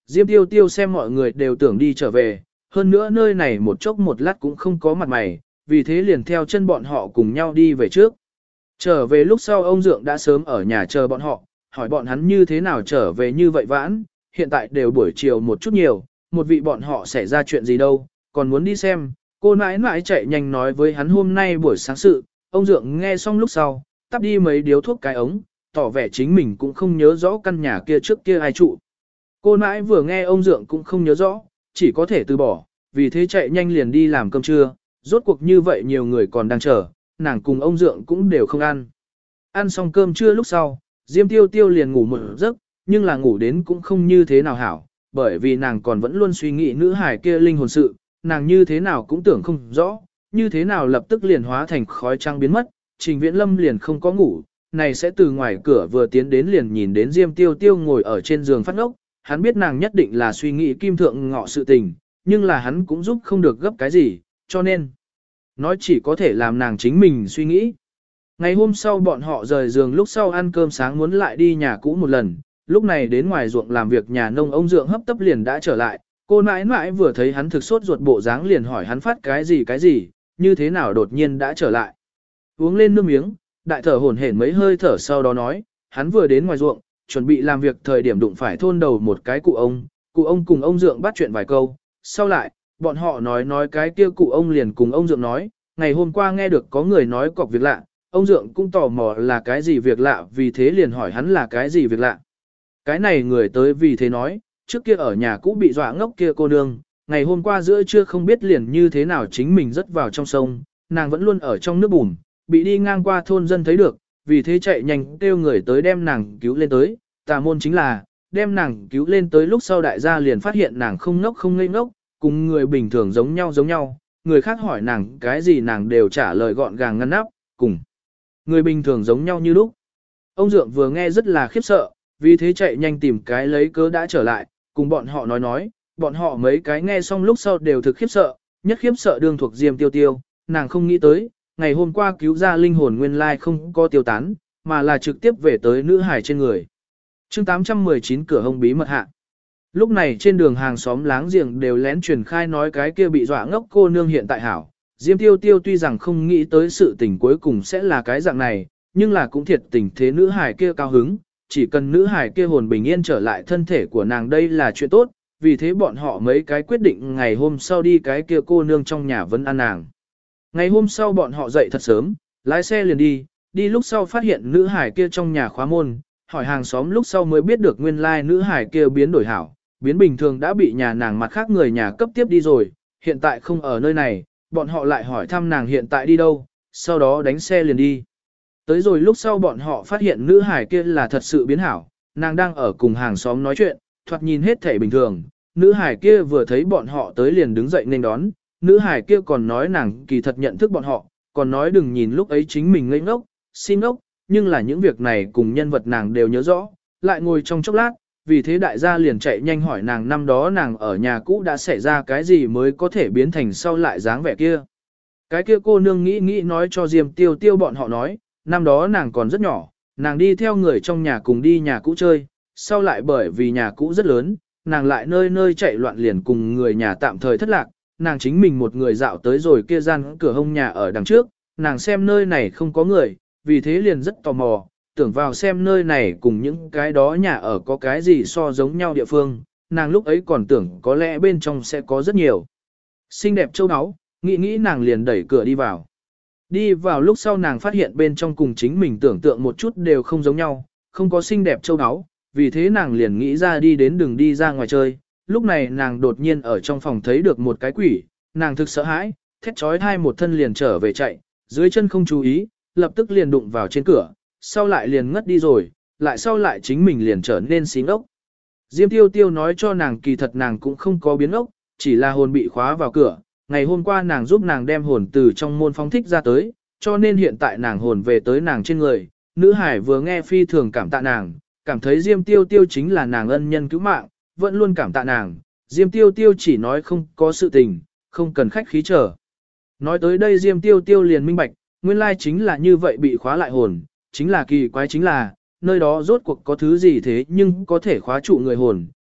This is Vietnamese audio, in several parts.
Diêm Tiêu Tiêu xem mọi người đều tưởng đi trở về, hơn nữa nơi này một chốc một lát cũng không có mặt mày, vì thế liền theo chân bọn họ cùng nhau đi về trước. Trở về lúc sau ông Dượng đã sớm ở nhà chờ bọn họ, hỏi bọn hắn như thế nào trở về như vậy vãn, hiện tại đều buổi chiều một chút nhiều, một vị bọn họ xảy ra chuyện gì đâu, còn muốn đi xem. Cô nãi nãi chạy nhanh nói với hắn hôm nay buổi sáng sự, ông Dượng nghe xong lúc sau, tắp đi mấy điếu thuốc cái ống, tỏ vẻ chính mình cũng không nhớ rõ căn nhà kia trước kia ai trụ. Cô nãi vừa nghe ông Dượng cũng không nhớ rõ, chỉ có thể từ bỏ, vì thế chạy nhanh liền đi làm cơm trưa, rốt cuộc như vậy nhiều người còn đang chờ, nàng cùng ông Dượng cũng đều không ăn. Ăn xong cơm trưa lúc sau, Diêm Tiêu Tiêu liền ngủ một giấc, nhưng là ngủ đến cũng không như thế nào hảo, bởi vì nàng còn vẫn luôn suy nghĩ nữ hải kia linh hồn sự, nàng như thế nào cũng tưởng không rõ, như thế nào lập tức liền hóa thành khói trắng biến mất, Trình Viễn Lâm liền không có ngủ, này sẽ từ ngoài cửa vừa tiến đến liền nhìn đến Diêm Tiêu Tiêu ngồi ở trên giường phát ngốc, hắn biết nàng nhất định là suy nghĩ kim thượng ngọ sự tình, nhưng là hắn cũng giúp không được gấp cái gì, cho nên nói chỉ có thể làm nàng chính mình suy nghĩ. Ngày hôm sau bọn họ rời giường lúc sau ăn cơm sáng muốn lại đi nhà cũ một lần, lúc này đến ngoài ruộng làm việc nhà nông ông Dượng hấp tấp liền đã trở lại, cô nãi nãi vừa thấy hắn thực sốt ruột bộ dáng liền hỏi hắn phát cái gì, như thế nào đột nhiên đã trở lại. Uống lên nước miếng, đại thở hổn hển mấy hơi thở sau đó nói, hắn vừa đến ngoài ruộng, chuẩn bị làm việc thời điểm đụng phải thôn đầu một cái cụ ông cùng ông Dượng bắt chuyện vài câu, sau lại, bọn họ nói cái kia cụ ông liền cùng ông Dượng nói, ngày hôm qua nghe được có người nói cọc việc lạ, ông Dượng cũng tò mò là cái gì việc lạ vì thế liền hỏi hắn là cái gì việc lạ. Cái này người tới vì thế nói, trước kia ở nhà cũ bị dọa ngốc kia cô nương, ngày hôm qua giữa trưa không biết liền như thế nào chính mình rớt vào trong sông, nàng vẫn luôn ở trong nước bùn, bị đi ngang qua thôn dân thấy được, vì thế chạy nhanh kêu người tới đem nàng cứu lên tới, tà môn chính là, đem nàng cứu lên tới lúc sau đại gia liền phát hiện nàng không ngốc không ngây ngốc, cùng người bình thường giống nhau, người khác hỏi nàng cái gì nàng đều trả lời gọn gàng ngăn nắp, cùng người bình thường giống nhau như lúc. Ông Dượng vừa nghe rất là khiếp sợ, vì thế chạy nhanh tìm cái lấy cớ đã trở lại, cùng bọn họ nói, bọn họ mấy cái nghe xong lúc sau đều thực khiếp sợ, nhất khiếp sợ đương thuộc Diêm Tiêu Tiêu, nàng không nghĩ tới, ngày hôm qua cứu ra linh hồn nguyên lai không có tiêu tán, mà là trực tiếp về tới nữ hải trên người. Chương 819 cửa hông bí mật hạ. Lúc này trên đường hàng xóm láng giềng đều lén truyền khai nói cái kia bị dọa ngốc cô nương hiện tại hảo. Diêm Tiêu Tiêu tuy rằng không nghĩ tới sự tình cuối cùng sẽ là cái dạng này, nhưng là cũng thiệt tình thế nữ hải kia cao hứng, chỉ cần nữ hải kia hồn bình yên trở lại thân thể của nàng đây là chuyện tốt, vì thế bọn họ mấy cái quyết định ngày hôm sau đi cái kia cô nương trong nhà vấn an nàng. Ngày hôm sau bọn họ dậy thật sớm, lái xe liền đi lúc sau phát hiện nữ hải kia trong nhà khóa môn, hỏi hàng xóm lúc sau mới biết được nguyên lai nữ hải kia biến đổi hảo, biến bình thường đã bị nhà nàng mặt khác người nhà cấp tiếp đi rồi, hiện tại không ở nơi này, bọn họ lại hỏi thăm nàng hiện tại đi đâu, sau đó đánh xe liền đi. Tới rồi lúc sau bọn họ phát hiện nữ hải kia là thật sự biến hảo, nàng đang ở cùng hàng xóm nói chuyện, thoạt nhìn hết thể bình thường, nữ hải kia vừa thấy bọn họ tới liền đứng dậy nên đón, nữ hải kia còn nói nàng kỳ thật nhận thức bọn họ, còn nói đừng nhìn lúc ấy chính mình ngây ngốc, xin ngốc, nhưng là những việc này cùng nhân vật nàng đều nhớ rõ, lại ngồi trong chốc lát, vì thế đại gia liền chạy nhanh hỏi nàng năm đó nàng ở nhà cũ đã xảy ra cái gì mới có thể biến thành sau lại dáng vẻ kia. Cái kia cô nương nghĩ nói cho Diêm Tiêu Tiêu bọn họ nói, năm đó nàng còn rất nhỏ, nàng đi theo người trong nhà cùng đi nhà cũ chơi, sau lại bởi vì nhà cũ rất lớn, nàng lại nơi nơi chạy loạn liền cùng người nhà tạm thời thất lạc, nàng chính mình một người dạo tới rồi kia gian cửa hông nhà ở đằng trước, nàng xem nơi này không có người, vì thế liền rất tò mò, tưởng vào xem nơi này cùng những cái đó nhà ở có cái gì so giống nhau địa phương, nàng lúc ấy còn tưởng có lẽ bên trong sẽ có rất nhiều xinh đẹp châu áo, nghĩ nàng liền đẩy cửa đi vào. Đi vào lúc sau nàng phát hiện bên trong cùng chính mình tưởng tượng một chút đều không giống nhau, không có xinh đẹp châu áo, vì thế nàng liền nghĩ ra đi đến đường đi ra ngoài chơi. Lúc này nàng đột nhiên ở trong phòng thấy được một cái quỷ, nàng thực sợ hãi, thét trói thai một thân liền trở về chạy, dưới chân không chú ý, lập tức liền đụng vào trên cửa, sau lại liền ngất đi rồi, lại sau lại chính mình liền trở nên xí ngốc. Diêm Tiêu Tiêu nói cho nàng kỳ thật nàng cũng không có biến ốc, chỉ là hồn bị khóa vào cửa, ngày hôm qua nàng giúp nàng đem hồn từ trong môn phóng thích ra tới, cho nên hiện tại nàng hồn về tới nàng trên người. Nữ hải vừa nghe phi thường cảm tạ nàng, cảm thấy Diêm Tiêu Tiêu chính là nàng ân nhân cứu mạng, vẫn luôn cảm tạ nàng. Diêm Tiêu Tiêu chỉ nói không có sự tình, không cần khách khí trở. Nói tới đây Diêm Tiêu Tiêu liền minh bạch, nguyên lai chính là như vậy bị khóa lại hồn, chính là kỳ quái chính là, nơi đó rốt cuộc có thứ gì thế nhưng có thể khóa trụ người hồn,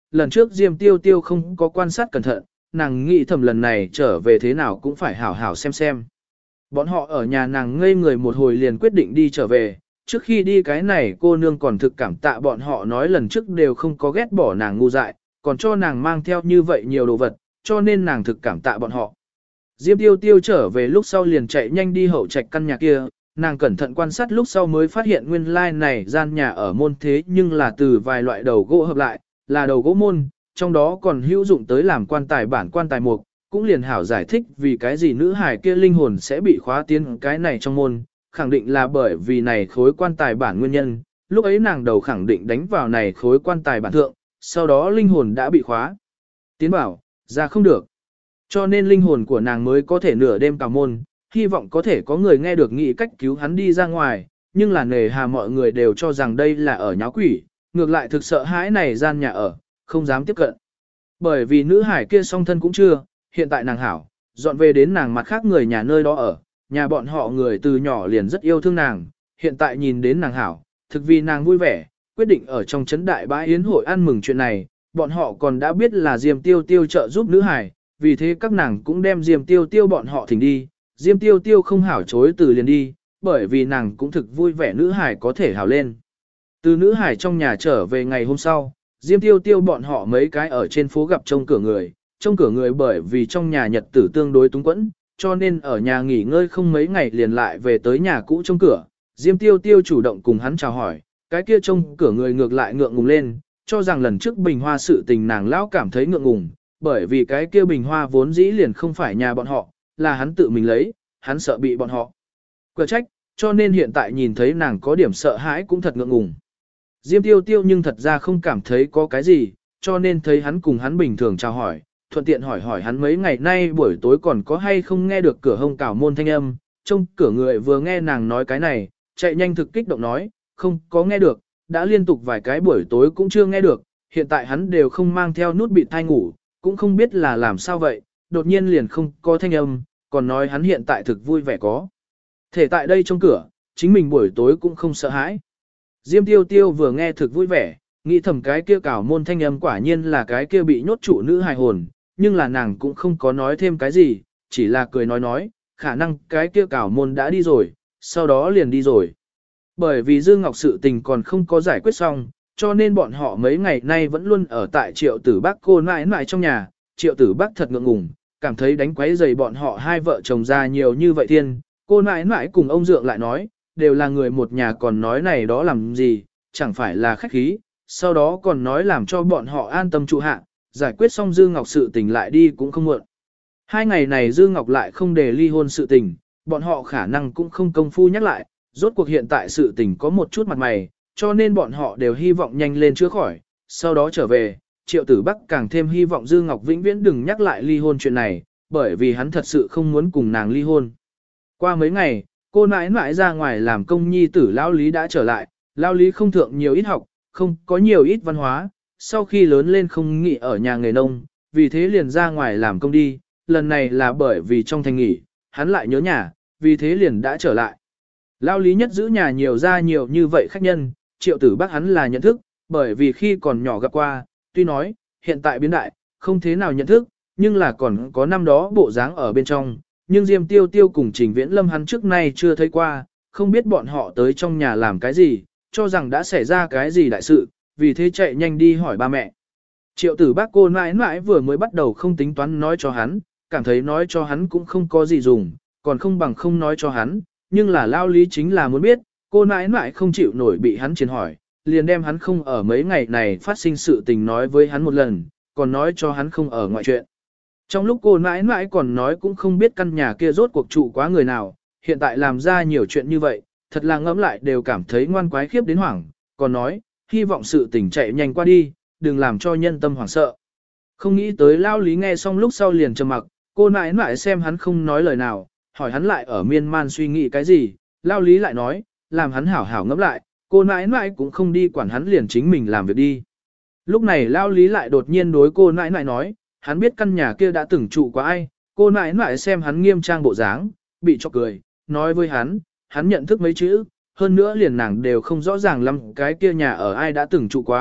lần trước Diêm Tiêu Tiêu không có quan sát cẩn thận, nàng nghĩ thầm lần này trở về thế nào cũng phải hảo hảo xem. Bọn họ ở nhà nàng ngây người một hồi liền quyết định đi trở về, trước khi đi cái này cô nương còn thực cảm tạ bọn họ nói lần trước đều không có ghét bỏ nàng ngu dại, còn cho nàng mang theo như vậy nhiều đồ vật, cho nên nàng thực cảm tạ bọn họ. Diêm Tiêu Tiêu trở về lúc sau liền chạy nhanh đi hậu trạch căn nhà kia, nàng cẩn thận quan sát lúc sau mới phát hiện nguyên lai này gian nhà ở môn thế nhưng là từ vài loại đầu gỗ hợp lại, là đầu gỗ môn, trong đó còn hữu dụng tới làm quan tài bản quan tài mục, cũng liền hảo giải thích vì cái gì nữ hài kia linh hồn sẽ bị khóa tiến cái này trong môn, khẳng định là bởi vì này khối quan tài bản nguyên nhân, lúc ấy nàng đầu khẳng định đánh vào này khối quan tài bản thượng, sau đó linh hồn đã bị khóa. Tiến bảo, ra không được. Cho nên linh hồn của nàng mới có thể nửa đêm cào môn, hy vọng có thể có người nghe được nghĩ cách cứu hắn đi ra ngoài, nhưng là nề hà mọi người đều cho rằng đây là ở nháo quỷ, ngược lại thực sợ hãi này gian nhà ở, không dám tiếp cận. Bởi vì nữ hải kia song thân cũng chưa, hiện tại nàng hảo, dọn về đến nàng mặt khác người nhà nơi đó ở, nhà bọn họ người từ nhỏ liền rất yêu thương nàng, hiện tại nhìn đến nàng hảo, thực vì nàng vui vẻ, quyết định ở trong trấn đại bãi yến hội ăn mừng chuyện này, bọn họ còn đã biết là Diêm Tiêu Tiêu trợ giúp nữ hải, vì thế các nàng cũng đem Diêm Tiêu Tiêu bọn họ thỉnh đi, Diêm Tiêu Tiêu không hảo chối từ liền đi, bởi vì nàng cũng thực vui vẻ nữ hải có thể hảo lên. Từ nữ hải trong nhà trở về ngày hôm sau, Diêm Tiêu Tiêu bọn họ mấy cái ở trên phố gặp trông cửa người bởi vì trong nhà nhật tử tương đối túng quẫn, cho nên ở nhà nghỉ ngơi không mấy ngày liền lại về tới nhà cũ trông cửa. Diêm Tiêu Tiêu chủ động cùng hắn chào hỏi, cái kia trông cửa người ngược lại ngượng ngùng lên, cho rằng lần trước bình hoa sự tình nàng lão cảm thấy ngượng ngùng, bởi vì cái kia bình hoa vốn dĩ liền không phải nhà bọn họ, là hắn tự mình lấy, hắn sợ bị bọn họ quở trách, cho nên hiện tại nhìn thấy nàng có điểm sợ hãi cũng thật ngượng ngùng. Diêm Tiêu Tiêu nhưng thật ra không cảm thấy có cái gì, cho nên thấy hắn cùng hắn bình thường chào hỏi, thuận tiện hỏi hỏi hắn mấy ngày nay buổi tối còn có hay không nghe được cửa hông cào môn thanh âm, trông cửa người vừa nghe nàng nói cái này, chạy nhanh thực kích động nói, không có nghe được, đã liên tục vài cái buổi tối cũng chưa nghe được, hiện tại hắn đều không mang theo nút bị thai ngủ, cũng không biết là làm sao vậy, đột nhiên liền không có thanh âm, còn nói hắn hiện tại thực vui vẻ có. Thể tại đây trong cửa, chính mình buổi tối cũng không sợ hãi. Diêm Tiêu Tiêu vừa nghe thực vui vẻ, nghĩ thầm cái kia cào môn thanh âm quả nhiên là cái kia bị nhốt trụ nữ hài hồn, nhưng là nàng cũng không có nói thêm cái gì, chỉ là cười nói, khả năng cái kia cào môn đã đi rồi, sau đó liền đi rồi. Bởi vì Dương Ngọc sự tình còn không có giải quyết xong, cho nên bọn họ mấy ngày nay vẫn luôn ở tại Triệu Tử Bác cô nãi nãi trong nhà, Triệu Tử Bác thật ngượng ngùng, cảm thấy đánh quấy rầy bọn họ hai vợ chồng ra nhiều như vậy thiên, cô nãi nãi cùng ông Dượng lại nói, đều là người một nhà còn nói này đó làm gì, chẳng phải là khách khí, sau đó còn nói làm cho bọn họ an tâm trụ hạ, giải quyết xong Dương Ngọc sự tình lại đi cũng không muộn. Hai ngày này Dương Ngọc lại không để ly hôn sự tình, bọn họ khả năng cũng không công phu nhắc lại, rốt cuộc hiện tại sự tình có một chút mặt mày, cho nên bọn họ đều hy vọng nhanh lên chữa khỏi, sau đó trở về, Triệu Tử Bắc càng thêm hy vọng Dương Ngọc vĩnh viễn đừng nhắc lại ly hôn chuyện này, bởi vì hắn thật sự không muốn cùng nàng ly hôn. Qua mấy ngày, cô nãi nãi ra ngoài làm công nhi tử Lao Lý đã trở lại, Lao Lý không thượng nhiều ít học, không có nhiều ít văn hóa, sau khi lớn lên không nghỉ ở nhà nghề nông, vì thế liền ra ngoài làm công đi, lần này là bởi vì trong thành nghỉ, hắn lại nhớ nhà, vì thế liền đã trở lại. Lao Lý nhất giữ nhà nhiều ra nhiều như vậy khách nhân, Triệu Tử Bắc hắn là nhận thức, bởi vì khi còn nhỏ gặp qua, tuy nói, hiện tại biến đại, không thế nào nhận thức, nhưng là còn có năm đó bộ dáng ở bên trong, nhưng Diêm Tiêu Tiêu cùng Trình Viễn Lâm hắn trước nay chưa thấy qua, không biết bọn họ tới trong nhà làm cái gì, cho rằng đã xảy ra cái gì đại sự, vì thế chạy nhanh đi hỏi ba mẹ. Triệu Tử Bác cô mãi mãi vừa mới bắt đầu không tính toán nói cho hắn, cảm thấy nói cho hắn cũng không có gì dùng, còn không bằng không nói cho hắn, nhưng là Lao Lý chính là muốn biết, cô mãi mãi không chịu nổi bị hắn truyền hỏi, liền đem hắn không ở mấy ngày này phát sinh sự tình nói với hắn một lần, còn nói cho hắn không ở ngoại chuyện. Trong lúc cô mãi mãi còn nói cũng không biết căn nhà kia rốt cuộc trụ quá người nào, hiện tại làm ra nhiều chuyện như vậy, thật là ngẫm lại đều cảm thấy ngoan quái khiếp đến hoảng, còn nói, hy vọng sự tình chạy nhanh qua đi, đừng làm cho nhân tâm hoảng sợ. Không nghĩ tới Lao Lý nghe xong lúc sau liền trầm mặc, cô mãi mãi xem hắn không nói lời nào, hỏi hắn lại ở miên man suy nghĩ cái gì, Lao Lý lại nói, làm hắn hảo hảo ngẫm lại, cô mãi mãi cũng không đi quản hắn liền chính mình làm việc đi. Lúc này Lao Lý lại đột nhiên đối cô mãi mãi nói, hắn biết căn nhà kia đã từng trụ qua ai, cô mãi mãi xem hắn nghiêm trang bộ dáng, bị cho cười, nói với hắn nhận thức mấy chữ, hơn nữa liền nàng đều không rõ ràng lắm cái kia nhà ở ai đã từng trụ quá,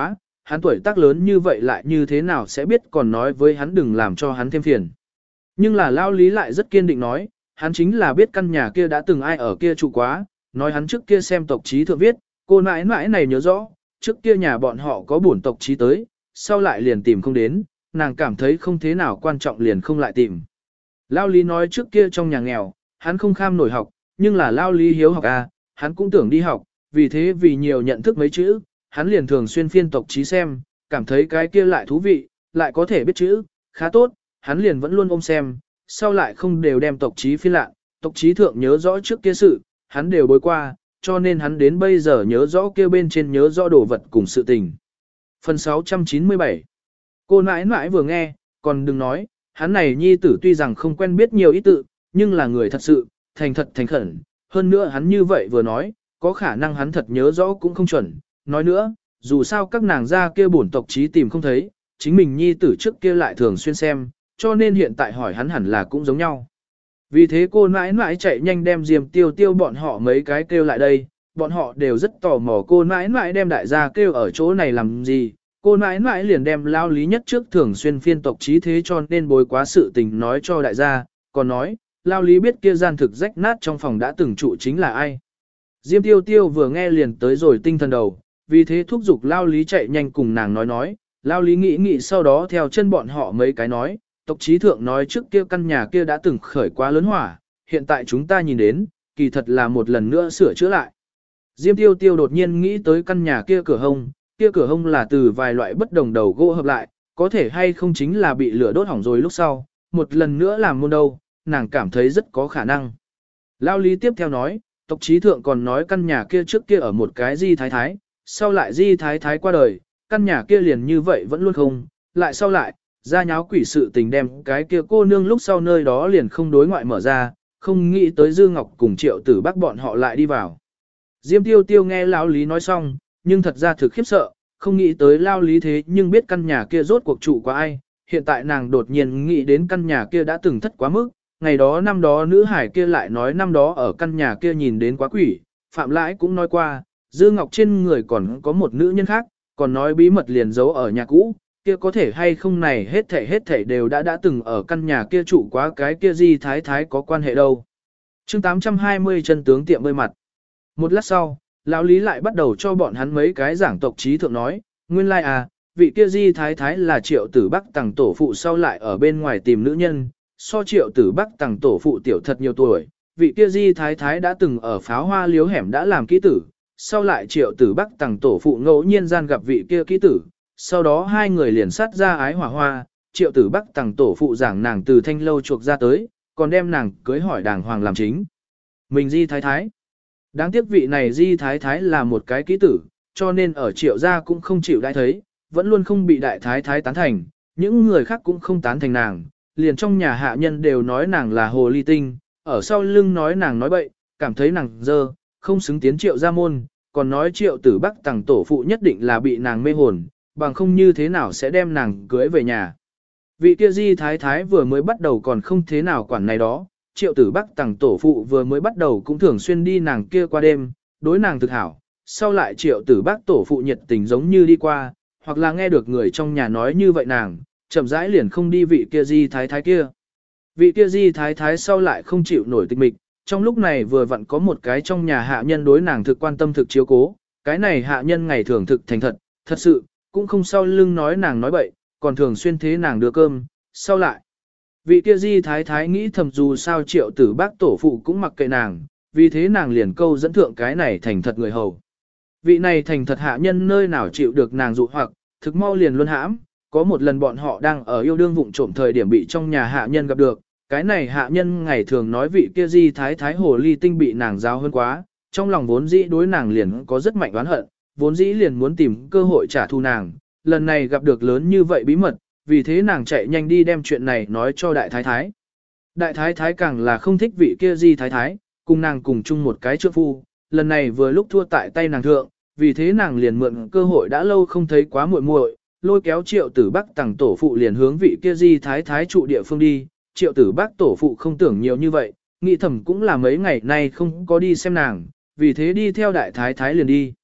hắn tuổi tác lớn như vậy lại như thế nào sẽ biết còn nói với hắn đừng làm cho hắn thêm phiền. Nhưng là Lao Lý lại rất kiên định nói, hắn chính là biết căn nhà kia đã từng ai ở kia trụ quá, nói hắn trước kia xem tộc chí thượng viết, cô nãi nãi này nhớ rõ, trước kia nhà bọn họ có bổn tộc chí tới, sau lại liền tìm không đến, nàng cảm thấy không thế nào quan trọng liền không lại tìm. Lao Lý nói trước kia trong nhà nghèo, hắn không kham nổi học, nhưng là Lao Lý hiếu học à, hắn cũng tưởng đi học, vì thế vì nhiều nhận thức mấy chữ, hắn liền thường xuyên phiên tộc chí xem, cảm thấy cái kia lại thú vị, lại có thể biết chữ, khá tốt, hắn liền vẫn luôn ôm xem, sau lại không đều đem tộc chí phiên lạ, tộc chí thượng nhớ rõ trước kia sự, hắn đều bối qua, cho nên hắn đến bây giờ nhớ rõ kia bên trên nhớ rõ đồ vật cùng sự tình. Phần 697 Cô nãi nãi vừa nghe, còn đừng nói, hắn này nhi tử tuy rằng không quen biết nhiều ý tự, nhưng là người thật sự, thành thật thành khẩn, hơn nữa hắn như vậy vừa nói, có khả năng hắn thật nhớ rõ cũng không chuẩn, nói nữa, dù sao các nàng gia kia bổn tộc chí tìm không thấy, chính mình nhi tử trước kia lại thường xuyên xem, cho nên hiện tại hỏi hắn hẳn là cũng giống nhau. Vì thế cô nãi nãi chạy nhanh đem Diêm Tiêu Tiêu bọn họ mấy cái kêu lại đây, bọn họ đều rất tò mò cô nãi nãi đem đại gia kêu ở chỗ này làm gì, cô nãi nãi liền đem Lao Lý nhất trước thường xuyên phiên tộc chí thế cho nên bối quá sự tình nói cho đại gia, còn nói, Lao Lý biết kia gian thực rách nát trong phòng đã từng trụ chính là ai. Diêm Tiêu Tiêu vừa nghe liền tới rồi tinh thần đầu, vì thế thúc giục Lao Lý chạy nhanh cùng nàng nói, Lao Lý nghĩ sau đó theo chân bọn họ mấy cái nói, tộc chí thượng nói trước kia căn nhà kia đã từng khởi quá lớn hỏa, hiện tại chúng ta nhìn đến, kỳ thật là một lần nữa sửa chữa lại. Diêm Tiêu Tiêu đột nhiên nghĩ tới căn nhà kia cửa hông là từ vài loại bất đồng đầu gỗ hợp lại, có thể hay không chính là bị lửa đốt hỏng rồi lúc sau, một lần nữa làm môn đâu, nàng cảm thấy rất có khả năng. Lao Lý tiếp theo nói, tộc chí thượng còn nói căn nhà kia trước kia ở một cái di thái thái, sau lại di thái thái qua đời, căn nhà kia liền như vậy vẫn luôn không, lại sau lại, ra nháo quỷ sự tình đem cái kia cô nương lúc sau nơi đó liền không đối ngoại mở ra, không nghĩ tới Dư Ngọc cùng Triệu Tử Bắc bọn họ lại đi vào. Diêm Tiêu Tiêu nghe Lão Lý nói xong, nhưng thật ra thực khiếp sợ, không nghĩ tới Lão Lý thế nhưng biết căn nhà kia rốt cuộc trụ qua ai, hiện tại nàng đột nhiên nghĩ đến căn nhà kia đã từng thất quá mức, ngày đó năm đó nữ hải kia lại nói năm đó ở căn nhà kia nhìn đến quá quỷ, Phạm Lãi cũng nói qua, Dư Ngọc trên người còn có một nữ nhân khác, còn nói bí mật liền giấu ở nhà cũ, kia có thể hay không này hết thảy đều đã từng ở căn nhà kia trụ quá cái kia di thái thái có quan hệ đâu. Chương 820 chân tướng tiệm bơi mặt. Một lát sau, Lão Lý lại bắt đầu cho bọn hắn mấy cái giảng tộc chí thượng nói, nguyên lai vị kia di thái thái là Triệu Tử Bắc tàng tổ phụ sau lại ở bên ngoài tìm nữ nhân, so Triệu Tử Bắc tàng tổ phụ tiểu thật nhiều tuổi, vị kia di thái thái đã từng ở pháo hoa liếu hẻm đã làm kỹ tử, sau lại Triệu Tử Bắc tàng tổ phụ ngẫu nhiên gian gặp vị kia kỹ tử, sau đó hai người liền sát ra ái hỏa hoa, Triệu Tử Bắc tàng tổ phụ giảng nàng từ thanh lâu chuộc ra tới, còn đem nàng cưới hỏi đàng hoàng làm chính. Mình di thái thái. Đáng tiếc vị này di thái thái là một cái kỹ tử, cho nên ở Triệu gia cũng không chịu đãi thấy, vẫn luôn không bị đại thái thái tán thành, những người khác cũng không tán thành nàng, liền trong nhà hạ nhân đều nói nàng là hồ ly tinh, ở sau lưng nói nàng nói bậy, cảm thấy nàng dơ, không xứng tiến Triệu gia môn, còn nói Triệu Tử Bắc tàng tổ phụ nhất định là bị nàng mê hồn, bằng không như thế nào sẽ đem nàng cưới về nhà. Vị kia di thái thái vừa mới bắt đầu còn không thế nào quản này đó, Triệu Tử Bắc tàng tổ phụ vừa mới bắt đầu cũng thường xuyên đi nàng kia qua đêm, đối nàng thực hảo, sau lại Triệu Tử Bắc tổ phụ nhiệt tình giống như đi qua, hoặc là nghe được người trong nhà nói như vậy nàng, chậm rãi liền không đi vị kia di thái thái kia. Vị kia di thái thái sau lại không chịu nổi tịch mịch, trong lúc này vừa vặn có một cái trong nhà hạ nhân đối nàng thực quan tâm thực chiếu cố, cái này hạ nhân ngày thường thực thành thật, thật sự, cũng không sau lưng nói nàng nói bậy, còn thường xuyên thế nàng đưa cơm, sau lại. Vị kia di thái thái nghĩ thầm dù sao Triệu Tử Bắc tổ phụ cũng mặc kệ nàng, vì thế nàng liền câu dẫn thượng cái này thành thật người hầu. Vị này thành thật hạ nhân nơi nào chịu được nàng dụ hoặc, thực mau liền luôn hãm, có một lần bọn họ đang ở yêu đương vụng trộm thời điểm bị trong nhà hạ nhân gặp được, cái này hạ nhân ngày thường nói vị kia di thái thái hồ ly tinh bị nàng giáo hơn quá, trong lòng vốn dĩ đối nàng liền có rất mạnh oán hận, vốn dĩ liền muốn tìm cơ hội trả thù nàng, lần này gặp được lớn như vậy bí mật, vì thế nàng chạy nhanh đi đem chuyện này nói cho đại thái thái. Đại thái thái càng là không thích vị kia di thái thái, cùng nàng cùng chung một cái trượng phu, lần này vừa lúc thua tại tay nàng thượng, vì thế nàng liền mượn cơ hội đã lâu không thấy quá muội muội, lôi kéo Triệu Tử Bắc tàng tổ phụ liền hướng vị kia di thái thái trụ địa phương đi, Triệu Tử Bắc tổ phụ không tưởng nhiều như vậy, nghĩ thầm cũng là mấy ngày nay không có đi xem nàng, vì thế đi theo đại thái thái liền đi.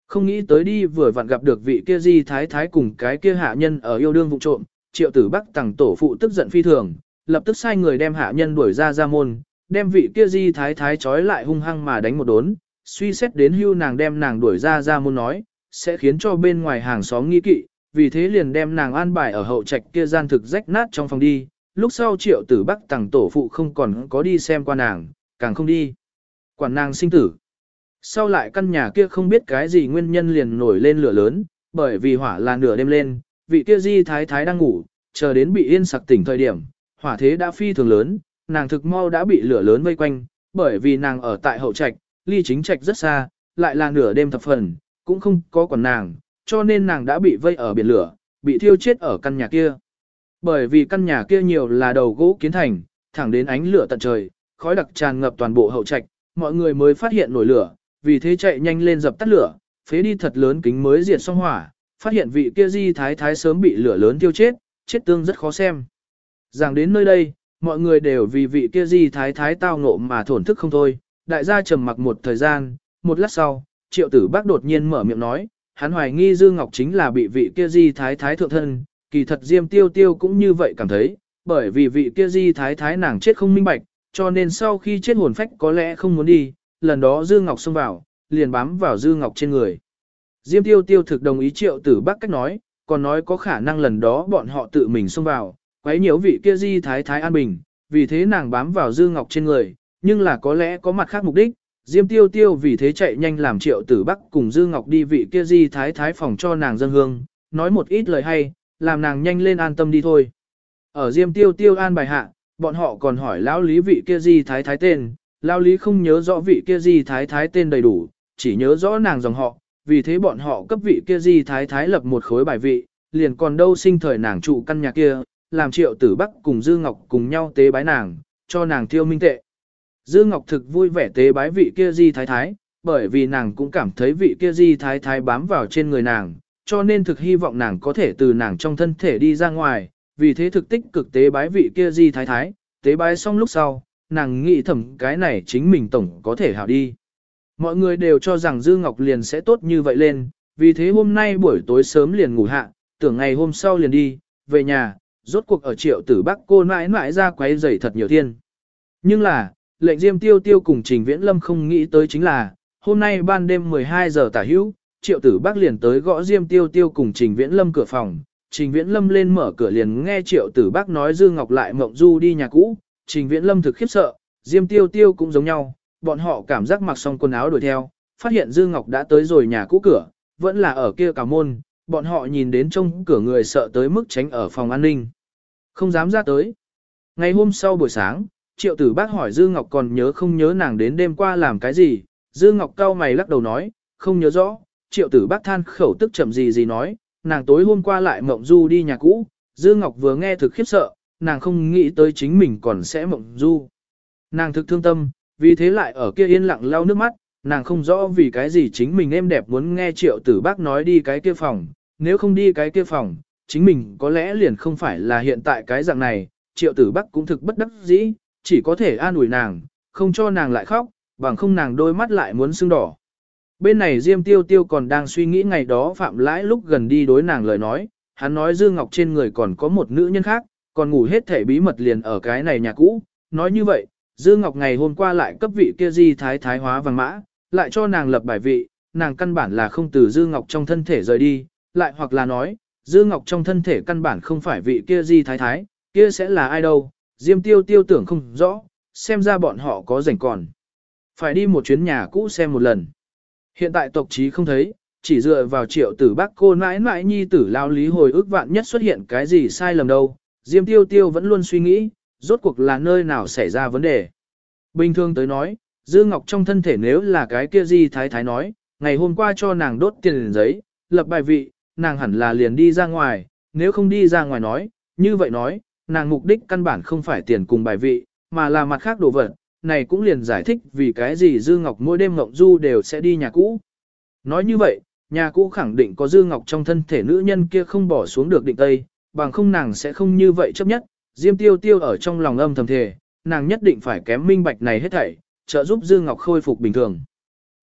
Không nghĩ tới đi vừa vặn gặp được vị kia di thái thái cùng cái kia hạ nhân ở yêu đương vụ trộm, Triệu Tử Bắc tằng tổ phụ tức giận phi thường, lập tức sai người đem hạ nhân đuổi ra môn, đem vị kia di thái thái trói lại hung hăng mà đánh một đốn, suy xét đến hưu nàng đem nàng đuổi ra môn nói, sẽ khiến cho bên ngoài hàng xóm nghi kỵ, vì thế liền đem nàng an bài ở hậu trạch kia gian thực rách nát trong phòng đi, lúc sau Triệu Tử Bắc tằng tổ phụ không còn có đi xem qua nàng, càng không đi quản nàng sinh tử. Sau lại căn nhà kia không biết cái gì nguyên nhân liền nổi lên lửa lớn, bởi vì hỏa là nửa đêm lên, vị kia di thái thái đang ngủ, chờ đến bị yên sặc tỉnh thời điểm, hỏa thế đã phi thường lớn, nàng thực mau đã bị lửa lớn vây quanh, bởi vì nàng ở tại hậu trạch, ly chính trạch rất xa, lại là nửa đêm thập phần, cũng không có quản nàng, cho nên nàng đã bị vây ở biển lửa, bị thiêu chết ở căn nhà kia. Bởi vì căn nhà kia nhiều là đầu gỗ kiến thành, thẳng đến ánh lửa tận trời, khói đặc tràn ngập toàn bộ hậu trạch, mọi người mới phát hiện nổi lửa, vì thế chạy nhanh lên dập tắt lửa, phế đi thật lớn kính mới diệt xong hỏa, phát hiện vị kia di thái thái sớm bị lửa lớn tiêu chết, chết tương rất khó xem. Rằng đến nơi đây, mọi người đều vì vị kia di thái thái tao ngộ mà thổn thức không thôi, đại gia trầm mặc một thời gian, một lát sau, Triệu Tử Bắc đột nhiên mở miệng nói, hắn hoài nghi Dư Ngọc chính là bị vị kia di thái thái thượng thân, kỳ thật Diêm Tiêu Tiêu cũng như vậy cảm thấy, bởi vì vị kia di thái thái nàng chết không minh bạch, cho nên sau khi chết hồn phách có lẽ không muốn đi, lần đó Dư Ngọc xông vào, liền bám vào Dư Ngọc trên người. Diêm Tiêu Tiêu thực đồng ý Triệu Tử Bắc cách nói, còn nói có khả năng lần đó bọn họ tự mình xông vào, quấy nhiễu vị kia di thái thái an bình, vì thế nàng bám vào Dư Ngọc trên người, nhưng là có lẽ có mặt khác mục đích. Diêm Tiêu Tiêu vì thế chạy nhanh làm Triệu Tử Bắc cùng Dư Ngọc đi vị kia di thái thái phòng cho nàng dâng hương, nói một ít lời hay, làm nàng nhanh lên an tâm đi thôi. Ở Diêm Tiêu Tiêu an bài hạ, bọn họ còn hỏi lão lý vị kia di thái thái tên, lão lý không nhớ rõ vị kia di thái thái tên đầy đủ, chỉ nhớ rõ nàng dòng họ, vì thế bọn họ cấp vị kia di thái thái lập một khối bài vị, liền còn đâu sinh thời nàng trụ căn nhà kia, làm Triệu Tử Bắc cùng Dư Ngọc cùng nhau tế bái nàng, cho nàng thiêu minh tệ. Dư Ngọc thực vui vẻ tế bái vị kia di thái thái, bởi vì nàng cũng cảm thấy vị kia di thái thái bám vào trên người nàng, cho nên thực hy vọng nàng có thể từ nàng trong thân thể đi ra ngoài, vì thế thực tích cực tế bái vị kia di thái thái, tế bái xong lúc sau, nàng nghĩ thầm cái này chính mình tổng có thể hảo đi. Mọi người đều cho rằng Dư Ngọc liền sẽ tốt như vậy lên, vì thế hôm nay buổi tối sớm liền ngủ hạ, tưởng ngày hôm sau liền đi, về nhà, rốt cuộc ở Triệu Tử Bắc cô mãi mãi ra quấy rầy thật nhiều thiên. Nhưng là, lệnh Diêm Tiêu Tiêu cùng Trình Viễn Lâm không nghĩ tới chính là, hôm nay ban đêm 12 giờ tả hữu, Triệu Tử Bắc liền tới gõ Diêm Tiêu Tiêu cùng Trình Viễn Lâm cửa phòng. Trình Viễn Lâm lên mở cửa liền nghe Triệu Tử Bắc nói Dư Ngọc lại mộng du đi nhà cũ. Trình Viễn Lâm thực khiếp sợ, Diêm Tiêu Tiêu cũng giống nhau, bọn họ cảm giác mặc xong quần áo đuổi theo, phát hiện Dư Ngọc đã tới rồi nhà cũ cửa, vẫn là ở kia cào môn, bọn họ nhìn đến trong cửa người sợ tới mức tránh ở phòng an ninh, không dám ra tới. Ngày hôm sau buổi sáng, Triệu Tử Bắc hỏi Dư Ngọc còn nhớ không nhớ nàng đến đêm qua làm cái gì, Dư Ngọc cau mày lắc đầu nói, không nhớ rõ. Triệu Tử Bắc than khẩu tức chậm gì nói, nàng tối hôm qua lại mộng du đi nhà cũ. Dư Ngọc vừa nghe thực khiếp sợ, nàng không nghĩ tới chính mình còn sẽ mộng du. Nàng thực thương tâm, vì thế lại ở kia yên lặng lau nước mắt, nàng không rõ vì cái gì chính mình êm đẹp muốn nghe Triệu Tử Bắc nói đi cái kia phòng, nếu không đi cái kia phòng, chính mình có lẽ liền không phải là hiện tại cái dạng này. Triệu Tử Bắc cũng thực bất đắc dĩ, chỉ có thể an ủi nàng, không cho nàng lại khóc, bằng không nàng đôi mắt lại muốn sưng đỏ. Bên này Diêm Tiêu Tiêu còn đang suy nghĩ ngày đó Phạm Lãi lúc gần đi đối nàng lời nói, hắn nói Dư Ngọc trên người còn có một nữ nhân khác, còn ngủ hết thể bí mật liền ở cái này nhà cũ. Nói như vậy, Dư Ngọc ngày hôm qua lại cấp vị kia di thái thái hóa vàng mã, lại cho nàng lập bài vị, nàng căn bản là không từ Dư Ngọc trong thân thể rời đi, lại hoặc là nói, Dư Ngọc trong thân thể căn bản không phải vị kia di thái thái, kia sẽ là ai đâu. Diêm Tiêu Tiêu tưởng không rõ, xem ra bọn họ có rảnh còn. Phải đi một chuyến nhà cũ xem một lần. Hiện tại tộc trí không thấy, chỉ dựa vào Triệu Tử Bắc cô mãi mãi nhi tử lao lý hồi ức vạn nhất xuất hiện cái gì sai lầm đâu. Diêm Tiêu Tiêu vẫn luôn suy nghĩ, rốt cuộc là nơi nào xảy ra vấn đề. Bình thường tới nói, Dư Ngọc trong thân thể nếu là cái kia di thái thái nói, ngày hôm qua cho nàng đốt tiền giấy, lập bài vị, nàng hẳn là liền đi ra ngoài, nếu không đi ra ngoài nói, như vậy nói, nàng mục đích căn bản không phải tiền cùng bài vị, mà là mặt khác đồ vật, này cũng liền giải thích vì cái gì Dư Ngọc mỗi đêm ngộng du đều sẽ đi nhà cũ. Nói như vậy, nhà cũ khẳng định có Dư Ngọc trong thân thể nữ nhân kia không bỏ xuống được định tây, bằng không nàng sẽ không như vậy chấp nhất. Diêm Tiêu Tiêu ở trong lòng âm thầm thề, nàng nhất định phải kém minh bạch này hết thảy, trợ giúp Dư Ngọc khôi phục bình thường.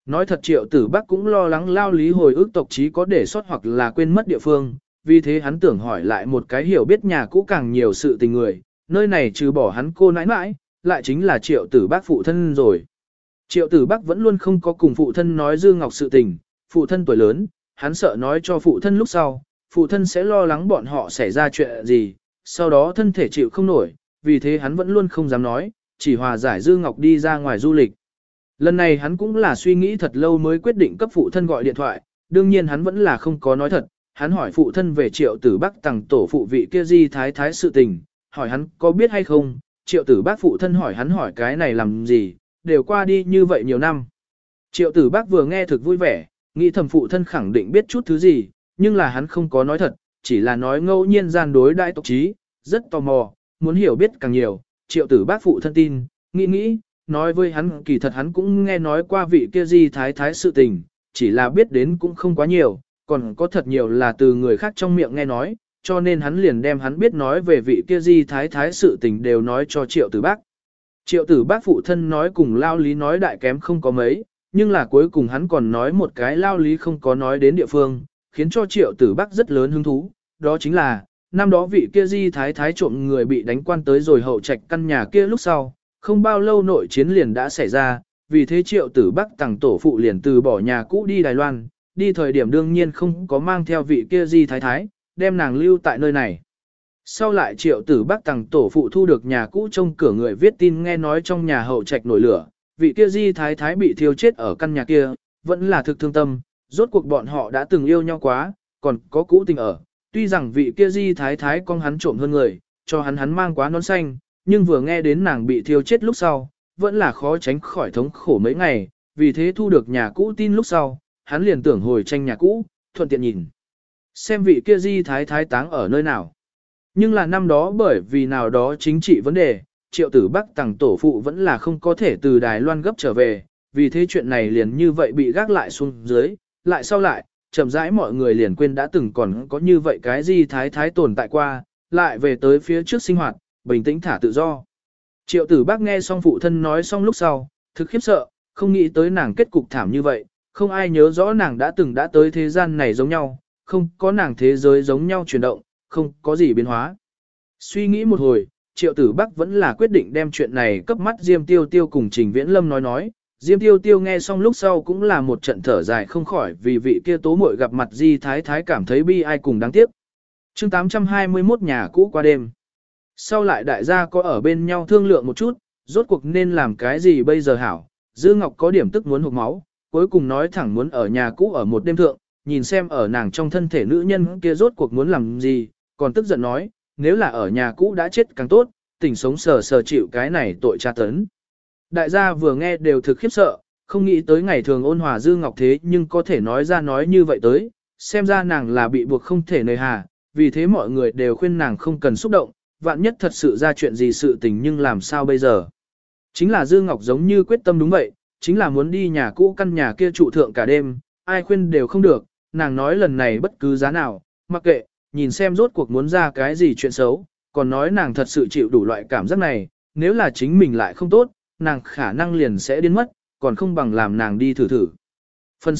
Nói thật Triệu Tử Bắc cũng lo lắng Lao Lý hồi ức tộc chí có để sót hoặc là quên mất địa phương, vì thế hắn tưởng hỏi lại một cái hiểu biết nhà cũ càng nhiều sự tình người, nơi này trừ bỏ hắn cô nãi nãi, lại chính là Triệu Tử Bắc phụ thân rồi. Triệu Tử Bắc vẫn luôn không có cùng phụ thân nói Dương Ngọc sự tình, phụ thân tuổi lớn, hắn sợ nói cho phụ thân lúc sau, phụ thân sẽ lo lắng bọn họ xảy ra chuyện gì, sau đó thân thể chịu không nổi, vì thế hắn vẫn luôn không dám nói, chỉ hòa giải Dương Ngọc đi ra ngoài du lịch. Lần này hắn cũng là suy nghĩ thật lâu mới quyết định cấp phụ thân gọi điện thoại, đương nhiên hắn vẫn là không có nói thật, hắn hỏi phụ thân về Triệu Tử Bắc tặng tổ phụ vị kia Di Thái Thái sự tình, hỏi hắn có biết hay không, Triệu Tử Bắc phụ thân hỏi hắn hỏi cái này làm gì, đều qua đi như vậy nhiều năm. Triệu Tử Bắc vừa nghe thực vui vẻ, nghĩ thầm phụ thân khẳng định biết chút thứ gì, nhưng là hắn không có nói thật, chỉ là nói ngẫu nhiên gian đối đại tộc chí, rất tò mò, muốn hiểu biết càng nhiều, Triệu Tử Bắc phụ thân tin, nghĩ, nói với hắn kỳ thật hắn cũng nghe nói qua vị kia Di Thái Thái sự tình, chỉ là biết đến cũng không quá nhiều, còn có thật nhiều là từ người khác trong miệng nghe nói, cho nên hắn liền đem hắn biết nói về vị kia Di Thái Thái sự tình đều nói cho Triệu Tử Bắc. Triệu Tử Bắc phụ thân nói cùng Lao Lý nói đại kém không có mấy, nhưng là cuối cùng hắn còn nói một cái Lao Lý không có nói đến địa phương, khiến cho Triệu Tử Bắc rất lớn hứng thú, đó chính là, năm đó vị kia Di Thái Thái trộm người bị đánh quan tới rồi hậu trạch căn nhà kia lúc sau, không bao lâu nội chiến liền đã xảy ra, vì thế Triệu Tử Bắc tặng tổ phụ liền từ bỏ nhà cũ đi Đài Loan, đi thời điểm đương nhiên không có mang theo vị kia Di Thái Thái, đem nàng lưu tại nơi này. Sau lại Triệu Tử Bắc tặng tổ phụ thu được nhà cũ trông cửa người viết tin nghe nói trong nhà hậu trạch nổi lửa, vị kia Di Thái Thái bị thiêu chết ở căn nhà kia, vẫn là thực thương tâm, rốt cuộc bọn họ đã từng yêu nhau quá, còn có cũ tình ở. Tuy rằng vị kia Di Thái Thái con hắn trộm hơn người, cho hắn mang quá nón xanh, nhưng vừa nghe đến nàng bị thiêu chết lúc sau, vẫn là khó tránh khỏi thống khổ mấy ngày, vì thế thu được nhà cũ tin lúc sau, hắn liền tưởng hồi tranh nhà cũ, thuận tiện nhìn. Xem vị kia Di Thái Thái táng ở nơi nào. Nhưng là năm đó bởi vì nào đó chính trị vấn đề, Triệu Tử Bắc tặng tổ phụ vẫn là không có thể từ Đài Loan gấp trở về, vì thế chuyện này liền như vậy bị gác lại xuống dưới, lại sau lại, chậm rãi mọi người liền quên đã từng còn có như vậy cái Di Thái Thái tồn tại qua, lại về tới phía trước sinh hoạt, bình tĩnh thả tự do. Triệu Tử Bắc nghe xong phụ thân nói xong lúc sau, thực khiếp sợ, không nghĩ tới nàng kết cục thảm như vậy, không ai nhớ rõ nàng đã từng đã tới thế gian này giống nhau, không có nàng thế giới giống nhau chuyển động, không có gì biến hóa. Suy nghĩ một hồi, Triệu Tử Bắc vẫn là quyết định đem chuyện này cấp mắt Diêm Tiêu Tiêu cùng Trình Viễn Lâm nói. Diêm Tiêu Tiêu nghe xong lúc sau cũng là một trận thở dài không khỏi vì vị kia tố muội gặp mặt Di Thái Thái cảm thấy bi ai cùng đáng tiếc. Chương 821 nhà cũ qua đêm. Sau lại đại gia có ở bên nhau thương lượng một chút, rốt cuộc nên làm cái gì bây giờ hảo. Dư Ngọc có điểm tức muốn hụt máu, cuối cùng nói thẳng muốn ở nhà cũ ở một đêm thượng, nhìn xem ở nàng trong thân thể nữ nhân kia rốt cuộc muốn làm gì, còn tức giận nói, nếu là ở nhà cũ đã chết càng tốt, tỉnh sống sờ sờ chịu cái này tội tra tấn. Đại gia vừa nghe đều thực khiếp sợ, không nghĩ tới ngày thường ôn hòa Dư Ngọc thế nhưng có thể nói ra nói như vậy tới, xem ra nàng là bị buộc không thể nề hà, vì thế mọi người đều khuyên nàng không cần xúc động, vạn nhất thật sự ra chuyện gì sự tình nhưng làm sao bây giờ. Chính là Dư Ngọc giống như quyết tâm đúng vậy, chính là muốn đi nhà cũ căn nhà kia trụ thượng cả đêm, ai khuyên đều không được, nàng nói lần này bất cứ giá nào, mặc kệ, nhìn xem rốt cuộc muốn ra cái gì chuyện xấu, còn nói nàng thật sự chịu đủ loại cảm giác này, nếu là chính mình lại không tốt, nàng khả năng liền sẽ điên mất, còn không bằng làm nàng đi thử thử. Phần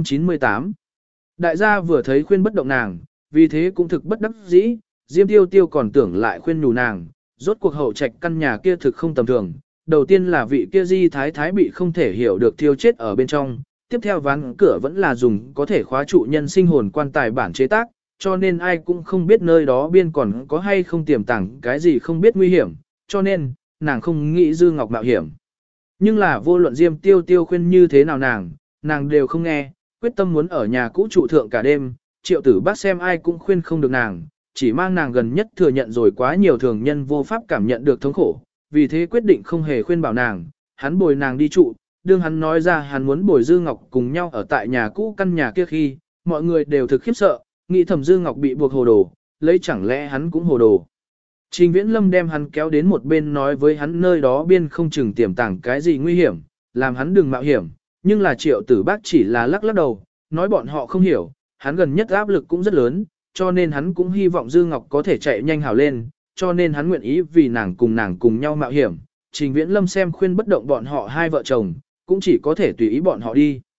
698 Đại gia vừa thấy khuyên bất động nàng, vì thế cũng thực bất đắc dĩ, Diêm Tiêu Tiêu còn tưởng lại khuyên nhủ nàng, rốt cuộc hậu trạch căn nhà kia thực không tầm thường. Đầu tiên là vị kia Di Thái Thái bị không thể hiểu được thiêu chết ở bên trong, tiếp theo ván cửa vẫn là dùng có thể khóa trụ nhân sinh hồn quan tài bản chế tác, cho nên ai cũng không biết nơi đó biên còn có hay không tiềm tàng cái gì không biết nguy hiểm, cho nên, nàng không nghĩ Dư Ngọc mạo hiểm. Nhưng là vô luận Diêm Tiêu Tiêu khuyên như thế nào nàng đều không nghe, quyết tâm muốn ở nhà cũ trụ thượng cả đêm, Triệu Tử Bắc xem ai cũng khuyên không được nàng, chỉ mang nàng gần nhất thừa nhận rồi quá nhiều thường nhân vô pháp cảm nhận được thống khổ, vì thế quyết định không hề khuyên bảo nàng, hắn bồi nàng đi trụ, đương hắn nói ra hắn muốn bồi Dư Ngọc cùng nhau ở tại nhà cũ căn nhà kia khi, mọi người đều thực khiếp sợ, nghĩ thầm Dư Ngọc bị buộc hồ đồ, lấy chẳng lẽ hắn cũng hồ đồ. Trình Viễn Lâm đem hắn kéo đến một bên nói với hắn nơi đó biên không chừng tiềm tàng cái gì nguy hiểm, làm hắn đừng mạo hiểm, nhưng là Triệu Tử Bắc chỉ là lắc lắc đầu, nói bọn họ không hiểu, hắn gần nhất áp lực cũng rất lớn, cho nên hắn cũng hy vọng Dư Ngọc có thể chạy nhanh hào lên, cho nên hắn nguyện ý vì nàng cùng nhau mạo hiểm. Trình Viễn Lâm xem khuyên bất động bọn họ hai vợ chồng, cũng chỉ có thể tùy ý bọn họ đi.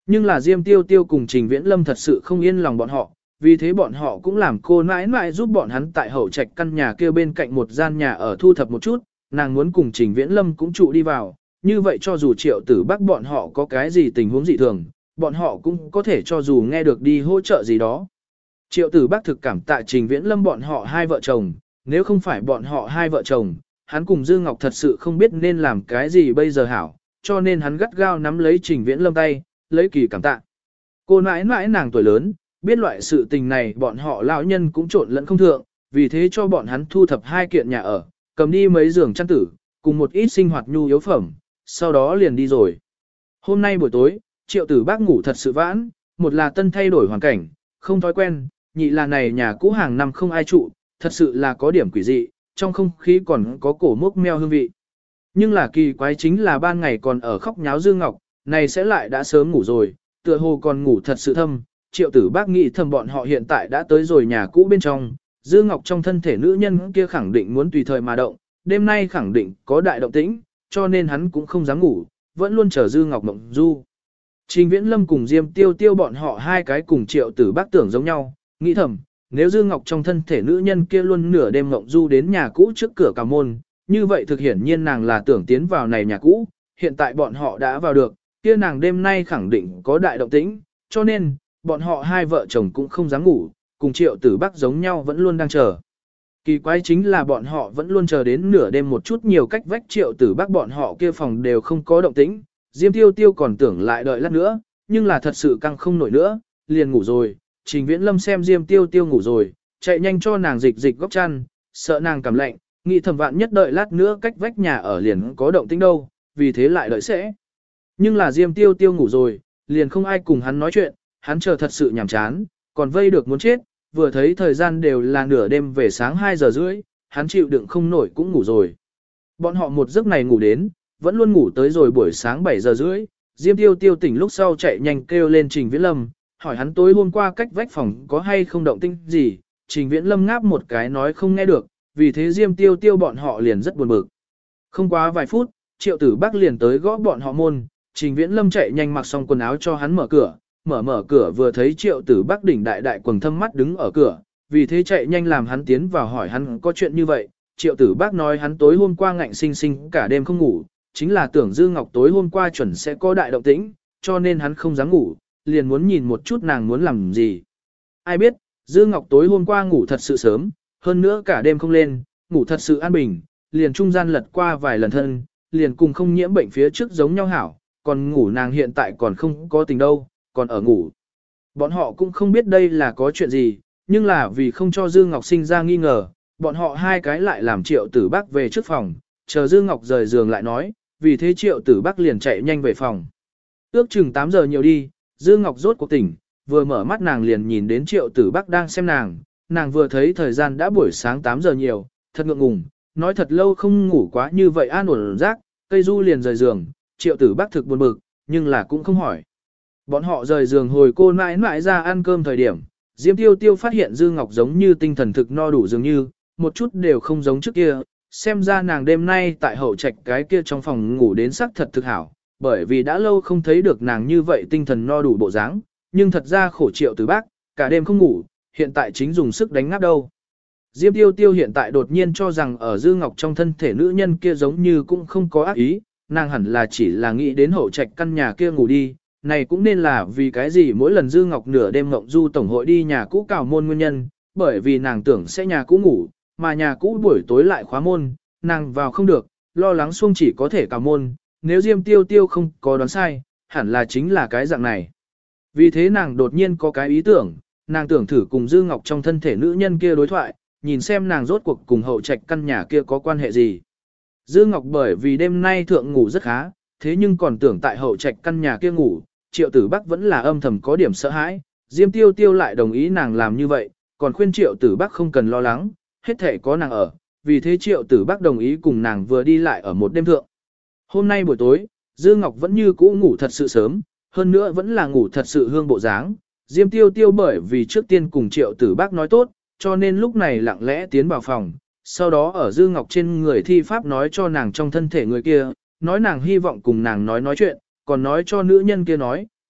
Nhưng là Diêm Tiêu Tiêu cùng Trình Viễn Lâm thật sự không yên lòng bọn họ, vì thế bọn họ cũng làm cô nãi nãi giúp bọn hắn tại hậu trạch căn nhà kia bên cạnh một gian nhà ở thu thập một chút, nàng muốn cùng Trình Viễn Lâm cũng trụ đi vào, như vậy cho dù Triệu Tử Bắc bọn họ có cái gì tình huống dị thường, bọn họ cũng có thể cho dù nghe được đi hỗ trợ gì đó. Triệu Tử Bắc thực cảm tạ Trình Viễn Lâm bọn họ hai vợ chồng, nếu không phải bọn họ hai vợ chồng, hắn cùng Dư Ngọc thật sự không biết nên làm cái gì bây giờ hảo, cho nên hắn gắt gao nắm lấy Trình Viễn Lâm tay, lấy kỳ cảm tạ. Cô nãi nãi nàng tuổi lớn, biết loại sự tình này bọn họ lão nhân cũng trộn lẫn không thượng, vì thế cho bọn hắn thu thập hai kiện nhà ở, cầm đi mấy giường chăn tử, cùng một ít sinh hoạt nhu yếu phẩm, sau đó liền đi rồi. Hôm nay buổi tối, Triệu Tử Bác ngủ thật sự vãn, một là tân thay đổi hoàn cảnh, không thói quen, nhị là này nhà cũ hàng năm không ai trụ, thật sự là có điểm quỷ dị, trong không khí còn có cổ mốc meo hương vị. Nhưng là kỳ quái chính là ban ngày còn ở khóc nháo Dương Ngọc, này sẽ lại đã sớm ngủ rồi, tựa hồ còn ngủ thật sự thâm. Triệu Tử Bác nghĩ thầm bọn họ hiện tại đã tới rồi nhà cũ bên trong, Dương Ngọc trong thân thể nữ nhân kia khẳng định muốn tùy thời mà động, đêm nay khẳng định có đại động tĩnh, cho nên hắn cũng không dám ngủ, vẫn luôn chờ Dương Ngọc mộng du. Trình Viễn Lâm cùng Diêm Tiêu Tiêu bọn họ hai cái cùng Triệu Tử Bác tưởng giống nhau, nghĩ thầm, nếu Dương Ngọc trong thân thể nữ nhân kia luôn nửa đêm mộng du đến nhà cũ trước cửa cào môn, như vậy thực hiển nhiên nàng là tưởng tiến vào này nhà cũ, hiện tại bọn họ đã vào được, kia nàng đêm nay khẳng định có đại động tĩnh, cho nên, bọn họ hai vợ chồng cũng không dám ngủ, cùng Triệu Tử Bác giống nhau vẫn luôn đang chờ. Kỳ quái chính là bọn họ vẫn luôn chờ đến nửa đêm một chút nhiều cách vách Triệu Tử Bác bọn họ kia phòng đều không có động tĩnh, Diêm Tiêu Tiêu còn tưởng lại đợi lát nữa, nhưng là thật sự căng không nổi nữa, liền ngủ rồi. Trình Viễn Lâm xem Diêm Tiêu Tiêu ngủ rồi, chạy nhanh cho nàng dịch dịch góc chăn, sợ nàng cảm lạnh, nghĩ thầm vạn nhất đợi lát nữa cách vách nhà ở liền có động tĩnh đâu, vì thế lại đợi sẽ. Nhưng là Diêm Tiêu Tiêu ngủ rồi, liền không ai cùng hắn nói chuyện, hắn chờ thật sự nhàm chán, còn vây được muốn chết, vừa thấy thời gian đều là nửa đêm về sáng 2 giờ rưỡi, hắn chịu đựng không nổi cũng ngủ rồi. Bọn họ một giấc này ngủ đến, vẫn luôn ngủ tới rồi buổi sáng 7 giờ rưỡi, Diêm Tiêu Tiêu tỉnh lúc sau chạy nhanh kêu lên Trình Viễn Lâm, hỏi hắn tối hôm qua cách vách phòng có hay không động tĩnh gì, Trình Viễn Lâm ngáp một cái nói không nghe được, vì thế Diêm Tiêu Tiêu bọn họ liền rất buồn bực. Không quá vài phút, Triệu Tử Bác liền tới gõ bọn họ môn, Trình Viễn Lâm chạy nhanh mặc xong quần áo cho hắn mở cửa, mở cửa vừa thấy Triệu Tử Bác đỉnh đại đại quầng thâm mắt đứng ở cửa, vì thế chạy nhanh làm hắn tiến vào hỏi hắn có chuyện như vậy. Triệu Tử Bác nói hắn tối hôm qua ngạnh sinh sinh cả đêm không ngủ, chính là tưởng Dư Ngọc tối hôm qua chuẩn sẽ có đại động tĩnh, cho nên hắn không dám ngủ, liền muốn nhìn một chút nàng muốn làm gì. Ai biết, Dư Ngọc tối hôm qua ngủ thật sự sớm, hơn nữa cả đêm không lên, ngủ thật sự an bình, liền trung gian lật qua vài lần thân, liền cùng không nhiễm bệnh phía trước giống nhau hảo, còn ngủ nàng hiện tại còn không có tình đâu, còn ở ngủ. Bọn họ cũng không biết đây là có chuyện gì, nhưng là vì không cho Dư Ngọc sinh ra nghi ngờ, bọn họ hai cái lại làm Triệu Tử Bác về trước phòng, chờ Dư Ngọc rời giường lại nói, vì thế Triệu Tử Bác liền chạy nhanh về phòng. Ước chừng 8 giờ nhiều đi, Dư Ngọc rốt cuộc tỉnh, vừa mở mắt nàng liền nhìn đến Triệu Tử Bác đang xem nàng vừa thấy thời gian đã buổi sáng 8 giờ nhiều, thật ngượng ngùng, nói thật lâu không ngủ quá như vậy an ổn rác, cây du liền rời giường, Triệu Tử Bác thực buồn bực, nhưng là cũng không hỏi. Bọn họ rời giường hồi cô mãi mãi ra ăn cơm thời điểm, Diêm Tiêu Tiêu phát hiện Dư Ngọc giống như tinh thần thực no đủ dường như, một chút đều không giống trước kia, xem ra nàng đêm nay tại hậu trạch cái kia trong phòng ngủ đến sắc thật thực hảo, bởi vì đã lâu không thấy được nàng như vậy tinh thần no đủ bộ dáng, nhưng thật ra khổ Triệu Tử Bác, cả đêm không ngủ, hiện tại chính dùng sức đánh ngáp đâu. Diêm Tiêu Tiêu hiện tại đột nhiên cho rằng ở Dư Ngọc trong thân thể nữ nhân kia giống như cũng không có ác ý, nàng hẳn là chỉ là nghĩ đến hậu trạch căn nhà kia ngủ đi, này cũng nên là vì cái gì mỗi lần Dư Ngọc nửa đêm ngộng du tổng hội đi nhà cũ cào môn nguyên nhân, bởi vì nàng tưởng sẽ nhà cũ ngủ, mà nhà cũ buổi tối lại khóa môn, nàng vào không được, lo lắng xuông chỉ có thể cào môn, nếu Diêm Tiêu Tiêu không có đoán sai, hẳn là chính là cái dạng này. Vì thế nàng đột nhiên có cái ý tưởng, nàng tưởng thử cùng Dư Ngọc trong thân thể nữ nhân kia đối thoại, nhìn xem nàng rốt cuộc cùng hậu trạch căn nhà kia có quan hệ gì. Dư Ngọc bởi vì đêm nay thượng ngủ rất khá, thế nhưng còn tưởng tại hậu trạch căn nhà kia ngủ, Triệu Tử Bác vẫn là âm thầm có điểm sợ hãi, Diêm Tiêu Tiêu lại đồng ý nàng làm như vậy, còn khuyên Triệu Tử Bác không cần lo lắng, hết thể có nàng ở, vì thế Triệu Tử Bác đồng ý cùng nàng vừa đi lại ở một đêm thượng. Hôm nay buổi tối, Dư Ngọc vẫn như cũ ngủ thật sự sớm, hơn nữa vẫn là ngủ thật sự hương bộ dáng. Diêm Tiêu Tiêu bởi vì trước tiên cùng Triệu Tử Bác nói tốt, cho nên lúc này lặng lẽ tiến vào phòng, sau đó ở Dư Ngọc trên người thi pháp nói cho nàng trong thân thể người kia, nói nàng hy vọng cùng nàng nói chuyện, còn nói cho nữ nhân kia nói,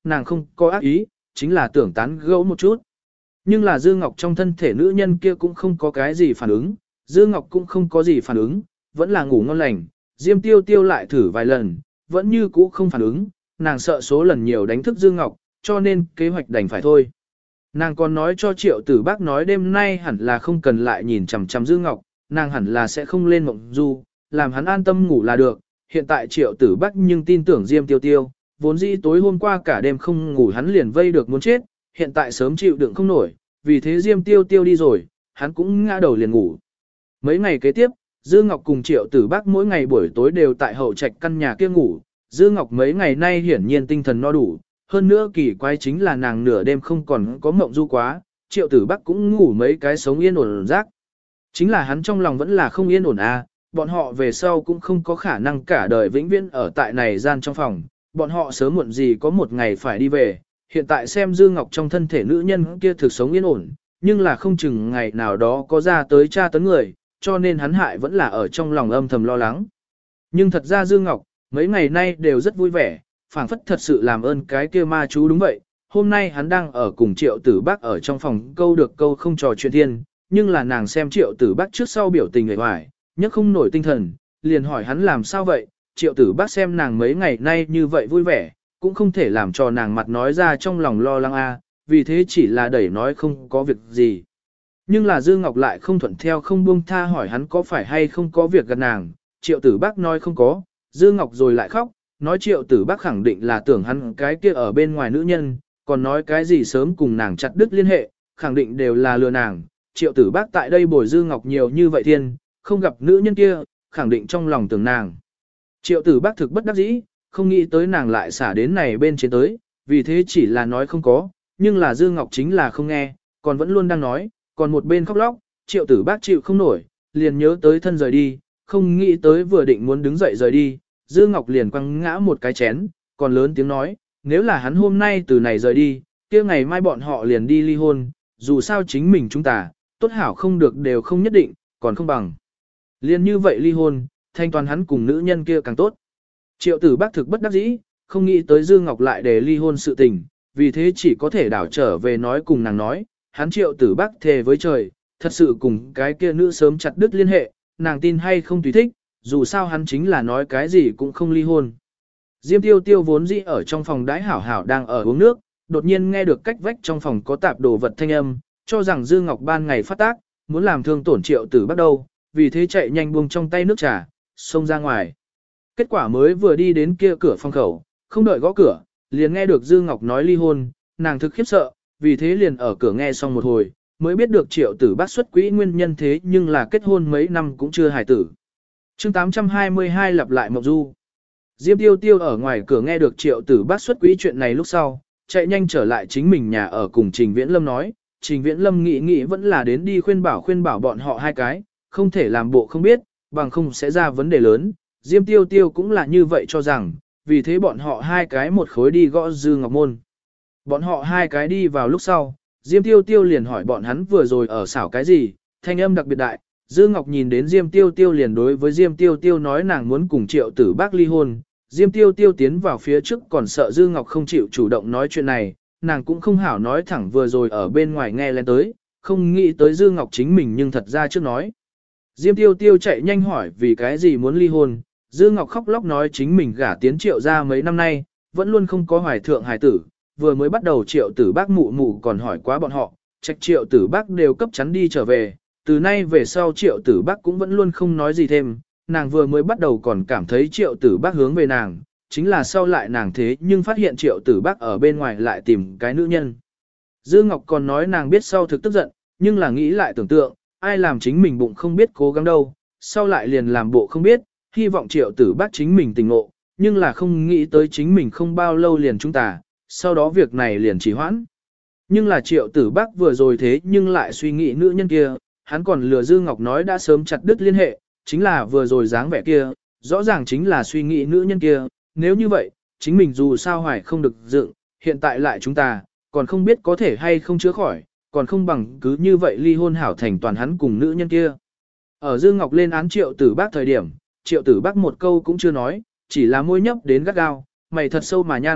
nàng không có ác ý, chính là tưởng tán gẫu một chút. Nhưng là Dư Ngọc trong thân thể nữ nhân kia cũng không có cái gì phản ứng, Dư Ngọc cũng không có gì phản ứng, vẫn là ngủ ngon lành, Diêm Tiêu Tiêu lại thử vài lần, vẫn như cũ không phản ứng, nàng sợ số lần nhiều đánh thức Dư Ngọc, cho nên kế hoạch đành phải thôi. Nàng còn nói cho Triệu Tử Bác nói đêm nay hẳn là không cần lại nhìn chằm chằm Dư Ngọc, nàng hẳn là sẽ không lên mộng du, làm hắn an tâm ngủ là được. Hiện tại Triệu Tử Bác nhưng tin tưởng Diêm Tiêu Tiêu, vốn dĩ tối hôm qua cả đêm không ngủ hắn liền vây được muốn chết, hiện tại sớm chịu đựng không nổi, vì thế Diêm Tiêu Tiêu đi rồi, hắn cũng ngã đầu liền ngủ. Mấy ngày kế tiếp, Dư Ngọc cùng Triệu Tử Bác mỗi ngày buổi tối đều tại hậu trạch căn nhà kia ngủ, Dư Ngọc mấy ngày nay hiển nhiên tinh thần no đủ, hơn nữa kỳ quái chính là nàng nửa đêm không còn có mộng du quá, Triệu Tử Bác cũng ngủ mấy cái sống yên ổn rác. Chính là hắn trong lòng vẫn là không yên ổn à, bọn họ về sau cũng không có khả năng cả đời vĩnh viễn ở tại này gian trong phòng, bọn họ sớm muộn gì có một ngày phải đi về, hiện tại xem Dư Ngọc trong thân thể nữ nhân kia thực sống yên ổn, nhưng là không chừng ngày nào đó có ra tới tra tấn người, cho nên hắn hại vẫn là ở trong lòng âm thầm lo lắng. Nhưng thật ra Dư Ngọc, mấy ngày nay đều rất vui vẻ, phảng phất thật sự làm ơn cái kia ma chú đúng vậy. Hôm nay hắn đang ở cùng Triệu Tử Bác ở trong phòng câu được câu không trò chuyện thiên, nhưng là nàng xem Triệu Tử Bác trước sau biểu tình người hoài, nhất không nổi tinh thần, liền hỏi hắn làm sao vậy. Triệu Tử Bác xem nàng mấy ngày nay như vậy vui vẻ, cũng không thể làm cho nàng mặt nói ra trong lòng lo lắng a, vì thế chỉ là đẩy nói không có việc gì. Nhưng là Dư Ngọc lại không thuận theo không buông tha hỏi hắn có phải hay không có việc gần nàng, Triệu Tử Bác nói không có, Dư Ngọc rồi lại khóc, nói Triệu Tử Bác khẳng định là tưởng hắn cái kia ở bên ngoài nữ nhân, còn nói cái gì sớm cùng nàng chặt đứt liên hệ, khẳng định đều là lừa nàng, Triệu Tử Bác tại đây bồi Dư Ngọc nhiều như vậy thiên, không gặp nữ nhân kia, khẳng định trong lòng tưởng nàng. Triệu Tử Bác thực bất đắc dĩ, không nghĩ tới nàng lại xả đến này bên trên tới, vì thế chỉ là nói không có, nhưng là Dư Ngọc chính là không nghe, còn vẫn luôn đang nói, còn một bên khóc lóc, Triệu Tử Bác chịu không nổi, liền nhớ tới thân rời đi, không nghĩ tới vừa định muốn đứng dậy rời đi, Dư Ngọc liền quăng ngã một cái chén, còn lớn tiếng nói, nếu là hắn hôm nay từ này rời đi, kia ngày mai bọn họ liền đi ly hôn, dù sao chính mình chúng ta, tốt hảo không được đều không nhất định, còn không bằng. Liền như vậy ly hôn, thanh toàn hắn cùng nữ nhân kia càng tốt. Triệu Tử Bác thực bất đắc dĩ, không nghĩ tới Dư Ngọc lại để ly hôn sự tình, vì thế chỉ có thể đảo trở về nói cùng nàng nói, hắn Triệu Tử Bác thề với trời, thật sự cùng cái kia nữ sớm chặt đứt liên hệ, nàng tin hay không tùy thích, dù sao hắn chính là nói cái gì cũng không ly hôn. Diêm Tiêu Tiêu vốn dĩ ở trong phòng đái hảo hảo đang ở uống nước, đột nhiên nghe được cách vách trong phòng có tạp đồ vật thanh âm, cho rằng Dư Ngọc ban ngày phát tác, muốn làm thương tổn Triệu Tử Bác đâu, vì thế chạy nhanh buông trong tay nước trà, xông ra ngoài. Kết quả mới vừa đi đến kia cửa phòng khẩu, không đợi gõ cửa, liền nghe được Dư Ngọc nói ly hôn, nàng thực khiếp sợ, vì thế liền ở cửa nghe xong một hồi, mới biết được Triệu Tử Bác xuất quỹ nguyên nhân thế nhưng là kết hôn mấy năm cũng chưa hài tử. Chương 822 lặp lại mộng du. Diêm Tiêu Tiêu ở ngoài cửa nghe được Triệu Tử Bác xuất quỹ chuyện này lúc sau, chạy nhanh trở lại chính mình nhà ở cùng Trình Viễn Lâm nói, Trình Viễn Lâm nghĩ vẫn là đến đi khuyên bảo bọn họ hai cái, không thể làm bộ không biết, bằng không sẽ ra vấn đề lớn. Diêm Tiêu Tiêu cũng là như vậy cho rằng, vì thế bọn họ hai cái một khối đi gõ Dư Ngọc môn. Bọn họ hai cái đi vào lúc sau, Diêm Tiêu Tiêu liền hỏi bọn hắn vừa rồi ở xảo cái gì, thanh âm đặc biệt đại. Dư Ngọc nhìn đến Diêm Tiêu Tiêu liền đối với Diêm Tiêu Tiêu nói nàng muốn cùng Triệu Tử Bác ly hôn. Diêm Tiêu Tiêu tiến vào phía trước còn sợ Dư Ngọc không chịu chủ động nói chuyện này, nàng cũng không hảo nói thẳng vừa rồi ở bên ngoài nghe lên tới, không nghĩ tới Dư Ngọc chính mình nhưng thật ra trước nói. Diêm Tiêu Tiêu chạy nhanh hỏi vì cái gì muốn ly hôn, Dư Ngọc khóc lóc nói chính mình gả tiến Triệu ra mấy năm nay, vẫn luôn không có hoài thượng hài tử, vừa mới bắt đầu Triệu Tử Bác mụ mụ còn hỏi quá bọn họ, trách Triệu Tử Bác đều cấp chắn đi trở về, từ nay về sau Triệu Tử Bác cũng vẫn luôn không nói gì thêm, nàng vừa mới bắt đầu còn cảm thấy Triệu Tử Bác hướng về nàng, chính là sau lại nàng thế nhưng phát hiện Triệu Tử Bác ở bên ngoài lại tìm cái nữ nhân. Dư Ngọc còn nói nàng biết sau thực tức giận, nhưng là nghĩ lại tưởng tượng, ai làm chính mình bụng không biết cố gắng đâu, sau lại liền làm bộ không biết, hy vọng Triệu Tử Bác chính mình tỉnh ngộ, nhưng là không nghĩ tới chính mình không bao lâu liền chúng ta, sau đó việc này liền trì hoãn. Nhưng là Triệu Tử Bác vừa rồi thế nhưng lại suy nghĩ nữ nhân kia, hắn còn lừa Dư Ngọc nói đã sớm chặt đứt liên hệ, chính là vừa rồi dáng vẻ kia, rõ ràng chính là suy nghĩ nữ nhân kia, nếu như vậy, chính mình dù sao hoài không được dựng, hiện tại lại chúng ta, còn không biết có thể hay không chữa khỏi, còn không bằng cứ như vậy ly hôn hảo thành toàn hắn cùng nữ nhân kia. Ở Dư Ngọc lên án Triệu Tử Bác thời điểm, Triệu Tử Bác một câu cũng chưa nói, chỉ là môi nhấp đến gắt gao, mày thật sâu mà nhăn,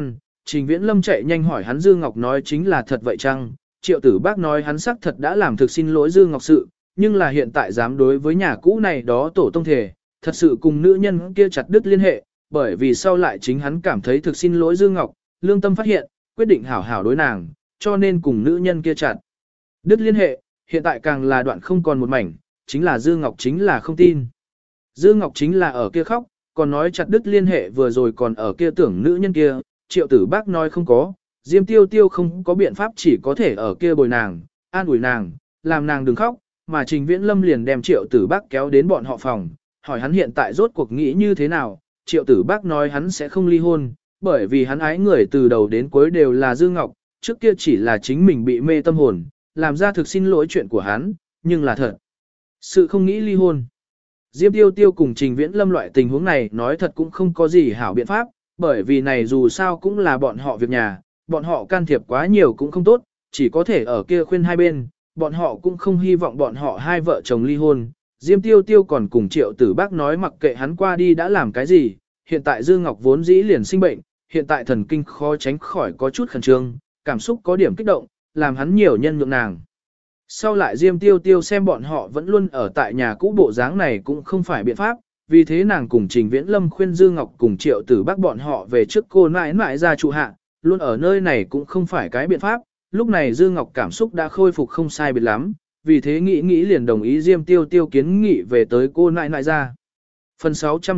Trình Viễn Lâm chạy nhanh hỏi hắn Dư Ngọc nói chính là thật vậy chăng? Triệu Tử Bác nói hắn xác thật đã làm thực xin lỗi Dư Ngọc sự, nhưng là hiện tại dám đối với nhà cũ này đó tổ tông thể, thật sự cùng nữ nhân kia chặt đứt liên hệ, bởi vì sau lại chính hắn cảm thấy thực xin lỗi Dư Ngọc, lương tâm phát hiện, quyết định hảo hảo đối nàng, cho nên cùng nữ nhân kia chặt đứt liên hệ, hiện tại càng là đoạn không còn một mảnh, chính là Dư Ngọc chính là không tin. Dư Ngọc chính là ở kia khóc, còn nói chặt đứt liên hệ vừa rồi còn ở kia tưởng nữ nhân kia, Triệu Tử Bác nói không có, Diêm Tiêu Tiêu không có biện pháp chỉ có thể ở kia bồi nàng, an ủi nàng, làm nàng đừng khóc, mà Trình Viễn Lâm liền đem Triệu Tử Bác kéo đến bọn họ phòng, hỏi hắn hiện tại rốt cuộc nghĩ như thế nào, Triệu Tử Bác nói hắn sẽ không ly hôn, bởi vì hắn ái người từ đầu đến cuối đều là Dư Ngọc, trước kia chỉ là chính mình bị mê tâm hồn, làm ra thực xin lỗi chuyện của hắn, nhưng là thật. Sự không nghĩ ly hôn. Diêm Tiêu Tiêu cùng Trình Viễn Lâm loại tình huống này nói thật cũng không có gì hảo biện pháp, bởi vì này dù sao cũng là bọn họ việc nhà, bọn họ can thiệp quá nhiều cũng không tốt, chỉ có thể ở kia khuyên hai bên, bọn họ cũng không hy vọng bọn họ hai vợ chồng ly hôn. Diêm Tiêu Tiêu còn cùng Triệu Tử Bác nói mặc kệ hắn qua đi đã làm cái gì, hiện tại Dư Ngọc vốn dĩ liền sinh bệnh, hiện tại thần kinh khó tránh khỏi có chút khẩn trương, cảm xúc có điểm kích động, làm hắn nhiều nhân nhượng nàng. Sau lại Diêm Tiêu Tiêu xem bọn họ vẫn luôn ở tại nhà cũ bộ dáng này cũng không phải biện pháp, vì thế nàng cùng Trình Viễn Lâm khuyên Dư Ngọc cùng Triệu Tử Bác bọn họ về trước cô nãi nãi ra trụ hạ, luôn ở nơi này cũng không phải cái biện pháp, lúc này Dư Ngọc cảm xúc đã khôi phục không sai biệt lắm, vì thế nghĩ liền đồng ý Diêm Tiêu Tiêu kiến nghị về tới cô nãi nãi ra. Phần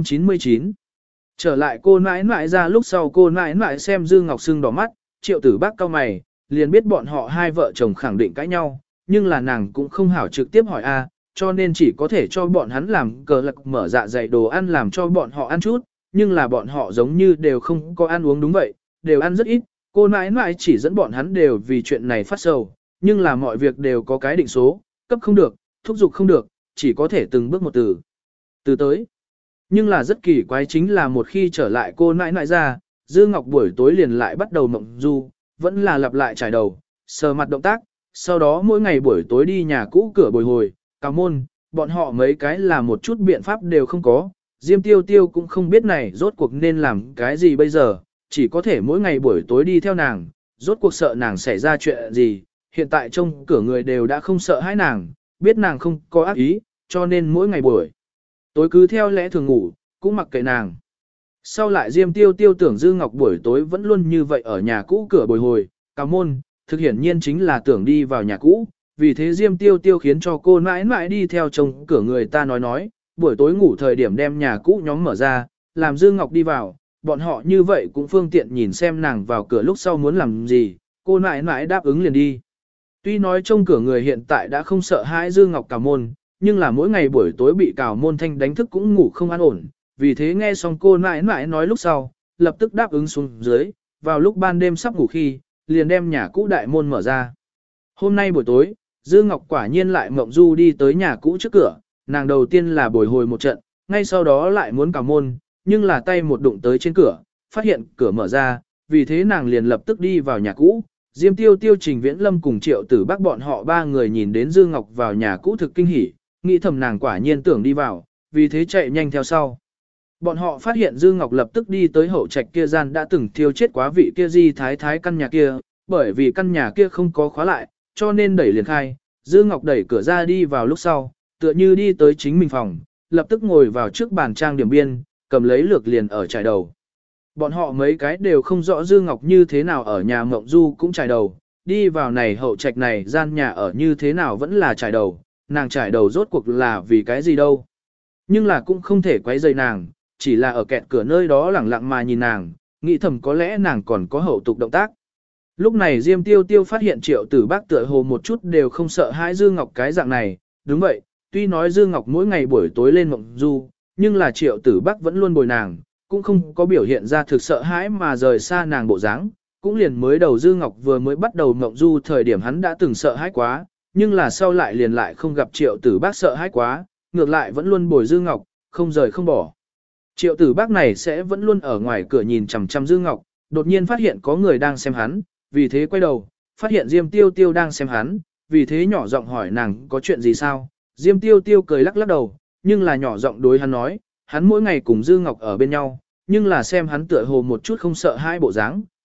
699 Trở lại cô nãi nãi ra lúc sau cô nãi nãi xem Dư Ngọc sưng đỏ mắt, Triệu Tử Bác cau mày, liền biết bọn họ hai vợ chồng khẳng định cãi nhau, nhưng là nàng cũng không hảo trực tiếp hỏi cho nên chỉ có thể cho bọn hắn làm cờ lạc mở dạ dày đồ ăn làm cho bọn họ ăn chút, nhưng là bọn họ giống như đều không có ăn uống đúng vậy, đều ăn rất ít, cô nãi nãi chỉ dẫn bọn hắn đều vì chuyện này phát sầu, nhưng là mọi việc đều có cái định số, cấp không được, thúc giục không được, chỉ có thể từng bước một từ tới. Nhưng là rất kỳ quái chính là một khi trở lại cô nãi nãi ra, Dư Ngọc buổi tối liền lại bắt đầu mộng du, vẫn là lặp lại trải đầu, sờ mặt động tác, sau đó mỗi ngày buổi tối đi nhà cũ cửa bồi hồi, cào môn, bọn họ mấy cái là một chút biện pháp đều không có, Diêm Tiêu Tiêu cũng không biết này rốt cuộc nên làm cái gì bây giờ, chỉ có thể mỗi ngày buổi tối đi theo nàng, rốt cuộc sợ nàng xảy ra chuyện gì, hiện tại trong cửa người đều đã không sợ hãi nàng, biết nàng không có ác ý, cho nên mỗi ngày buổi tối cứ theo lẽ thường ngủ, cũng mặc kệ nàng. Sau lại Diêm Tiêu Tiêu tưởng Dư Ngọc buổi tối vẫn luôn như vậy ở nhà cũ cửa bồi hồi, cào môn, thực hiển nhiên chính là tưởng đi vào nhà cũ, vì thế Diêm Tiêu Tiêu khiến cho cô mãi mãi đi theo trong cửa người ta nói, buổi tối ngủ thời điểm đem nhà cũ nhóm mở ra, làm Dư Ngọc đi vào, bọn họ như vậy cũng phương tiện nhìn xem nàng vào cửa lúc sau muốn làm gì, cô mãi mãi đáp ứng liền đi. Tuy nói trong cửa người hiện tại đã không sợ hãi Dư Ngọc cào môn, nhưng là mỗi ngày buổi tối bị cào môn thanh đánh thức cũng ngủ không an ổn, vì thế nghe xong cô mãi mãi nói lúc sau, lập tức đáp ứng xuống dưới, vào lúc ban đêm sắp ngủ khi, liền đem nhà cũ đại môn mở ra. Hôm nay buổi tối, Dư Ngọc quả nhiên lại mộng du đi tới nhà cũ trước cửa, nàng đầu tiên là bồi hồi một trận, ngay sau đó lại muốn cào môn, nhưng là tay một đụng tới trên cửa, phát hiện cửa mở ra, vì thế nàng liền lập tức đi vào nhà cũ. Diêm Tiêu Tiêu, Trình Viễn Lâm cùng Triệu Tử Bác bọn họ ba người nhìn đến Dư Ngọc vào nhà cũ thực kinh hỉ, nghĩ thầm nàng quả nhiên tưởng đi vào, vì thế chạy nhanh theo sau. Bọn họ phát hiện Dư Ngọc lập tức đi tới hậu trạch kia gian đã từng thiêu chết quá vị kia Di Thái Thái căn nhà kia, bởi vì căn nhà kia không có khóa lại, cho nên đẩy liền khai. Dư Ngọc đẩy cửa ra đi vào lúc sau, tựa như đi tới chính mình phòng, lập tức ngồi vào trước bàn trang điểm biên, cầm lấy lược liền ở trải đầu. Bọn họ mấy cái đều không rõ Dư Ngọc như thế nào ở nhà Mộng Du cũng trải đầu, đi vào này hậu trạch này gian nhà ở như thế nào vẫn là trải đầu, nàng trải đầu rốt cuộc là vì cái gì đâu. Nhưng là cũng không thể quấy rầy nàng, chỉ là ở kẹt cửa nơi đó lẳng lặng mà nhìn nàng, nghĩ thầm có lẽ nàng còn có hậu tục động tác. Lúc này Diêm Tiêu Tiêu phát hiện Triệu Tử Bác tựa hồ một chút đều không sợ hãi Dư Ngọc cái dạng này, đúng vậy, tuy nói Dư Ngọc mỗi ngày buổi tối lên Mộng Du, nhưng là Triệu Tử Bác vẫn luôn bồi nàng, cũng không có biểu hiện ra thực sợ hãi mà rời xa nàng bộ dáng. Cũng liền mới đầu Dư Ngọc vừa mới bắt đầu Mộng Du thời điểm hắn đã từng sợ hãi quá, nhưng là sau lại liền lại không gặp Triệu Tử Bác sợ hãi quá, ngược lại vẫn luôn bồi Dư Ngọc, không rời không bỏ. Triệu Tử Bác này sẽ vẫn luôn ở ngoài cửa nhìn chằm chằm Dư Ngọc, đột nhiên phát hiện có người đang xem hắn, vì thế quay đầu, phát hiện Diêm Tiêu Tiêu đang xem hắn, vì thế nhỏ giọng hỏi nàng có chuyện gì sao. Diêm Tiêu Tiêu cười lắc lắc đầu, nhưng là nhỏ giọng đối hắn nói, hắn mỗi ngày cùng Dư Ngọc ở bên nhau, nhưng là xem hắn tựa hồ một chút không sợ hai bộ dáng,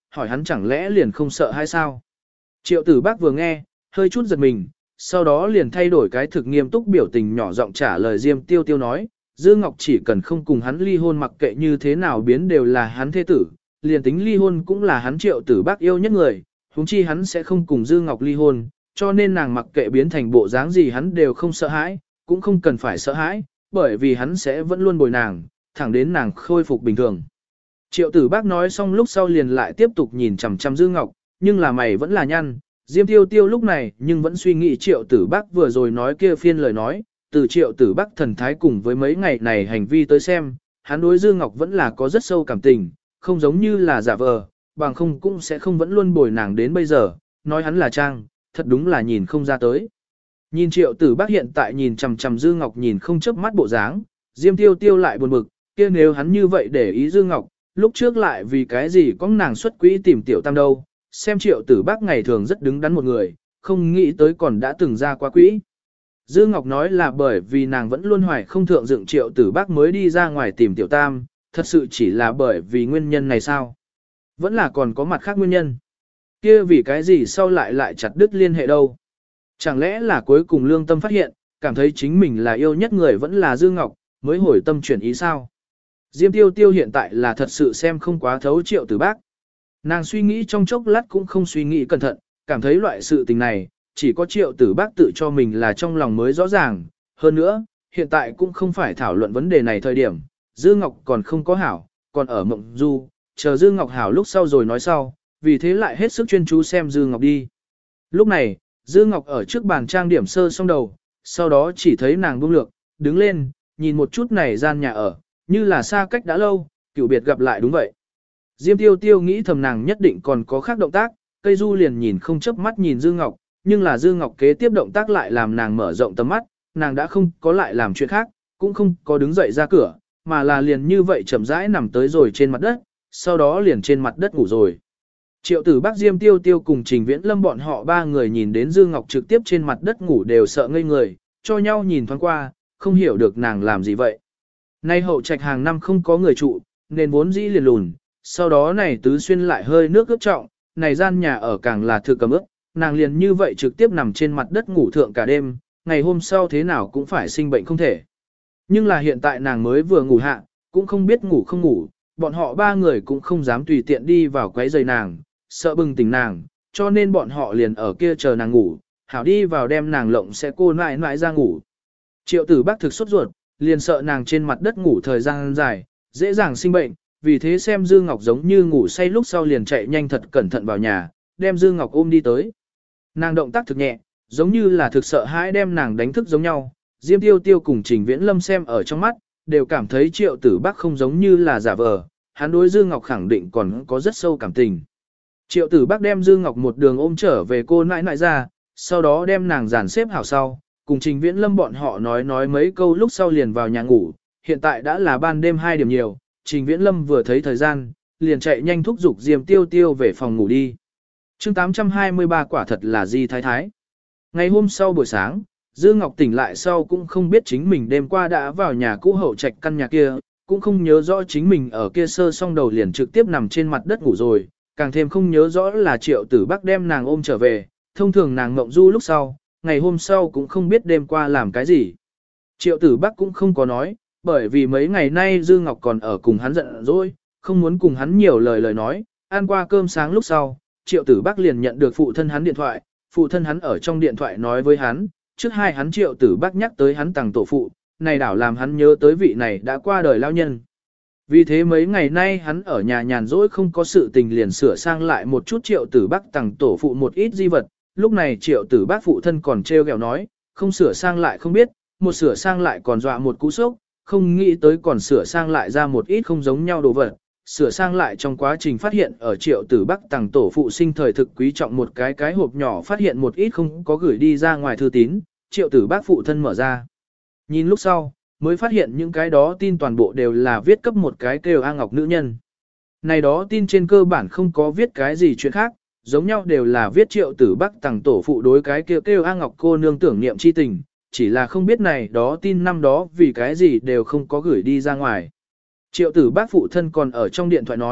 hỏi hắn chẳng lẽ liền không sợ hay sao. Triệu tử bác vừa nghe, hơi chút giật mình, sau đó liền thay đổi cái thực nghiêm túc biểu tình nhỏ giọng trả lời Diêm Tiêu Tiêu nói, Dư Ngọc chỉ cần không cùng hắn ly hôn mặc kệ như thế nào biến đều là hắn thế tử, liền tính ly hôn cũng là hắn Triệu tử bác yêu nhất người, huống chi hắn sẽ không cùng Dư Ngọc ly hôn, cho nên nàng mặc kệ biến thành bộ dáng gì hắn đều không sợ hãi, cũng không cần phải sợ hãi, bởi vì hắn sẽ vẫn luôn bồi nàng, thẳng đến nàng khôi phục bình thường. Triệu tử bác nói xong lúc sau liền lại tiếp tục nhìn chằm chằm Dư Ngọc, nhưng là mày vẫn là nhăn. Diêm Tiêu Tiêu lúc này nhưng vẫn suy nghĩ Triệu tử bác vừa rồi nói kia phiên lời nói, từ Triệu tử bác thần thái cùng với mấy ngày này hành vi tới xem, hắn đối Dư Ngọc vẫn là có rất sâu cảm tình, không giống như là giả vờ, bằng không cũng sẽ không vẫn luôn bồi nàng đến bây giờ, nói hắn là trang, thật đúng là nhìn không ra tới. Nhìn Triệu tử bác hiện tại nhìn chằm chằm Dư Ngọc nhìn không chớp mắt bộ dáng, Diêm Tiêu Tiêu lại buồn bực, kia nếu hắn như vậy để ý Dư Ngọc, lúc trước lại vì cái gì có nàng xuất quỹ tìm tiểu tam đâu, xem Triệu tử bác ngày thường rất đứng đắn một người, không nghĩ tới còn đã từng ra qua quỹ. Dư Ngọc nói là bởi vì nàng vẫn luôn hoài không thượng dựng Triệu tử bác mới đi ra ngoài tìm tiểu tam, thật sự chỉ là bởi vì nguyên nhân này sao? Vẫn là còn có mặt khác nguyên nhân. Kia vì cái gì sau lại chặt đứt liên hệ đâu? Chẳng lẽ là cuối cùng lương tâm phát hiện, cảm thấy chính mình là yêu nhất người vẫn là Dư Ngọc, mới hồi tâm chuyển ý sao? Diêm Tiêu Tiêu hiện tại là thật sự xem không quá thấu Triệu tử bác. Nàng suy nghĩ trong chốc lát cũng không suy nghĩ cẩn thận, cảm thấy loại sự tình này, chỉ có Triệu tử bác tự cho mình là trong lòng mới rõ ràng. Hơn nữa, hiện tại cũng không phải thảo luận vấn đề này thời điểm, Dư Ngọc còn không có hảo, còn ở mộng du, chờ Dư Ngọc hảo lúc sau rồi nói sau, vì thế lại hết sức chuyên chú xem Dư Ngọc đi. Lúc này, Dư Ngọc ở trước bàn trang điểm sơ xong đầu, sau đó chỉ thấy nàng buông lược, đứng lên, nhìn một chút này gian nhà ở, như là xa cách đã lâu, cựu biệt gặp lại đúng vậy. Diêm Tiêu Tiêu nghĩ thầm nàng nhất định còn có khác động tác, cây du liền nhìn không chớp mắt nhìn Dư Ngọc, nhưng là Dư Ngọc kế tiếp động tác lại làm nàng mở rộng tầm mắt, nàng đã không có lại làm chuyện khác, cũng không có đứng dậy ra cửa, mà là liền như vậy chậm rãi nằm tới rồi trên mặt đất, sau đó liền trên mặt đất ngủ rồi. Triệu tử bác Diêm Tiêu Tiêu cùng Trình Viễn Lâm bọn họ ba người nhìn đến Dư Ngọc trực tiếp trên mặt đất ngủ đều sợ ngây người, cho nhau nhìn thoáng qua, không hiểu được nàng làm gì vậy. Nay hậu trạch hàng năm không có người trụ, nên vốn dĩ liền lùn, sau đó này tứ xuyên lại hơi nước ướt trọng, này gian nhà ở càng là thực cầm ướp, nàng liền như vậy trực tiếp nằm trên mặt đất ngủ thượng cả đêm, ngày hôm sau thế nào cũng phải sinh bệnh không thể. Nhưng là hiện tại nàng mới vừa ngủ hạ, cũng không biết ngủ không ngủ, bọn họ ba người cũng không dám tùy tiện đi vào quấy rầy nàng, sợ bừng tỉnh nàng, cho nên bọn họ liền ở kia chờ nàng ngủ, hảo đi vào đem nàng lộng sẽ cô nãi nãi ra ngủ. Triệu tử bác thực sốt ruột, liền sợ nàng trên mặt đất ngủ thời gian dài, dễ dàng sinh bệnh, vì thế xem Dư Ngọc giống như ngủ say lúc sau liền chạy nhanh thật cẩn thận vào nhà, đem Dư Ngọc ôm đi tới. Nàng động tác thực nhẹ, giống như là thực sợ hãi đem nàng đánh thức giống nhau. Diêm Tiêu Tiêu cùng Trình Viễn Lâm xem ở trong mắt, đều cảm thấy Triệu tử bác không giống như là giả vờ, hắn đối Dư Ngọc khẳng định còn có rất sâu cảm tình. Triệu tử bác đem Dư Ngọc một đường ôm trở về cô nãi nãi ra, sau đó đem nàng dàn xếp hảo sau, cùng Trình Viễn Lâm bọn họ nói mấy câu lúc sau liền vào nhà ngủ, hiện tại đã là ban đêm 2 điểm nhiều, Trình Viễn Lâm vừa thấy thời gian, liền chạy nhanh thúc giục Diêm Tiêu Tiêu về phòng ngủ đi. Chương 823 quả thật là Di Thái Thái. Ngày hôm sau buổi sáng, Dư Ngọc tỉnh lại sau cũng không biết chính mình đêm qua đã vào nhà cũ hậu trạch căn nhà kia, cũng không nhớ rõ chính mình ở kia sơ xong đầu liền trực tiếp nằm trên mặt đất ngủ rồi, càng thêm không nhớ rõ là Triệu tử bác đem nàng ôm trở về, thông thường nàng ngộng du lúc sau, ngày hôm sau cũng không biết đêm qua làm cái gì. Triệu tử bác cũng không có nói, bởi vì mấy ngày nay Dư Ngọc còn ở cùng hắn giận dỗi, không muốn cùng hắn nhiều lời nói, ăn qua cơm sáng lúc sau, Triệu tử bác liền nhận được phụ thân hắn điện thoại, phụ thân hắn ở trong điện thoại nói với hắn, trước hai hắn Triệu tử bác nhắc tới hắn tàng tổ phụ, này đảo làm hắn nhớ tới vị này đã qua đời lao nhân. Vì thế mấy ngày nay hắn ở nhà nhàn rỗi không có sự tình liền sửa sang lại một chút Triệu tử bác tàng tổ phụ một ít di vật, lúc này Triệu tử bác phụ thân còn trêu ghẹo nói, không sửa sang lại không biết, một sửa sang lại còn dọa một cú sốc, không nghĩ tới còn sửa sang lại ra một ít không giống nhau đồ vật. Sửa sang lại trong quá trình phát hiện ở Triệu tử Bắc tàng tổ phụ sinh thời thực quý trọng một cái hộp nhỏ phát hiện một ít không có gửi đi ra ngoài thư tín, Triệu tử Bắc phụ thân mở ra. Nhìn lúc sau, mới phát hiện những cái đó tin toàn bộ đều là viết cấp một cái kêu A Ngọc nữ nhân. Này đó tin trên cơ bản không có viết cái gì chuyện khác, giống nhau đều là viết Triệu tử Bắc tàng tổ phụ đối cái kêu A Ngọc cô nương tưởng niệm chi tình, chỉ là không biết này đó tin năm đó vì cái gì đều không có gửi đi ra ngoài. Triệu tử bác phụ thân còn ở trong điện thoại nói,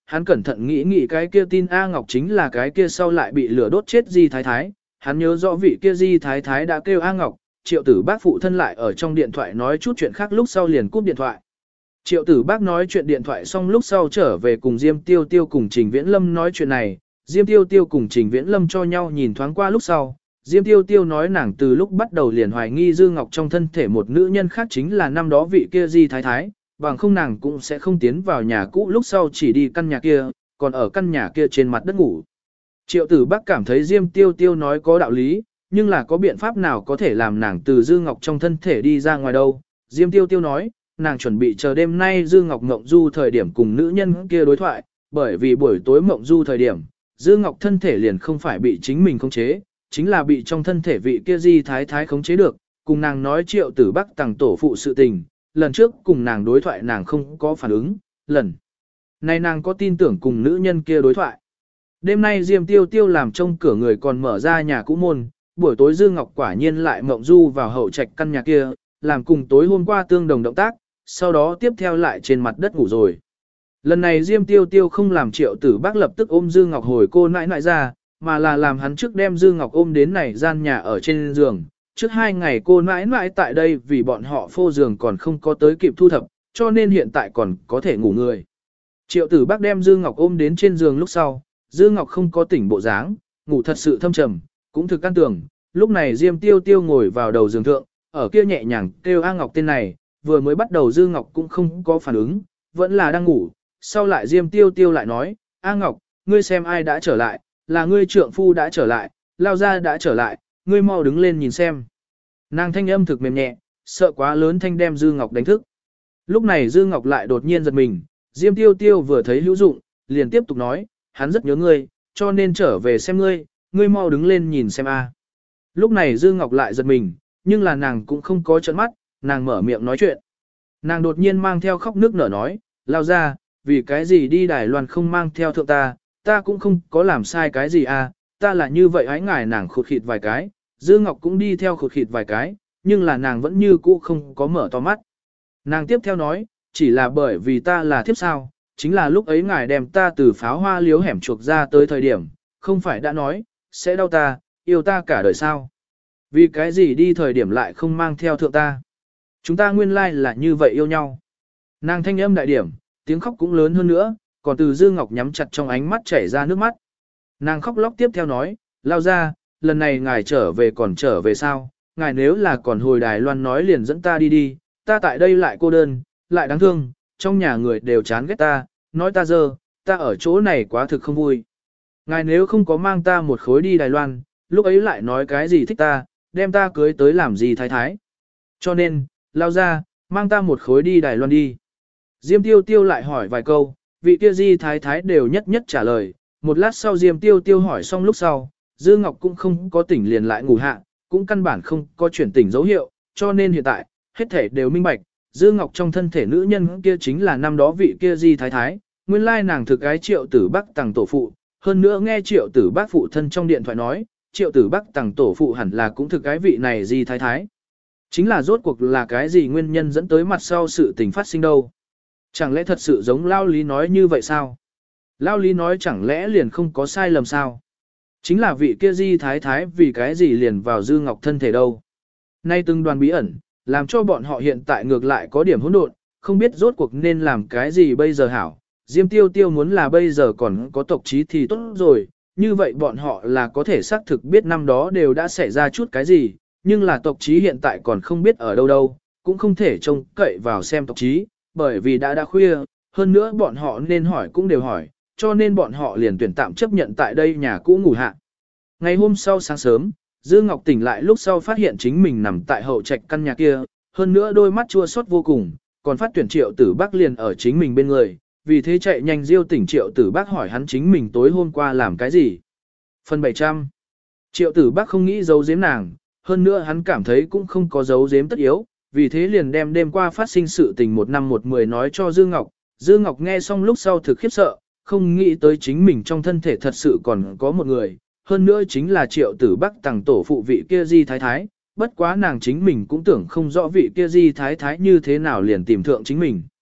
hắn cẩn thận nghĩ nghĩ cái kia tin A Ngọc chính là cái kia sau lại bị lửa đốt chết Di Thái Thái, hắn nhớ rõ vị kia Di Thái Thái đã kêu A Ngọc, Triệu Tử Bác phụ thân lại ở trong điện thoại nói chút chuyện khác lúc sau liền cúp điện thoại. Triệu Tử Bác nói chuyện điện thoại xong lúc sau trở về cùng Diêm Tiêu Tiêu cùng Trình Viễn Lâm nói chuyện này, Diêm Tiêu Tiêu cùng Trình Viễn Lâm cho nhau nhìn thoáng qua lúc sau, Diêm Tiêu Tiêu nói nàng từ lúc bắt đầu liền hoài nghi Dư Ngọc trong thân thể một nữ nhân khác chính là năm đó vị kia Di Thái Thái, bằng không nàng cũng sẽ không tiến vào nhà cũ lúc sau chỉ đi căn nhà kia, còn ở căn nhà kia trên mặt đất ngủ. Triệu Tử Bác cảm thấy Diêm Tiêu Tiêu nói có đạo lý, nhưng là có biện pháp nào có thể làm nàng từ Dư Ngọc trong thân thể đi ra ngoài đâu. Diêm Tiêu Tiêu nói, nàng chuẩn bị chờ đêm nay Dư Ngọc mộng du thời điểm cùng nữ nhân kia đối thoại, bởi vì buổi tối mộng du thời điểm, Dư Ngọc thân thể liền không phải bị chính mình khống chế, chính là bị trong thân thể vị kia Di Thái Thái khống chế được, cùng nàng nói Triệu Tử Bác tàng tổ phụ sự tình, lần trước cùng nàng đối thoại nàng không có phản ứng, lần này nàng có tin tưởng cùng nữ nhân kia đối thoại. Đêm nay Diêm Tiêu Tiêu làm trông cửa người còn mở ra nhà cũ môn, buổi tối Dư Ngọc quả nhiên lại mộng du vào hậu trạch căn nhà kia, làm cùng tối hôm qua tương đồng động tác, sau đó tiếp theo lại trên mặt đất ngủ rồi. Lần này Diêm Tiêu Tiêu không làm Triệu Tử Bác lập tức ôm Dư Ngọc hồi cô nãi nãi ra, mà là làm hắn trước đem Dư Ngọc ôm đến này gian nhà ở trên giường. Trước 2 ngày cô nãi nãi tại đây vì bọn họ phô giường còn không có tới kịp thu thập, cho nên hiện tại còn có thể ngủ người. Triệu Tử Bác đem Dư Ngọc ôm đến trên giường lúc sau, Dư Ngọc không có tỉnh bộ dáng, ngủ thật sự thâm trầm, cũng thực căn tường. Lúc này Diêm Tiêu Tiêu ngồi vào đầu giường thượng, ở kia nhẹ nhàng kêu A Ngọc tên này, vừa mới bắt đầu Dư Ngọc cũng không có phản ứng, vẫn là đang ngủ. Sau lại Diêm Tiêu Tiêu lại nói, A Ngọc, ngươi xem ai đã trở lại, là ngươi trượng phu đã trở lại, lao ra đã trở lại, ngươi mau đứng lên nhìn xem. Nàng thanh âm thực mềm nhẹ, sợ quá lớn thanh đem Dư Ngọc đánh thức. Lúc này Dư Ngọc lại đột nhiên giật mình, Diêm Tiêu Tiêu vừa thấy hữu dụng, liền tiếp tục nói, hắn rất nhớ ngươi, cho nên trở về xem ngươi, ngươi mau đứng lên nhìn xem a. Lúc này Dư Ngọc lại giật mình, nhưng là nàng cũng không có trợn mắt, nàng mở miệng nói chuyện. Nàng đột nhiên mang theo khóc nước nở nói, lao ra, vì cái gì đi Đài Loan không mang theo thượng ta cũng không có làm sai cái gì à, ta là như vậy ái ngài. Nàng khụt khịt vài cái, Dư Ngọc cũng đi theo khụt khịt vài cái, nhưng là nàng vẫn như cũ không có mở to mắt. Nàng tiếp theo nói, chỉ là bởi vì ta là thiếp sao, chính là lúc ấy ngài đem ta từ pháo hoa liếu hẻm chuộc ra tới thời điểm, không phải đã nói, sẽ đau ta, yêu ta cả đời sao. Vì cái gì đi thời điểm lại không mang theo thượng ta. Chúng ta nguyên lai là như vậy yêu nhau. Nàng thanh âm đại điểm, tiếng khóc cũng lớn hơn nữa, còn từ Dư Ngọc nhắm chặt trong ánh mắt chảy ra nước mắt. Nàng khóc lóc tiếp theo nói, lao ra, lần này ngài trở về còn trở về sao, ngài nếu là còn hồi Đài Loan nói liền dẫn ta đi đi, ta tại đây lại cô đơn, lại đáng thương, trong nhà người đều chán ghét ta, nói ta dơ, ta ở chỗ này quá thực không vui. Ngài nếu không có mang ta một khối đi Đài Loan, lúc ấy lại nói cái gì thích ta, đem ta cưới tới làm gì thái thái. Cho nên, lao ra, mang ta một khối đi Đài Loan đi. Diêm Tiêu Tiêu lại hỏi vài câu, vị kia Di thái thái đều nhất nhất trả lời. Một lát sau Diêm Tiêu Tiêu hỏi xong lúc sau, Dư Ngọc cũng không có tỉnh liền lại ngủ hạ, cũng căn bản không có chuyển tỉnh dấu hiệu, cho nên hiện tại, hết thể đều minh bạch, Dư Ngọc trong thân thể nữ nhân kia chính là năm đó vị kia Di thái thái, nguyên lai nàng thực cái Triệu Tử Bác tàng tổ phụ, hơn nữa nghe Triệu Tử Bác phụ thân trong điện thoại nói, Triệu Tử Bác tàng tổ phụ hẳn là cũng thực cái vị này Di thái thái. Chính là rốt cuộc là cái gì nguyên nhân dẫn tới mặt sau sự tình phát sinh đâu. Chẳng lẽ thật sự giống Lao Lý nói như vậy sao? Lao Lý nói chẳng lẽ liền không có sai lầm sao? Chính là vị kia Di thái thái vì cái gì liền vào Dư Ngọc thân thể đâu. Nay từng đoàn bí ẩn, làm cho bọn họ hiện tại ngược lại có điểm hỗn độn, không biết rốt cuộc nên làm cái gì bây giờ hảo. Diêm Tiêu Tiêu muốn là bây giờ còn có tộc trí thì tốt rồi, như vậy bọn họ là có thể xác thực biết năm đó đều đã xảy ra chút cái gì, nhưng là tộc trí hiện tại còn không biết ở đâu đâu, cũng không thể trông cậy vào xem tộc trí, bởi vì đã khuya, hơn nữa bọn họ nên hỏi cũng đều hỏi, cho nên bọn họ liền tuyển tạm chấp nhận tại đây nhà cũ ngủ hạ. Ngày hôm sau sáng sớm, Dư Ngọc tỉnh lại lúc sau phát hiện chính mình nằm tại hậu trạch căn nhà kia, hơn nữa đôi mắt chua xót vô cùng, còn phát tuyển Triệu Tử Bác liền ở chính mình bên người, vì thế chạy nhanh diêu tỉnh Triệu Tử Bác hỏi hắn chính mình tối hôm qua làm cái gì. Phần 700. Triệu Tử Bác không nghĩ giấu giếm nàng, hơn nữa hắn cảm thấy cũng không có giấu giếm tất yếu, vì thế liền đem đêm qua phát sinh sự tình 1 năm 1 10 nói cho Dư Ngọc. Dư Ngọc nghe xong lúc sau thực khiếp sợ, không nghĩ tới chính mình trong thân thể thật sự còn có một người, hơn nữa chính là Triệu Tử Bác tàng tổ phụ vị kia Di thái thái, bất quá nàng chính mình cũng tưởng không rõ vị kia Di thái thái như thế nào liền tìm thượng chính mình.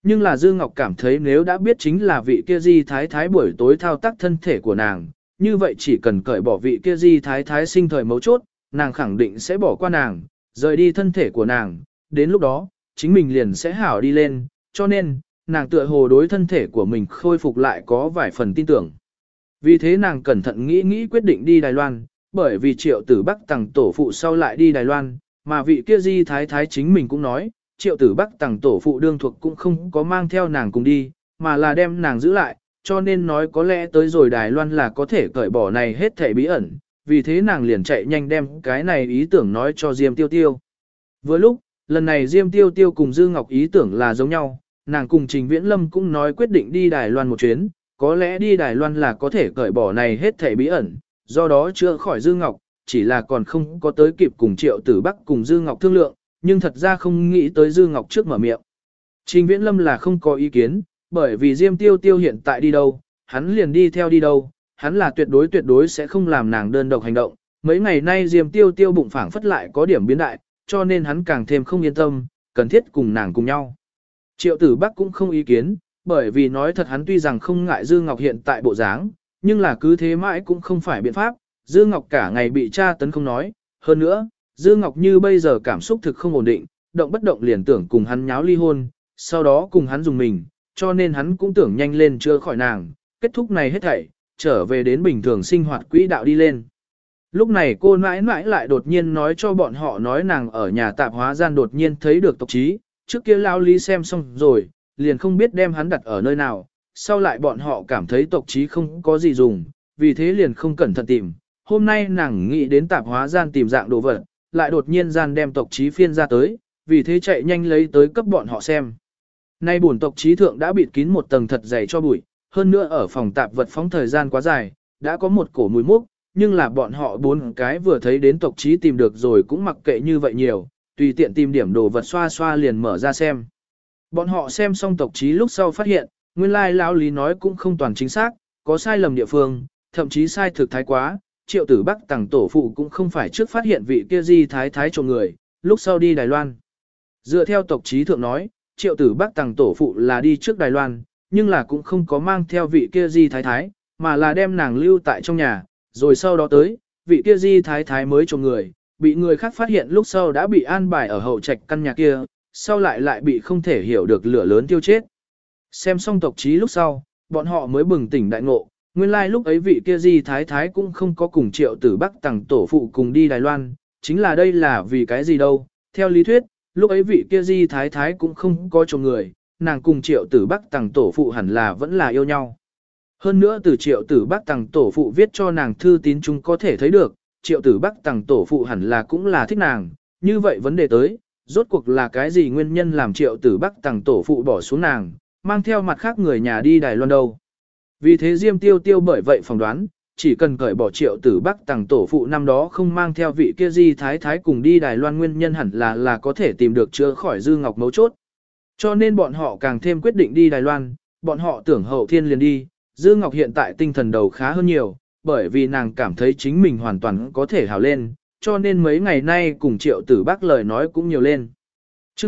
Nhưng là Dư Ngọc cảm thấy nếu đã biết chính là vị kia Di Thái Thái buổi tối thao tác thân thể của nàng, như vậy chỉ cần cởi bỏ vị kia Di Thái Thái sinh thời mấu chốt, nàng khẳng định sẽ bỏ qua nàng, rời đi thân thể của nàng, đến lúc đó, chính mình liền sẽ hảo đi lên, cho nên, nàng tựa hồ đối thân thể của mình khôi phục lại có vài phần tin tưởng. Vì thế nàng cẩn thận nghĩ quyết định đi Đài Loan, bởi vì Triệu Tử Bắc Tằng tổ phụ sau lại đi Đài Loan, mà vị kia Di Thái Thái chính mình cũng nói, Triệu Tử Bắc Tằng tổ phụ đương thuộc cũng không có mang theo nàng cùng đi, mà là đem nàng giữ lại, cho nên nói có lẽ tới rồi Đài Loan là có thể cởi bỏ này hết thảy bí ẩn, vì thế nàng liền chạy nhanh đem cái này ý tưởng nói cho Diêm Tiêu Tiêu. Vừa lúc, lần này Diêm Tiêu Tiêu cùng Dư Ngọc ý tưởng là giống nhau, nàng cùng Trình Viễn Lâm cũng nói quyết định đi Đài Loan một chuyến, có lẽ đi Đài Loan là có thể cởi bỏ này hết thảy bí ẩn, do đó chữa khỏi Dư Ngọc, chỉ là còn không có tới kịp cùng Triệu Tử Bắc cùng Dư Ngọc thương lượng, nhưng thật ra không nghĩ tới Dư Ngọc trước mở miệng. Trình Viễn Lâm là không có ý kiến, bởi vì Diêm Tiêu Tiêu hiện tại đi đâu, hắn liền đi theo đi đâu, hắn là tuyệt đối sẽ không làm nàng đơn độc hành động. Mấy ngày nay Diêm Tiêu Tiêu bụng phảng phất lại có điểm biến đại, cho nên hắn càng thêm không yên tâm, cần thiết cùng nàng cùng nhau. Triệu Tử Bắc cũng không ý kiến, bởi vì nói thật hắn tuy rằng không ngại Dư Ngọc hiện tại bộ dáng, nhưng là cứ thế mãi cũng không phải biện pháp, Dư Ngọc cả ngày bị tra tấn không nói, hơn nữa, Dư Ngọc như bây giờ cảm xúc thực không ổn định, động bất động liền tưởng cùng hắn nháo ly hôn, sau đó cùng hắn dùng mình, cho nên hắn cũng tưởng nhanh lên chữa khỏi nàng, kết thúc này hết thảy, trở về đến bình thường sinh hoạt quỹ đạo đi lên. Lúc này cô mãi mãi lại đột nhiên nói cho bọn họ nói nàng ở nhà tạp hóa gian đột nhiên thấy được tộc chí, trước kia lao lý xem xong rồi, liền không biết đem hắn đặt ở nơi nào, sau lại bọn họ cảm thấy tộc chí không có gì dùng, vì thế liền không cẩn thận tìm. Hôm nay nàng nghĩ đến tạp hóa gian tìm dạng đồ vật, lại đột nhiên gian đem tộc chí phiên ra tới, vì thế chạy nhanh lấy tới cấp bọn họ xem. Nay bổn tộc chí thượng đã bịt kín một tầng thật dày cho bụi, hơn nữa ở phòng tạp vật phóng thời gian quá dài, đã có một cổ mùi mốc, nhưng là bọn họ bốn cái vừa thấy đến tộc chí tìm được rồi cũng mặc kệ như vậy nhiều, tùy tiện tìm điểm đồ vật xoa xoa liền mở ra xem. Bọn họ xem xong tộc chí lúc sau phát hiện, nguyên lai lão lý nói cũng không toàn chính xác, có sai lầm địa phương, thậm chí sai thực thái quá, Triệu Tử Bắc Tằng tổ phụ cũng không phải trước phát hiện vị kia Di Thái Thái trộm người, lúc sau đi Đài Loan. Dựa theo tộc chí thượng nói, Triệu Tử Bắc Tằng tổ phụ là đi trước Đài Loan, nhưng là cũng không có mang theo vị kia Di Thái Thái, mà là đem nàng lưu tại trong nhà, rồi sau đó tới, vị kia Di Thái Thái mới trộm người, bị người khác phát hiện lúc sau đã bị an bài ở hậu trạch căn nhà kia, sau lại bị không thể hiểu được lửa lớn tiêu chết. Xem xong tộc chí lúc sau, bọn họ mới bừng tỉnh đại ngộ, nguyên lai lúc ấy vị kia Di Thái Thái cũng không có cùng Triệu Tử Bắc Tằng tổ phụ cùng đi Đài Loan, chính là đây là vì cái gì đâu, theo lý thuyết, lúc ấy vị kia Di Thái Thái cũng không có trộm người, nàng cùng Triệu Tử Bắc Tằng tổ phụ hẳn là vẫn là yêu nhau. Hơn nữa từ Triệu Tử Bắc Tằng tổ phụ viết cho nàng thư tín chúng có thể thấy được, Triệu Tử Bắc Tằng tổ phụ hẳn là cũng là thích nàng, như vậy vấn đề tới, rốt cuộc là cái gì nguyên nhân làm Triệu Tử Bắc Tằng tổ phụ bỏ xuống nàng, mang theo mặt khác người nhà đi Đài Loan đâu. Vì thế Diêm Tiêu Tiêu bởi vậy phỏng đoán, chỉ cần cởi bỏ Triệu Tử Bắc Tằng tổ phụ năm đó không mang theo vị kia Di Thái Thái cùng đi Đài Loan nguyên nhân hẳn là có thể tìm được chữa khỏi Dư Ngọc mấu chốt. Cho nên bọn họ càng thêm quyết định đi Đài Loan, bọn họ tưởng hậu thiên liền đi, Dư Ngọc hiện tại tinh thần đầu khá hơn nhiều, bởi vì nàng cảm thấy chính mình hoàn toàn có thể hào lên, cho nên mấy ngày nay cùng Triệu Tử Bắc lời nói cũng nhiều lên. Chương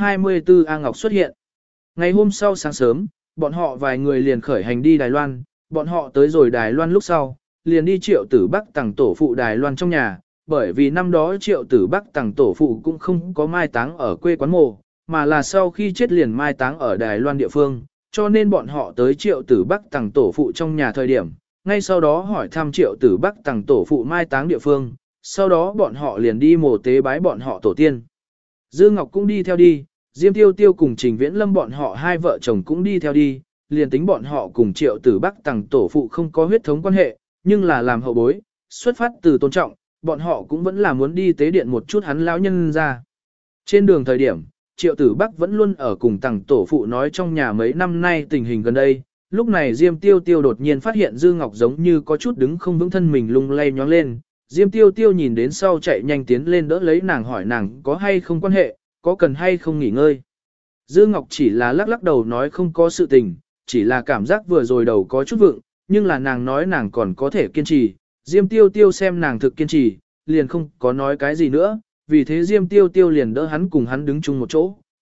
824 A Ngọc xuất hiện. Ngày hôm sau sáng sớm, bọn họ vài người liền khởi hành đi Đài Loan, bọn họ tới rồi Đài Loan lúc sau, liền đi Triệu Tử Bắc Tằng tổ phụ Đài Loan trong nhà, bởi vì năm đó Triệu Tử Bắc Tằng tổ phụ cũng không có mai táng ở quê quán mồ, mà là sau khi chết liền mai táng ở Đài Loan địa phương, cho nên bọn họ tới Triệu Tử Bắc Tằng tổ phụ trong nhà thời điểm, ngay sau đó hỏi thăm Triệu Tử Bắc Tằng tổ phụ mai táng địa phương, sau đó bọn họ liền đi mồ tế bái bọn họ tổ tiên. Dư Ngọc cũng đi theo đi, Diêm Tiêu Tiêu cùng Trình Viễn Lâm bọn họ hai vợ chồng cũng đi theo đi, liền tính bọn họ cùng Triệu Tử Bắc Tằng tổ phụ không có huyết thống quan hệ, nhưng là làm hậu bối, xuất phát từ tôn trọng, bọn họ cũng vẫn là muốn đi tế điện một chút hắn lão nhân ra. Trên đường thời điểm, Triệu Tử Bắc vẫn luôn ở cùng Tằng tổ phụ nói trong nhà mấy năm nay tình hình gần đây, lúc này Diêm Tiêu Tiêu đột nhiên phát hiện Dư Ngọc giống như có chút đứng không vững thân mình lung lay nhoáng lên, Diêm Tiêu Tiêu nhìn đến sau chạy nhanh tiến lên đỡ lấy nàng hỏi nàng có hay không quan hệ, có cần hay không nghỉ ngơi. Dư Ngọc chỉ là lắc lắc đầu nói không có sự tình, chỉ là cảm giác vừa rồi đầu có chút vượng, nhưng là nàng nói nàng còn có thể kiên trì. Diêm Tiêu Tiêu xem nàng thực kiên trì, liền không có nói cái gì nữa, vì thế Diêm Tiêu Tiêu liền đỡ hắn cùng hắn đứng chung một chỗ,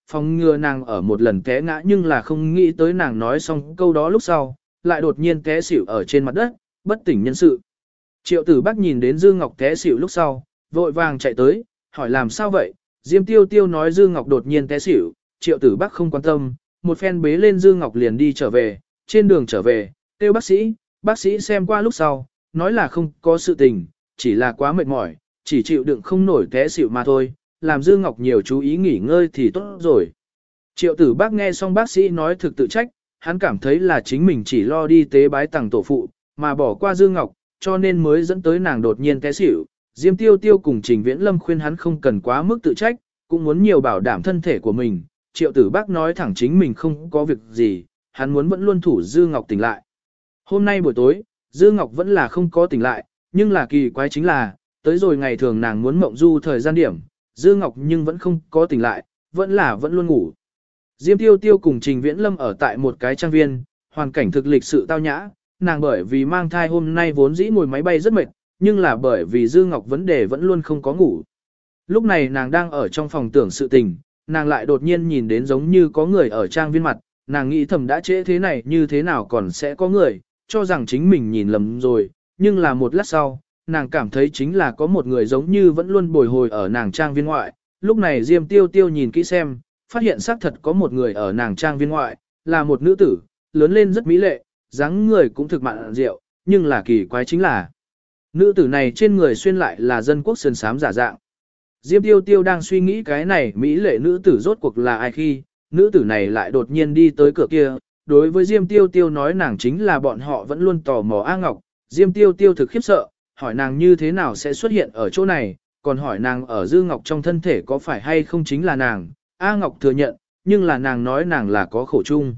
phòng ngừa nàng ở một lần té ngã, nhưng là không nghĩ tới nàng nói xong câu đó lúc sau, lại đột nhiên té xỉu ở trên mặt đất, bất tỉnh nhân sự. Triệu Tử Bắc nhìn đến Dư Ngọc té xỉu lúc sau, vội vàng chạy tới, hỏi làm sao vậy? Diêm Tiêu Tiêu nói Dư Ngọc đột nhiên té xỉu, Triệu Tử Bắc không quan tâm, một phen bế lên Dư Ngọc liền đi trở về, trên đường trở về, kêu bác sĩ xem qua lúc sau, nói là không có sự tình, chỉ là quá mệt mỏi, chỉ chịu đựng không nổi té xỉu mà thôi, làm Dư Ngọc nhiều chú ý nghỉ ngơi thì tốt rồi. Triệu Tử Bắc nghe xong bác sĩ nói thực tự trách, hắn cảm thấy là chính mình chỉ lo đi tế bái tàng tổ phụ, mà bỏ qua Dư Ngọc, cho nên mới dẫn tới nàng đột nhiên té xỉu. Diêm Tiêu Tiêu cùng Trình Viễn Lâm khuyên hắn không cần quá mức tự trách, cũng muốn nhiều bảo đảm thân thể của mình. Triệu Tử Bắc nói thẳng chính mình không có việc gì, hắn muốn vẫn luôn thủ Dư Ngọc tỉnh lại. Hôm nay buổi tối, Dư Ngọc vẫn là không có tỉnh lại, nhưng là kỳ quái chính là, tới rồi ngày thường nàng muốn mộng du thời gian điểm, Dư Ngọc nhưng vẫn không có tỉnh lại, vẫn luôn ngủ. Diêm Tiêu Tiêu cùng Trình Viễn Lâm ở tại một cái trang viên, hoàn cảnh thực lịch sự tao nhã, nàng bởi vì mang thai hôm nay vốn dĩ ngồi máy bay rất mệt, nhưng là bởi vì Dư Ngọc vấn đề vẫn luôn không có ngủ. Lúc này nàng đang ở trong phòng tưởng sự tình, nàng lại đột nhiên nhìn đến giống như có người ở trang viên mặt, nàng nghĩ thầm đã trễ thế này như thế nào còn sẽ có người, cho rằng chính mình nhìn lầm rồi, nhưng là một lát sau, nàng cảm thấy chính là có một người giống như vẫn luôn bồi hồi ở nàng trang viên ngoại. Lúc này Diêm Tiêu Tiêu nhìn kỹ xem, phát hiện xác thật có một người ở nàng trang viên ngoại, là một nữ tử, lớn lên rất mỹ lệ, dáng người cũng thực mạn diệu, nhưng là kỳ quái chính là nữ tử này trên người xuyên lại là dân quốc sơn sám giả dạng. Diêm Tiêu Tiêu đang suy nghĩ cái này mỹ lệ nữ tử rốt cuộc là ai khi, nữ tử này lại đột nhiên đi tới cửa kia, đối với Diêm Tiêu Tiêu nói nàng chính là bọn họ vẫn luôn tò mò A Ngọc. Diêm Tiêu Tiêu thực khiếp sợ, hỏi nàng như thế nào sẽ xuất hiện ở chỗ này, còn hỏi nàng ở Dư Ngọc trong thân thể có phải hay không chính là nàng. A Ngọc thừa nhận, nhưng là nàng nói nàng là có khổ chung.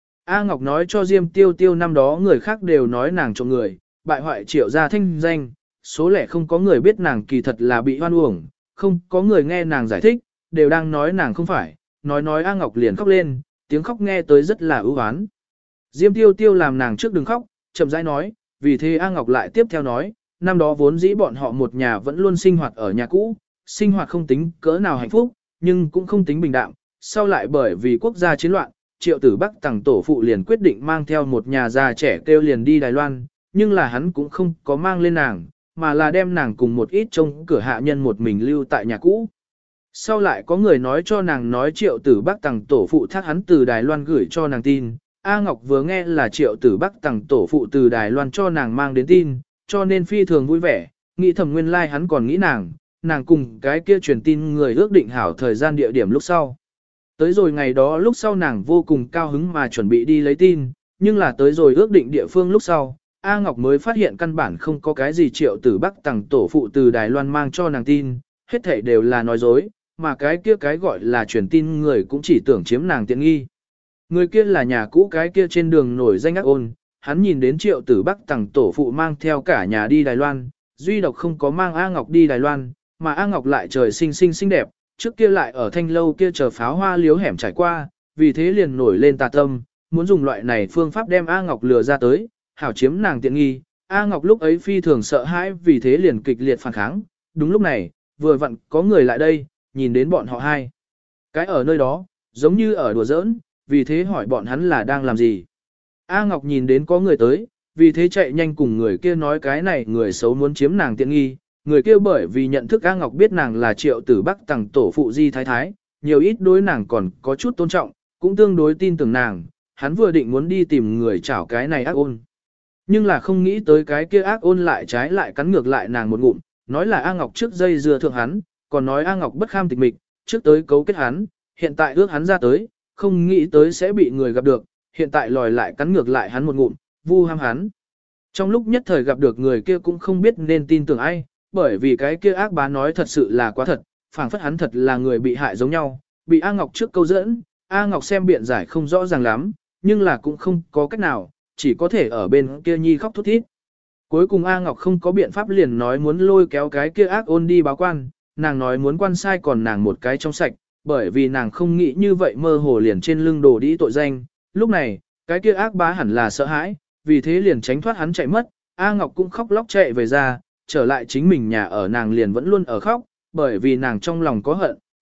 A Ngọc nói cho Diêm Tiêu Tiêu năm đó người khác đều nói nàng trộm người, bại hoại Triệu gia thanh danh, số lẻ không có người biết nàng kỳ thật là bị hoan uổng, không có người nghe nàng giải thích, đều đang nói nàng không phải, nói A Ngọc liền khóc lên, tiếng khóc nghe tới rất là ưu oán. Diêm Tiêu Tiêu làm nàng trước đừng khóc, chậm rãi nói, vì thế A Ngọc lại tiếp theo nói, năm đó vốn dĩ bọn họ một nhà vẫn luôn sinh hoạt ở nhà cũ, sinh hoạt không tính cỡ nào hạnh phúc, nhưng cũng không tính bình đạm, sau lại bởi vì quốc gia chiến loạn, Triệu Tử Bắc tàng tổ phụ liền quyết định mang theo một nhà già trẻ kêu liền đi Đài Loan, nhưng là hắn cũng không có mang lên nàng, mà là đem nàng cùng một ít trông cửa hạ nhân một mình lưu tại nhà cũ. Sau lại có người nói cho nàng nói Triệu Tử Bắc tàng tổ phụ thác hắn từ Đài Loan gửi cho nàng tin, A Ngọc vừa nghe là Triệu Tử Bắc tàng tổ phụ từ Đài Loan cho nàng mang đến tin, cho nên phi thường vui vẻ, nghĩ thầm nguyên lai hắn còn nghĩ nàng cùng cái kia truyền tin người ước định hảo thời gian địa điểm lúc sau. Tới rồi ngày đó lúc sau nàng vô cùng cao hứng mà chuẩn bị đi lấy tin, nhưng là tới rồi ước định địa phương lúc sau, A Ngọc mới phát hiện căn bản không có cái gì Triệu Tử Bắc tàng tổ phụ từ Đài Loan mang cho nàng tin, hết thảy đều là nói dối, mà cái kia cái gọi là truyền tin người cũng chỉ tưởng chiếm nàng tiện nghi. Người kia là nhà cũ cái kia trên đường nổi danh ác ôn, hắn nhìn đến Triệu Tử Bắc tàng tổ phụ mang theo cả nhà đi Đài Loan, duy độc không có mang A Ngọc đi Đài Loan, mà A Ngọc lại trời xinh đẹp, trước kia lại ở thanh lâu kia chờ pháo hoa liếu hẻm trải qua, vì thế liền nổi lên tà tâm, muốn dùng loại này phương pháp đem A Ngọc lừa ra tới, hảo chiếm nàng tiện nghi. A Ngọc lúc ấy phi thường sợ hãi vì thế liền kịch liệt phản kháng, đúng lúc này, vừa vặn có người lại đây, nhìn đến bọn họ hai. Cái ở nơi đó, giống như ở đùa giỡn, vì thế hỏi bọn hắn là đang làm gì. A Ngọc nhìn đến có người tới, vì thế chạy nhanh cùng người kia nói cái này người xấu muốn chiếm nàng tiện nghi. Người kia bởi vì nhận thức A Ngọc biết nàng là Triệu Tử Bắc tàng tổ phụ Di Thái Thái, nhiều ít đối nàng còn có chút tôn trọng, cũng tương đối tin tưởng nàng, hắn vừa định muốn đi tìm người chảo cái này ác ôn. Nhưng là không nghĩ tới cái kia ác ôn lại trái lại cắn ngược lại nàng một ngụm, nói là A Ngọc trước dây dưa thượng hắn, còn nói A Ngọc bất kham tịch mịch, trước tới cấu kết hắn, hiện tại ước hắn ra tới, không nghĩ tới sẽ bị người gặp được, hiện tại lòi lại cắn ngược lại hắn một ngụm, vu ham hắn. Trong lúc nhất thời gặp được người kia cũng không biết nên tin tưởng ai, bởi vì cái kia ác bá nói thật sự là quá thật, phảng phất hắn thật là người bị hại giống nhau, bị A Ngọc trước câu dẫn, A Ngọc xem biện giải không rõ ràng lắm, nhưng là cũng không có cách nào, chỉ có thể ở bên kia nhi khóc thút thít. Cuối cùng A Ngọc không có biện pháp liền nói muốn lôi kéo cái kia ác ôn đi báo quan, nàng nói muốn quan sai còn nàng một cái trong sạch, bởi vì nàng không nghĩ như vậy mơ hồ liền trên lưng đổ đi tội danh. Lúc này, cái kia ác bá hẳn là sợ hãi, vì thế liền tránh thoát hắn chạy mất, A Ngọc cũng khóc lóc chạy về ra, trở lại chính mình nhà ở nàng liền vẫn luôn ở khóc, bởi vì nàng trong lòng có hận,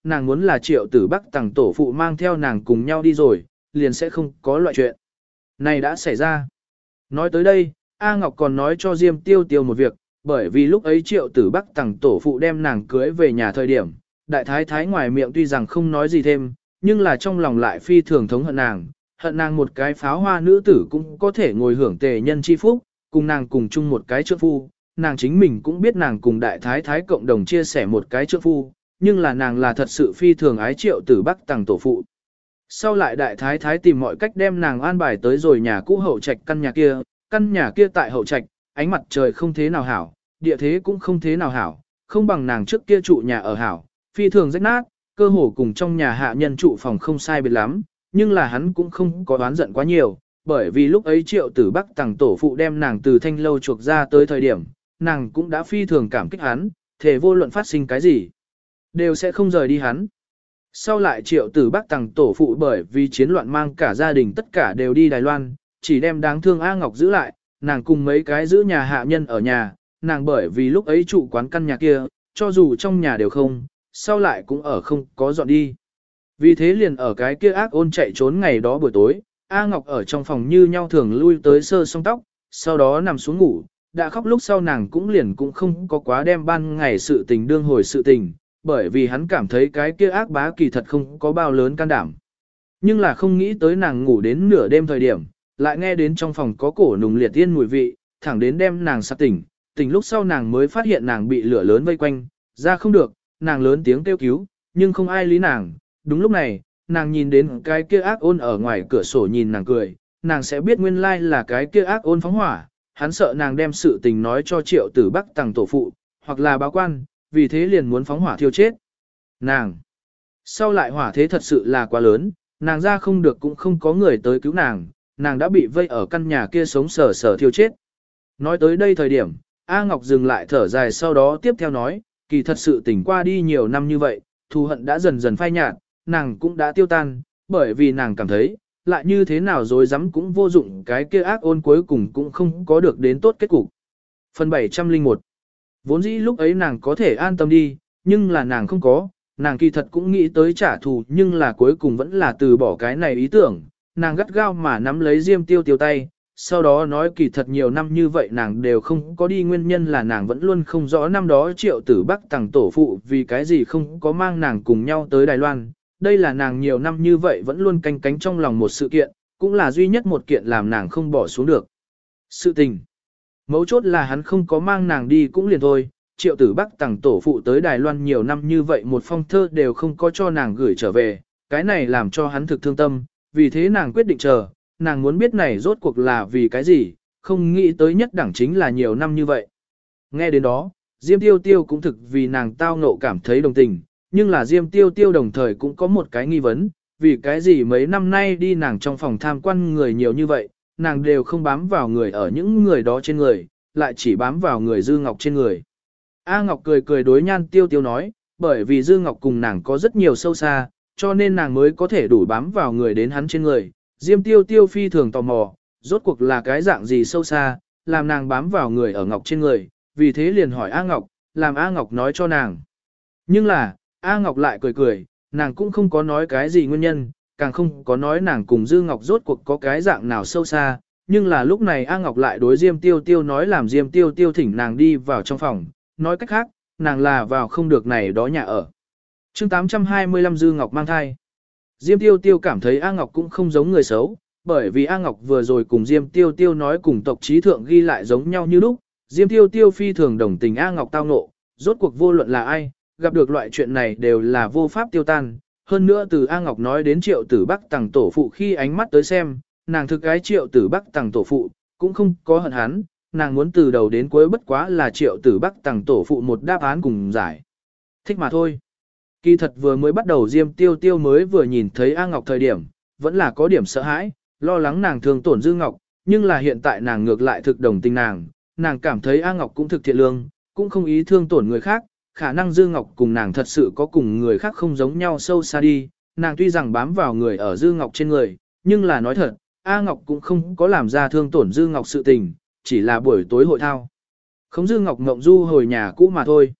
nàng muốn là Triệu Tử Bắc tàng tổ phụ mang theo nàng cùng nhau đi rồi, liền sẽ không có loại chuyện này đã xảy ra. Nói tới đây, A Ngọc còn nói cho Diêm Tiêu Tiêu một việc, bởi vì lúc ấy Triệu Tử Bắc tàng tổ phụ đem nàng cưới về nhà thời điểm, đại thái thái ngoài miệng tuy rằng không nói gì thêm, nhưng là trong lòng lại phi thường thống hận nàng một cái pháo hoa nữ tử cũng có thể ngồi hưởng tề nhân chi phúc, cùng nàng cùng chung một cái trượng phu, nàng chính mình cũng biết nàng cùng đại thái thái cộng đồng chia sẻ một cái trượng phu, nhưng là nàng là thật sự phi thường ái Triệu Tử Bắc tàng tổ phụ. Sau lại đại thái thái tìm mọi cách đem nàng an bài tới rồi nhà cũ hậu trạch căn nhà kia tại hậu trạch, ánh mặt trời không thế nào hảo, địa thế cũng không thế nào hảo, không bằng nàng trước kia trụ nhà ở hảo, phi thường rách nát, cơ hồ cùng trong nhà hạ nhân trụ phòng không sai biệt lắm, nhưng là hắn cũng không có đoán giận quá nhiều, bởi vì lúc ấy Triệu Tử Bắc tàng tổ phụ đem nàng từ thanh lâu chuộc ra tới thời điểm, nàng cũng đã phi thường cảm kích hắn, thể vô luận phát sinh cái gì, đều sẽ không rời đi hắn. Sau lại Triệu Tử Bắc tàng tổ phụ bởi vì chiến loạn mang cả gia đình tất cả đều đi Đài Loan, chỉ đem đáng thương A Ngọc giữ lại, nàng cùng mấy cái giữ nhà hạ nhân ở nhà, nàng bởi vì lúc ấy trụ quán căn nhà kia, cho dù trong nhà đều không, sau lại cũng ở không có dọn đi. Vì thế liền ở cái kia ác ôn chạy trốn ngày đó buổi tối, A Ngọc ở trong phòng như nhau thường lui tới sơ song tóc, sau đó nằm xuống ngủ, đã khóc lúc sau nàng cũng không có quá đem ban ngày sự tình đương hồi sự tình, bởi vì hắn cảm thấy cái kia ác bá kỳ thật không có bao lớn can đảm. Nhưng là không nghĩ tới nàng ngủ đến nửa đêm thời điểm, lại nghe đến trong phòng có cổ nùng liệt tiên mùi vị, thẳng đến đem nàng sắp tỉnh, tỉnh lúc sau nàng mới phát hiện nàng bị lửa lớn vây quanh, ra không được, nàng lớn tiếng kêu cứu, nhưng không ai lý nàng. Đúng lúc này, nàng nhìn đến cái kia ác ôn ở ngoài cửa sổ nhìn nàng cười, nàng sẽ biết nguyên lai là cái kia ác ôn phóng hỏa, hắn sợ nàng đem sự tình nói cho Triệu Tử Bắc tàng tổ phụ, hoặc là báo quan, vì thế liền muốn phóng hỏa thiêu chết. Nàng, sau lại hỏa thế thật sự là quá lớn, nàng ra không được cũng không có người tới cứu nàng, nàng đã bị vây ở căn nhà kia sống sờ sờ thiêu chết. Nói tới đây thời điểm, A Ngọc dừng lại thở dài sau đó tiếp theo nói, kỳ thật sự tỉnh qua đi nhiều năm như vậy, thù hận đã dần dần phai nhạt, nàng cũng đã tiêu tan, bởi vì nàng cảm thấy, lại như thế nào dối rắm cũng vô dụng, cái kia ác ôn cuối cùng cũng không có được đến tốt kết cục. Phần 701. Vốn dĩ lúc ấy nàng có thể an tâm đi, nhưng là nàng không có, nàng kỳ thật cũng nghĩ tới trả thù, nhưng là cuối cùng vẫn là từ bỏ cái này ý tưởng, nàng gắt gao mà nắm lấy Diêm Tiêu Tiêu tay, sau đó nói kỳ thật nhiều năm như vậy nàng đều không có đi, nguyên nhân là nàng vẫn luôn không rõ năm đó Triệu Tử Bắc tàng tổ phụ vì cái gì không có mang nàng cùng nhau tới Đài Loan. Đây là nàng nhiều năm như vậy vẫn luôn canh cánh trong lòng một sự kiện, cũng là duy nhất một kiện làm nàng không bỏ xuống được. Sự tình. Mấu chốt là hắn không có mang nàng đi cũng liền thôi, Triệu Tử Bắc tàng tổ phụ tới Đài Loan nhiều năm như vậy một phong thơ đều không có cho nàng gửi trở về, cái này làm cho hắn thực thương tâm, vì thế nàng quyết định chờ, nàng muốn biết này rốt cuộc là vì cái gì, không nghĩ tới nhất đẳng chính là nhiều năm như vậy. Nghe đến đó, Diêm Tiêu Tiêu cũng thực vì nàng tao ngộ cảm thấy đồng tình, nhưng là Diêm Tiêu Tiêu đồng thời cũng có một cái nghi vấn, vì cái gì mấy năm nay đi nàng trong phòng tham quan người nhiều như vậy, nàng đều không bám vào người ở những người đó trên người, lại chỉ bám vào người Dư Ngọc trên người. A Ngọc cười cười đối Nhan Tiêu Tiêu nói, bởi vì Dư Ngọc cùng nàng có rất nhiều sâu xa, cho nên nàng mới có thể đủ bám vào người đến hắn trên người. Diêm Tiêu Tiêu phi thường tò mò, rốt cuộc là cái dạng gì sâu xa, làm nàng bám vào người ở Ngọc trên người, vì thế liền hỏi A Ngọc, làm A Ngọc nói cho nàng. Nhưng là, A Ngọc lại cười cười, nàng cũng không có nói cái gì nguyên nhân, càng không có nói nàng cùng Dư Ngọc rốt cuộc có cái dạng nào sâu xa, nhưng là lúc này A Ngọc lại đối Diêm Tiêu Tiêu nói làm Diêm Tiêu Tiêu thỉnh nàng đi vào trong phòng, nói cách khác, nàng là vào không được này đó nhà ở. Chương 825 Dư Ngọc mang thai. Diêm Tiêu Tiêu cảm thấy A Ngọc cũng không giống người xấu, bởi vì A Ngọc vừa rồi cùng Diêm Tiêu Tiêu nói cùng tộc trí thượng ghi lại giống nhau như lúc, Diêm Tiêu Tiêu phi thường đồng tình A Ngọc tao ngộ, rốt cuộc vô luận là ai, gặp được loại chuyện này đều là vô pháp tiêu tan. Hơn nữa từ A Ngọc nói đến Triệu Tử Bắc tàng tổ phụ khi ánh mắt tới xem, nàng thực cái Triệu Tử Bắc tàng tổ phụ, cũng không có hận hắn, nàng muốn từ đầu đến cuối bất quá là Triệu Tử Bắc tàng tổ phụ một đáp án cùng giải. Thích mà thôi. Kỳ thật vừa mới bắt đầu Diêm Tiêu Tiêu mới vừa nhìn thấy A Ngọc thời điểm, vẫn là có điểm sợ hãi, lo lắng nàng thương tổn Dư Ngọc, nhưng là hiện tại nàng ngược lại thực đồng tình nàng cảm thấy A Ngọc cũng thực thiện lương, cũng không ý thương tổn người khác, khả năng Dư Ngọc cùng nàng thật sự có cùng người khác không giống nhau sâu xa đi, nàng tuy rằng bám vào người ở Dư Ngọc trên người, nhưng là nói thật, A Ngọc cũng không có làm ra thương tổn Dư Ngọc sự tình, chỉ là buổi tối hội thao. Không Dư Ngọc ngộng du hồi nhà cũ mà thôi.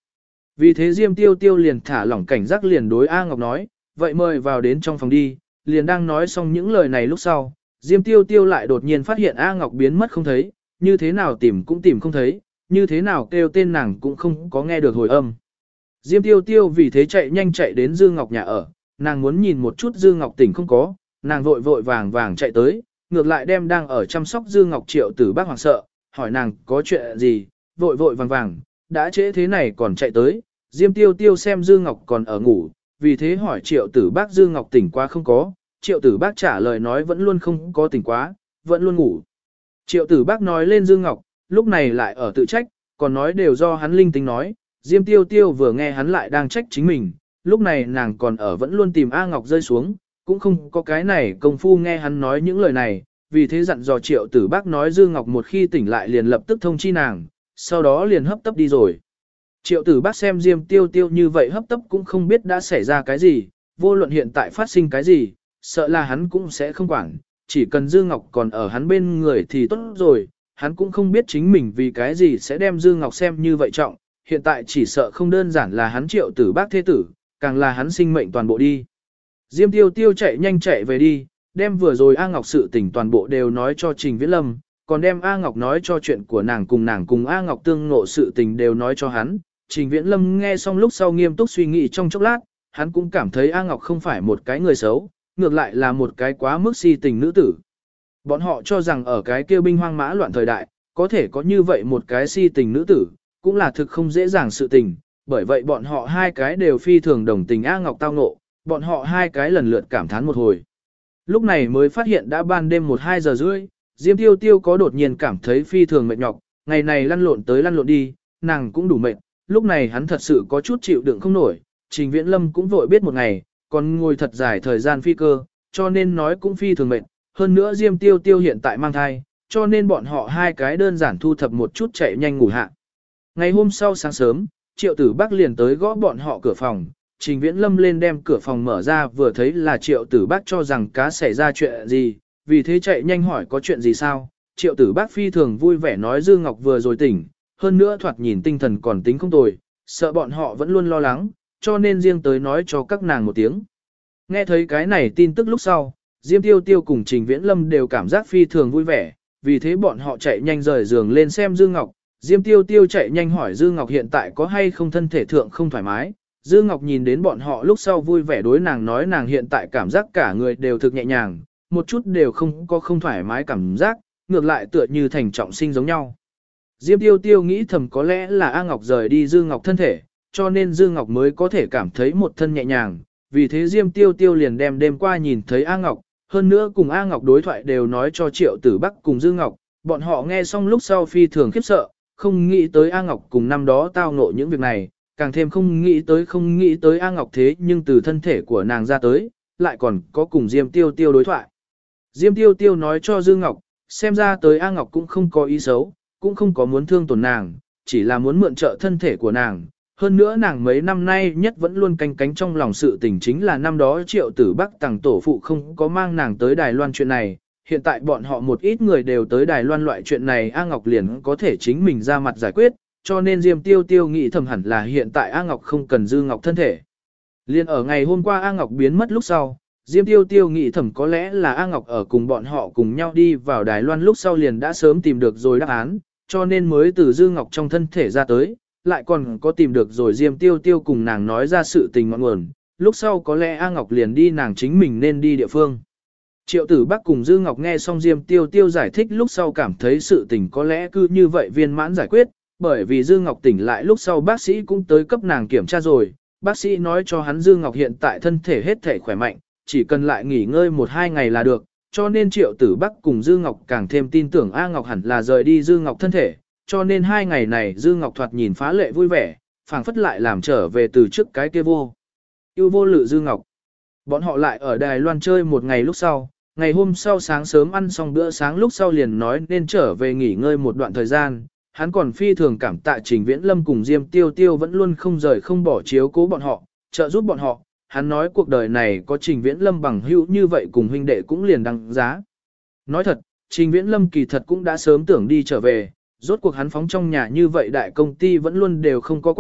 Vì thế Diêm Tiêu Tiêu liền thả lỏng cảnh giác liền đối A Ngọc nói, vậy mời vào đến trong phòng đi, liền đang nói xong những lời này lúc sau, Diêm Tiêu Tiêu lại đột nhiên phát hiện A Ngọc biến mất không thấy, như thế nào tìm cũng tìm không thấy, như thế nào kêu tên nàng cũng không có nghe được hồi âm. Diêm Tiêu Tiêu vì thế chạy nhanh chạy đến Dư Ngọc nhà ở, nàng muốn nhìn một chút Dư Ngọc tỉnh không có, nàng vội vội vàng vàng chạy tới, ngược lại đem đang ở chăm sóc Dư Ngọc Triệu Tử Bác hoảng sợ, hỏi nàng có chuyện gì, vội vội vàng vàng, đã trễ thế này còn chạy tới, Diêm Tiêu Tiêu xem Dư Ngọc còn ở ngủ, vì thế hỏi Triệu Tử Bác Dư Ngọc tỉnh quá không có, Triệu Tử Bác trả lời nói vẫn luôn không có tỉnh quá, vẫn luôn ngủ. Triệu Tử Bác nói lên Dư Ngọc, lúc này lại ở tự trách, còn nói đều do hắn linh tính nói, Diêm Tiêu Tiêu vừa nghe hắn lại đang trách chính mình, lúc này nàng còn ở vẫn luôn tìm A Ngọc rơi xuống, cũng không có cái này công phu nghe hắn nói những lời này, vì thế dặn dò Triệu Tử Bác nói Dư Ngọc một khi tỉnh lại liền lập tức thông chi nàng, sau đó liền hấp tấp đi rồi. Triệu Tử Bác xem Diêm Tiêu Tiêu như vậy hấp tấp cũng không biết đã xảy ra cái gì, vô luận hiện tại phát sinh cái gì, sợ là hắn cũng sẽ không quản, chỉ cần Dư Ngọc còn ở hắn bên người thì tốt rồi, hắn cũng không biết chính mình vì cái gì sẽ đem Dư Ngọc xem như vậy trọng, hiện tại chỉ sợ không đơn giản là hắn Triệu Tử Bác thế tử, càng là hắn sinh mệnh toàn bộ đi. Diêm Tiêu Tiêu chạy nhanh chạy về đi, đem vừa rồi A Ngọc sự tình toàn bộ đều nói cho Trình Viễn Lâm, còn đem A Ngọc nói cho chuyện của nàng cùng A Ngọc tương ngộ sự tình đều nói cho hắn. Trình Viễn Lâm nghe xong lúc sau nghiêm túc suy nghĩ trong chốc lát, hắn cũng cảm thấy A Ngọc không phải một cái người xấu, ngược lại là một cái quá mức si tình nữ tử. Bọn họ cho rằng ở cái kia binh hoang mã loạn thời đại, có thể có như vậy một cái si tình nữ tử, cũng là thực không dễ dàng sự tình, bởi vậy bọn họ hai cái đều phi thường đồng tình A Ngọc tao ngộ, bọn họ hai cái lần lượt cảm thán một hồi. Lúc này mới phát hiện đã ban đêm 1-2 giờ rưỡi, Diêm Tiêu Tiêu có đột nhiên cảm thấy phi thường mệt nhọc, ngày này lăn lộn tới lăn lộn đi, nàng cũng đủ mệt, lúc này hắn thật sự có chút chịu đựng không nổi, Trình Viễn Lâm cũng vội biết một ngày, còn ngồi thật dài thời gian phi cơ, cho nên nói cũng phi thường mệt, hơn nữa Diêm Tiêu Tiêu hiện tại mang thai, cho nên bọn họ hai cái đơn giản thu thập một chút chạy nhanh ngủ hạ. Ngày hôm sau sáng sớm, Triệu Tử Bác liền tới gõ bọn họ cửa phòng, Trình Viễn Lâm lên đem cửa phòng mở ra vừa thấy là Triệu Tử Bác cho rằng cá xảy ra chuyện gì, vì thế chạy nhanh hỏi có chuyện gì sao. Triệu Tử Bác phi thường vui vẻ nói Dư Ngọc vừa rồi tỉnh, hơn nữa thoạt nhìn tinh thần còn tính không tồi, sợ bọn họ vẫn luôn lo lắng, cho nên riêng tới nói cho các nàng một tiếng. Nghe thấy cái này tin tức lúc sau, Diêm Tiêu Tiêu cùng Trình Viễn Lâm đều cảm giác phi thường vui vẻ, vì thế bọn họ chạy nhanh rời giường lên xem Dư Ngọc. Diêm Tiêu Tiêu chạy nhanh hỏi Dư Ngọc hiện tại có hay không thân thể thượng không thoải mái. Dư Ngọc nhìn đến bọn họ lúc sau vui vẻ đối nàng nói nàng hiện tại cảm giác cả người đều thực nhẹ nhàng, một chút đều không có không thoải mái cảm giác, ngược lại tựa như thành trọng sinh giống nhau. Diêm Tiêu Tiêu nghĩ thầm có lẽ là A Ngọc rời đi Dư Ngọc thân thể, cho nên Dư Ngọc mới có thể cảm thấy một thân nhẹ nhàng, vì thế Diêm Tiêu Tiêu liền đem đêm qua nhìn thấy A Ngọc, hơn nữa cùng A Ngọc đối thoại đều nói cho Triệu Tử Bắc cùng Dư Ngọc, bọn họ nghe xong lúc sau phi thường khiếp sợ, không nghĩ tới A Ngọc cùng năm đó tao ngộ những việc này, càng thêm không nghĩ tới A Ngọc thế nhưng từ thân thể của nàng ra tới, lại còn có cùng Diêm Tiêu Tiêu đối thoại. Diêm Tiêu Tiêu nói cho Dư Ngọc, xem ra tới A Ngọc cũng không có ý xấu, cũng không có muốn thương tổn nàng, chỉ là muốn mượn trợ thân thể của nàng. Hơn nữa nàng mấy năm nay nhất vẫn luôn canh cánh trong lòng sự tình chính là năm đó Triệu Tử Bắc tàng tổ phụ không có mang nàng tới Đài Loan chuyện này, hiện tại bọn họ một ít người đều tới Đài Loan loại chuyện này A Ngọc liền có thể chính mình ra mặt giải quyết, cho nên Diêm Tiêu Tiêu nghĩ thầm hẳn là hiện tại A Ngọc không cần Dư Ngọc thân thể. Liên ở ngày hôm qua A Ngọc biến mất lúc sau, Diêm Tiêu Tiêu nghĩ thầm có lẽ là A Ngọc ở cùng bọn họ cùng nhau đi vào Đài Loan lúc sau liền đã sớm tìm được rồi đáp án, cho nên mới từ Dư Ngọc trong thân thể ra tới, lại còn có tìm được rồi Diêm Tiêu Tiêu cùng nàng nói ra sự tình ngọn nguồn, lúc sau có lẽ A Ngọc liền đi nàng chính mình nên đi địa phương. Triệu Tử Bắc cùng Dư Ngọc nghe xong Diêm Tiêu Tiêu giải thích lúc sau cảm thấy sự tình có lẽ cứ như vậy viên mãn giải quyết, bởi vì Dư Ngọc tỉnh lại lúc sau bác sĩ cũng tới cấp nàng kiểm tra rồi, bác sĩ nói cho hắn Dư Ngọc hiện tại thân thể hết thể khỏe mạnh, chỉ cần lại nghỉ ngơi 1-2 ngày là được, cho nên Triệu Tử Bắc cùng Dư Ngọc càng thêm tin tưởng A Ngọc hẳn là rời đi Dư Ngọc thân thể, cho nên 2 ngày này Dư Ngọc thoạt nhìn phá lệ vui vẻ, phảng phất lại làm trở về từ trước cái kia yêu vô lự Dư Ngọc. Bọn họ lại ở Đài Loan chơi một ngày lúc sau, ngày hôm sau sáng sớm ăn xong bữa sáng lúc sau liền nói nên trở về nghỉ ngơi một đoạn thời gian, hắn còn phi thường cảm tạ Trình Viễn Lâm cùng Diêm Tiêu Tiêu vẫn luôn không rời không bỏ chiếu cố bọn họ, trợ giúp bọn họ. Hắn nói cuộc đời này có Trình Viễn Lâm bằng hữu như vậy cùng huynh đệ cũng liền đăng giá. Nói thật, Trình Viễn Lâm kỳ thật cũng đã sớm tưởng đi trở về, rốt cuộc hắn phóng trong nhà như vậy đại công ty vẫn luôn đều không có quản,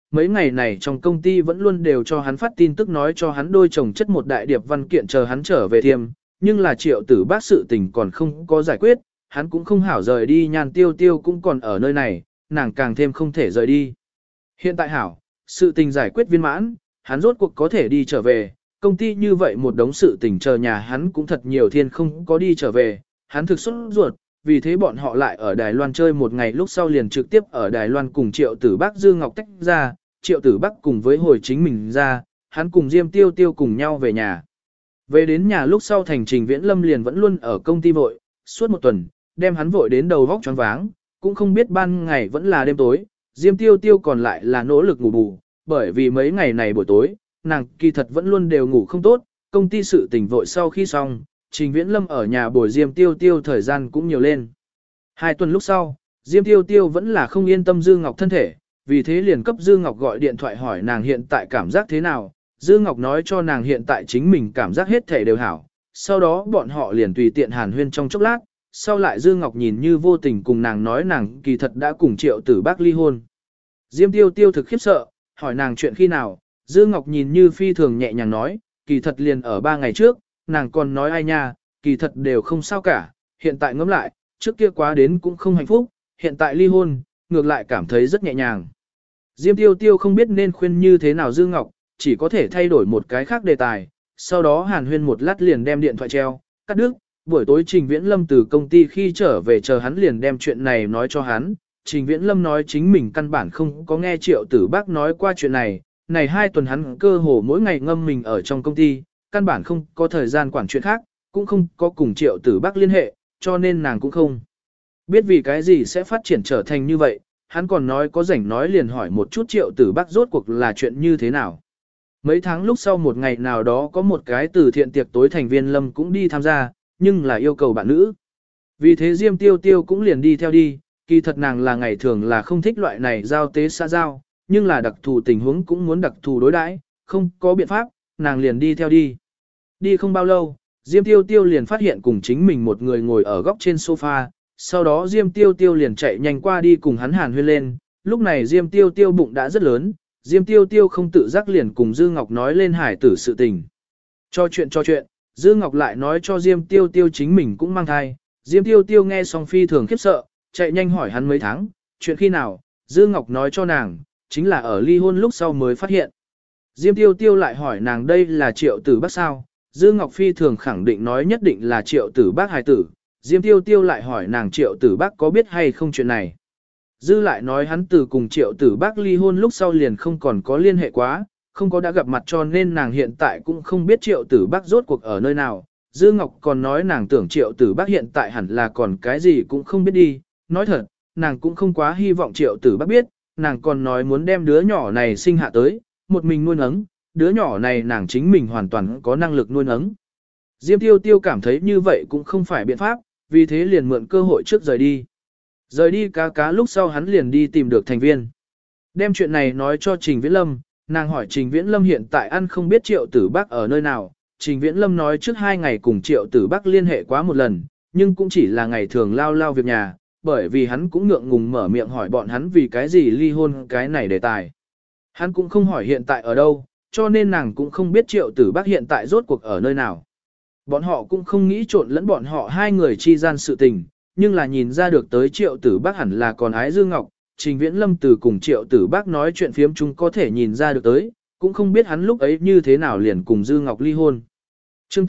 mấy ngày này trong công ty vẫn luôn đều cho hắn phát tin tức nói cho hắn đôi chồng chất một đại điệp văn kiện chờ hắn trở về thiêm, nhưng là Triệu Tử Bác sự tình còn không có giải quyết, hắn cũng không hảo rời đi, Nhan Tiêu Tiêu cũng còn ở nơi này, nàng càng thêm không thể rời đi. Hiện tại hảo, sự tình giải quyết viên mãn, hắn rốt cuộc có thể đi trở về, công ty như vậy một đống sự tình chờ nhà hắn cũng thật nhiều thiên không có đi trở về, hắn thực xuất ruột, vì thế bọn họ lại ở Đài Loan chơi một ngày lúc sau liền trực tiếp ở Đài Loan cùng Triệu Tử Bác Dư Ngọc tách ra, Triệu Tử Bác cùng với hồi chính mình ra, hắn cùng Diêm Tiêu Tiêu cùng nhau về nhà. Về đến nhà lúc sau Thành Trình Viễn Lâm liền vẫn luôn ở công ty vội, suốt một tuần, đem hắn vội đến đầu vóc choáng váng, cũng không biết ban ngày vẫn là đêm tối, Diêm Tiêu Tiêu còn lại là nỗ lực ngủ bù, bởi vì mấy ngày này buổi tối, nàng kỳ thật vẫn luôn đều ngủ không tốt, công ty sự tình vội sau khi xong, Trình Viễn Lâm ở nhà bồi Diêm Tiêu Tiêu thời gian cũng nhiều lên. 2 tuần lúc sau, Diêm Tiêu Tiêu vẫn là không yên tâm Dư Ngọc thân thể, vì thế liền cấp Dư Ngọc gọi điện thoại hỏi nàng hiện tại cảm giác thế nào. Dư Ngọc nói cho nàng hiện tại chính mình cảm giác hết thể đều hảo, sau đó bọn họ liền tùy tiện hàn huyên trong chốc lát, sau lại Dư Ngọc nhìn như vô tình cùng nàng nói nàng kỳ thật đã cùng Triệu Tử Bác ly hôn. Diêm Tiêu Tiêu thực khiếp sợ, hỏi nàng chuyện khi nào, Dư Ngọc nhìn như phi thường nhẹ nhàng nói, kỳ thật liền ở 3 ngày trước, nàng còn nói ai nha, kỳ thật đều không sao cả, hiện tại ngẫm lại, trước kia quá đến cũng không hạnh phúc, hiện tại ly hôn, ngược lại cảm thấy rất nhẹ nhàng. Diêm Tiêu Tiêu không biết nên khuyên như thế nào Dư Ngọc, chỉ có thể thay đổi một cái khác đề tài, sau đó hàn huyên một lát liền đem điện thoại treo, cắt đứt, buổi tối Trình Viễn Lâm từ công ty khi trở về chờ hắn liền đem chuyện này nói cho hắn. Trình Viễn Lâm nói chính mình căn bản không có nghe Triệu Tử Bác nói qua chuyện này, này 2 tuần hắn cơ hồ mỗi ngày ngâm mình ở trong công ty, căn bản không có thời gian quản chuyện khác, cũng không có cùng Triệu Tử Bác liên hệ, cho nên nàng cũng không biết vì cái gì sẽ phát triển trở thành như vậy, hắn còn nói có rảnh nói liền hỏi một chút Triệu Tử Bác rốt cuộc là chuyện như thế nào. Mấy tháng lúc sau một ngày nào đó có một cái từ thiện tiệc tối thành viên Lâm cũng đi tham gia, nhưng là yêu cầu bạn nữ. Vì thế Diêm Tiêu Tiêu cũng liền đi theo đi, kỳ thật nàng là ngày thường là không thích loại này giao tế xã giao, nhưng là đặc thù tình huống cũng muốn đặc thù đối đãi, không có biện pháp, nàng liền đi theo đi. Đi không bao lâu, Diêm Tiêu Tiêu liền phát hiện cùng chính mình một người ngồi ở góc trên sofa, sau đó Diêm Tiêu Tiêu liền chạy nhanh qua đi cùng hắn hàn huyên lên, lúc này Diêm Tiêu Tiêu bụng đã rất lớn, Diêm Tiêu Tiêu không tự giác liền cùng Dư Ngọc nói lên hải tử sự tình. Cho chuyện, Dư Ngọc lại nói cho Diêm Tiêu Tiêu chính mình cũng mang thai, Diêm Tiêu Tiêu nghe xong phi thường khiếp sợ, chạy nhanh hỏi hắn mấy tháng, chuyện khi nào, Dư Ngọc nói cho nàng, chính là ở ly hôn lúc sau mới phát hiện. Diêm Tiêu Tiêu lại hỏi nàng đây là Triệu Tử Bác sao, Dư Ngọc phi thường khẳng định nói nhất định là Triệu Tử Bác hài tử, Diêm Tiêu Tiêu lại hỏi nàng Triệu Tử Bác có biết hay không chuyện này. Dư lại nói hắn từ cùng Triệu Tử Bác ly hôn lúc sau liền không còn có liên hệ quá, không có đã gặp mặt cho nên nàng hiện tại cũng không biết Triệu Tử Bác rốt cuộc ở nơi nào. Dư Ngọc còn nói nàng tưởng Triệu Tử Bác hiện tại hẳn là còn cái gì cũng không biết đi, nói thật, nàng cũng không quá hy vọng Triệu Tử Bác biết, nàng còn nói muốn đem đứa nhỏ này sinh hạ tới, một mình nuôi nấng, đứa nhỏ này nàng chính mình hoàn toàn có năng lực nuôi nấng. Diêm Tiêu Tiêu cảm thấy như vậy cũng không phải biện pháp, vì thế liền mượn cơ hội trước rời đi. Rời đi cá lúc sau hắn liền đi tìm được thành viên. Đem chuyện này nói cho Trình Viễn Lâm, nàng hỏi Trình Viễn Lâm hiện tại ăn không biết Triệu Tử Bác ở nơi nào. Trình Viễn Lâm nói trước 2 ngày cùng Triệu Tử Bác liên hệ quá một lần, nhưng cũng chỉ là ngày thường lao việc nhà, bởi vì hắn cũng ngượng ngùng mở miệng hỏi bọn hắn vì cái gì ly hôn cái này đề tài. Hắn cũng không hỏi hiện tại ở đâu, cho nên nàng cũng không biết Triệu Tử Bác hiện tại rốt cuộc ở nơi nào. Bọn họ cũng không nghĩ trộn lẫn bọn họ 2 người chi gian sự tình, nhưng là nhìn ra được tới Triệu Tử Bác hẳn là còn ái Dư Ngọc, Trình Viễn Lâm từ cùng Triệu Tử Bác nói chuyện phiếm chung có thể nhìn ra được tới, cũng không biết hắn lúc ấy như thế nào liền cùng Dư Ngọc ly hôn. Chương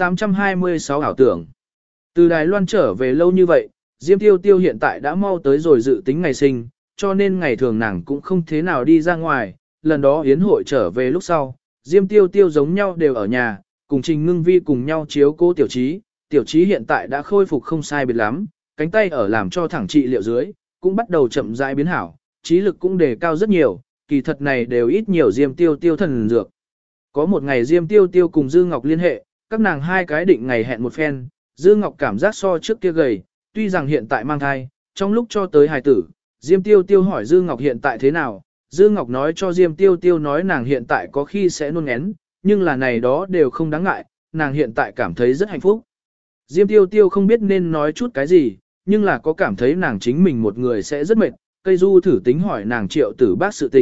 826 ảo tưởng. Từ Đài Loan trở về lâu như vậy, Diêm Tiêu Tiêu hiện tại đã mau tới rồi dự tính ngày sinh, cho nên ngày thường nàng cũng không thế nào đi ra ngoài, lần đó yến hội trở về lúc sau, Diêm Tiêu Tiêu giống nhau đều ở nhà, cùng Trình Ngưng Vi cùng nhau chiếu cố Tiểu Trí, Tiểu Trí hiện tại đã khôi phục không sai biệt lắm, cánh tay ở làm cho thẳng trị liệu dưới, cũng bắt đầu chậm rãi biến hảo, trí lực cũng đề cao rất nhiều, kỳ thật này đều ít nhiều Diêm Tiêu Tiêu thần dược. Có một ngày Diêm Tiêu Tiêu cùng Dư Ngọc liên hệ, các nàng 2 cái định ngày hẹn một phen, Dư Ngọc cảm giác so trước kia gầy, tuy rằng hiện tại mang thai, trong lúc cho tới hài tử, Diêm Tiêu Tiêu hỏi Dư Ngọc hiện tại thế nào, Dư Ngọc nói cho Diêm Tiêu Tiêu nói nàng hiện tại có khi sẽ nôn ngén, nhưng là này đó đều không đáng ngại, nàng hiện tại cảm thấy rất hạnh phúc. Diêm Tiêu Tiêu không biết nên nói chút cái gì, nhưng là có cảm thấy nàng chính mình một người sẽ rất mệt, cây du thử tính hỏi nàng Triệu Tử Bác sự tình,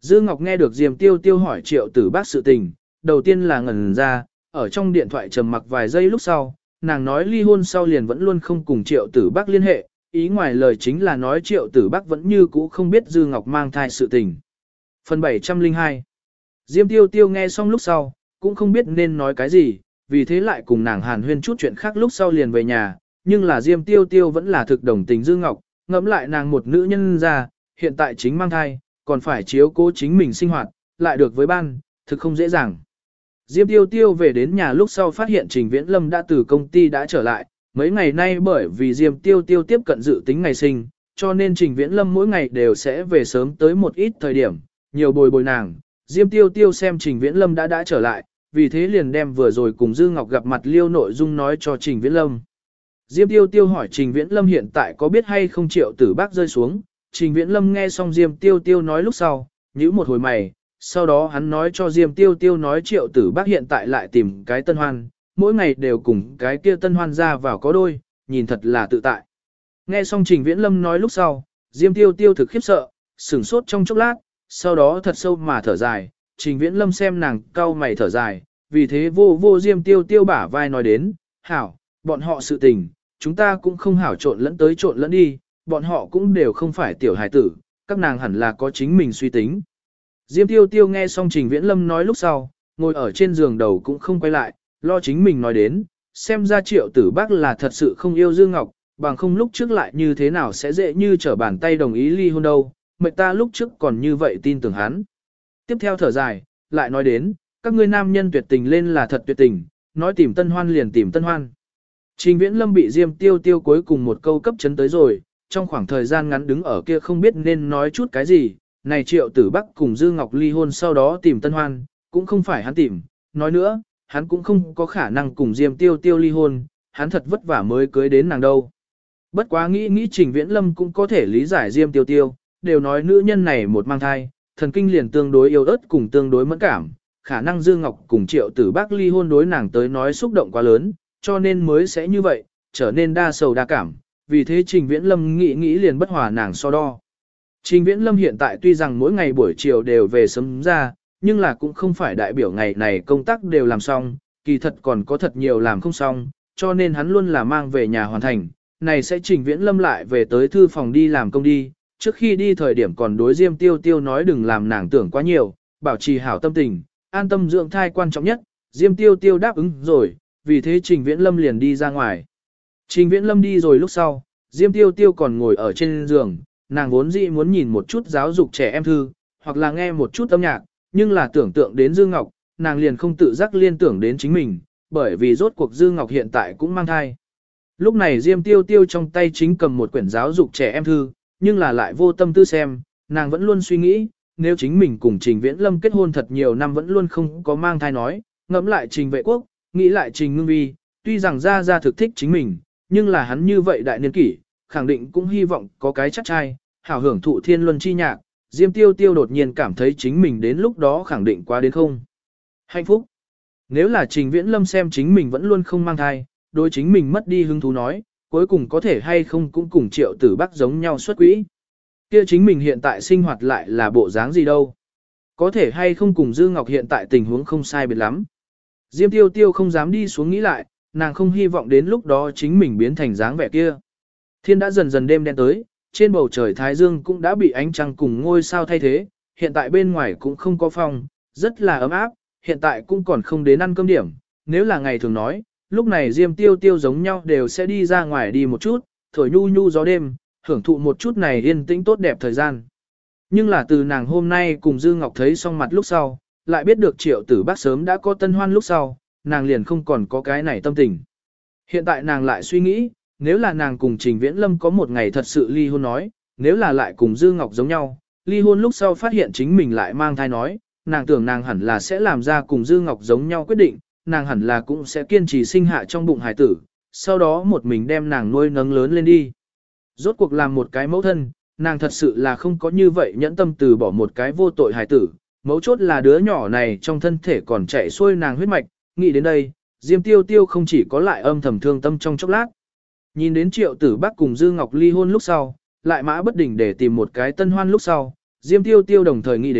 Dư Ngọc nghe được Diêm Tiêu Tiêu hỏi Triệu Tử Bác sự tình, đầu tiên là ngẩn ra, ở trong điện thoại trầm mặc vài giây lúc sau, nàng nói ly hôn sau liền vẫn luôn không cùng Triệu Tử Bác liên hệ, ý ngoài lời chính là nói Triệu Tử Bác vẫn như cũ không biết Dư Ngọc mang thai sự tình. Phần 702. Diêm Tiêu Tiêu nghe xong lúc sau, cũng không biết nên nói cái gì, vì thế lại cùng nàng hàn huyên chút chuyện khác lúc sau liền về nhà, nhưng là Diêm Tiêu Tiêu vẫn là thực đồng tình Dư Ngọc, ngẫm lại nàng một nữ nhân ra, hiện tại chính mang thai, còn phải chiếu cố chính mình sinh hoạt, lại được với ban, thực không dễ dàng. Diêm Tiêu Tiêu về đến nhà lúc sau phát hiện Trình Viễn Lâm đã từ công ty đã trở lại, mấy ngày nay bởi vì Diêm Tiêu Tiêu tiếp cận dự tính ngày sinh, cho nên Trình Viễn Lâm mỗi ngày đều sẽ về sớm tới một ít thời điểm, nhiều bồi bồi nàng. Diêm Tiêu Tiêu xem Trình Viễn Lâm đã trở lại, vì thế liền đem vừa rồi cùng Dư Ngọc gặp mặt liêu nội dung nói cho Trình Viễn Lâm. Diêm Tiêu Tiêu hỏi Trình Viễn Lâm hiện tại có biết hay không Triệu Tử Bác rơi xuống. Trình Viễn Lâm nghe xong Diêm Tiêu Tiêu nói lúc sau, nhíu một hồi mày, sau đó hắn nói cho Diêm Tiêu Tiêu nói Triệu Tử Bác hiện tại lại tìm cái tân hoan, mỗi ngày đều cùng cái kia tân hoan ra vào có đôi, nhìn thật là tự tại. Nghe xong Trình Viễn Lâm nói lúc sau, Diêm Tiêu Tiêu thực khiếp sợ, sửng sốt trong chốc lát, sau đó thật sâu mà thở dài, Trình Viễn Lâm xem nàng cau mày thở dài, vì thế vô Diêm Tiêu Tiêu bả vai nói đến, hảo, bọn họ sự tình, chúng ta cũng không hảo trộn lẫn tới trộn lẫn đi, bọn họ cũng đều không phải tiểu hài tử, các nàng hẳn là có chính mình suy tính. Diêm Tiêu Tiêu nghe xong Trình Viễn Lâm nói lúc sau, ngồi ở trên giường đầu cũng không quay lại, lo chính mình nói đến, xem ra Triệu Tử Bác là thật sự không yêu Dương Ngọc, bằng không lúc trước lại như thế nào sẽ dễ như trở bàn tay đồng ý ly hôn đâu, mệt ta lúc trước còn như vậy tin tưởng hắn. Tiếp theo thở dài, lại nói đến, các ngươi nam nhân tuyệt tình lên là thật tuyệt tình, nói tìm tân hoan liền tìm tân hoan. Trình Viễn Lâm bị Diêm Tiêu Tiêu cuối cùng một câu cấp chấn tới rồi, trong khoảng thời gian ngắn đứng ở kia không biết nên nói chút cái gì, này Triệu Tử Bác cùng Dư Ngọc ly hôn sau đó tìm tân hoan, cũng không phải hắn tìm, nói nữa, hắn cũng không có khả năng cùng Diêm Tiêu Tiêu ly hôn, hắn thật vất vả mới cưới đến nàng đâu. Bất quá nghĩ Trình Viễn Lâm cũng có thể lý giải Diêm Tiêu Tiêu, đều nói nữ nhân này một mang thai, thần kinh liền tương đối yếu ớt cùng tương đối mẫn cảm, khả năng Dư Ngọc cùng Triệu Tử Bác ly hôn đối nàng tới nói xúc động quá lớn, cho nên mới sẽ như vậy, trở nên đa sầu đa cảm, vì thế Trình Viễn Lâm nghĩ liền bất hòa nàng so đo. Trình Viễn Lâm hiện tại tuy rằng mỗi ngày buổi chiều đều về sớm ra, nhưng là cũng không phải đại biểu ngày này công tác đều làm xong, kỳ thật còn có thật nhiều làm không xong, cho nên hắn luôn là mang về nhà hoàn thành. Này sẽ Trình Viễn Lâm lại về tới thư phòng đi làm công đi, trước khi đi thời điểm còn đối Diêm Tiêu Tiêu nói đừng làm nàng tưởng quá nhiều, bảo trì hảo tâm tình, an tâm dưỡng thai quan trọng nhất, Diêm Tiêu Tiêu đáp ứng rồi, vì thế Trình Viễn Lâm liền đi ra ngoài. Trình Viễn Lâm đi rồi lúc sau, Diêm Tiêu Tiêu còn ngồi ở trên giường, nàng vốn dĩ muốn nhìn một chút giáo dục trẻ em thư, hoặc là nghe một chút âm nhạc, nhưng là tưởng tượng đến Dư Ngọc, nàng liền không tự giác liên tưởng đến chính mình, bởi vì rốt cuộc Dư Ngọc hiện tại cũng mang thai. Lúc này Diêm Tiêu Tiêu trong tay chính cầm một quyển giáo dục trẻ em thư, nhưng là lại vô tâm tư xem, nàng vẫn luôn suy nghĩ, nếu chính mình cùng Trình Viễn Lâm kết hôn thật nhiều năm vẫn luôn không có mang thai nói, ngẫm lại Trình Vệ Quốc, nghĩ lại Trình Ngưng Vi, tuy rằng ra thực thích chính mình, nhưng là hắn như vậy đại niên kỷ, khẳng định cũng hy vọng có cái chắc trai, hảo hưởng thụ thiên luân chi nhạc, Diêm Tiêu Tiêu đột nhiên cảm thấy chính mình đến lúc đó khẳng định quá đến không. Hạnh phúc. Nếu là Trình Viễn Lâm xem chính mình vẫn luôn không mang thai, đối chính mình mất đi hứng thú nói, cuối cùng có thể hay không cũng cùng Triệu Tử Bác giống nhau xuất quỹ. Kia chính mình hiện tại sinh hoạt lại là bộ dáng gì đâu. Có thể hay không cùng Dư Ngọc hiện tại tình huống không sai biệt lắm. Diêm Tiêu Tiêu không dám đi xuống nghĩ lại, nàng không hy vọng đến lúc đó chính mình biến thành dáng vẻ kia. Thiên đã dần dần đêm đen tới, trên bầu trời Thái Dương cũng đã bị ánh trăng cùng ngôi sao thay thế, hiện tại bên ngoài cũng không có phong, rất là ấm áp, hiện tại cũng còn không đến ăn cơm điểm, nếu là ngày thường nói, lúc này Diêm Tiêu Tiêu giống nhau đều sẽ đi ra ngoài đi một chút, thổi nhu nhu gió đêm, hưởng thụ một chút này yên tĩnh tốt đẹp thời gian. Nhưng là từ nàng hôm nay cùng Dư Ngọc thấy xong mặt lúc sau, lại biết được Triệu Tử Bác sớm đã có tân hoan lúc sau, nàng liền không còn có cái này tâm tình. Hiện tại nàng lại suy nghĩ, nếu là nàng cùng Trình Viễn Lâm có một ngày thật sự ly hôn nói, nếu là lại cùng Dư Ngọc giống nhau, ly hôn lúc sau phát hiện chính mình lại mang thai nói, nàng tưởng nàng hẳn là sẽ làm ra cùng Dư Ngọc giống nhau quyết định, nàng hẳn là cũng sẽ kiên trì sinh hạ trong bụng hải tử, sau đó một mình đem nàng nuôi nấng lớn lên đi. Rốt cuộc làm một cái mẫu thân, nàng thật sự là không có như vậy nhẫn tâm từ bỏ một cái vô tội hải tử, mấu chốt là đứa nhỏ này trong thân thể còn chạy xuôi nàng huyết mạch, nghĩ đến đây, Diêm Tiêu Tiêu không chỉ có lại âm thầm thương tâm trong chốc lát. Nhìn đến Triệu Tử Bác cùng Dư Ngọc ly hôn lúc sau, lại mã bất định để tìm một cái tân hoan lúc sau, Diêm Tiêu Tiêu đồng thời nghĩ đến,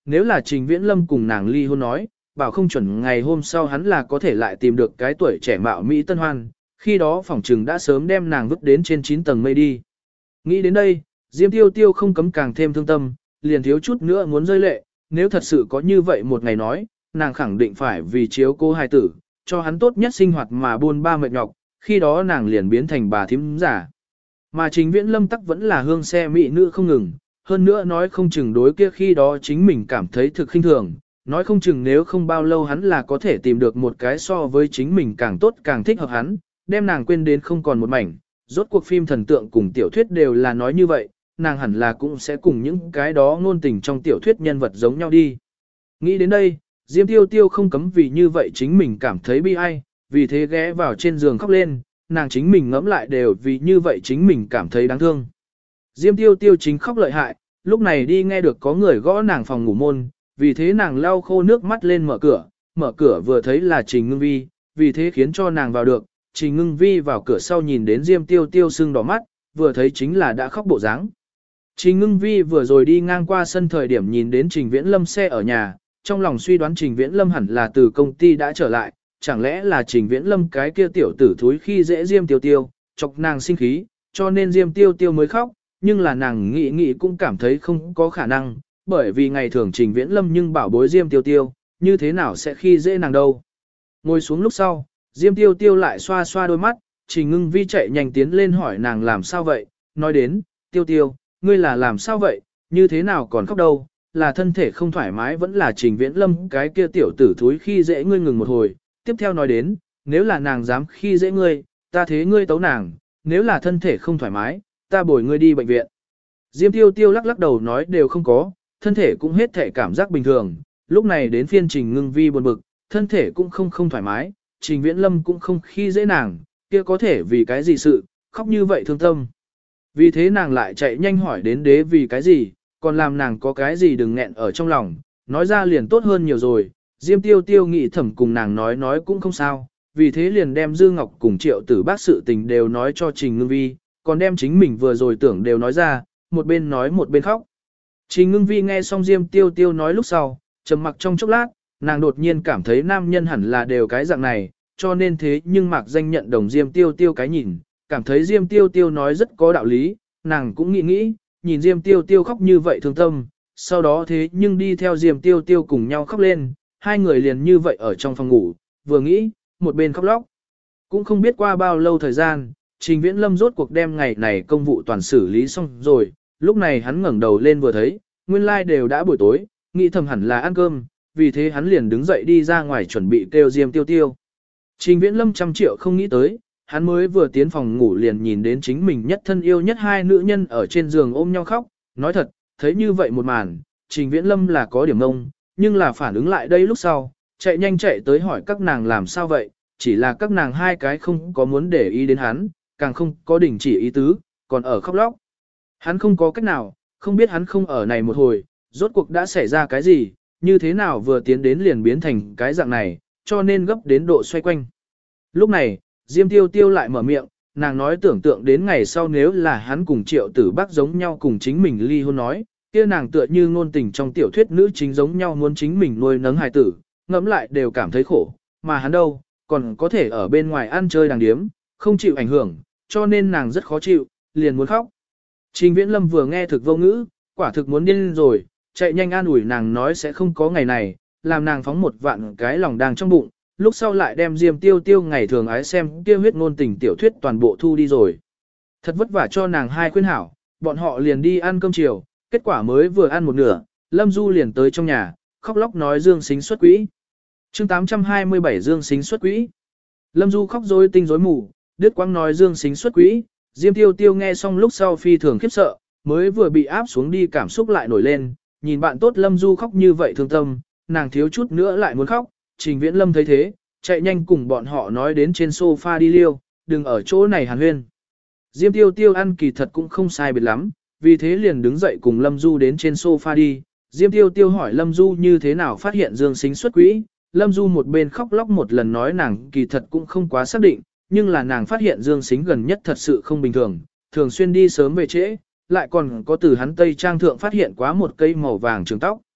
nếu là Trình Viễn Lâm cùng nàng ly hôn nói, bảo không chuẩn ngày hôm sau hắn là có thể lại tìm được cái tuổi trẻ mạo Mỹ tân hoan, khi đó phỏng trừng đã sớm đem nàng vứt đến trên 9 tầng mây đi. Nghĩ đến đây, Diêm Tiêu Tiêu không cấm càng thêm thương tâm, liền thiếu chút nữa muốn rơi lệ, nếu thật sự có như vậy một ngày nói, nàng khẳng định phải vì chiếu cô hài tử, cho hắn tốt nhất sinh hoạt mà buôn ba mệt nhọc, khi đó nàng liền biến thành bà thím giả. Mà Trình Viễn Lâm tắc vẫn là hương xe mỹ nữ không ngừng, hơn nữa nói không chừng đối kia khi đó chính mình cảm thấy thực khinh thường, nói không chừng nếu không bao lâu hắn là có thể tìm được một cái so với chính mình càng tốt càng thích hợp hắn, đem nàng quên đến không còn một mảnh. Rốt cuộc phim thần tượng cùng tiểu thuyết đều là nói như vậy, nàng hẳn là cũng sẽ cùng những cái đó ngôn tình trong tiểu thuyết nhân vật giống nhau đi. Nghĩ đến đây, Diêm Tiêu Tiêu không cấm vì như vậy chính mình cảm thấy bi ai, vì thế ghé vào trên giường khóc lên, nàng chính mình ngẫm lại đều vì như vậy chính mình cảm thấy đáng thương. Diêm Tiêu Tiêu chính khóc lợi hại, lúc này đi nghe được có người gõ nàng phòng ngủ môn, vì thế nàng lau khô nước mắt lên mở cửa vừa thấy là Trình Ngưng Vi, vì thế khiến cho nàng vào được. Trình Ngưng Vi vào cửa sau nhìn đến Diêm Tiêu Tiêu sưng đỏ mắt, vừa thấy chính là đã khóc bộ dáng. Trình Ngưng Vi vừa rồi đi ngang qua sân thời điểm nhìn đến Trình Viễn Lâm xe ở nhà, trong lòng suy đoán Trình Viễn Lâm hẳn là từ công ty đã trở lại, chẳng lẽ là Trình Viễn Lâm cái kia tiểu tử thúi khi dễ Diêm Tiêu Tiêu, chọc nàng sinh khí, cho nên Diêm Tiêu Tiêu mới khóc, nhưng là nàng nghĩ cũng cảm thấy không có khả năng, bởi vì ngày thường Trình Viễn Lâm nhưng bảo bối Diêm Tiêu Tiêu, như thế nào sẽ khi dễ nàng đâu. Ngồi xuống lúc sau, Diêm Tiêu Tiêu lại xoa xoa đôi mắt, Trình Ngưng Vi chạy nhanh tiến lên hỏi nàng làm sao vậy, nói đến, Tiêu Tiêu, ngươi là làm sao vậy, như thế nào còn khóc đâu, là thân thể không thoải mái vẫn là Trình Viễn Lâm cái kia tiểu tử thúi khi dễ ngươi ngừng một hồi, tiếp theo nói đến, nếu là nàng dám khi dễ ngươi, ta thế ngươi tấu nàng, nếu là thân thể không thoải mái, ta bồi ngươi đi bệnh viện. Diêm Tiêu Tiêu lắc lắc đầu nói đều không có, thân thể cũng hết thể cảm giác bình thường, lúc này đến phiên Trình Ngưng Vi buồn bực, thân thể cũng không thoải mái, Trình Viễn Lâm cũng không khi dễ nàng, kia có thể vì cái gì sự, khóc như vậy thương tâm. Vì thế nàng lại chạy nhanh hỏi đến đế vì cái gì, còn làm nàng có cái gì đừng nghẹn ở trong lòng, nói ra liền tốt hơn nhiều rồi. Diêm Tiêu Tiêu nghĩ thầm cùng nàng nói cũng không sao, vì thế liền đem Dư Ngọc cùng Triệu Tử Bác sự tình đều nói cho Trình Ngưng Vi, còn đem chính mình vừa rồi tưởng đều nói ra, một bên nói một bên khóc. Trình Ngưng Vi nghe xong Diêm Tiêu Tiêu nói lúc sau, trầm mặc trong chốc lát, nàng đột nhiên cảm thấy nam nhân hẳn là đều cái dạng này, cho nên thế nhưng Mạc Danh nhận đồng Diêm Tiêu Tiêu cái nhìn, cảm thấy Diêm Tiêu Tiêu nói rất có đạo lý, nàng cũng nghĩ, nhìn Diêm Tiêu Tiêu khóc như vậy thương tâm, sau đó thế nhưng đi theo Diêm Tiêu Tiêu cùng nhau khóc lên, hai người liền như vậy ở trong phòng ngủ, vừa nghĩ, một bên khóc lóc. Cũng không biết qua bao lâu thời gian, Trình Viễn Lâm rốt cuộc đem ngày này công vụ toàn xử lý xong rồi, lúc này hắn ngẩng đầu lên vừa thấy, nguyên lai đều đã buổi tối, nghĩ thầm hẳn là ăn cơm, vì thế hắn liền đứng dậy đi ra ngoài chuẩn bị kêu Diêm Tiêu Tiêu. Trình Viễn Lâm trăm triệu không nghĩ tới, hắn mới vừa tiến phòng ngủ liền nhìn đến chính mình nhất thân yêu nhất hai nữ nhân ở trên giường ôm nhau khóc, nói thật, thấy như vậy một màn, Trình Viễn Lâm là có điểm ngông, nhưng là phản ứng lại đây lúc sau, chạy nhanh chạy tới hỏi các nàng làm sao vậy, chỉ là các nàng hai cái không có muốn để ý đến hắn, càng không có đình chỉ ý tứ, còn ở khóc lóc. Hắn không có cách nào, không biết hắn không ở này một hồi, rốt cuộc đã xảy ra cái gì, như thế nào vừa tiến đến liền biến thành cái dạng này, cho nên gấp đến độ xoay quanh. Lúc này, Diêm Tiêu Tiêu lại mở miệng, nàng nói tưởng tượng đến ngày sau nếu là hắn cùng Triệu Tử Bác giống nhau cùng chính mình ly hôn nói, kia nàng tựa như ngôn tình trong tiểu thuyết nữ chính giống nhau muốn chính mình nuôi nấng hài tử, ngẫm lại đều cảm thấy khổ, mà hắn đâu, còn có thể ở bên ngoài ăn chơi đàng điếm, không chịu ảnh hưởng, cho nên nàng rất khó chịu, liền muốn khóc. Trình Viễn Lâm vừa nghe thực vô ngữ, quả thực muốn điên rồi, chạy nhanh an ủi nàng nói sẽ không có ngày này, làm nàng phóng một vạn cái lòng đang trong bụng, lúc sau lại đem Diêm Tiêu Tiêu ngày thường ái xem kia huyết ngôn tình tiểu thuyết toàn bộ thu đi rồi. Thật vất vả cho nàng hai khuyên hảo, bọn họ liền đi ăn cơm chiều, kết quả mới vừa ăn một nửa, Lâm Du liền tới trong nhà, khóc lóc nói Dương Sính xuất quỹ. Chương 827 Dương Sính xuất quỹ. Lâm Du khóc rối tinh rối mù, đứt quãng nói Dương Sính xuất quỹ, Diêm Tiêu Tiêu nghe xong lúc sau phi thường khiếp sợ, mới vừa bị áp xuống đi cảm xúc lại nổi lên, nhìn bạn tốt Lâm Du khóc như vậy thương tâm, nàng thiếu chút nữa lại muốn khóc, Trình Viễn Lâm thấy thế, chạy nhanh cùng bọn họ nói đến trên sofa đi liêu, đừng ở chỗ này hàn huyên. Diêm Tiêu Tiêu ăn kỳ thật cũng không sai biệt lắm, vì thế liền đứng dậy cùng Lâm Du đến trên sofa đi. Diêm Tiêu Tiêu hỏi Lâm Du như thế nào phát hiện Dương Sính xuất quỹ, Lâm Du một bên khóc lóc một lần nói nàng kỳ thật cũng không quá xác định, nhưng là nàng phát hiện Dương Sính gần nhất thật sự không bình thường, thường xuyên đi sớm về trễ, lại còn có từ hắn Tây Trang thượng phát hiện quá một cây màu vàng trường tóc.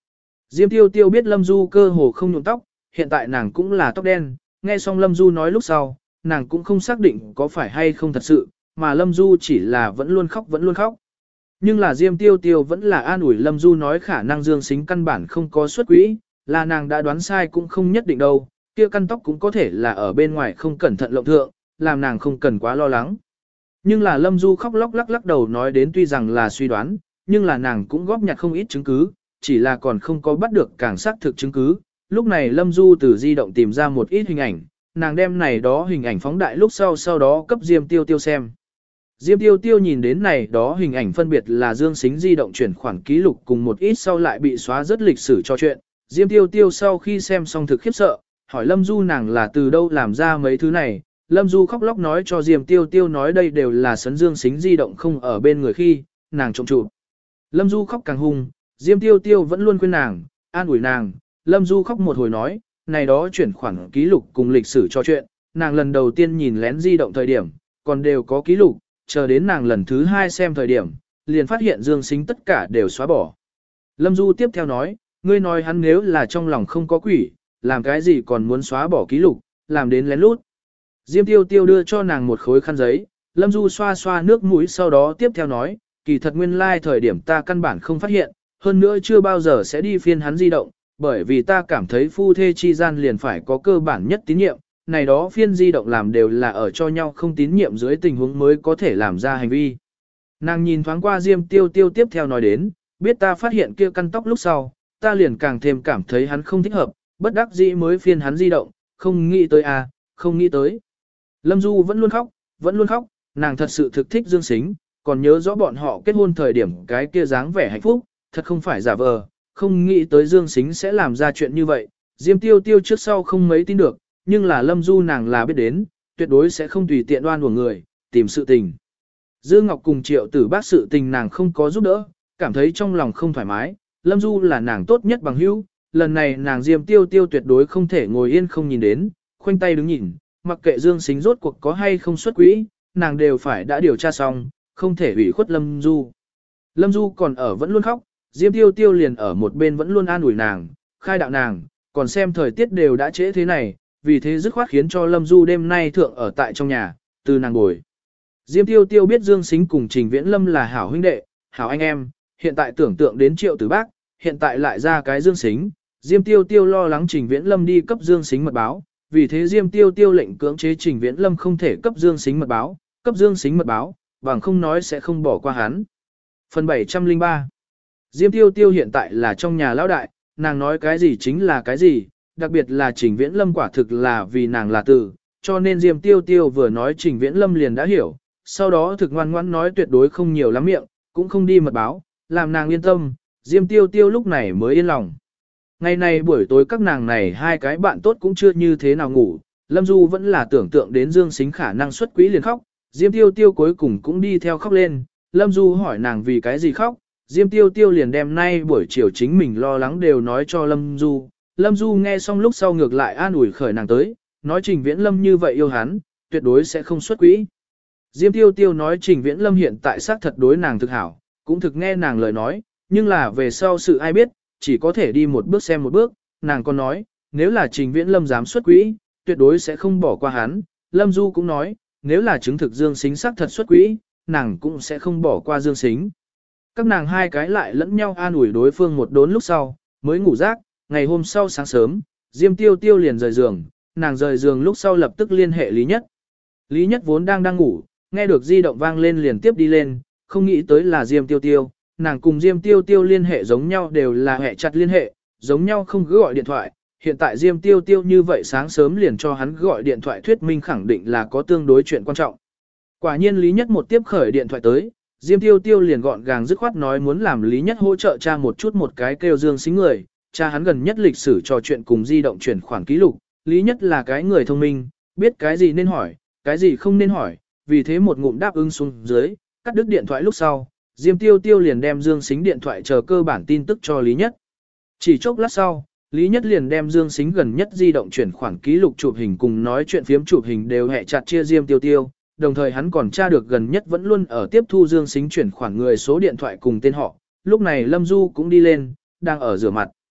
Diêm Tiêu Tiêu biết Lâm Du cơ hồ không nhuộm tóc, hiện tại nàng cũng là tóc đen, nghe xong Lâm Du nói lúc sau, nàng cũng không xác định có phải hay không thật sự, mà Lâm Du chỉ là vẫn luôn khóc. Nhưng là Diêm Tiêu Tiêu vẫn là an ủi Lâm Du nói khả năng Dương Sính căn bản không có xuất quỹ, là nàng đã đoán sai cũng không nhất định đâu, kia căn tóc cũng có thể là ở bên ngoài không cẩn thận lộng thượng, làm nàng không cần quá lo lắng. Nhưng là Lâm Du khóc lóc lắc đầu nói đến tuy rằng là suy đoán, nhưng là nàng cũng góp nhặt không ít chứng cứ, chỉ là còn không có bắt được càng xác thực chứng cứ. Lúc này Lâm Du từ di động tìm ra một ít hình ảnh, nàng đem này đó hình ảnh phóng đại lúc sau đó cấp Diêm Tiêu Tiêu xem. Diêm Tiêu Tiêu nhìn đến này đó hình ảnh phân biệt là Dương Sính di động chuyển khoản ký lục cùng một ít sau lại bị xóa rất lịch sử cho chuyện. Diêm Tiêu Tiêu sau khi xem xong thực khiếp sợ, hỏi Lâm Du nàng là từ đâu làm ra mấy thứ này. Lâm Du khóc lóc nói cho Diêm Tiêu Tiêu nói đây đều là sấn Dương Sính di động không ở bên người khi, nàng trộm chụp. Lâm Du khóc càng hung, Diêm Tiêu Tiêu vẫn luôn khuyên nàng, an ủi nàng. Lâm Du khóc một hồi nói, này đó chuyển khoản ký lục cùng lịch sử cho chuyện, nàng lần đầu tiên nhìn lén di động thời điểm, còn đều có ký lục, chờ đến nàng lần thứ hai xem thời điểm, liền phát hiện Dương Sính tất cả đều xóa bỏ. Lâm Du tiếp theo nói, ngươi nói hắn nếu là trong lòng không có quỷ, làm cái gì còn muốn xóa bỏ ký lục, làm đến lén lút. Diêm Tiêu Tiêu đưa cho nàng một khối khăn giấy, Lâm Du xoa xoa nước mũi sau đó tiếp theo nói, kỳ thật nguyên lai thời điểm ta căn bản không phát hiện, hơn nữa chưa bao giờ sẽ đi phiên hắn di động, bởi vì ta cảm thấy phu thê chi gian liền phải có cơ bản nhất tín nhiệm, này đó phiên di động làm đều là ở cho nhau không tín nhiệm dưới tình huống mới có thể làm ra hành vi. Nàng nhìn thoáng qua Diêm Tiêu Tiêu tiếp theo nói đến, biết ta phát hiện kia căn tóc lúc sau, ta liền càng thêm cảm thấy hắn không thích hợp, bất đắc dĩ mới phiên hắn di động, không nghĩ tới à, không nghĩ tới. Lâm Du vẫn luôn khóc, nàng thật sự thực thích Dương Sính, còn nhớ rõ bọn họ kết hôn thời điểm cái kia dáng vẻ hạnh phúc, thật không phải giả vờ, không nghĩ tới Dương Sính sẽ làm ra chuyện như vậy. Diêm Tiêu Tiêu trước sau không mấy tin được, nhưng là Lâm Du nàng là biết đến, tuyệt đối sẽ không tùy tiện đoan của người, tìm sự tình. Dư Ngọc cùng Triệu Tử Bác sự tình nàng không có giúp đỡ, cảm thấy trong lòng không thoải mái, Lâm Du là nàng tốt nhất bằng hữu, lần này nàng Diêm Tiêu Tiêu tuyệt đối không thể ngồi yên không nhìn đến, khoanh tay đứng nhìn, mặc kệ Dương Sính rốt cuộc có hay không xuất quỹ, nàng đều phải đã điều tra xong, không thể ủy khuất Lâm Du. Lâm Du còn ở vẫn luôn khóc, Diêm Tiêu Tiêu liền ở một bên vẫn luôn an ủi nàng, khai đạo nàng, còn xem thời tiết đều đã trễ thế này, vì thế dứt khoát khiến cho Lâm Du đêm nay thượng ở tại trong nhà, từ nàng bồi. Diêm Tiêu Tiêu biết Dương Sính cùng Trình Viễn Lâm là hảo huynh đệ, hảo anh em, hiện tại tưởng tượng đến Triệu Tử Bác, hiện tại lại ra cái Dương Sính, Diêm Tiêu Tiêu lo lắng Trình Viễn Lâm đi cấp Dương Sính mật báo, vì thế Diêm Tiêu Tiêu lệnh cưỡng chế Trình Viễn Lâm không thể cấp Dương Sính mật báo, cấp Dương Sính mật báo, bằng không nói sẽ không bỏ qua hắn. Phần 703 Diêm Tiêu Tiêu hiện tại là trong nhà lão đại, nàng nói cái gì chính là cái gì, đặc biệt là Trình Viễn Lâm quả thực là vì nàng là tử, cho nên Diêm Tiêu Tiêu vừa nói Trình Viễn Lâm liền đã hiểu, sau đó thực ngoan ngoãn nói tuyệt đối không nhiều lắm miệng, cũng không đi mật báo, làm nàng yên tâm, Diêm Tiêu Tiêu lúc này mới yên lòng. Ngày này buổi tối các nàng này hai cái bạn tốt cũng chưa như thế nào ngủ, Lâm Du vẫn là tưởng tượng đến Dương Sính khả năng xuất quỹ liền khóc, Diêm Tiêu Tiêu cuối cùng cũng đi theo khóc lên, Lâm Du hỏi nàng vì cái gì khóc, Diêm Tiêu Tiêu liền đem nay buổi chiều chính mình lo lắng đều nói cho Lâm Du. Lâm Du nghe xong lúc sau ngược lại an ủi khởi nàng tới, nói Trình Viễn Lâm như vậy yêu hắn, tuyệt đối sẽ không xuất quỹ. Diêm Tiêu Tiêu nói Trình Viễn Lâm hiện tại xác thật đối nàng thực hảo, cũng thực nghe nàng lời nói, nhưng là về sau sự ai biết, chỉ có thể đi một bước xem một bước, nàng còn nói, nếu là Trình Viễn Lâm dám xuất quỹ, tuyệt đối sẽ không bỏ qua hắn. Lâm Du cũng nói, nếu là chứng thực Dương Sính xác thật xuất quỹ, nàng cũng sẽ không bỏ qua Dương Sính. Các nàng hai cái lại lẫn nhau an ủi đối phương một đốn lúc sau, mới ngủ giấc. Ngày hôm sau sáng sớm, Diêm Tiêu Tiêu liền rời giường, nàng rời giường lúc sau lập tức liên hệ Lý Nhất. Lý Nhất vốn đang ngủ, nghe được di động vang lên liền tiếp đi lên, không nghĩ tới là Diêm Tiêu Tiêu, nàng cùng Diêm Tiêu Tiêu liên hệ giống nhau đều là hệ chặt liên hệ, giống nhau không cứ gọi điện thoại, hiện tại Diêm Tiêu Tiêu như vậy sáng sớm liền cho hắn gọi điện thoại thuyết minh khẳng định là có tương đối chuyện quan trọng. Quả nhiên Lý Nhất một tiếp khởi điện thoại tới, Diêm Tiêu Tiêu liền gọn gàng dứt khoát nói muốn làm Lý Nhất hỗ trợ cha một chút một cái kêu Dương Sính người, cha hắn gần nhất lịch sử trò chuyện cùng di động chuyển khoản ký lục, Lý Nhất là cái người thông minh, biết cái gì nên hỏi, cái gì không nên hỏi, vì thế một ngụm đáp ứng xuống dưới, cắt đứt điện thoại lúc sau, Diêm Tiêu Tiêu liền đem Dương Sính điện thoại chờ cơ bản tin tức cho Lý Nhất. Chỉ chốc lát sau, Lý Nhất liền đem Dương Sính gần nhất di động chuyển khoản ký lục chụp hình cùng nói chuyện phiếm chụp hình đều hẹ chặt chia Diêm Tiêu Tiêu, đồng thời hắn còn tra được gần nhất vẫn luôn ở tiếp thu Dương Sính chuyển khoản người số điện thoại cùng tên họ. Lúc này Lâm Du cũng đi lên, đang ở rửa mặt.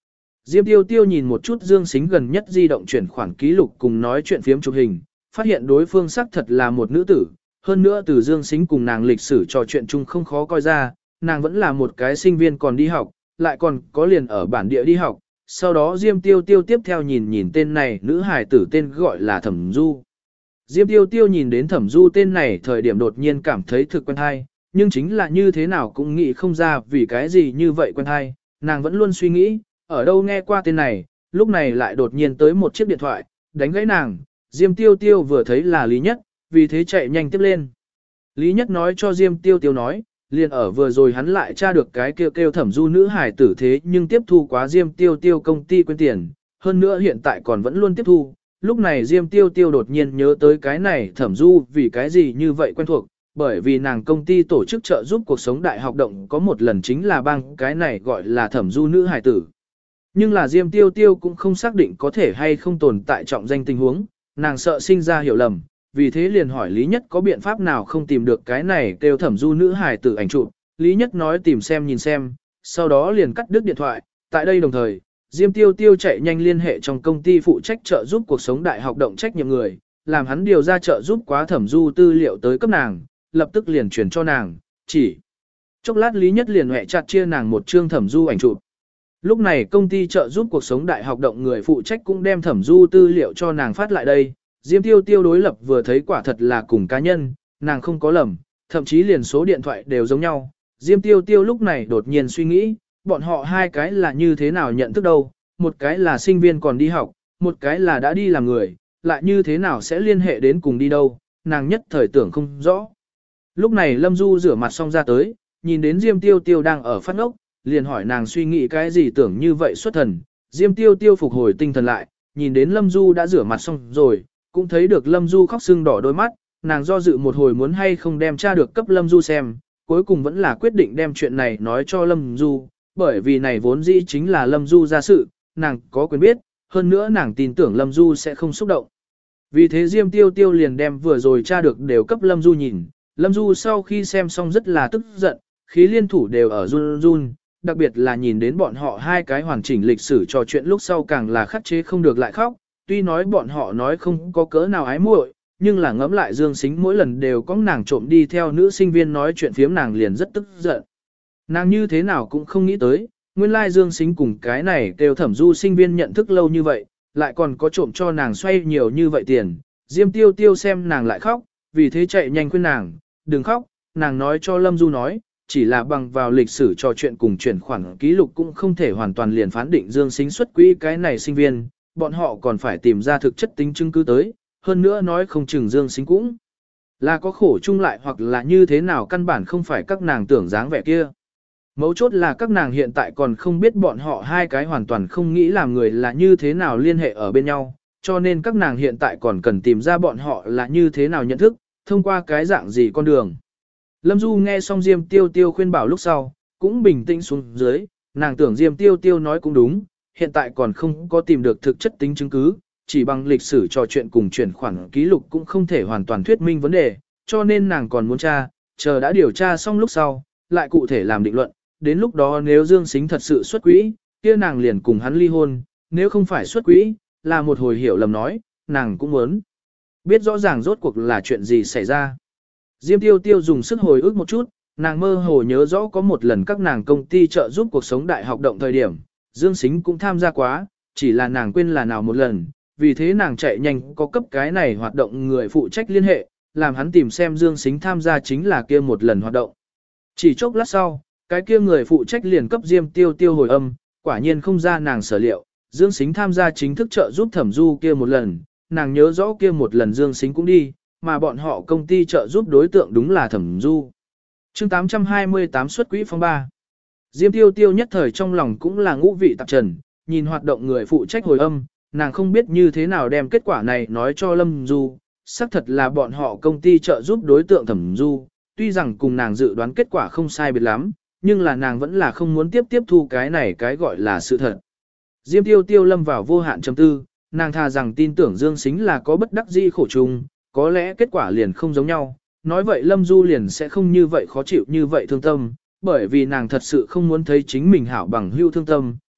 Diêm Tiêu Tiêu nhìn một chút Dương Sính gần nhất di động chuyển khoản ký lục cùng nói chuyện phiếm chụp hình, phát hiện đối phương xác thật là một nữ tử, hơn nữa từ Dương Sính cùng nàng lịch sử trò chuyện chung không khó coi ra, nàng vẫn là một cái sinh viên còn đi học, lại còn có liền ở bản địa đi học. Sau đó Diêm Tiêu Tiêu tiếp theo nhìn tên này nữ hài tử tên gọi là Thẩm Du. Diêm Tiêu Tiêu nhìn đến Thẩm Du tên này thời điểm đột nhiên cảm thấy thực quen hay, nhưng chính là như thế nào cũng nghĩ không ra vì cái gì như vậy quen hay, nàng vẫn luôn suy nghĩ, ở đâu nghe qua tên này, lúc này lại đột nhiên tới một chiếc điện thoại, đánh gãy nàng, Diêm Tiêu Tiêu vừa thấy là Lý Nhất, vì thế chạy nhanh tiếp lên. Lý Nhất nói cho Diêm Tiêu Tiêu nói, liền ở vừa rồi hắn lại tra được cái kêu Thẩm Du nữ hải tử thế nhưng tiếp thu quá Diêm Tiêu Tiêu công ty quên tiền, hơn nữa hiện tại còn vẫn luôn tiếp thu. Lúc này Diêm Tiêu Tiêu đột nhiên nhớ tới cái này Thẩm Du vì cái gì như vậy quen thuộc, bởi vì nàng công ty tổ chức trợ giúp cuộc sống đại học động có một lần chính là bang cái này gọi là Thẩm Du nữ hải tử. Nhưng là Diêm Tiêu Tiêu cũng không xác định có thể hay không tồn tại trọng danh tình huống, nàng sợ sinh ra hiểu lầm, vì thế liền hỏi Lý Nhất có biện pháp nào không tìm được cái này kêu Thẩm Du nữ hải tử ảnh chụp. Lý Nhất nói tìm xem nhìn xem, sau đó liền cắt đứt điện thoại. Tại đây đồng thời, Diêm Tiêu Tiêu chạy nhanh liên hệ trong công ty phụ trách trợ giúp cuộc sống đại học động trách nhiệm người, làm hắn điều ra trợ giúp quá Thẩm Du tư liệu tới cấp nàng, lập tức liền chuyển cho nàng, chỉ chốc lát Lý Nhất liền hẹ chặt chia nàng một chương Thẩm Du ảnh chụp. Lúc này công ty trợ giúp cuộc sống đại học động người phụ trách cũng đem Thẩm Du tư liệu cho nàng phát lại đây. Diêm Tiêu Tiêu đối lập vừa thấy quả thật là cùng cá nhân, nàng không có lầm, thậm chí liền số điện thoại đều giống nhau. Diêm Tiêu Tiêu lúc này đột nhiên suy nghĩ, bọn họ hai cái là như thế nào nhận thức đâu, một cái là sinh viên còn đi học, một cái là đã đi làm người, lại như thế nào sẽ liên hệ đến cùng đi đâu, nàng nhất thời tưởng không rõ. Lúc này Lâm Du rửa mặt xong ra tới, nhìn đến Diêm Tiêu Tiêu đang ở phát ngốc, liền hỏi nàng suy nghĩ cái gì tưởng như vậy xuất thần. Diêm Tiêu Tiêu phục hồi tinh thần lại, nhìn đến Lâm Du đã rửa mặt xong rồi, cũng thấy được Lâm Du khóc sưng đỏ đôi mắt, nàng do dự một hồi muốn hay không đem tra được cấp Lâm Du xem, cuối cùng vẫn là quyết định đem chuyện này nói cho Lâm Du, bởi vì này vốn dĩ chính là Lâm Du ra sự, nàng có quyền biết, hơn nữa nàng tin tưởng Lâm Du sẽ không xúc động. Vì thế Diêm Tiêu Tiêu liền đem vừa rồi tra được đều cấp Lâm Du nhìn, Lâm Du sau khi xem xong rất là tức giận, khí liên thủ đều ở run run, đặc biệt là nhìn đến bọn họ hai cái hoàn chỉnh lịch sử trò chuyện lúc sau càng là khắc chế không được lại khóc, tuy nói bọn họ nói không có cỡ nào ái muội, nhưng là ngẫm lại Dương Sính mỗi lần đều có nàng trộm đi theo nữ sinh viên nói chuyện phiếm nàng liền rất tức giận. Nàng như thế nào cũng không nghĩ tới, nguyên lai Dương Sính cùng cái này đều Thẩm Du sinh viên nhận thức lâu như vậy, lại còn có trộm cho nàng xoay nhiều như vậy tiền. Diêm Tiêu Tiêu xem nàng lại khóc, vì thế chạy nhanh khuyên nàng, đừng khóc, nàng nói cho Lâm Du nói, chỉ là bằng vào lịch sử trò chuyện cùng chuyển khoản ký lục cũng không thể hoàn toàn liền phán định Dương Sính xuất quỹ cái này sinh viên, bọn họ còn phải tìm ra thực chất tính chứng cứ tới, hơn nữa nói không chừng Dương Sính cũng là có khổ chung lại hoặc là như thế nào căn bản không phải các nàng tưởng dáng vẻ kia. Mấu chốt là các nàng hiện tại còn không biết bọn họ hai cái hoàn toàn không nghĩ làm người là như thế nào liên hệ ở bên nhau, cho nên các nàng hiện tại còn cần tìm ra bọn họ là như thế nào nhận thức, thông qua cái dạng gì con đường. Lâm Du nghe xong Diêm Tiêu Tiêu khuyên bảo lúc sau, cũng bình tĩnh xuống dưới, nàng tưởng Diêm Tiêu Tiêu nói cũng đúng, hiện tại còn không có tìm được thực chất tính chứng cứ, chỉ bằng lịch sử trò chuyện cùng chuyển khoản ký lục cũng không thể hoàn toàn thuyết minh vấn đề, cho nên nàng còn muốn tra, chờ đã điều tra xong lúc sau, lại cụ thể làm định luận, đến lúc đó nếu Dương Sính thật sự xuất quỹ, kia nàng liền cùng hắn ly hôn, nếu không phải xuất quỹ, là một hồi hiểu lầm nói, nàng cũng muốn biết rõ ràng rốt cuộc là chuyện gì xảy ra. Diêm Tiêu Tiêu dùng sức hồi ức một chút, nàng mơ hồ nhớ rõ có một lần các nàng công ty trợ giúp cuộc sống đại học động thời điểm, Dương Sính cũng tham gia quá, chỉ là nàng quên là nào một lần, vì thế nàng chạy nhanh có cấp cái này hoạt động người phụ trách liên hệ, làm hắn tìm xem Dương Sính tham gia chính là kia một lần hoạt động. Chỉ chốc lát sau, cái kia người phụ trách liền cấp Diêm Tiêu Tiêu hồi âm, quả nhiên không ra nàng sở liệu, Dương Sính tham gia chính thức trợ giúp Thẩm Du kia một lần, nàng nhớ rõ kia một lần Dương Sính cũng đi, mà bọn họ công ty trợ giúp đối tượng đúng là Thẩm Du. Chương 828 xuất quỹ phong 3. Diêm Tiêu Tiêu nhất thời trong lòng cũng là ngũ vị tạp trần, nhìn hoạt động người phụ trách hồi âm, nàng không biết như thế nào đem kết quả này nói cho Lâm Du, xác thật là bọn họ công ty trợ giúp đối tượng Thẩm Du, tuy rằng cùng nàng dự đoán kết quả không sai biệt lắm, nhưng là nàng vẫn là không muốn tiếp thu cái này cái gọi là sự thật. Diêm Tiêu Tiêu lâm vào vô hạn trầm tư, nàng thà rằng tin tưởng Dương Sính là có bất đắc dĩ khổ chung, có lẽ kết quả liền không giống nhau, nói vậy Lâm Du liền sẽ không như vậy khó chịu như vậy thương tâm, bởi vì nàng thật sự không muốn thấy chính mình hảo bằng hữu thương tâm,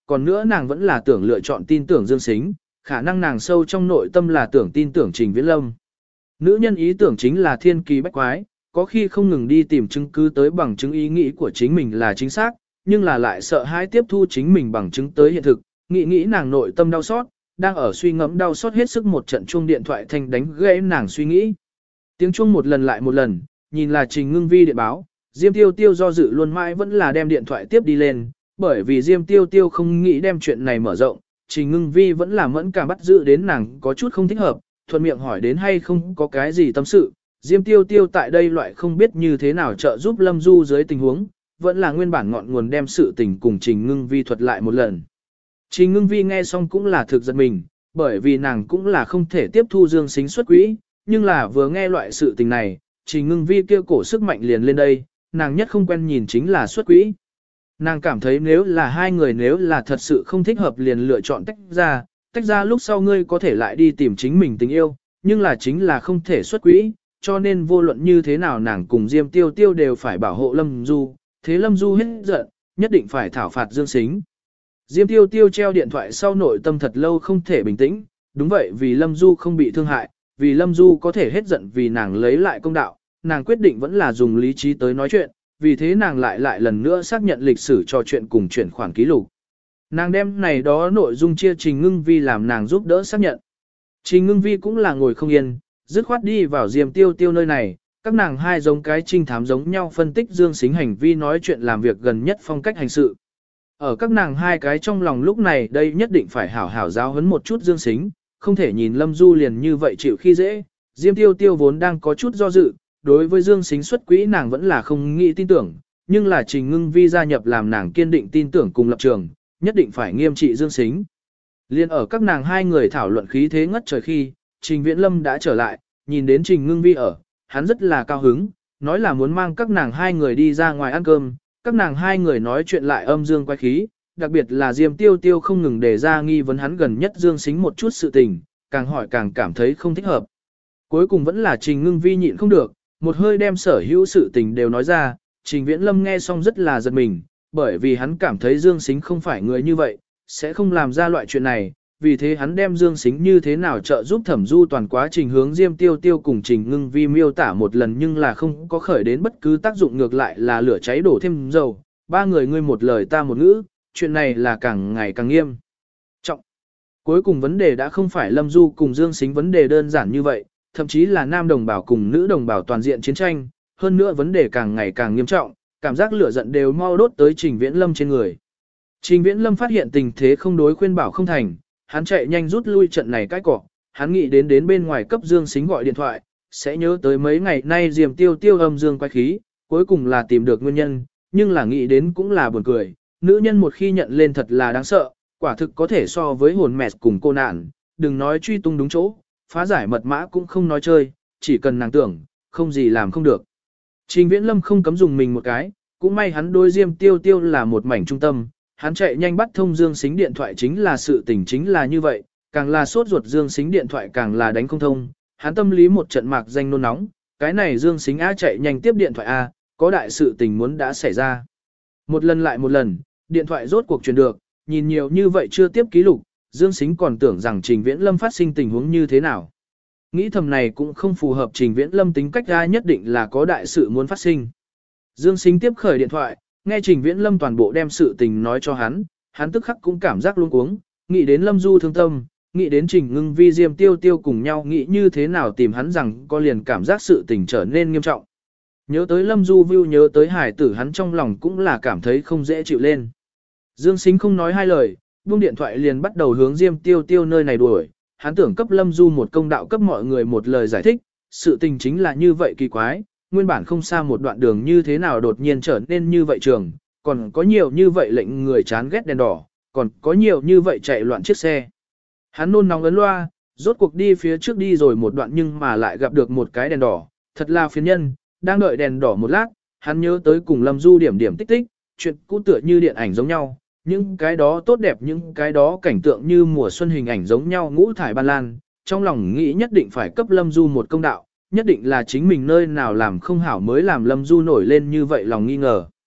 còn nữa nàng vẫn là tưởng lựa chọn tin tưởng Dương Sính, khả năng nàng sâu trong nội tâm là tưởng tin tưởng Trình Viễn Lâm. Nữ nhân ý tưởng chính là thiên kỳ bách quái, có khi không ngừng đi tìm chứng cứ tới bằng chứng ý nghĩ của chính mình là chính xác, nhưng là lại sợ hãi tiếp thu chính mình bằng chứng tới hiện thực, nghĩ nàng nội tâm đau xót, đang ở suy ngẫm đau xót hết sức một trận chuông điện thoại thanh đánh gãy nàng suy nghĩ. Tiếng chuông một lần lại một lần, nhìn là Trình Ngưng Vi điện báo, Diêm Tiêu Tiêu do dự luôn mãi vẫn là đem điện thoại tiếp đi lên, bởi vì Diêm Tiêu Tiêu không nghĩ đem chuyện này mở rộng, Trình Ngưng Vi vẫn là mẫn cảm bắt giữ đến nàng có chút không thích hợp, thuận miệng hỏi đến hay không có cái gì tâm sự. Diêm Tiêu Tiêu tại đây loại không biết như thế nào trợ giúp Lâm Du dưới tình huống, vẫn là nguyên bản ngọn nguồn đem sự tình cùng Trình Ngưng Vi thuật lại một lần. Trình Ngưng Vi nghe xong cũng là thực giật mình, bởi vì nàng cũng là không thể tiếp thu Dương Sính xuất quỹ, nhưng là vừa nghe loại sự tình này, Trình Ngưng Vi kêu cổ sức mạnh liền lên đây, nàng nhất không quen nhìn chính là xuất quỹ. Nàng cảm thấy nếu là hai người nếu là thật sự không thích hợp liền lựa chọn tách ra lúc sau ngươi có thể lại đi tìm chính mình tình yêu, nhưng là chính là không thể xuất quỹ, cho nên vô luận như thế nào nàng cùng Diêm Tiêu Tiêu đều phải bảo hộ Lâm Du, thế Lâm Du hết giận, nhất định phải thảo phạt Dương Sính. Diêm Tiêu Tiêu treo điện thoại sau nội tâm thật lâu không thể bình tĩnh, đúng vậy vì Lâm Du không bị thương hại, vì Lâm Du có thể hết giận vì nàng lấy lại công đạo, nàng quyết định vẫn là dùng lý trí tới nói chuyện, vì thế nàng lại lần nữa xác nhận lịch sử trò chuyện cùng chuyển khoản ký lục. Nàng đem này đó nội dung chia Trình Ngưng Vi làm nàng giúp đỡ xác nhận. Trình Ngưng Vi cũng là ngồi không yên, dứt khoát đi vào Diêm Tiêu Tiêu nơi này, các nàng hai giống cái trinh thám giống nhau phân tích Dương Sính hành vi nói chuyện làm việc gần nhất phong cách hành sự. Ở các nàng hai cái trong lòng lúc này đây nhất định phải hảo hảo giáo huấn một chút Dương Sính, không thể nhìn Lâm Du liền như vậy chịu khi dễ. Diêm Tiêu Tiêu vốn đang có chút do dự, đối với Dương Sính xuất quỹ nàng vẫn là không nghĩ tin tưởng, nhưng là Trình Ngưng Vi gia nhập làm nàng kiên định tin tưởng cùng lập trường, nhất định phải nghiêm trị Dương Sính. Liên ở các nàng hai người thảo luận khí thế ngất trời khi, Trình Viễn Lâm đã trở lại, nhìn đến Trình Ngưng Vi ở, hắn rất là cao hứng, nói là muốn mang các nàng hai người đi ra ngoài ăn cơm, các nàng hai người nói chuyện lại âm dương quái khí, đặc biệt là Diêm Tiêu Tiêu không ngừng đề ra nghi vấn hắn gần nhất Dương Sính một chút sự tình, càng hỏi càng cảm thấy không thích hợp. Cuối cùng vẫn là Trình Ngưng Vi nhịn không được, một hơi đem sở hữu sự tình đều nói ra, Trình Viễn Lâm nghe xong rất là giật mình, bởi vì hắn cảm thấy Dương Sính không phải người như vậy, sẽ không làm ra loại chuyện này, vì thế hắn đem Dương Sính như thế nào trợ giúp Thẩm Du toàn quá trình hướng Diêm Tiêu Tiêu cùng Trình Ngưng Vi miêu tả một lần nhưng là không có khởi đến bất cứ tác dụng, ngược lại là lửa cháy đổ thêm dầu, ba người ngươi một lời ta một ngữ, chuyện này là càng ngày càng nghiêm trọng. Cuối cùng vấn đề đã không phải Lâm Du cùng Dương Sính vấn đề đơn giản như vậy, thậm chí là nam đồng bào cùng nữ đồng bào toàn diện chiến tranh, hơn nữa vấn đề càng ngày càng nghiêm trọng, cảm giác lửa giận đều mau đốt tới Trình Viễn Lâm trên người. Trình Viễn Lâm phát hiện tình thế không đối khuyên bảo không thành, hắn chạy nhanh rút lui trận này cái cỏ, hắn nghĩ đến bên ngoài cấp Dương Sính gọi điện thoại, sẽ nhớ tới mấy ngày nay Diêm Tiêu Tiêu âm dương quái khí, cuối cùng là tìm được nguyên nhân, nhưng là nghĩ đến cũng là buồn cười, nữ nhân một khi nhận lên thật là đáng sợ, quả thực có thể so với hồn mẹ cùng cô nạn, đừng nói truy tung đúng chỗ, phá giải mật mã cũng không nói chơi, chỉ cần nàng tưởng, không gì làm không được. Trình Viễn Lâm không cấm dùng mình một cái, cũng may hắn đối Diêm Tiêu Tiêu là một mảnh trung tâm, hắn chạy nhanh bắt thông Dương Sính điện thoại chính là sự tình chính là như vậy, càng là sốt ruột Dương Sính điện thoại càng là đánh không thông, hắn tâm lý một trận mạc danh nôn nóng, cái này Dương Sính A chạy nhanh tiếp điện thoại A, có đại sự tình muốn đã xảy ra. Một lần lại một lần, điện thoại rốt cuộc truyền được, nhìn nhiều như vậy chưa tiếp ký lục, Dương Sính còn tưởng rằng Trình Viễn Lâm phát sinh tình huống như thế nào. Nghĩ thầm này cũng không phù hợp Trình Viễn Lâm tính cách ra, nhất định là có đại sự muốn phát sinh. Dương Sính tiếp khởi điện thoại, nghe Trình Viễn Lâm toàn bộ đem sự tình nói cho hắn tức khắc cũng cảm giác luống cuống, nghĩ đến Lâm Du thương tâm, nghĩ đến Trình Ngưng Vi Diêm Tiêu Tiêu cùng nhau nghĩ như thế nào tìm hắn rằng có liền cảm giác sự tình trở nên nghiêm trọng. Nhớ tới Lâm Du view nhớ tới hải tử hắn trong lòng cũng là cảm thấy không dễ chịu lên. Dương Sính không nói hai lời, buông điện thoại liền bắt đầu hướng Diêm Tiêu Tiêu nơi này đuổi, hắn tưởng cấp Lâm Du một công đạo cấp mọi người một lời giải thích, sự tình chính là như vậy kỳ quái, nguyên bản không xa một đoạn đường như thế nào đột nhiên trở nên như vậy trường, còn có nhiều như vậy lệnh người chán ghét đèn đỏ, còn có nhiều như vậy chạy loạn chiếc xe. Hắn nôn nóng ấn loa, rốt cuộc đi phía trước đi rồi một đoạn nhưng mà lại gặp được một cái đèn đỏ, thật là phiền nhân, đang đợi đèn đỏ một lát, hắn nhớ tới cùng Lâm Du điểm điểm tích tích, chuyện cũ tựa như điện ảnh giống nhau, những cái đó tốt đẹp những cái đó cảnh tượng như mùa xuân hình ảnh giống nhau ngũ thải ban lan, trong lòng nghĩ nhất định phải cấp Lâm Du một công đạo, nhất định là chính mình nơi nào làm không hảo mới làm Lâm Du nổi lên như vậy lòng nghi ngờ.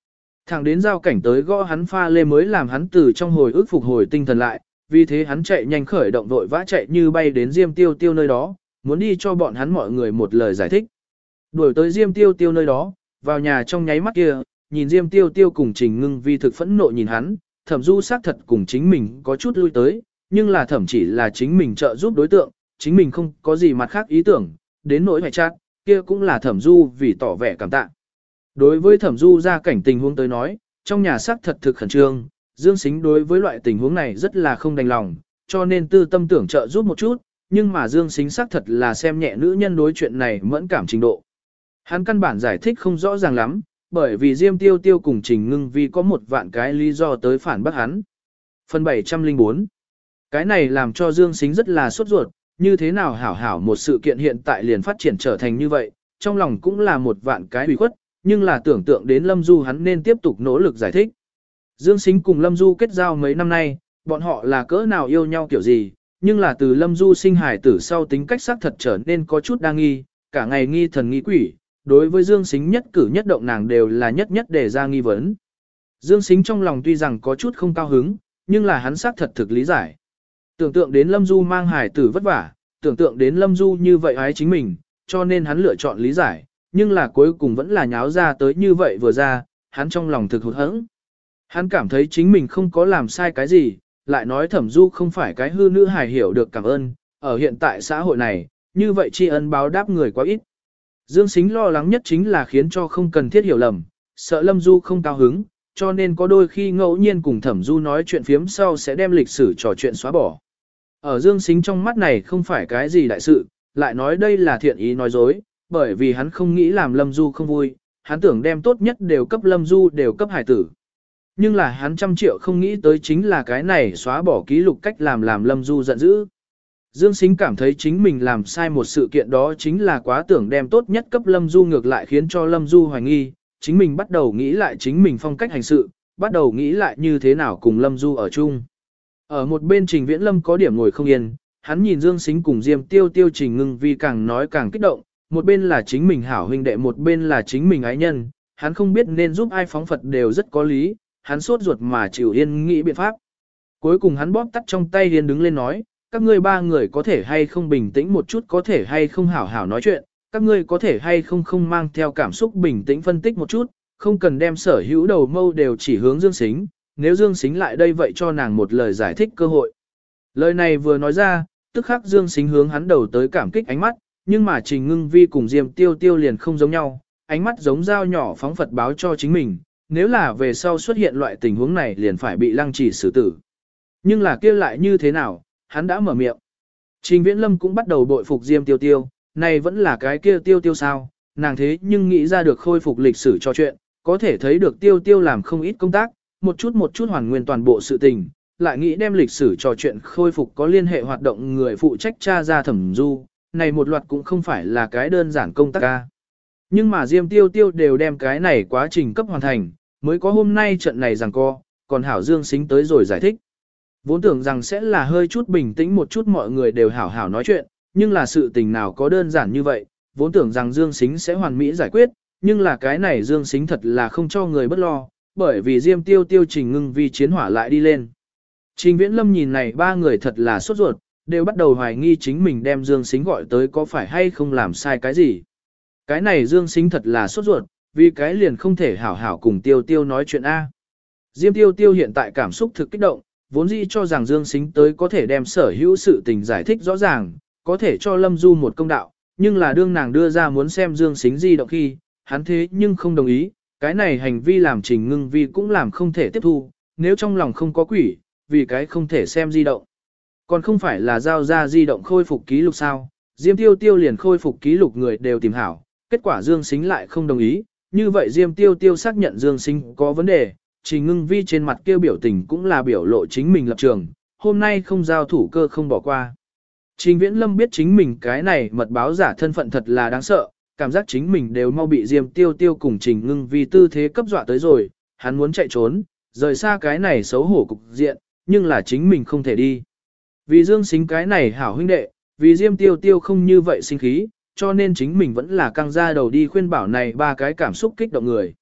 Thẳng đến giao cảnh tới gõ hắn pha lê mới làm hắn từ trong hồi ức phục hồi tinh thần lại, vì thế hắn chạy nhanh khởi động vội vã chạy như bay đến Diêm Tiêu Tiêu nơi đó, muốn đi cho bọn hắn mọi người một lời giải thích. Đuổi tới Diêm Tiêu Tiêu nơi đó, vào nhà trong nháy mắt kia, nhìn Diêm Tiêu Tiêu cùng Trình Ngưng Vi thực phẫn nộ nhìn hắn, Thẩm Du xác thật cùng chính mình có chút lui tới, nhưng là Thẩm chỉ là chính mình trợ giúp đối tượng, chính mình không có gì mặt khác ý tưởng, đến nỗi hoài chát, kia cũng là Thẩm Du vì tỏ vẻ cảm tạ. Đối với Thẩm Du ra cảnh tình huống tới nói, trong nhà xác thật thực khẩn trương, Dương Sính đối với loại tình huống này rất là không đành lòng, cho nên tư tâm tưởng trợ giúp một chút, nhưng mà Dương Sính xác thật là xem nhẹ nữ nhân đối chuyện này mẫn cảm trình độ. Hắn căn bản giải thích không rõ ràng lắm, bởi vì Diêm Tiêu Tiêu cùng Trình Ngưng Vi có một vạn cái lý do tới phản bác hắn. Phần 704. Cái này làm cho Dương Sính rất là sốt ruột, như thế nào hảo hảo một sự kiện hiện tại liền phát triển trở thành như vậy, trong lòng cũng là một vạn cái ủy khuất, nhưng là tưởng tượng đến Lâm Du hắn nên tiếp tục nỗ lực giải thích. Dương Sính cùng Lâm Du kết giao mấy năm nay, bọn họ là cỡ nào yêu nhau kiểu gì, nhưng là từ Lâm Du sinh hài tử sau tính cách xác thật trở nên có chút đa nghi, cả ngày nghi thần nghi quỷ, đối với Dương Sính nhất cử nhất động nàng đều là nhất nhất để ra nghi vấn. Dương Sính trong lòng tuy rằng có chút không cao hứng, nhưng là hắn xác thật thực lý giải. Tưởng tượng đến Lâm Du mang hài tử vất vả, tưởng tượng đến Lâm Du như vậy ái chính mình, cho nên hắn lựa chọn lý giải, nhưng là cuối cùng vẫn là nháo ra tới như vậy vừa ra, hắn trong lòng thực hụt hẫng. Hắn cảm thấy chính mình không có làm sai cái gì, lại nói Thẩm Du không phải cái hư nữ hài hiểu được cảm ơn, ở hiện tại xã hội này, như vậy tri ân báo đáp người quá ít. Dương Sính lo lắng nhất chính là khiến cho không cần thiết hiểu lầm, sợ Lâm Du không cao hứng, cho nên có đôi khi ngẫu nhiên cùng Thẩm Du nói chuyện phiếm sau sẽ đem lịch sử trò chuyện xóa bỏ. Ở Dương Sính trong mắt này không phải cái gì đại sự, lại nói đây là thiện ý nói dối, bởi vì hắn không nghĩ làm Lâm Du không vui, hắn tưởng đem tốt nhất đều cấp Lâm Du đều cấp hải tử. Nhưng là hắn 100 triệu không nghĩ tới chính là cái này xóa bỏ ký lục cách làm Lâm Du giận dữ. Dương Sính cảm thấy chính mình làm sai một sự kiện đó chính là quá tưởng đem tốt nhất cấp Lâm Du ngược lại khiến cho Lâm Du hoài nghi, chính mình bắt đầu nghĩ lại chính mình phong cách hành sự, bắt đầu nghĩ lại như thế nào cùng Lâm Du ở chung. Ở một bên Trình Viễn Lâm có điểm ngồi không yên, hắn nhìn Dương Sính cùng Diêm Tiêu Tiêu Trình Ngưng Vi càng nói càng kích động, một bên là chính mình hảo huynh đệ một bên là chính mình ái nhân, hắn không biết nên giúp ai phóng Phật đều rất có lý, hắn sốt ruột mà chịu yên nghĩ biện pháp. Cuối cùng hắn bóp tắt trong tay yên đứng lên nói, các ngươi ba người có thể hay không bình tĩnh một chút, có thể hay không hảo hảo nói chuyện, các ngươi có thể hay không không mang theo cảm xúc bình tĩnh phân tích một chút, không cần đem sở hữu đầu mâu đều chỉ hướng Dương Sính, nếu Dương Sính lại đây vậy cho nàng một lời giải thích cơ hội. Lời này vừa nói ra, tức khắc Dương Sính hướng hắn đầu tới cảm kích ánh mắt, nhưng mà Trình Ngưng Vi cùng Diêm Tiêu Tiêu liền không giống nhau, ánh mắt giống dao nhỏ phóng Phật báo cho chính mình, nếu là về sau xuất hiện loại tình huống này liền phải bị lăng trì xử tử. Nhưng là kia lại như thế nào, hắn đã mở miệng. Trình Viễn Lâm cũng bắt đầu bội phục Diêm Tiêu Tiêu, này vẫn là cái kia Tiêu Tiêu sao, nàng thế nhưng nghĩ ra được khôi phục lịch sử cho chuyện, có thể thấy được Tiêu Tiêu làm không ít công tác, một chút hoàn nguyên toàn bộ sự tình, lại nghĩ đem lịch sử trò chuyện khôi phục có liên hệ hoạt động người phụ trách tra ra Thẩm Du, này một loạt cũng không phải là cái đơn giản công tác ca. Nhưng mà Diêm Tiêu Tiêu đều đem cái này quá trình cấp hoàn thành, mới có hôm nay trận này rằng co, còn Hảo Dương Sính tới rồi giải thích. Vốn tưởng rằng sẽ là hơi chút bình tĩnh một chút mọi người đều hảo hảo nói chuyện, nhưng là sự tình nào có đơn giản như vậy, vốn tưởng rằng Dương Sính sẽ hoàn mỹ giải quyết, nhưng là cái này Dương Sính thật là không cho người bất lo, bởi vì Diêm Tiêu Tiêu Trình Ngưng Vi chiến hỏa lại đi lên. Trình Viễn Lâm nhìn này ba người thật là sốt ruột, đều bắt đầu hoài nghi chính mình đem Dương Sính gọi tới có phải hay không làm sai cái gì. Cái này Dương Sính thật là sốt ruột, vì cái liền không thể hảo hảo cùng Tiêu Tiêu nói chuyện A. Diêm Tiêu Tiêu hiện tại cảm xúc thực kích động, vốn dĩ cho rằng Dương Sính tới có thể đem sở hữu sự tình giải thích rõ ràng, có thể cho Lâm Du một công đạo, nhưng là đương nàng đưa ra muốn xem Dương Sính di động khi, hắn thế nhưng không đồng ý, cái này hành vi làm Trình Ngưng Vi cũng làm không thể tiếp thu, nếu trong lòng không có quỷ, vì cái không thể xem di động. Còn không phải là giao ra di động khôi phục ký lục sao, Diêm Tiêu Tiêu liền khôi phục ký lục người đều tìm hảo, kết quả Dương Sính lại không đồng ý, như vậy Diêm Tiêu Tiêu xác nhận Dương Sính có vấn đề, Trình Ngưng Vi trên mặt kêu biểu tình cũng là biểu lộ chính mình lập trường, hôm nay không giao thủ cơ không bỏ qua. Trình Viễn Lâm biết chính mình cái này mật báo giả thân phận thật là đáng sợ, cảm giác chính mình đều mau bị Diêm Tiêu Tiêu cùng Trình Ngưng Vi tư thế cấp dọa tới rồi, hắn muốn chạy trốn, rời xa cái này xấu hổ cục diện, nhưng là chính mình không thể đi. Vì Dương Sính cái này hảo huynh đệ, vì Diêm Tiêu Tiêu không như vậy sinh khí, cho nên chính mình vẫn là căng ra đầu đi khuyên bảo này ba cái cảm xúc kích động người.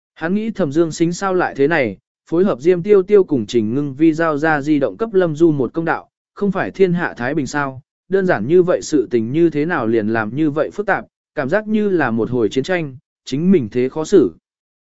Hắn nghĩ Thẩm Dương Sính sao lại thế này, phối hợp Diêm Tiêu Tiêu cùng Trình Ngưng Vi giao ra di động cấp Lâm Du một công đạo, không phải thiên hạ Thái Bình sao, đơn giản như vậy sự tình như thế nào liền làm như vậy phức tạp, cảm giác như là một hồi chiến tranh, chính mình thế khó xử.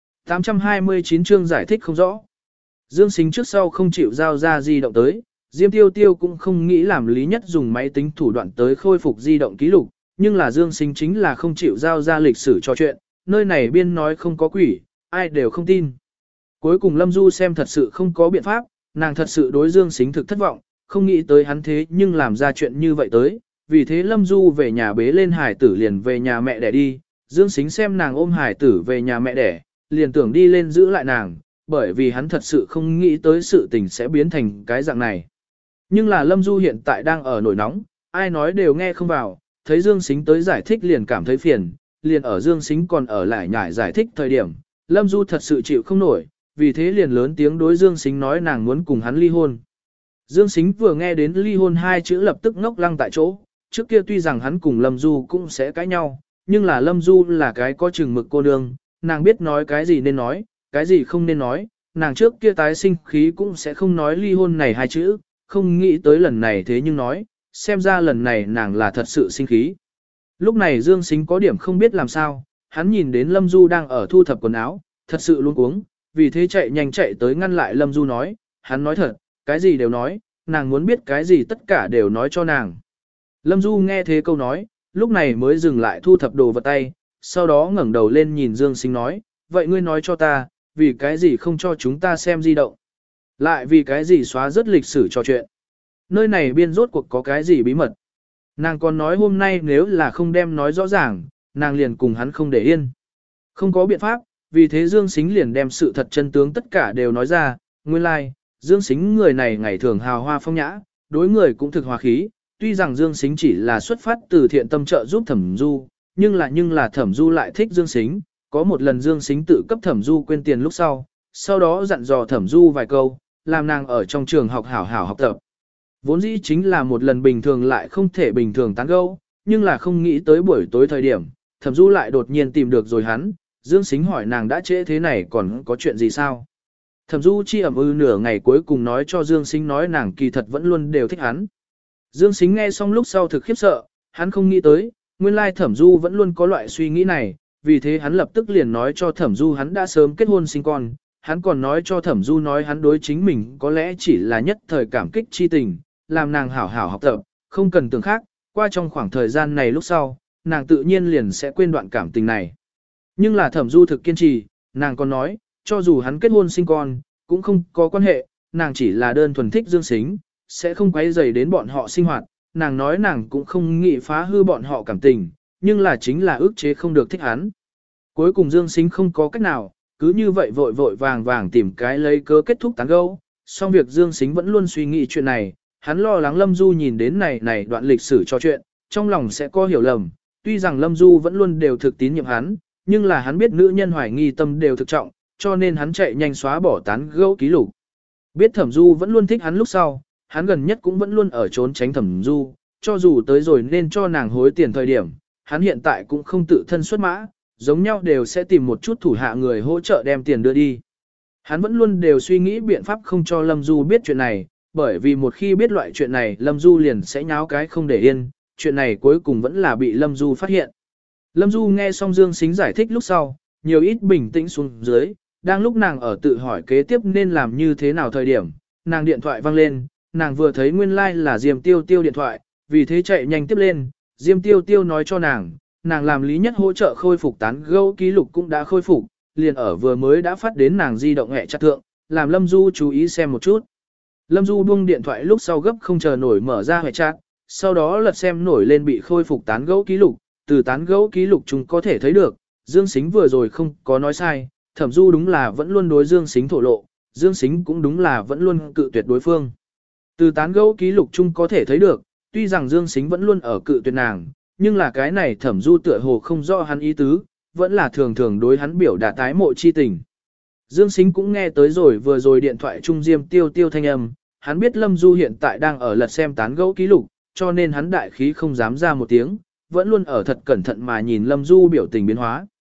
829 chương giải thích không rõ. Dương Sính trước sau không chịu giao ra di động tới, Diêm Tiêu Tiêu cũng không nghĩ làm Lý Nhất dùng máy tính thủ đoạn tới khôi phục di động ký lục, nhưng là Dương Sính chính là không chịu giao ra lịch sử trò chuyện, nơi này biên nói không có quỷ, ai đều không tin. Cuối cùng Lâm Du xem thật sự không có biện pháp, nàng thật sự đối Dương Sính thực thất vọng, không nghĩ tới hắn thế nhưng làm ra chuyện như vậy tới, vì thế Lâm Du về nhà bế lên hải tử liền về nhà mẹ đẻ đi, Dương Sính xem nàng ôm hải tử về nhà mẹ đẻ, liền tưởng đi lên giữ lại nàng, bởi vì hắn thật sự không nghĩ tới sự tình sẽ biến thành cái dạng này. Nhưng là Lâm Du hiện tại đang ở nổi nóng, ai nói đều nghe không vào, thấy Dương Sính tới giải thích liền cảm thấy phiền, liền ở Dương Sính còn ở lại nhải giải thích thời điểm, Lâm Du thật sự chịu không nổi, vì thế liền lớn tiếng đối Dương Sính nói nàng muốn cùng hắn ly hôn. Dương Sính vừa nghe đến ly hôn hai chữ lập tức ngốc lăng tại chỗ, trước kia tuy rằng hắn cùng Lâm Du cũng sẽ cãi nhau, nhưng là Lâm Du là cái có chừng mực cô nương, nàng biết nói cái gì nên nói, cái gì không nên nói, nàng trước kia tái sinh khí cũng sẽ không nói ly hôn này hai chữ, không nghĩ tới lần này thế nhưng nói, xem ra lần này nàng là thật sự sinh khí. Lúc này Dương Sính có điểm không biết làm sao, hắn nhìn đến Lâm Du đang ở thu thập quần áo, thật sự luôn cuống, vì thế chạy nhanh chạy tới ngăn lại Lâm Du nói, hắn nói thật, cái gì đều nói, nàng muốn biết cái gì tất cả đều nói cho nàng. Lâm Du nghe thế câu nói, lúc này mới dừng lại thu thập đồ vật tay, sau đó ngẩng đầu lên nhìn Dương Sính nói, vậy ngươi nói cho ta, vì cái gì không cho chúng ta xem di động? Lại vì cái gì xóa rất lịch sử trò chuyện? Nơi này biên rốt cuộc có cái gì bí mật? Nàng còn nói hôm nay nếu là không đem nói rõ ràng, nàng liền cùng hắn không để yên. Không có biện pháp, vì thế Dương Sính liền đem sự thật chân tướng tất cả đều nói ra, nguyên lai, like, Dương Sính người này ngày thường hào hoa phong nhã, đối người cũng thực hòa khí, tuy rằng Dương Sính chỉ là xuất phát từ thiện tâm trợ giúp Thẩm Du, nhưng là Thẩm Du lại thích Dương Sính, có một lần Dương Sính tự cấp Thẩm Du quên tiền lúc sau đó dặn dò Thẩm Du vài câu, làm nàng ở trong trường học hảo hảo học tập. Vốn dĩ chính là một lần bình thường lại không thể bình thường tán gẫu, nhưng là không nghĩ tới buổi tối thời điểm, Thẩm Du lại đột nhiên tìm được rồi hắn, Dương Sính hỏi nàng đã trễ thế này còn có chuyện gì sao? Thẩm Du chi ẩm nửa ngày cuối cùng nói cho Dương Sính nói nàng kỳ thật vẫn luôn đều thích hắn. Dương Sính nghe xong lúc sau thực khiếp sợ, hắn không nghĩ tới, nguyên lai Thẩm Du vẫn luôn có loại suy nghĩ này, vì thế hắn lập tức liền nói cho Thẩm Du hắn đã sớm kết hôn sinh con, hắn còn nói cho Thẩm Du nói hắn đối chính mình có lẽ chỉ là nhất thời cảm kích chi tình, làm nàng hảo hảo học tập, không cần tưởng khác, qua trong khoảng thời gian này lúc sau, nàng tự nhiên liền sẽ quên đoạn cảm tình này. Nhưng là Thẩm Du thực kiên trì, nàng còn nói, cho dù hắn kết hôn sinh con, cũng không có quan hệ, nàng chỉ là đơn thuần thích Dương Sính, sẽ không quấy rầy đến bọn họ sinh hoạt, nàng nói nàng cũng không nghĩ phá hư bọn họ cảm tình, nhưng là chính là ức chế không được thích hắn. Cuối cùng Dương Sính không có cách nào, cứ như vậy vội vội vàng vàng tìm cái lấy cớ kết thúc tán gẫu. Song việc Dương Sính vẫn luôn suy nghĩ chuyện này, hắn lo lắng Lâm Du nhìn đến này đoạn lịch sử cho chuyện, trong lòng sẽ có hiểu lầm, tuy rằng Lâm Du vẫn luôn đều thực tín nhiệm hắn, nhưng là hắn biết nữ nhân hoài nghi tâm đều thực trọng, cho nên hắn chạy nhanh xóa bỏ tán gẫu ký lục. Biết Thẩm Du vẫn luôn thích hắn lúc sau, hắn gần nhất cũng vẫn luôn ở trốn tránh Thẩm Du, cho dù tới rồi nên cho nàng hối tiền thời điểm, hắn hiện tại cũng không tự thân xuất mã, giống nhau đều sẽ tìm một chút thủ hạ người hỗ trợ đem tiền đưa đi. Hắn vẫn luôn đều suy nghĩ biện pháp không cho Lâm Du biết chuyện này, bởi vì một khi biết loại chuyện này Lâm Du liền sẽ nháo cái không để yên, chuyện này cuối cùng vẫn là bị Lâm Du phát hiện. Lâm Du nghe xong Dương Sính giải thích lúc sau, nhiều ít bình tĩnh xuống dưới, đang lúc nàng ở tự hỏi kế tiếp nên làm như thế nào thời điểm, nàng điện thoại vang lên, nàng vừa thấy nguyên lai like là Diêm Tiêu Tiêu điện thoại, vì thế chạy nhanh tiếp lên, Diêm Tiêu Tiêu nói cho nàng làm Lý Nhất hỗ trợ khôi phục tán gẫu ký lục cũng đã khôi phục, liền ở vừa mới đã phát đến nàng di động hẹ chặt thượng, làm Lâm Du chú ý xem một chút. Lâm Du buông điện thoại lúc sau gấp không chờ nổi mở ra hẹ chặt, sau đó lật xem nổi lên bị khôi phục tán gẫu ký lục, từ tán gẫu ký lục chúng có thể thấy được, Dương Sính vừa rồi không có nói sai, Thẩm Du đúng là vẫn luôn đối Dương Sính thổ lộ, Dương Sính cũng đúng là vẫn luôn cự tuyệt đối phương. Từ tán gẫu ký lục chung có thể thấy được, tuy rằng Dương Sính vẫn luôn ở cự tuyệt nàng, nhưng là cái này Thẩm Du tựa hồ không rõ hắn ý tứ, vẫn là thường thường đối hắn biểu đạt tái mộ chi tình. Dương Sính cũng nghe tới rồi vừa rồi điện thoại trung Diêm Tiêu Tiêu thanh âm, hắn biết Lâm Du hiện tại đang ở lật xem tán gẫu ký lục, cho nên hắn đại khí không dám ra một tiếng, vẫn luôn ở thật cẩn thận mà nhìn Lâm Du biểu tình biến hóa.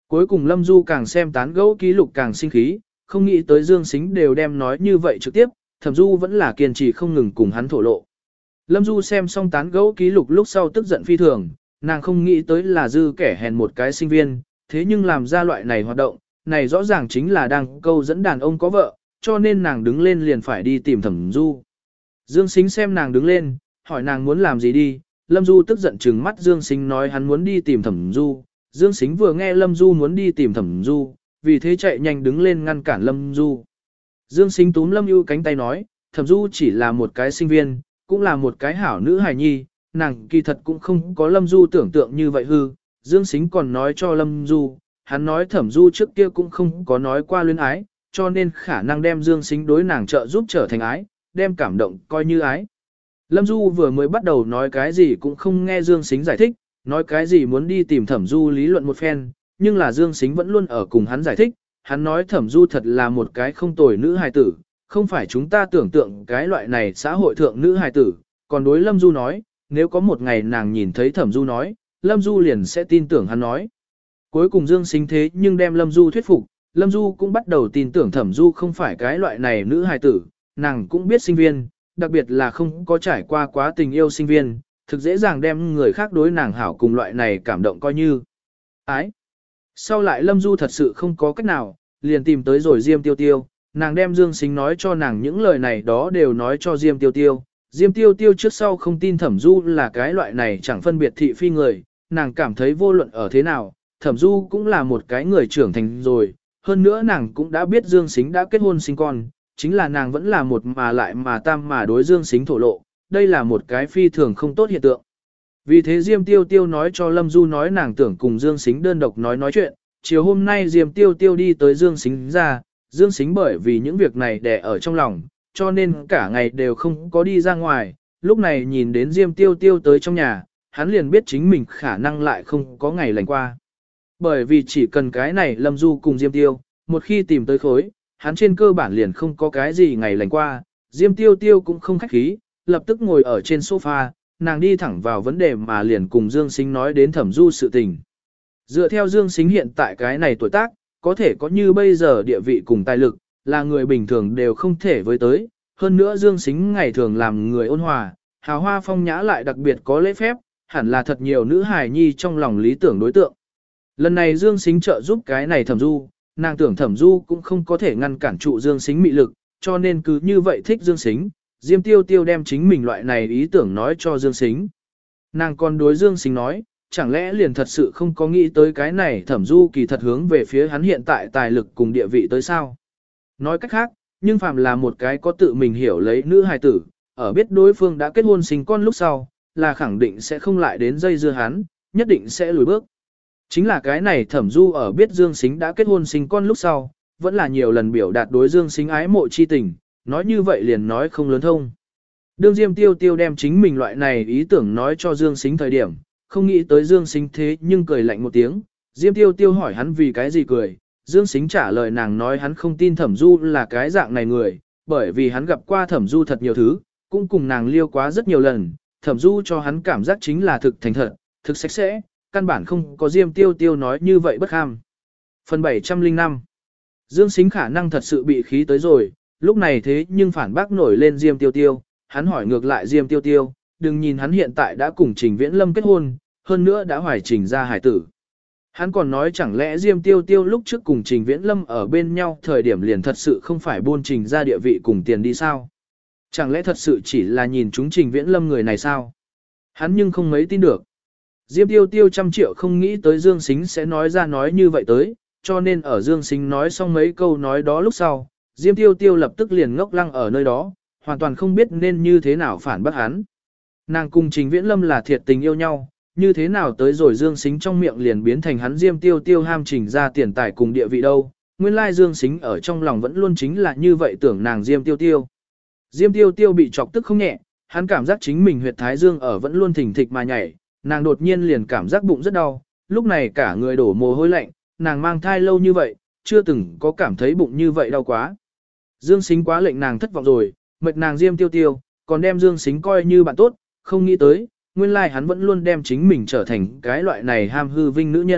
Cuối cùng Lâm Du càng xem tán gẫu ký lục càng sinh khí, không nghĩ tới Dương Sính đều đem nói như vậy trực tiếp, Thẩm Du vẫn là kiên trì không ngừng cùng hắn thổ lộ. Lâm Du xem xong tán gẫu ký lục lúc sau tức giận phi thường, nàng không nghĩ tới là dư kẻ hèn một cái sinh viên, thế nhưng làm ra loại này hoạt động, này rõ ràng chính là đang câu dẫn đàn ông có vợ, cho nên nàng đứng lên liền phải đi tìm Thẩm Du. Dương Sính xem nàng đứng lên, hỏi nàng muốn làm gì đi, Lâm Du tức giận trừng mắt Dương Sính nói hắn muốn đi tìm Thẩm Du. Dương Sính vừa nghe Lâm Du muốn đi tìm Thẩm Du, vì thế chạy nhanh đứng lên ngăn cản Lâm Du. Dương Sính túm Lâm Ưu cánh tay nói, Thẩm Du chỉ là một cái sinh viên, cũng là một cái hảo nữ hài nhi, nàng kỳ thật cũng không có Lâm Du tưởng tượng như vậy hư. Dương Sính còn nói cho Lâm Du, hắn nói Thẩm Du trước kia cũng không có nói qua luyến ái, cho nên khả năng đem Dương Sính đối nàng trợ giúp trở thành ái, đem cảm động coi như ái. Lâm Du vừa mới bắt đầu nói cái gì cũng không nghe Dương Sính giải thích, nói cái gì muốn đi tìm Thẩm Du lý luận một phen, nhưng là Dương Sính vẫn luôn ở cùng hắn giải thích, hắn nói Thẩm Du thật là một cái không tồi nữ hài tử, không phải chúng ta tưởng tượng cái loại này xã hội thượng nữ hài tử, còn đối Lâm Du nói, nếu có một ngày nàng nhìn thấy Thẩm Du nói, Lâm Du liền sẽ tin tưởng hắn nói. Cuối cùng Dương Sính thế nhưng đem Lâm Du thuyết phục, Lâm Du cũng bắt đầu tin tưởng Thẩm Du không phải cái loại này nữ hài tử, nàng cũng biết sinh viên, đặc biệt là không có trải qua quá tình yêu sinh viên, thực dễ dàng đem người khác đối nàng hảo cùng loại này cảm động coi như ái. Sau lại Lâm Du thật sự không có cách nào, liền tìm tới rồi Diêm Tiêu Tiêu, nàng đem Dương Sính nói cho nàng những lời này đó đều nói cho Diêm Tiêu Tiêu. Diêm Tiêu Tiêu trước sau không tin Thẩm Du là cái loại này chẳng phân biệt thị phi người, nàng cảm thấy vô luận ở thế nào, Thẩm Du cũng là một cái người trưởng thành rồi, hơn nữa nàng cũng đã biết Dương Sính đã kết hôn sinh con, chính là nàng vẫn là một mà lại mà tam mà đối Dương Sính thổ lộ, đây là một cái phi thường không tốt hiện tượng. Vì thế Diêm Tiêu Tiêu nói cho Lâm Du nói nàng tưởng cùng Dương Sính đơn độc nói chuyện, chiều hôm nay Diêm Tiêu Tiêu đi tới Dương Sính ra, Dương Sính bởi vì những việc này đè ở trong lòng, cho nên cả ngày đều không có đi ra ngoài, lúc này nhìn đến Diêm Tiêu Tiêu tới trong nhà, hắn liền biết chính mình khả năng lại không có ngày lành qua. Bởi vì chỉ cần cái này Lâm Du cùng Diêm Tiêu, một khi tìm tới khối, hắn trên cơ bản liền không có cái gì ngày lành qua, Diêm Tiêu Tiêu cũng không khách khí, lập tức ngồi ở trên sofa, nàng đi thẳng vào vấn đề mà liền cùng Dương Sính nói đến Thẩm Du sự tình. Dựa theo Dương Sính hiện tại cái này tuổi tác, có thể có như bây giờ địa vị cùng tài lực, là người bình thường đều không thể với tới, hơn nữa Dương Sính ngày thường làm người ôn hòa, hào hoa phong nhã lại đặc biệt có lễ phép, hẳn là thật nhiều nữ hài nhi trong lòng lý tưởng đối tượng. Lần này Dương Sính trợ giúp cái này Thẩm Du, nàng tưởng Thẩm Du cũng không có thể ngăn cản trụ Dương Sính mị lực, cho nên cứ như vậy thích Dương Sính, Diêm Tiêu Tiêu đem chính mình loại này ý tưởng nói cho Dương Sính. Nàng còn đối Dương Sính nói, chẳng lẽ liền thật sự không có nghĩ tới cái này Thẩm Du kỳ thật hướng về phía hắn hiện tại tài lực cùng địa vị tới sao. Nói cách khác, nhưng phàm là một cái có tự mình hiểu lấy nữ hài tử, ở biết đối phương đã kết hôn sinh con lúc sau, là khẳng định sẽ không lại đến dây dưa hắn, nhất định sẽ lùi bước. Chính là cái này Thẩm Du ở biết Dương Sính đã kết hôn sinh con lúc sau, vẫn là nhiều lần biểu đạt đối Dương Sính ái mộ chi tình, nói như vậy liền nói không lớn thông. Đương Diêm Tiêu Tiêu đem chính mình loại này ý tưởng nói cho Dương Sính thời điểm, không nghĩ tới Dương Sính thế nhưng cười lạnh một tiếng, Diêm Tiêu Tiêu hỏi hắn vì cái gì cười, Dương Sính trả lời nàng nói hắn không tin Thẩm Du là cái dạng này người, bởi vì hắn gặp qua Thẩm Du thật nhiều thứ, cũng cùng nàng liêu quá rất nhiều lần, Thẩm Du cho hắn cảm giác chính là thực thành thật, thực sạch sẽ, căn bản không có Diêm Tiêu Tiêu nói như vậy bất ham. Phần 705 Dương Sính khả năng thật sự bị khí tới rồi, lúc này thế nhưng phản bác nổi lên Diêm Tiêu Tiêu, hắn hỏi ngược lại Diêm Tiêu Tiêu, đừng nhìn hắn hiện tại đã cùng Trình Viễn Lâm kết hôn, hơn nữa đã hoài Trình ra hải tử. Hắn còn nói chẳng lẽ Diêm Tiêu Tiêu lúc trước cùng Trình Viễn Lâm ở bên nhau thời điểm liền thật sự không phải buôn Trình ra địa vị cùng tiền đi sao? Chẳng lẽ thật sự chỉ là nhìn chúng Trình Viễn Lâm người này sao? Hắn nhưng không mấy tin được. Diêm Tiêu Tiêu trăm triệu không nghĩ tới Dương Sính sẽ nói ra nói như vậy tới, cho nên ở Dương Sính nói xong mấy câu nói đó lúc sau, Diêm Tiêu Tiêu lập tức liền ngốc lăng ở nơi đó, hoàn toàn không biết nên như thế nào phản bác hắn. Nàng cùng Trình Viễn Lâm là thiệt tình yêu nhau, như thế nào tới rồi Dương Sính trong miệng liền biến thành hắn Diêm Tiêu Tiêu ham Trình ra tiền tài cùng địa vị đâu, nguyên lai Dương Sính ở trong lòng vẫn luôn chính là như vậy tưởng nàng Diêm Tiêu Tiêu. Diêm Tiêu Tiêu bị chọc tức không nhẹ, hắn cảm giác chính mình huyệt thái dương ở vẫn luôn thình thịch mà nhảy, nàng đột nhiên liền cảm giác bụng rất đau, lúc này cả người đổ mồ hôi lạnh, nàng mang thai lâu như vậy, chưa từng có cảm thấy bụng như vậy đau quá. Dương Sính quá lệnh nàng thất vọng rồi, mệt nàng Diêm Tiêu Tiêu, còn đem Dương Sính coi như bạn tốt, không nghĩ tới, nguyên lai hắn vẫn luôn đem chính mình trở thành cái loại này ham hư vinh nữ nhân,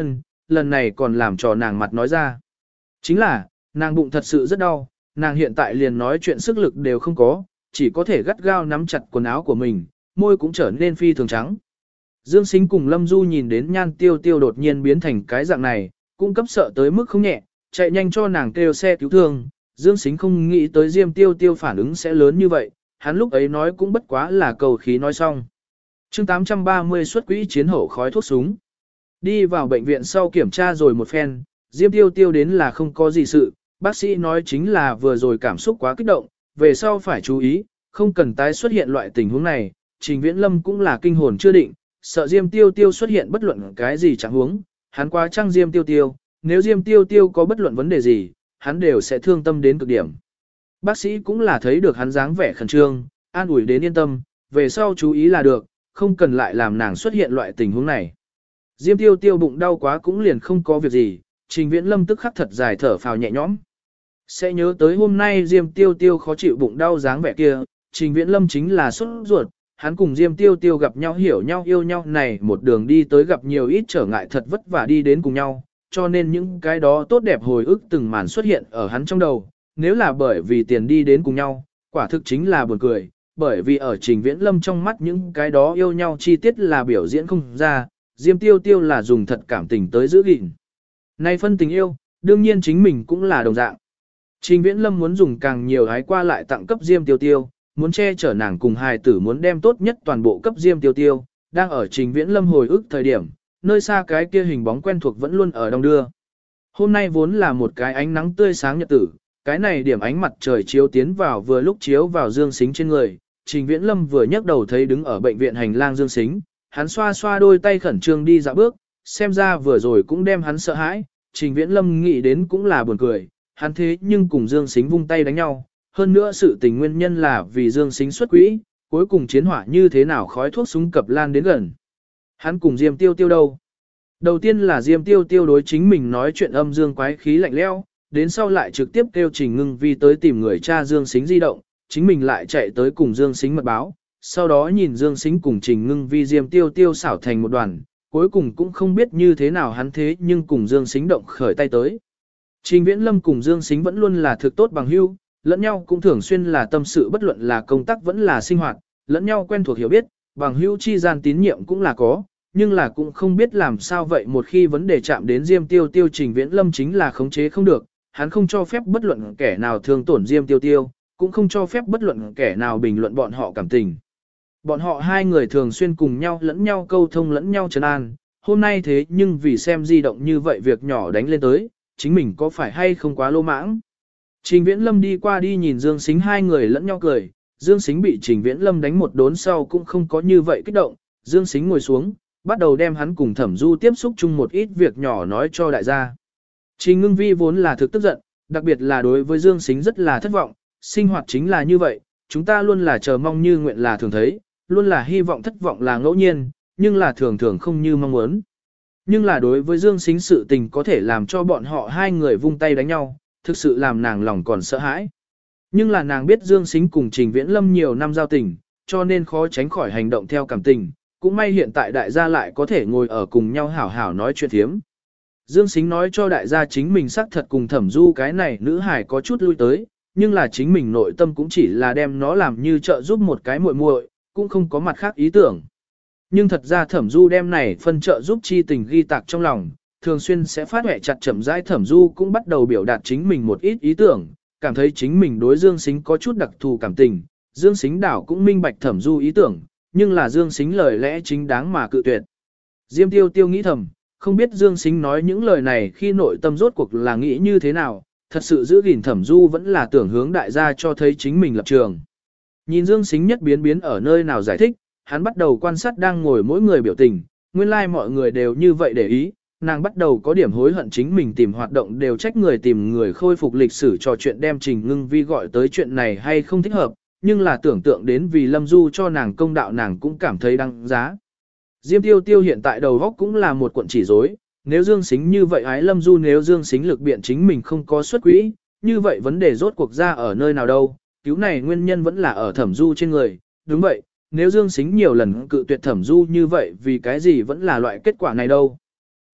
lần này còn làm trò nàng mặt nói ra. Chính là, nàng bụng thật sự rất đau, nàng hiện tại liền nói chuyện sức lực đều không có, chỉ có thể gắt gao nắm chặt quần áo của mình, môi cũng trở nên phi thường trắng. Dương Sính cùng Lâm Du nhìn đến Nhan Tiêu Tiêu đột nhiên biến thành cái dạng này, cũng cấp sợ tới mức không nhẹ, chạy nhanh cho nàng kêu xe cứu thương. Dương Sính không nghĩ tới Diêm Tiêu Tiêu phản ứng sẽ lớn như vậy, hắn lúc ấy nói cũng bất quá là cầu khí nói xong. Chương 830 xuất quỹ chiến hậu khói thuốc súng. Đi vào bệnh viện sau kiểm tra rồi một phen, Diêm Tiêu Tiêu đến là không có gì sự, bác sĩ nói chính là vừa rồi cảm xúc quá kích động, về sau phải chú ý, không cần tái xuất hiện loại tình huống này. Trình Viễn Lâm cũng là kinh hồn chưa định, sợ Diêm Tiêu Tiêu xuất hiện bất luận cái gì chẳng huống, hắn quá trăng Diêm Tiêu Tiêu, nếu Diêm Tiêu Tiêu có bất luận vấn đề gì, hắn đều sẽ thương tâm đến cực điểm. Bác sĩ cũng là thấy được hắn dáng vẻ khẩn trương, an ủi đến yên tâm, về sau chú ý là được, không cần lại làm nàng xuất hiện loại tình huống này. Diêm Tiêu Tiêu bụng đau quá cũng liền không có việc gì, Trình Viễn Lâm tức khắc thật dài thở phào nhẹ nhõm. Sẽ nhớ tới hôm nay Diêm Tiêu Tiêu khó chịu bụng đau dáng vẻ kia, Trình Viễn Lâm chính là sốt ruột, hắn cùng Diêm Tiêu Tiêu gặp nhau hiểu nhau yêu nhau này một đường đi tới gặp nhiều ít trở ngại thật vất vả đi đến cùng nhau, cho nên những cái đó tốt đẹp hồi ức từng màn xuất hiện ở hắn trong đầu, nếu là bởi vì tiền đi đến cùng nhau, quả thực chính là buồn cười, bởi vì ở Trình Viễn Lâm trong mắt những cái đó yêu nhau chi tiết là biểu diễn không ra, Diêm Tiêu Tiêu là dùng thật cảm tình tới giữ gìn. Nay phân tình yêu, đương nhiên chính mình cũng là đồng dạng. Trình Viễn Lâm muốn dùng càng nhiều hái qua lại tặng cấp Diêm Tiêu Tiêu, muốn che chở nàng cùng hài tử muốn đem tốt nhất toàn bộ cấp Diêm Tiêu Tiêu, đang ở Trình Viễn Lâm hồi ức thời điểm, nơi xa cái kia hình bóng quen thuộc vẫn luôn ở đông đưa. Hôm nay vốn là một cái ánh nắng tươi sáng nhật tử, cái này điểm ánh mặt trời chiếu tiến vào vừa lúc chiếu vào Dương Sính trên người, Trình Viễn Lâm vừa nhấc đầu thấy đứng ở bệnh viện hành lang Dương Sính, hắn xoa xoa đôi tay khẩn trương đi dạo bước, xem ra vừa rồi cũng đem hắn sợ hãi, Trình Viễn Lâm nghĩ đến cũng là buồn cười, hắn thế nhưng cùng Dương Sính vung tay đánh nhau, hơn nữa sự tình nguyên nhân là vì Dương Sính xuất quỹ, cuối cùng chiến hỏa như thế nào khói thuốc súng cập lan đến gần. Hắn cùng Diêm Tiêu Tiêu đâu? Đầu tiên là Diêm Tiêu Tiêu đối chính mình nói chuyện âm dương quái khí lạnh lẽo, đến sau lại trực tiếp kêu Trình Ngưng Vi tới tìm người cha Dương Sính di động, chính mình lại chạy tới cùng Dương Sính mật báo, sau đó nhìn Dương Sính cùng Trình Ngưng Vi Diêm Tiêu Tiêu xảo thành một đoàn, cuối cùng cũng không biết như thế nào hắn thế nhưng cùng Dương Sính động khởi tay tới. Trình Viễn Lâm cùng Dương Sính vẫn luôn là thực tốt bằng hữu, lẫn nhau cũng thường xuyên là tâm sự bất luận là công tác vẫn là sinh hoạt, lẫn nhau quen thuộc hiểu biết, bằng hữu chi gian tín nhiệm cũng là có, nhưng là cũng không biết làm sao vậy một khi vấn đề chạm đến Diêm Tiêu Tiêu Trình Viễn Lâm chính là khống chế không được, hắn không cho phép bất luận kẻ nào thương tổn Diêm Tiêu Tiêu, cũng không cho phép bất luận kẻ nào bình luận bọn họ cảm tình. Bọn họ hai người thường xuyên cùng nhau lẫn nhau câu thông lẫn nhau trấn an, hôm nay thế nhưng vì xem di động như vậy việc nhỏ đánh lên tới, chính mình có phải hay không quá lô mãng. Trình Viễn Lâm đi qua đi nhìn Dương Sính hai người lẫn nhau cười, Dương Sính bị Trình Viễn Lâm đánh một đốn sau cũng không có như vậy kích động, Dương Sính ngồi xuống, bắt đầu đem hắn cùng Thẩm Du tiếp xúc chung một ít việc nhỏ nói cho đại gia. Trình Ngưng Vi vốn là thực tức giận, đặc biệt là đối với Dương Sính rất là thất vọng, sinh hoạt chính là như vậy, chúng ta luôn là chờ mong như nguyện là thường thấy, luôn là hy vọng thất vọng là ngẫu nhiên, nhưng là thường thường không như mong muốn. Nhưng là đối với Dương Sính sự tình có thể làm cho bọn họ hai người vung tay đánh nhau, thực sự làm nàng lòng còn sợ hãi. Nhưng là nàng biết Dương Sính cùng Trình Viễn Lâm nhiều năm giao tình, cho nên khó tránh khỏi hành động theo cảm tình, cũng may hiện tại đại gia lại có thể ngồi ở cùng nhau hảo hảo nói chuyện thiếm. Dương Sính nói cho đại gia chính mình xác thật cùng Thẩm Du cái này nữ hài có chút lui tới, nhưng là chính mình nội tâm cũng chỉ là đem nó làm như trợ giúp một cái muội muội, cũng không có mặt khác ý tưởng. Nhưng thật ra Thẩm Du đem này phân trợ giúp chi tình ghi tạc trong lòng, thường xuyên sẽ phát huệ chặt chậm rãi. Thẩm Du cũng bắt đầu biểu đạt chính mình một ít ý tưởng, cảm thấy chính mình đối Dương Sính có chút đặc thù cảm tình. Dương Sính đảo cũng minh bạch Thẩm Du ý tưởng, nhưng là Dương Sính lời lẽ chính đáng mà cự tuyệt. Diêm Tiêu Tiêu nghĩ thầm, không biết Dương Sính nói những lời này khi nội tâm rốt cuộc là nghĩ như thế nào, thật sự giữ gìn Thẩm Du vẫn là tưởng hướng đại gia cho thấy chính mình lập trường. Nhìn Dương Sính nhất biến biến ở nơi nào giải thích, hắn bắt đầu quan sát đang ngồi mỗi người biểu tình, nguyên lai like mọi người đều như vậy để ý, nàng bắt đầu có điểm hối hận chính mình tìm hoạt động đều trách người tìm người khôi phục lịch sử trò chuyện đem Trình Ngưng Vi gọi tới chuyện này hay không thích hợp, nhưng là tưởng tượng đến vì Lâm Du cho nàng công đạo nàng cũng cảm thấy đăng giá. Diêm Tiêu Tiêu hiện tại đầu góc cũng là một cuộn chỉ rối, nếu Dương Sính như vậy ái Lâm Du nếu Dương Sính lực biện chính mình không có xuất quỹ, như vậy vấn đề rốt cuộc ra ở nơi nào đâu, cứu này nguyên nhân vẫn là ở Thẩm Du trên người, đúng vậy, nếu Dương Sính nhiều lần cự tuyệt Thẩm Du như vậy vì cái gì vẫn là loại kết quả này đâu.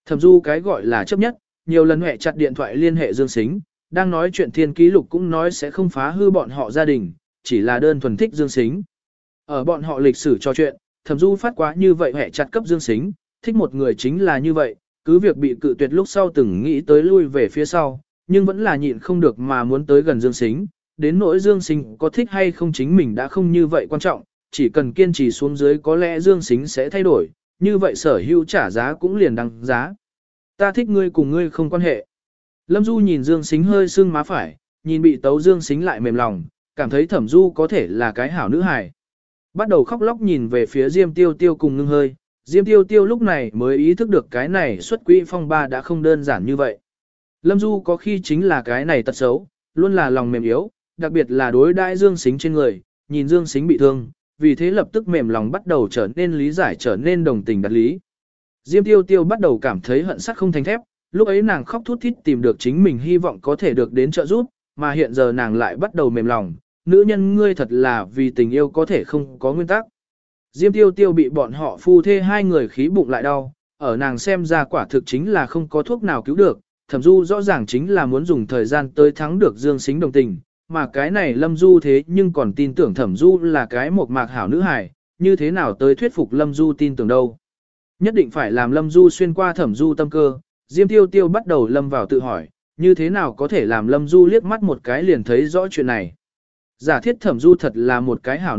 Thẩm Du cái gọi là chấp nhất, nhiều lần hẹ chặt điện thoại liên hệ Dương Sính, đang nói chuyện thiên ký lục cũng nói sẽ không phá hư bọn họ gia đình, chỉ là đơn thuần thích Dương Sính. Ở bọn họ lịch sử trò chuyện, Thẩm Du phát quá như vậy hẹ chặt cấp Dương Sính, thích một người chính là như vậy, cứ việc bị cự tuyệt lúc sau từng nghĩ tới lui về phía sau, nhưng vẫn là nhịn không được mà muốn tới gần Dương Sính, đến nỗi Dương Sính có thích hay không chính mình đã không như vậy quan trọng, chỉ cần kiên trì xuống dưới có lẽ Dương Sính sẽ thay đổi, như vậy sở hữu trả giá cũng liền đăng giá. Ta thích ngươi cùng ngươi không quan hệ. Lâm Du nhìn Dương Sính hơi sưng má phải, nhìn bị tấu Dương Sính lại mềm lòng, cảm thấy Thẩm Du có thể là cái hảo nữ hài. Bắt đầu khóc lóc nhìn về phía Diêm Tiêu Tiêu cùng ngưng hơi, Diêm Tiêu Tiêu lúc này mới ý thức được cái này xuất quỹ phong ba đã không đơn giản như vậy. Lâm Du có khi chính là cái này tật xấu, luôn là lòng mềm yếu, đặc biệt là đối đãi Dương Sính trên người, nhìn Dương Sính bị thương, vì thế lập tức mềm lòng bắt đầu trở nên lý giải trở nên đồng tình đặt lý. Diêm Tiêu Tiêu bắt đầu cảm thấy hận sắt không thành thép, lúc ấy nàng khóc thút thít tìm được chính mình hy vọng có thể được đến trợ giúp, mà hiện giờ nàng lại bắt đầu mềm lòng, nữ nhân ngươi thật là vì tình yêu có thể không có nguyên tắc. Diêm Tiêu Tiêu bị bọn họ phu thê hai người khí bụng lại đau, ở nàng xem ra quả thực chính là không có thuốc nào cứu được, Thẩm Du rõ ràng chính là muốn dùng thời gian tới thắng được Dương Sính đồng tình, mà cái này Lâm Du thế nhưng còn tin tưởng Thẩm Du là cái một mạc hảo nữ hài, như thế nào tới thuyết phục Lâm Du tin tưởng đâu. Nhất định phải làm Lâm Du xuyên qua Thẩm Du tâm cơ, Diêm Tiêu Tiêu bắt đầu lâm vào tự hỏi, như thế nào có thể làm Lâm Du liếc mắt một cái liền thấy rõ chuyện này. Giả thiết Thẩm Du thật là một cái hảo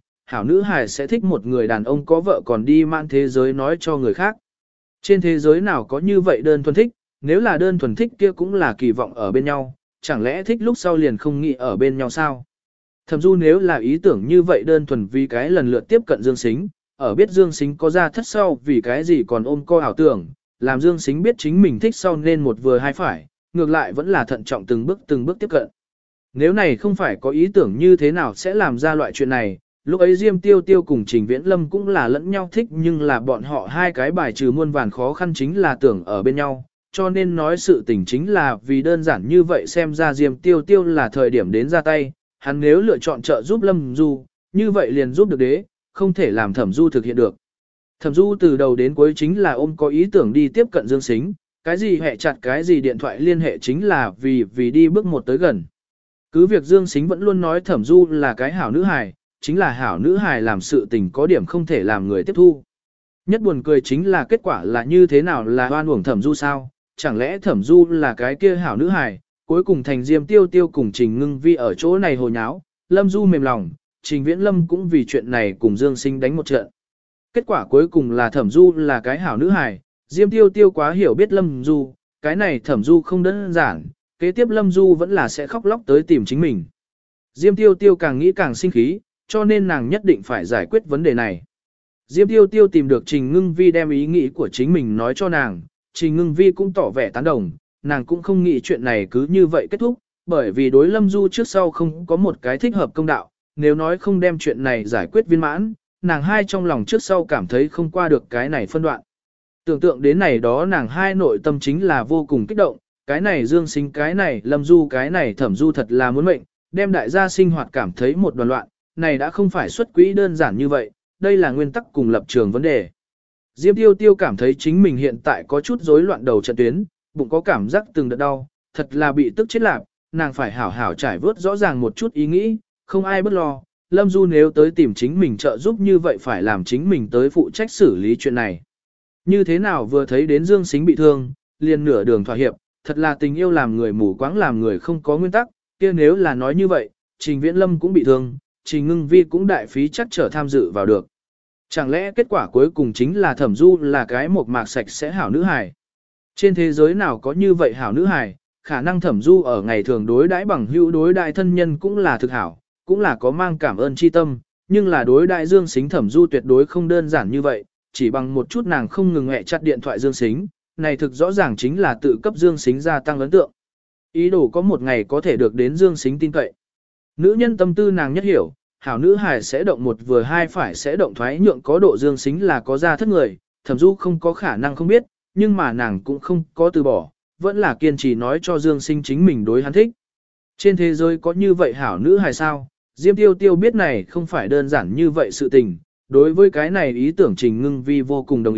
nữ hài sẽ thích một người đàn ông có vợ còn đi mạn thế giới nói cho người khác. Trên thế giới nào có như vậy đơn thuần thích, nếu là đơn thuần thích kia cũng là kỳ vọng ở bên nhau, chẳng lẽ thích lúc sau liền không nghĩ ở bên nhau sao? Thẩm Du nếu là ý tưởng như vậy đơn thuần vì cái lần lượt tiếp cận Dương Sính, ở biết Dương Sính có ra thất sau vì cái gì còn ôm co ảo tưởng, làm Dương Sính biết chính mình thích sau nên một vừa hai phải, ngược lại vẫn là thận trọng từng bước tiếp cận. Nếu này không phải có ý tưởng như thế nào sẽ làm ra loại chuyện này, lúc ấy Diêm Tiêu Tiêu cùng Trình Viễn Lâm cũng là lẫn nhau thích nhưng là bọn họ hai cái bài trừ muôn vàn khó khăn chính là tưởng ở bên nhau, cho nên nói sự tình chính là vì đơn giản như vậy xem ra Diêm Tiêu Tiêu là thời điểm đến ra tay, hắn nếu lựa chọn trợ giúp Lâm Du, như vậy liền giúp được đế, không thể làm Thẩm Du thực hiện được. Thẩm Du từ đầu đến cuối chính là ôm có ý tưởng đi tiếp cận Dương Sính, cái gì hẹ chặt cái gì điện thoại liên hệ chính là vì đi bước một tới gần. Cứ việc Dương Sính vẫn luôn nói Thẩm Du là cái hảo nữ hài, chính là hảo nữ hài làm sự tình có điểm không thể làm người tiếp thu. Nhất buồn cười chính là kết quả là như thế nào là oan uổng Thẩm Du sao, chẳng lẽ Thẩm Du là cái kia hảo nữ hài, cuối cùng thành Diêm Tiêu Tiêu cùng Trình Ngưng Vi ở chỗ này hồ nháo, Lâm Du mềm lòng, Trình Viễn Lâm cũng vì chuyện này cùng Dương Sính đánh một trận. Kết quả cuối cùng là Thẩm Du là cái hảo nữ hài, Diêm Tiêu Tiêu quá hiểu biết Lâm Du, cái này Thẩm Du không đơn giản, kế tiếp Lâm Du vẫn là sẽ khóc lóc tới tìm chính mình. Diêm Tiêu Tiêu càng nghĩ càng sinh khí, cho nên nàng nhất định phải giải quyết vấn đề này. Diêm Tiêu Tiêu tìm được Trình Ngưng Vi đem ý nghĩ của chính mình nói cho nàng, Trình Ngưng Vi cũng tỏ vẻ tán đồng, nàng cũng không nghĩ chuyện này cứ như vậy kết thúc, bởi vì đối Lâm Du trước sau không có một cái thích hợp công đạo, nếu nói không đem chuyện này giải quyết viên mãn, nàng hai trong lòng trước sau cảm thấy không qua được cái này phân đoạn. Tưởng tượng đến này đó nàng hai nội tâm chính là vô cùng kích động, cái này Dương Sính cái này Lâm Du cái này Thẩm Du thật là muốn mệnh, đem đại gia sinh hoạt cảm thấy một đoàn loạn, này đã không phải xuất quỹ đơn giản như vậy, đây là nguyên tắc cùng lập trường vấn đề. Diêm Tiêu Tiêu cảm thấy chính mình hiện tại có chút rối loạn đầu trận tuyến, bụng có cảm giác từng đợt đau, thật là bị tức chết lạc, nàng phải hảo hảo trải vớt rõ ràng một chút ý nghĩ, không ai bất lo, Lâm Du nếu tới tìm chính mình trợ giúp như vậy phải làm chính mình tới phụ trách xử lý chuyện này. Như thế nào vừa thấy đến Dương Sính bị thương, liền nửa đường thỏa hiệp, thật là tình yêu làm người mù quáng làm người không có nguyên tắc, kia nếu là nói như vậy, Trình Viễn Lâm cũng bị thương, Trình Ngưng Vi cũng đại phí chắc trở tham dự vào được. Chẳng lẽ kết quả cuối cùng chính là Thẩm Du là cái một mạc sạch sẽ hảo nữ hài? Trên thế giới nào có như vậy hảo nữ hài, khả năng Thẩm Du ở ngày thường đối đãi bằng hữu đối đại thân nhân cũng là thực hảo, cũng là có mang cảm ơn chi tâm, nhưng là đối đại Dương Sính Thẩm Du tuyệt đối không đơn giản như vậy, chỉ bằng một chút nàng không ngừng hẹ chặt điện thoại Dương Sính, này thực rõ ràng chính là tự cấp Dương Sính gia tăng ấn tượng. Ý đồ có một ngày có thể được đến Dương Sính tin cậy. Nữ nhân tâm tư nàng nhất hiểu, hảo nữ hài sẽ động một vừa hai phải sẽ động thoái nhượng có độ Dương Sính là có ra thất người, Thẩm Du không có khả năng không biết, nhưng mà nàng cũng không có từ bỏ, vẫn là kiên trì nói cho Dương Sính chính mình đối hắn thích. Trên thế giới có như vậy hảo nữ hài sao? Diêm Tiêu Tiêu biết này không phải đơn giản như vậy sự tình, đối với cái này ý tưởng Trình Ngưng Vi vô cùng đồng ý,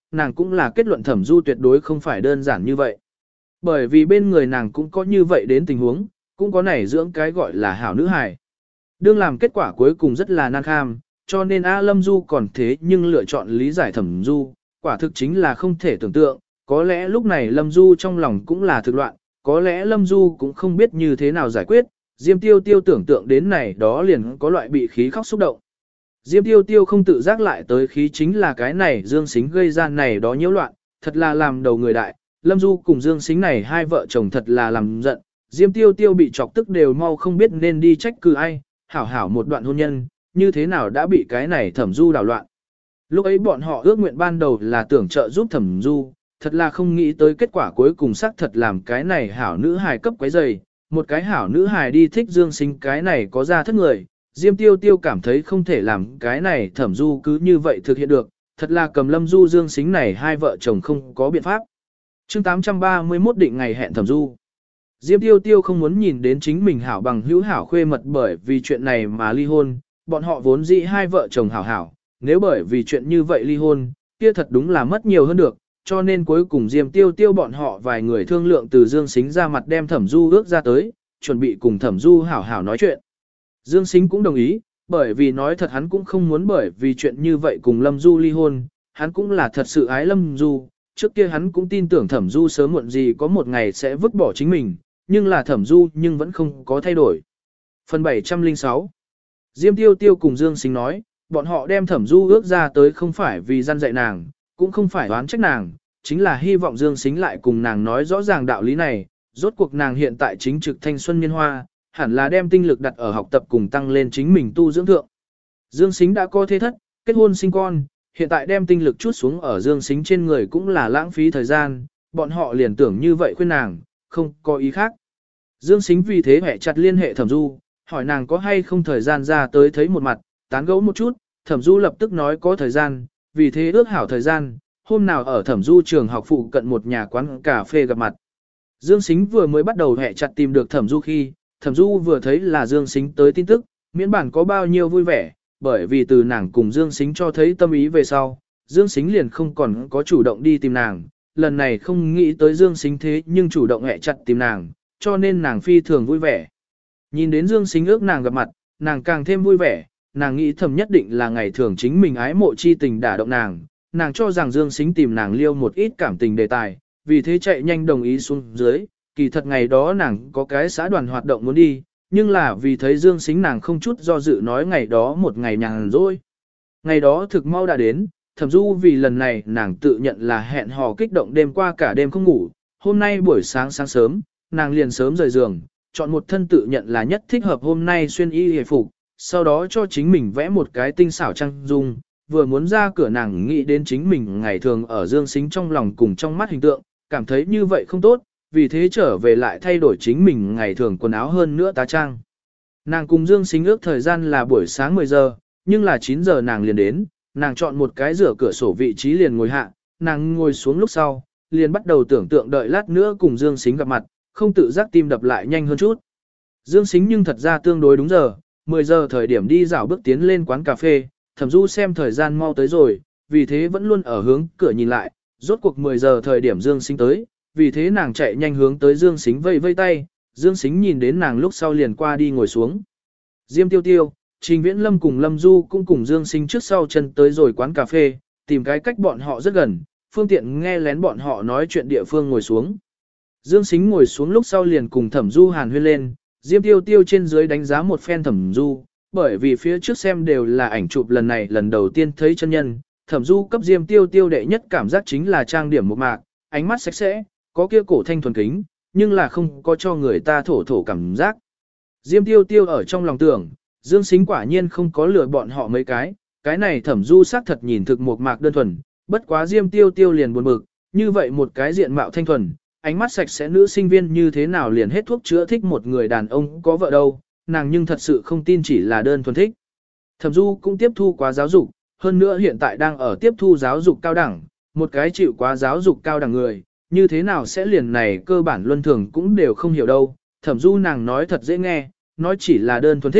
nàng cũng là kết luận Thẩm Du tuyệt đối không phải đơn giản như vậy. Bởi vì bên người nàng cũng có như vậy đến tình huống, cũng có nảy dưỡng cái gọi là hảo nữ hài. Đương làm kết quả cuối cùng rất là nan kham, cho nên A Lâm Du còn thế nhưng lựa chọn lý giải Thẩm Du, quả thực chính là không thể tưởng tượng, có lẽ lúc này Lâm Du trong lòng cũng là thực loạn, có lẽ Lâm Du cũng không biết như thế nào giải quyết, Diêm Tiêu Tiêu tưởng tượng đến này đó liền có loại bị khí khóc xúc động. Diêm Tiêu Tiêu không tự giác lại tới khí chính là cái này Dương Sính gây ra này đó nhiễu loạn, thật là làm đầu người đại, Lâm Du cùng Dương Sính này hai vợ chồng thật là làm giận, Diêm Tiêu Tiêu bị chọc tức đều mau không biết nên đi trách cứ ai, hảo hảo một đoạn hôn nhân, như thế nào đã bị cái này Thẩm Du đảo loạn. Lúc ấy bọn họ ước nguyện ban đầu là tưởng trợ giúp Thẩm Du, thật là không nghĩ tới kết quả cuối cùng xác thật làm cái này hảo nữ hài cấp quấy dày, một cái hảo nữ hài đi thích Dương Sính cái này có ra thất người, Diêm Tiêu Tiêu cảm thấy không thể làm cái này Thẩm Du cứ như vậy thực hiện được, thật là cầm Lâm Du Dương Sính này hai vợ chồng không có biện pháp. Chương 831 định ngày hẹn Thẩm Du. Diêm Tiêu Tiêu không muốn nhìn đến chính mình hảo bằng hữu hảo khuê mật bởi vì chuyện này mà ly hôn, bọn họ vốn dĩ hai vợ chồng hảo hảo, nếu bởi vì chuyện như vậy ly hôn, kia thật đúng là mất nhiều hơn được, cho nên cuối cùng Diêm Tiêu Tiêu bọn họ vài người thương lượng từ Dương Sính ra mặt đem Thẩm Du ước ra tới, chuẩn bị cùng Thẩm Du hảo hảo nói chuyện. Dương Sính cũng đồng ý, bởi vì nói thật hắn cũng không muốn bởi vì chuyện như vậy cùng Lâm Du ly hôn, hắn cũng là thật sự ái Lâm Du, trước kia hắn cũng tin tưởng Thẩm Du sớm muộn gì có một ngày sẽ vứt bỏ chính mình, nhưng là Thẩm Du nhưng vẫn không có thay đổi. Phần 706 Diêm Tiêu Tiêu cùng Dương Sính nói, bọn họ đem Thẩm Du ước ra tới không phải vì gian dạy nàng, cũng không phải oán trách nàng, chính là hy vọng Dương Sính lại cùng nàng nói rõ ràng đạo lý này, rốt cuộc nàng hiện tại chính trực thanh xuân niên hoa, hẳn là đem tinh lực đặt ở học tập cùng tăng lên chính mình tu dưỡng thượng. Dương Sính đã có thế thất, kết hôn sinh con, hiện tại đem tinh lực chút xuống ở Dương Sính trên người cũng là lãng phí thời gian, bọn họ liền tưởng như vậy khuyên nàng, không có ý khác. Dương Sính vì thế hẹ chặt liên hệ Thẩm Du, hỏi nàng có hay không thời gian ra tới thấy một mặt, tán gẫu một chút, Thẩm Du lập tức nói có thời gian, vì thế ước hảo thời gian, hôm nào ở Thẩm Du trường học phụ cận một nhà quán cà phê gặp mặt. Dương Sính vừa mới bắt đầu hẹ chặt tìm được Thẩm Du khi, Thẩm Du vừa thấy là Dương Sính tới tin tức, miễn bản có bao nhiêu vui vẻ, bởi vì từ nàng cùng Dương Sính cho thấy tâm ý về sau, Dương Sính liền không còn có chủ động đi tìm nàng, lần này không nghĩ tới Dương Sính thế nhưng chủ động hẹ chặt tìm nàng, cho nên nàng phi thường vui vẻ. Nhìn đến Dương Sính ước nàng gặp mặt, nàng càng thêm vui vẻ, nàng nghĩ thầm nhất định là ngày thường chính mình ái mộ chi tình đả động nàng cho rằng Dương Sính tìm nàng liêu một ít cảm tình đề tài, vì thế chạy nhanh đồng ý xuống dưới, kỳ thật ngày đó nàng có cái xã đoàn hoạt động muốn đi, nhưng là vì thấy Dương Sính nàng không chút do dự nói ngày đó một ngày nhàn rỗi. Ngày đó thực mau đã đến, Thẩm Du vì lần này nàng tự nhận là hẹn hò kích động đêm qua cả đêm không ngủ, hôm nay buổi sáng sáng sớm, nàng liền sớm rời giường, chọn một thân tự nhận là nhất thích hợp hôm nay xuyên y hề phục, sau đó cho chính mình vẽ một cái tinh xảo trang dung, vừa muốn ra cửa nàng nghĩ đến chính mình ngày thường ở Dương Sính trong lòng cùng trong mắt hình tượng, cảm thấy như vậy không tốt, vì thế trở về lại thay đổi chính mình ngày thường quần áo hơn nữa tá trang. Nàng cùng Dương Sính ước thời gian là buổi sáng 10 giờ, nhưng là 9 giờ nàng liền đến, nàng chọn một cái rửa cửa sổ vị trí liền ngồi hạ, nàng ngồi xuống lúc sau, liền bắt đầu tưởng tượng đợi lát nữa cùng Dương Sính gặp mặt, không tự giác tim đập lại nhanh hơn chút. Dương Sính nhưng thật ra tương đối đúng giờ, 10 giờ thời điểm đi dạo bước tiến lên quán cà phê, Thẩm Du xem thời gian mau tới rồi, vì thế vẫn luôn ở hướng cửa nhìn lại, rốt cuộc 10 giờ thời điểm Dương Sính tới, vì thế nàng chạy nhanh hướng tới Dương Sính vây vây tay, Dương Sính nhìn đến nàng lúc sau liền qua đi ngồi xuống. Diêm Tiêu Tiêu, Trình Viễn Lâm cùng Lâm Du cũng cùng Dương Sính trước sau chân tới rồi quán cà phê, tìm cái cách bọn họ rất gần, phương tiện nghe lén bọn họ nói chuyện địa phương ngồi xuống. Dương Sính ngồi xuống lúc sau liền cùng Thẩm Du hàn huyên lên, Diêm Tiêu Tiêu trên dưới đánh giá một phen Thẩm Du, bởi vì phía trước xem đều là ảnh chụp lần này lần đầu tiên thấy chân nhân, Thẩm Du cấp Diêm Tiêu Tiêu đệ nhất cảm giác chính là trang điểm một mạc, ánh mắt sạch sẽ, có kia cổ thanh thuần kính, nhưng là không có cho người ta thổ thổ cảm giác. Diêm Tiêu Tiêu ở trong lòng tưởng, Dương Sính quả nhiên không có lừa bọn họ mấy cái này Thẩm Du xác thật nhìn thực một mạc đơn thuần, bất quá Diêm Tiêu Tiêu liền buồn bực, như vậy một cái diện mạo thanh thuần, ánh mắt sạch sẽ nữ sinh viên như thế nào liền hết thuốc chữa thích một người đàn ông có vợ đâu, nàng nhưng thật sự không tin chỉ là đơn thuần thích. Thẩm Du cũng tiếp thu quá giáo dục, hơn nữa hiện tại đang ở tiếp thu giáo dục cao đẳng, một cái chịu quá giáo dục cao đẳng người, như thế nào sẽ liền này cơ bản luân thường cũng đều không hiểu đâu. Thẩm Du nàng nói thật dễ nghe, nói chỉ là đơn thuần thích,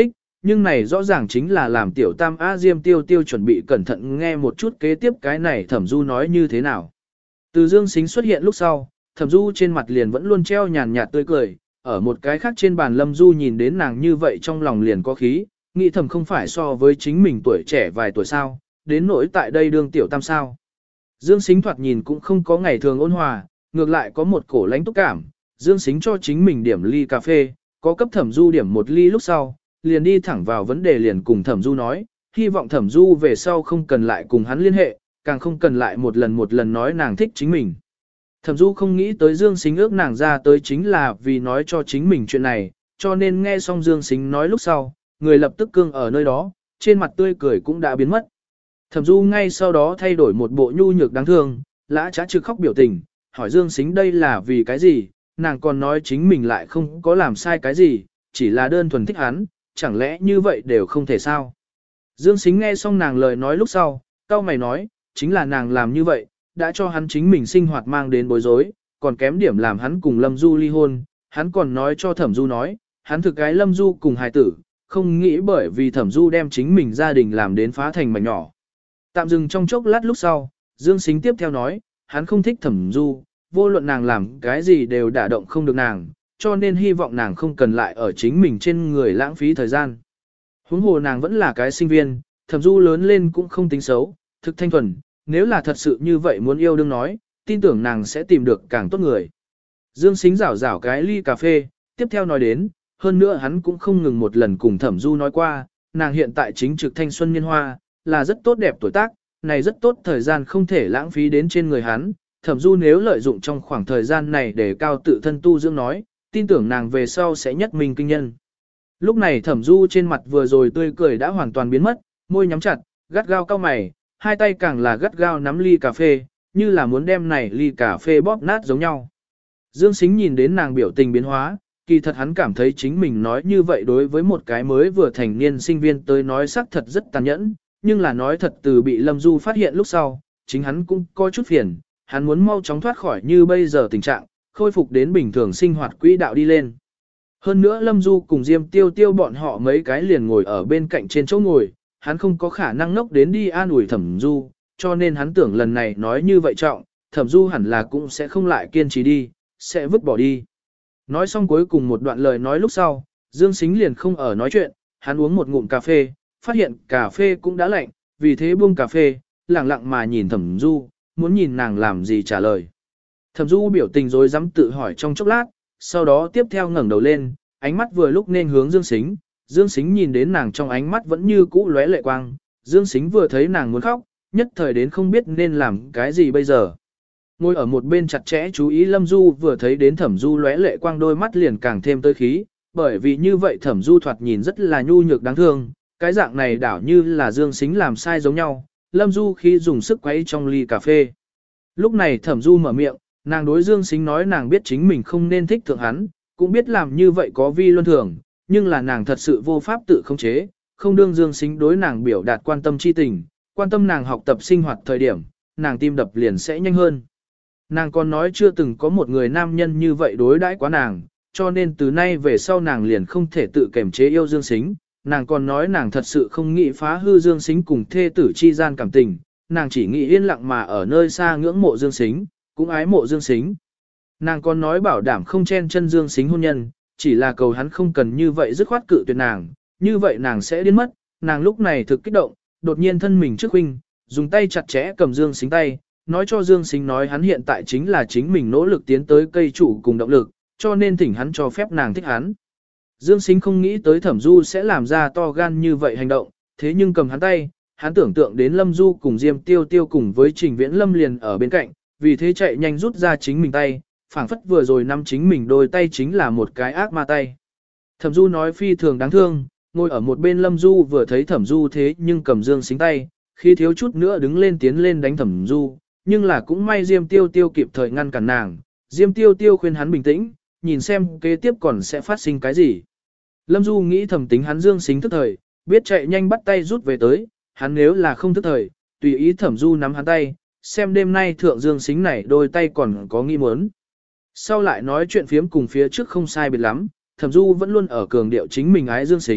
nhưng này rõ ràng chính là làm tiểu tam A Diêm Tiêu Tiêu chuẩn bị cẩn thận nghe một chút kế tiếp cái này Thẩm Du nói như thế nào. Từ Dương Sính xuất hiện lúc sau, Thẩm Du trên mặt liền vẫn luôn treo nhàn nhạt tươi cười, ở một cái khác trên bàn Lâm Du nhìn đến nàng như vậy trong lòng liền có khí, nghĩ thầm không phải so với chính mình tuổi trẻ vài tuổi sao, đến nỗi tại đây đương tiểu tam sao. Dương Sính thoạt nhìn cũng không có ngày thường ôn hòa, ngược lại có một cổ lãnh túc cảm, Dương Sính cho chính mình điểm ly cà phê, có cấp Thẩm Du điểm một ly lúc sau, liền đi thẳng vào vấn đề liền cùng Thẩm Du nói, hy vọng Thẩm Du về sau không cần lại cùng hắn liên hệ, càng không cần lại một lần nói nàng thích chính mình. Thẩm Du không nghĩ tới Dương Sính ước nàng ra tới chính là vì nói cho chính mình chuyện này, cho nên nghe xong Dương Sính nói lúc sau, người lập tức cương ở nơi đó, trên mặt tươi cười cũng đã biến mất. Thẩm Du ngay sau đó thay đổi một bộ nhu nhược đáng thương, lã trá trực khóc biểu tình, hỏi Dương Sính đây là vì cái gì, nàng còn nói chính mình lại không có làm sai cái gì, chỉ là đơn thuần thích hắn, chẳng lẽ như vậy đều không thể sao. Dương Sính nghe xong nàng lời nói lúc sau, cau mày nói, chính là nàng làm như vậy, đã cho hắn chính mình sinh hoạt mang đến bối rối, còn kém điểm làm hắn cùng Lâm Du ly hôn, hắn còn nói cho Thẩm Du nói, hắn thực cái Lâm Du cùng hài tử, không nghĩ bởi vì Thẩm Du đem chính mình gia đình làm đến phá thành mảnh nhỏ. Tạm dừng trong chốc lát lúc sau, Dương Sính tiếp theo nói, hắn không thích Thẩm Du, vô luận nàng làm cái gì đều đả động không được nàng, cho nên hy vọng nàng không cần lại ở chính mình trên người lãng phí thời gian. Huống hồ nàng vẫn là cái sinh viên, Thẩm Du lớn lên cũng không tính xấu, thực thanh thuần, nếu là thật sự như vậy muốn yêu đương nói, tin tưởng nàng sẽ tìm được càng tốt người. Dương Sính rảo cái ly cà phê, tiếp theo nói đến, hơn nữa hắn cũng không ngừng một lần cùng Thẩm Du nói qua, nàng hiện tại chính trực thanh xuân niên hoa, là rất tốt đẹp tuổi tác, này rất tốt thời gian không thể lãng phí đến trên người hắn. Thẩm Du nếu lợi dụng trong khoảng thời gian này để cao tự thân tu dưỡng nói, tin tưởng nàng về sau sẽ nhất minh kinh nhân. Lúc này Thẩm Du trên mặt vừa rồi tươi cười đã hoàn toàn biến mất, môi nhắm chặt, gắt gao cau mày, hai tay càng là gắt gao nắm ly cà phê, như là muốn đem này ly cà phê bóp nát giống nhau. Dương Sính nhìn đến nàng biểu tình biến hóa, kỳ thật hắn cảm thấy chính mình nói như vậy đối với một cái mới vừa thành niên sinh viên tới nói xác thật rất tàn nhẫn, nhưng là nói thật từ bị Lâm Du phát hiện lúc sau, chính hắn cũng có chút phiền, hắn muốn mau chóng thoát khỏi như bây giờ tình trạng, khôi phục đến bình thường sinh hoạt quỹ đạo đi lên. Hơn nữa Lâm Du cùng Diêm Tiêu Tiêu bọn họ mấy cái liền ngồi ở bên cạnh trên chỗ ngồi, hắn không có khả năng ngốc đến đi an ủi Thẩm Du, cho nên hắn tưởng lần này nói như vậy trọng, Thẩm Du hẳn là cũng sẽ không lại kiên trì đi, sẽ vứt bỏ đi. Nói xong cuối cùng một đoạn lời nói lúc sau, Dương Sính liền không ở nói chuyện, hắn uống một ngụm cà phê, phát hiện cà phê cũng đã lạnh, vì thế buông cà phê, lặng lặng mà nhìn Thẩm Du, muốn nhìn nàng làm gì trả lời. Thẩm Du biểu tình rối rắm tự hỏi trong chốc lát, sau đó tiếp theo ngẩng đầu lên, ánh mắt vừa lúc nên hướng Dương Sính. Dương Sính nhìn đến nàng trong ánh mắt vẫn như cũ lóe lệ quang, Dương Sính vừa thấy nàng muốn khóc, nhất thời đến không biết nên làm cái gì bây giờ. Ngồi ở một bên chặt chẽ chú ý Lâm Du vừa thấy đến Thẩm Du lóe lệ quang đôi mắt liền càng thêm tới khí, bởi vì như vậy Thẩm Du thoạt nhìn rất là nhu nhược đáng thương, cái dạng này đảo như là Dương Sính làm sai giống nhau. Lâm Du khi dùng sức quấy trong ly cà phê. Lúc này Thẩm Du mở miệng, nàng đối Dương Sính nói nàng biết chính mình không nên thích thượng hắn, cũng biết làm như vậy có vi luân thường, nhưng là nàng thật sự vô pháp tự khống chế, không đương Dương Sính đối nàng biểu đạt quan tâm chi tình, quan tâm nàng học tập sinh hoạt thời điểm, nàng tim đập liền sẽ nhanh hơn. Nàng còn nói chưa từng có một người nam nhân như vậy đối đãi quá nàng, cho nên từ nay về sau nàng liền không thể tự kiềm chế yêu Dương Sính. Nàng còn nói nàng thật sự không nghĩ phá hư Dương Sính cùng thê tử chi gian cảm tình, nàng chỉ nghĩ yên lặng mà ở nơi xa ngưỡng mộ Dương Sính, cũng ái mộ Dương Sính. Nàng còn nói bảo đảm không chen chân Dương Sính hôn nhân, chỉ là cầu hắn không cần như vậy dứt khoát cự tuyệt nàng, như vậy nàng sẽ điên mất. Nàng lúc này thực kích động, đột nhiên thân mình trước huynh, dùng tay chặt chẽ cầm Dương Sính tay, nói cho Dương Sính nói hắn hiện tại chính là chính mình nỗ lực tiến tới cây trụ cùng động lực, cho nên thỉnh hắn cho phép nàng thích hắn. Dương Sính không nghĩ tới Thẩm Du sẽ làm ra to gan như vậy hành động, thế nhưng cầm hắn tay, hắn tưởng tượng đến Lâm Du cùng Diêm Tiêu Tiêu cùng với Trình Viễn Lâm liền ở bên cạnh, vì thế chạy nhanh rút ra chính mình tay, phảng phất vừa rồi nắm chính mình đôi tay chính là một cái ác ma tay. Thẩm Du nói phi thường đáng thương, ngồi ở một bên Lâm Du vừa thấy Thẩm Du thế nhưng cầm Dương Sính tay, khi thiếu chút nữa đứng lên tiến lên đánh Thẩm Du, nhưng là cũng may Diêm Tiêu Tiêu kịp thời ngăn cản nàng, Diêm Tiêu Tiêu khuyên hắn bình tĩnh, nhìn xem kế tiếp còn sẽ phát sinh cái gì. Lâm Du nghĩ thầm tính hắn Dương Sính thức thời, biết chạy nhanh bắt tay rút về tới, hắn nếu là không thức thời, tùy ý Thẩm Du nắm hắn tay, xem đêm nay thượng Dương Sính này đôi tay còn có nghi muốn. Sau lại nói chuyện phiếm cùng phía trước không sai biệt lắm, Thẩm Du vẫn luôn ở cường điệu chính mình ái Dương Sính,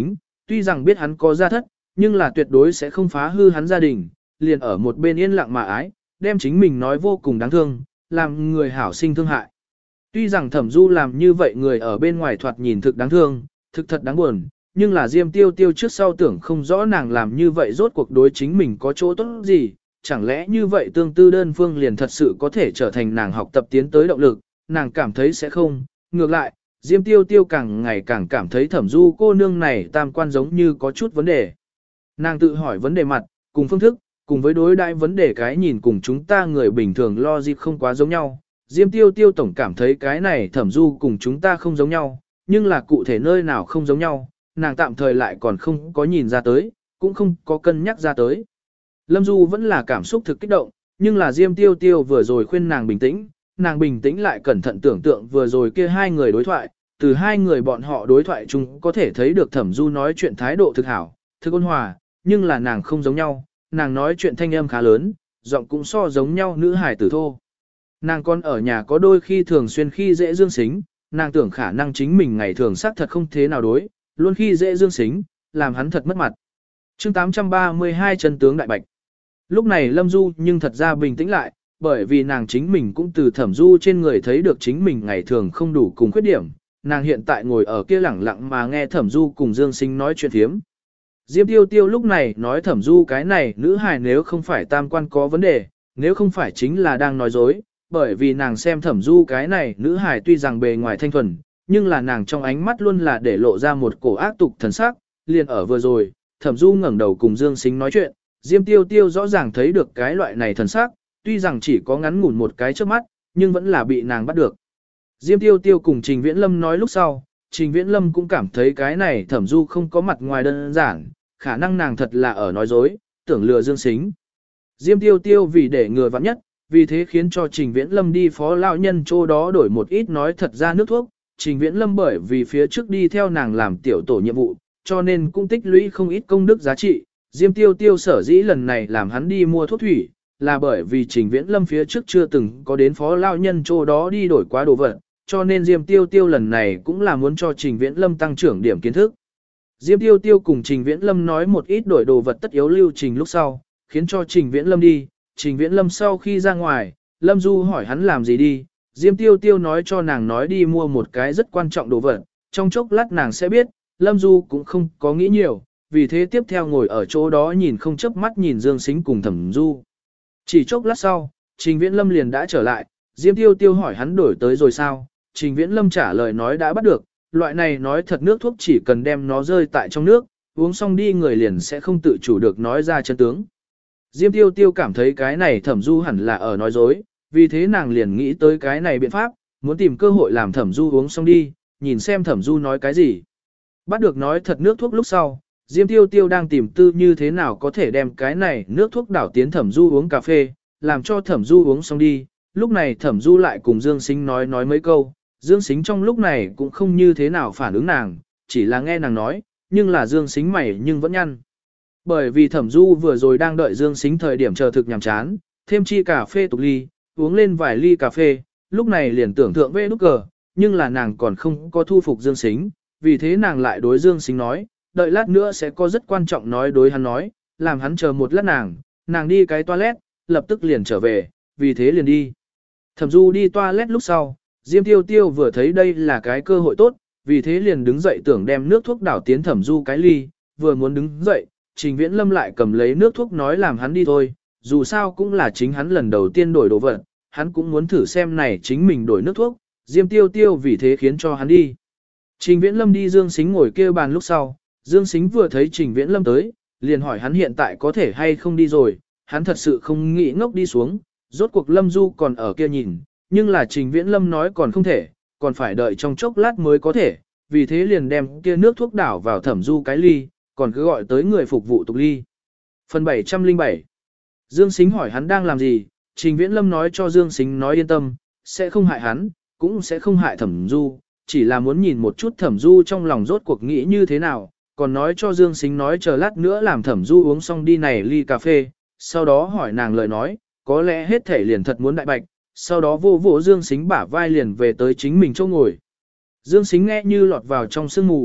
Tuy rằng biết hắn có gia thất, nhưng là tuyệt đối sẽ không phá hư hắn gia đình, liền ở một bên yên lặng mà ái, đem chính mình nói vô cùng đáng thương, làm người hảo sinh thương hại. Tuy rằng Thẩm Du làm như vậy người ở bên ngoài thoạt nhìn thực đáng thương, thực thật đáng buồn, nhưng là Diêm Tiêu Tiêu trước sau tưởng không rõ nàng làm như vậy rốt cuộc đối chính mình có chỗ tốt gì, chẳng lẽ như vậy tương tư đơn phương liền thật sự có thể trở thành nàng học tập tiến tới động lực, nàng cảm thấy sẽ không, ngược lại, Diêm Tiêu Tiêu càng ngày càng cảm thấy Thẩm Du cô nương này tam quan giống như có chút vấn đề. Nàng tự hỏi vấn đề mặt, cùng phương thức, cùng với đối đãi vấn đề cái nhìn cùng chúng ta người bình thường logic không quá giống nhau. Diêm Tiêu Tiêu tổng cảm thấy cái này Thẩm Du cùng chúng ta không giống nhau, nhưng là cụ thể nơi nào không giống nhau, nàng tạm thời lại còn không có nhìn ra tới, cũng không có cân nhắc ra tới. Lâm Du vẫn là cảm xúc thực kích động, nhưng là Diêm Tiêu Tiêu vừa rồi khuyên nàng bình tĩnh lại cẩn thận tưởng tượng vừa rồi kia hai người đối thoại, từ hai người bọn họ đối thoại chung có thể thấy được Thẩm Du nói chuyện thái độ thực hảo, thực ôn hòa, nhưng là nàng không giống nhau, nàng nói chuyện thanh âm khá lớn, giọng cũng so giống nhau nữ hài tử thô. Nàng còn ở nhà có đôi khi thường xuyên khi dễ Dương Sính, nàng tưởng khả năng chính mình ngày thường xác thật không thế nào đối, luôn khi dễ Dương Sính, làm hắn thật mất mặt. Chương 832 chân tướng đại bạch. Lúc này Lâm Du nhưng thật ra bình tĩnh lại, bởi vì nàng chính mình cũng từ Thẩm Du trên người thấy được chính mình ngày thường không đủ cùng khuyết điểm, nàng hiện tại ngồi ở kia lẳng lặng mà nghe Thẩm Du cùng Dương Sính nói chuyện thiếm. Diêm Tiêu Tiêu lúc này nói Thẩm Du cái này nữ hài nếu không phải tam quan có vấn đề, nếu không phải chính là đang nói dối, bởi vì nàng xem Thẩm Du cái này nữ hài tuy rằng bề ngoài thanh thuần, nhưng là nàng trong ánh mắt luôn là để lộ ra một cổ ác tục thần sắc, liền ở vừa rồi, Thẩm Du ngẩng đầu cùng Dương Sính nói chuyện, Diêm Tiêu Tiêu rõ ràng thấy được cái loại này thần sắc, tuy rằng chỉ có ngắn ngủn một cái trước mắt, nhưng vẫn là bị nàng bắt được. Diêm Tiêu Tiêu cùng Trình Viễn Lâm nói lúc sau, Trình Viễn Lâm cũng cảm thấy cái này Thẩm Du không có mặt ngoài đơn giản, khả năng nàng thật là ở nói dối, tưởng lừa Dương Sính. Diêm Tiêu Tiêu vì để ngừa vắng nhất, vì thế khiến cho Trình Viễn Lâm đi phó lão nhân chỗ đó đổi một ít nói thật ra nước thuốc. Trình Viễn Lâm bởi vì phía trước đi theo nàng làm tiểu tổ nhiệm vụ, cho nên cũng tích lũy không ít công đức giá trị. Diêm Tiêu Tiêu sở dĩ lần này làm hắn đi mua thuốc thủy, là bởi vì Trình Viễn Lâm phía trước chưa từng có đến phó lão nhân chỗ đó đi đổi quá đồ vật, cho nên Diêm Tiêu Tiêu lần này cũng là muốn cho Trình Viễn Lâm tăng trưởng điểm kiến thức. Diêm Tiêu Tiêu cùng Trình Viễn Lâm nói một ít đổi đồ vật tất yếu lưu trình lúc sau, khiến cho Trình Viễn Lâm đi. Trình Viễn Lâm sau khi ra ngoài, Lâm Du hỏi hắn làm gì đi, Diêm Tiêu Tiêu nói cho nàng nói đi mua một cái rất quan trọng đồ vật, trong chốc lát nàng sẽ biết, Lâm Du cũng không có nghĩ nhiều, vì thế tiếp theo ngồi ở chỗ đó nhìn không chớp mắt nhìn Dương Sính cùng Thẩm Du. Chỉ chốc lát sau, Trình Viễn Lâm liền đã trở lại, Diêm Tiêu Tiêu hỏi hắn đổi tới rồi sao, Trình Viễn Lâm trả lời nói đã bắt được, loại này nói thật nước thuốc chỉ cần đem nó rơi tại trong nước, uống xong đi người liền sẽ không tự chủ được nói ra chân tướng. Diêm Tiêu Tiêu cảm thấy cái này Thẩm Du hẳn là ở nói dối, vì thế nàng liền nghĩ tới cái này biện pháp, muốn tìm cơ hội làm Thẩm Du uống xong đi, nhìn xem Thẩm Du nói cái gì. Bắt được nói thật nước thuốc lúc sau, Diêm Tiêu Tiêu đang tìm tư như thế nào có thể đem cái này nước thuốc đảo tiến Thẩm Du uống cà phê, làm cho Thẩm Du uống xong đi. Lúc này Thẩm Du lại cùng Dương Sính nói mấy câu, Dương Sính trong lúc này cũng không như thế nào phản ứng nàng, chỉ là nghe nàng nói, nhưng là Dương Sính mày nhưng vẫn nhăn. Bởi vì Thẩm Du vừa rồi đang đợi Dương Sính thời điểm chờ thực nhàm chán, thêm chi cà phê tục ly, uống lên vài ly cà phê, lúc này liền tưởng thượng về nút cờ, nhưng là nàng còn không có thu phục Dương Sính, vì thế nàng lại đối Dương Sính nói, đợi lát nữa sẽ có rất quan trọng nói đối hắn nói, làm hắn chờ một lát nàng đi cái toilet, lập tức liền trở về, vì thế liền đi. Thẩm Du đi toilet lúc sau, Diêm Tiêu Tiêu vừa thấy đây là cái cơ hội tốt, vì thế liền đứng dậy tưởng đem nước thuốc đảo tiến Thẩm Du cái ly, vừa muốn đứng dậy, Trình Viễn Lâm lại cầm lấy nước thuốc nói làm hắn đi thôi, dù sao cũng là chính hắn lần đầu tiên đổi đồ vật, hắn cũng muốn thử xem này chính mình đổi nước thuốc, Diêm Tiêu Tiêu vì thế khiến cho hắn đi. Trình Viễn Lâm đi Dương Sính ngồi kia bàn lúc sau, Dương Sính vừa thấy Trình Viễn Lâm tới, liền hỏi hắn hiện tại có thể hay không đi rồi, hắn thật sự không nghĩ ngốc đi xuống, rốt cuộc Lâm Du còn ở kia nhìn, nhưng là Trình Viễn Lâm nói còn không thể, còn phải đợi trong chốc lát mới có thể, vì thế liền đem kia nước thuốc đảo vào Thẩm Du cái ly, còn cứ gọi tới người phục vụ tục ly. Phần 707 Dương Sính hỏi hắn đang làm gì, Trình Viễn Lâm nói cho Dương Sính nói yên tâm, sẽ không hại hắn, cũng sẽ không hại Thẩm Du, chỉ là muốn nhìn một chút Thẩm Du trong lòng rốt cuộc nghĩ như thế nào, còn nói cho Dương Sính nói chờ lát nữa làm Thẩm Du uống xong đi này ly cà phê, sau đó hỏi nàng lời nói, có lẽ hết thể liền thật muốn đại bạch, sau đó vô vỗ Dương Sính bả vai liền về tới chính mình chỗ ngồi. Dương Sính nghe như lọt vào trong sương mù,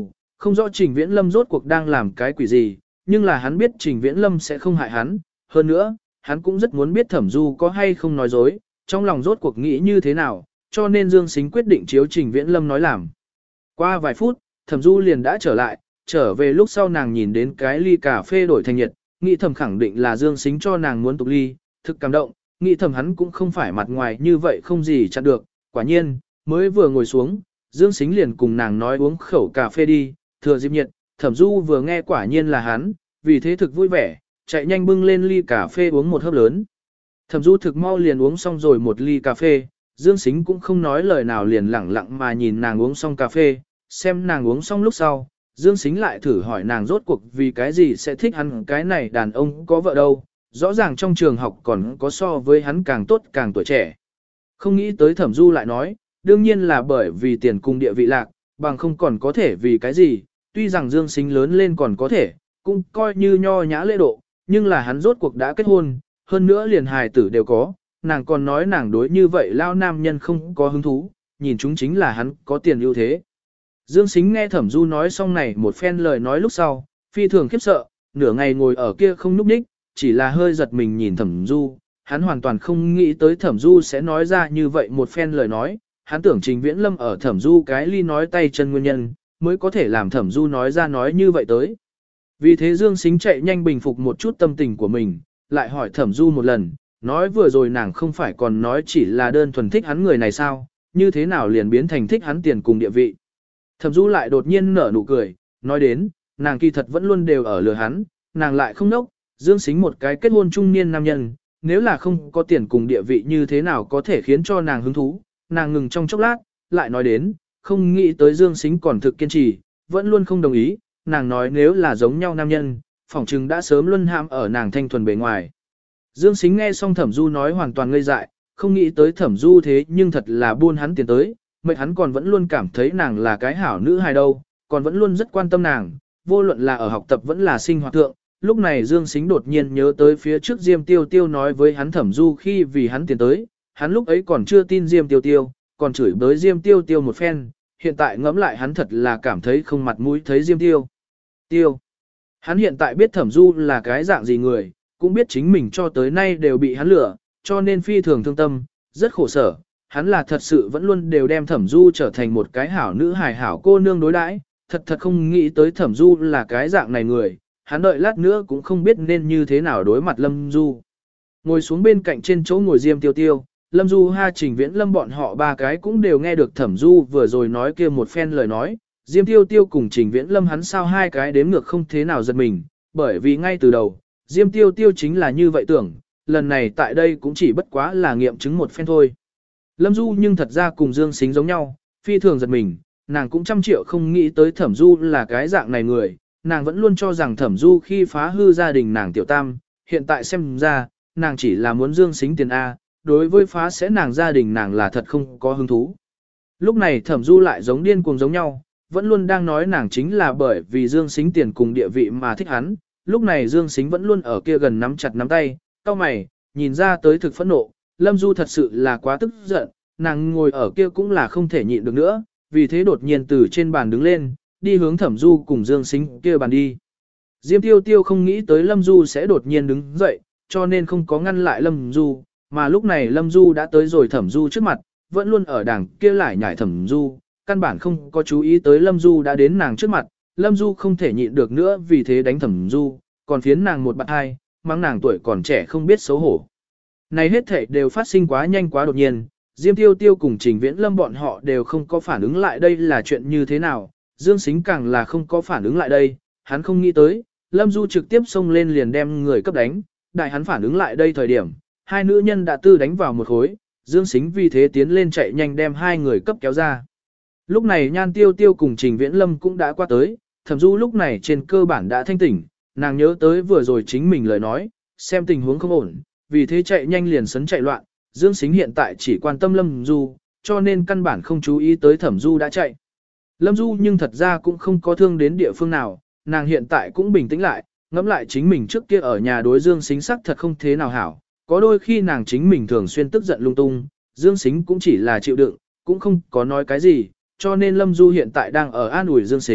không rõ Trình Viễn Lâm rốt cuộc đang làm cái quỷ gì, nhưng là hắn biết Trình Viễn Lâm sẽ không hại hắn, hơn nữa, hắn cũng rất muốn biết Thẩm Du có hay không nói dối, trong lòng rốt cuộc nghĩ như thế nào, cho nên Dương Sính quyết định chiếu Trình Viễn Lâm nói làm. Qua vài phút, Thẩm Du liền đã trở lại, trở về lúc sau nàng nhìn đến cái ly cà phê đổi thành nhiệt, nghĩ thầm khẳng định là Dương Sính cho nàng muốn tục ly, thực cảm động, nghĩ thầm hắn cũng không phải mặt ngoài như vậy không gì chặn được, quả nhiên, mới vừa ngồi xuống, Dương Sính liền cùng nàng nói uống khẩu cà phê đi, thừa dịp nhiệt, Thẩm Du vừa nghe quả nhiên là hắn, vì thế thực vui vẻ, chạy nhanh bưng lên ly cà phê uống một hớp lớn. Thẩm Du thực mau liền uống xong rồi một ly cà phê, Dương Sính cũng không nói lời nào liền lẳng lặng mà nhìn nàng uống xong cà phê, xem nàng uống xong lúc sau, Dương Sính lại thử hỏi nàng rốt cuộc vì cái gì sẽ thích hắn cái này đàn ông có vợ đâu, rõ ràng trong trường học còn có so với hắn càng tốt càng tuổi trẻ. Không nghĩ tới Thẩm Du lại nói, đương nhiên là bởi vì tiền cung địa vị lạc, bằng không còn có thể vì cái gì, tuy rằng Dương Sính lớn lên còn có thể, cũng coi như nho nhã lễ độ, nhưng là hắn rốt cuộc đã kết hôn, hơn nữa liền hài tử đều có, nàng còn nói nàng đối như vậy lao nam nhân không có hứng thú, nhìn chúng chính là hắn có tiền ưu thế. Dương Sính nghe Thẩm Du nói xong này một phen lời nói lúc sau, phi thường khiếp sợ, nửa ngày ngồi ở kia không núp đích, chỉ là hơi giật mình nhìn Thẩm Du, hắn hoàn toàn không nghĩ tới Thẩm Du sẽ nói ra như vậy một phen lời nói, hắn tưởng Trình Viễn Lâm ở Thẩm Du cái ly nói tay chân nguyên nhân, mới có thể làm Thẩm Du nói ra nói như vậy tới. Vì thế Dương Sính chạy nhanh bình phục một chút tâm tình của mình, lại hỏi Thẩm Du một lần, nói vừa rồi nàng không phải còn nói chỉ là đơn thuần thích hắn người này sao, như thế nào liền biến thành thích hắn tiền cùng địa vị. Thẩm Du lại đột nhiên nở nụ cười, nói đến, nàng kỳ thật vẫn luôn đều ở lừa hắn, nàng lại không nốc, Dương Sính một cái kết hôn trung niên nam nhân, nếu là không có tiền cùng địa vị như thế nào có thể khiến cho nàng hứng thú, nàng ngừng trong chốc lát, lại nói đến, không nghĩ tới Dương Sính còn thực kiên trì, vẫn luôn không đồng ý, nàng nói nếu là giống nhau nam nhân, phỏng chừng đã sớm luân hãm ở nàng thanh thuần bề ngoài. Dương Sính nghe xong Thẩm Du nói hoàn toàn ngây dại, không nghĩ tới Thẩm Du thế nhưng thật là buôn hắn tiền tới, mệnh hắn còn vẫn luôn cảm thấy nàng là cái hảo nữ hài đâu, còn vẫn luôn rất quan tâm nàng, vô luận là ở học tập vẫn là sinh hoạt thượng. Lúc này Dương Sính đột nhiên nhớ tới phía trước Diêm Tiêu Tiêu nói với hắn Thẩm Du khi vì hắn tiền tới, hắn lúc ấy còn chưa tin Diêm Tiêu Tiêu, còn chửi bới Diêm Tiêu Tiêu một phen, hiện tại ngẫm lại hắn thật là cảm thấy không mặt mũi thấy Diêm Tiêu Tiêu. Hắn hiện tại biết Thẩm Du là cái dạng gì người, cũng biết chính mình cho tới nay đều bị hắn lừa, cho nên phi thường thương tâm, rất khổ sở. Hắn là thật sự vẫn luôn đều đem Thẩm Du trở thành một cái hảo nữ hài hảo cô nương đối đãi, thật không nghĩ tới Thẩm Du là cái dạng này người, hắn đợi lát nữa cũng không biết nên như thế nào đối mặt Lâm Du. Ngồi xuống bên cạnh trên chỗ ngồi Diêm Tiêu Tiêu, Lâm Du Ha Trình Viễn Lâm bọn họ ba cái cũng đều nghe được Thẩm Du vừa rồi nói kia một phen lời nói, Diêm Tiêu Tiêu cùng Trình Viễn Lâm hắn sao hai cái đếm ngược không thế nào giật mình, bởi vì ngay từ đầu, Diêm Tiêu Tiêu chính là như vậy tưởng, lần này tại đây cũng chỉ bất quá là nghiệm chứng một phen thôi. Lâm Du nhưng thật ra cùng Dương Sính giống nhau, phi thường giật mình, nàng cũng trăm triệu không nghĩ tới Thẩm Du là cái dạng này người, nàng vẫn luôn cho rằng Thẩm Du khi phá hư gia đình nàng tiểu tam, hiện tại xem ra, nàng chỉ là muốn Dương Sính tiền A, đối với phá sẽ nàng gia đình nàng là thật không có hứng thú. Lúc này Thẩm Du lại giống điên cuồng giống nhau, vẫn luôn đang nói nàng chính là bởi vì Dương Sính tiền cùng địa vị mà thích hắn, lúc này Dương Sính vẫn luôn ở kia gần nắm chặt nắm tay, cau mày, nhìn ra tới thực phẫn nộ, Lâm Du thật sự là quá tức giận, nàng ngồi ở kia cũng là không thể nhịn được nữa, vì thế đột nhiên từ trên bàn đứng lên, đi hướng Thẩm Du cùng Dương Sính kia bàn đi. Diêm Tiêu Tiêu không nghĩ tới Lâm Du sẽ đột nhiên đứng dậy, cho nên không có ngăn lại Lâm Du, mà lúc này Lâm Du đã tới rồi Thẩm Du trước mặt, vẫn luôn ở đằng kia lại nhảy Thẩm Du, căn bản không có chú ý tới Lâm Du đã đến nàng trước mặt, Lâm Du không thể nhịn được nữa vì thế đánh Thẩm Du, còn phiến nàng một bạn hai, mắng nàng tuổi còn trẻ không biết xấu hổ. Này hết thảy đều phát sinh quá nhanh quá đột nhiên, Diêm Tiêu Tiêu cùng Trình Viễn Lâm bọn họ đều không có phản ứng lại đây là chuyện như thế nào, Dương Sính càng là không có phản ứng lại đây, hắn không nghĩ tới, Lâm Du trực tiếp xông lên liền đem người cấp đánh, đại hắn phản ứng lại đây thời điểm, hai nữ nhân đã tư đánh vào một khối, Dương Sính vì thế tiến lên chạy nhanh đem hai người cấp kéo ra. Lúc này Nhan Tiêu Tiêu cùng Trình Viễn Lâm cũng đã qua tới, Thẩm Du lúc này trên cơ bản đã thanh tỉnh, nàng nhớ tới vừa rồi chính mình lời nói, xem tình huống không ổn, vì thế chạy nhanh liền sấn chạy loạn, Dương Sính hiện tại chỉ quan tâm Lâm Du, cho nên căn bản không chú ý tới Thẩm Du đã chạy. Lâm Du nhưng thật ra cũng không có thương đến địa phương nào, nàng hiện tại cũng bình tĩnh lại, ngẫm lại chính mình trước kia ở nhà đối Dương Sính sắc thật không thế nào hảo, có đôi khi nàng chính mình thường xuyên tức giận lung tung, Dương Sính cũng chỉ là chịu đựng, cũng không có nói cái gì, cho nên Lâm Du hiện tại đang ở an ủi Dương Sính,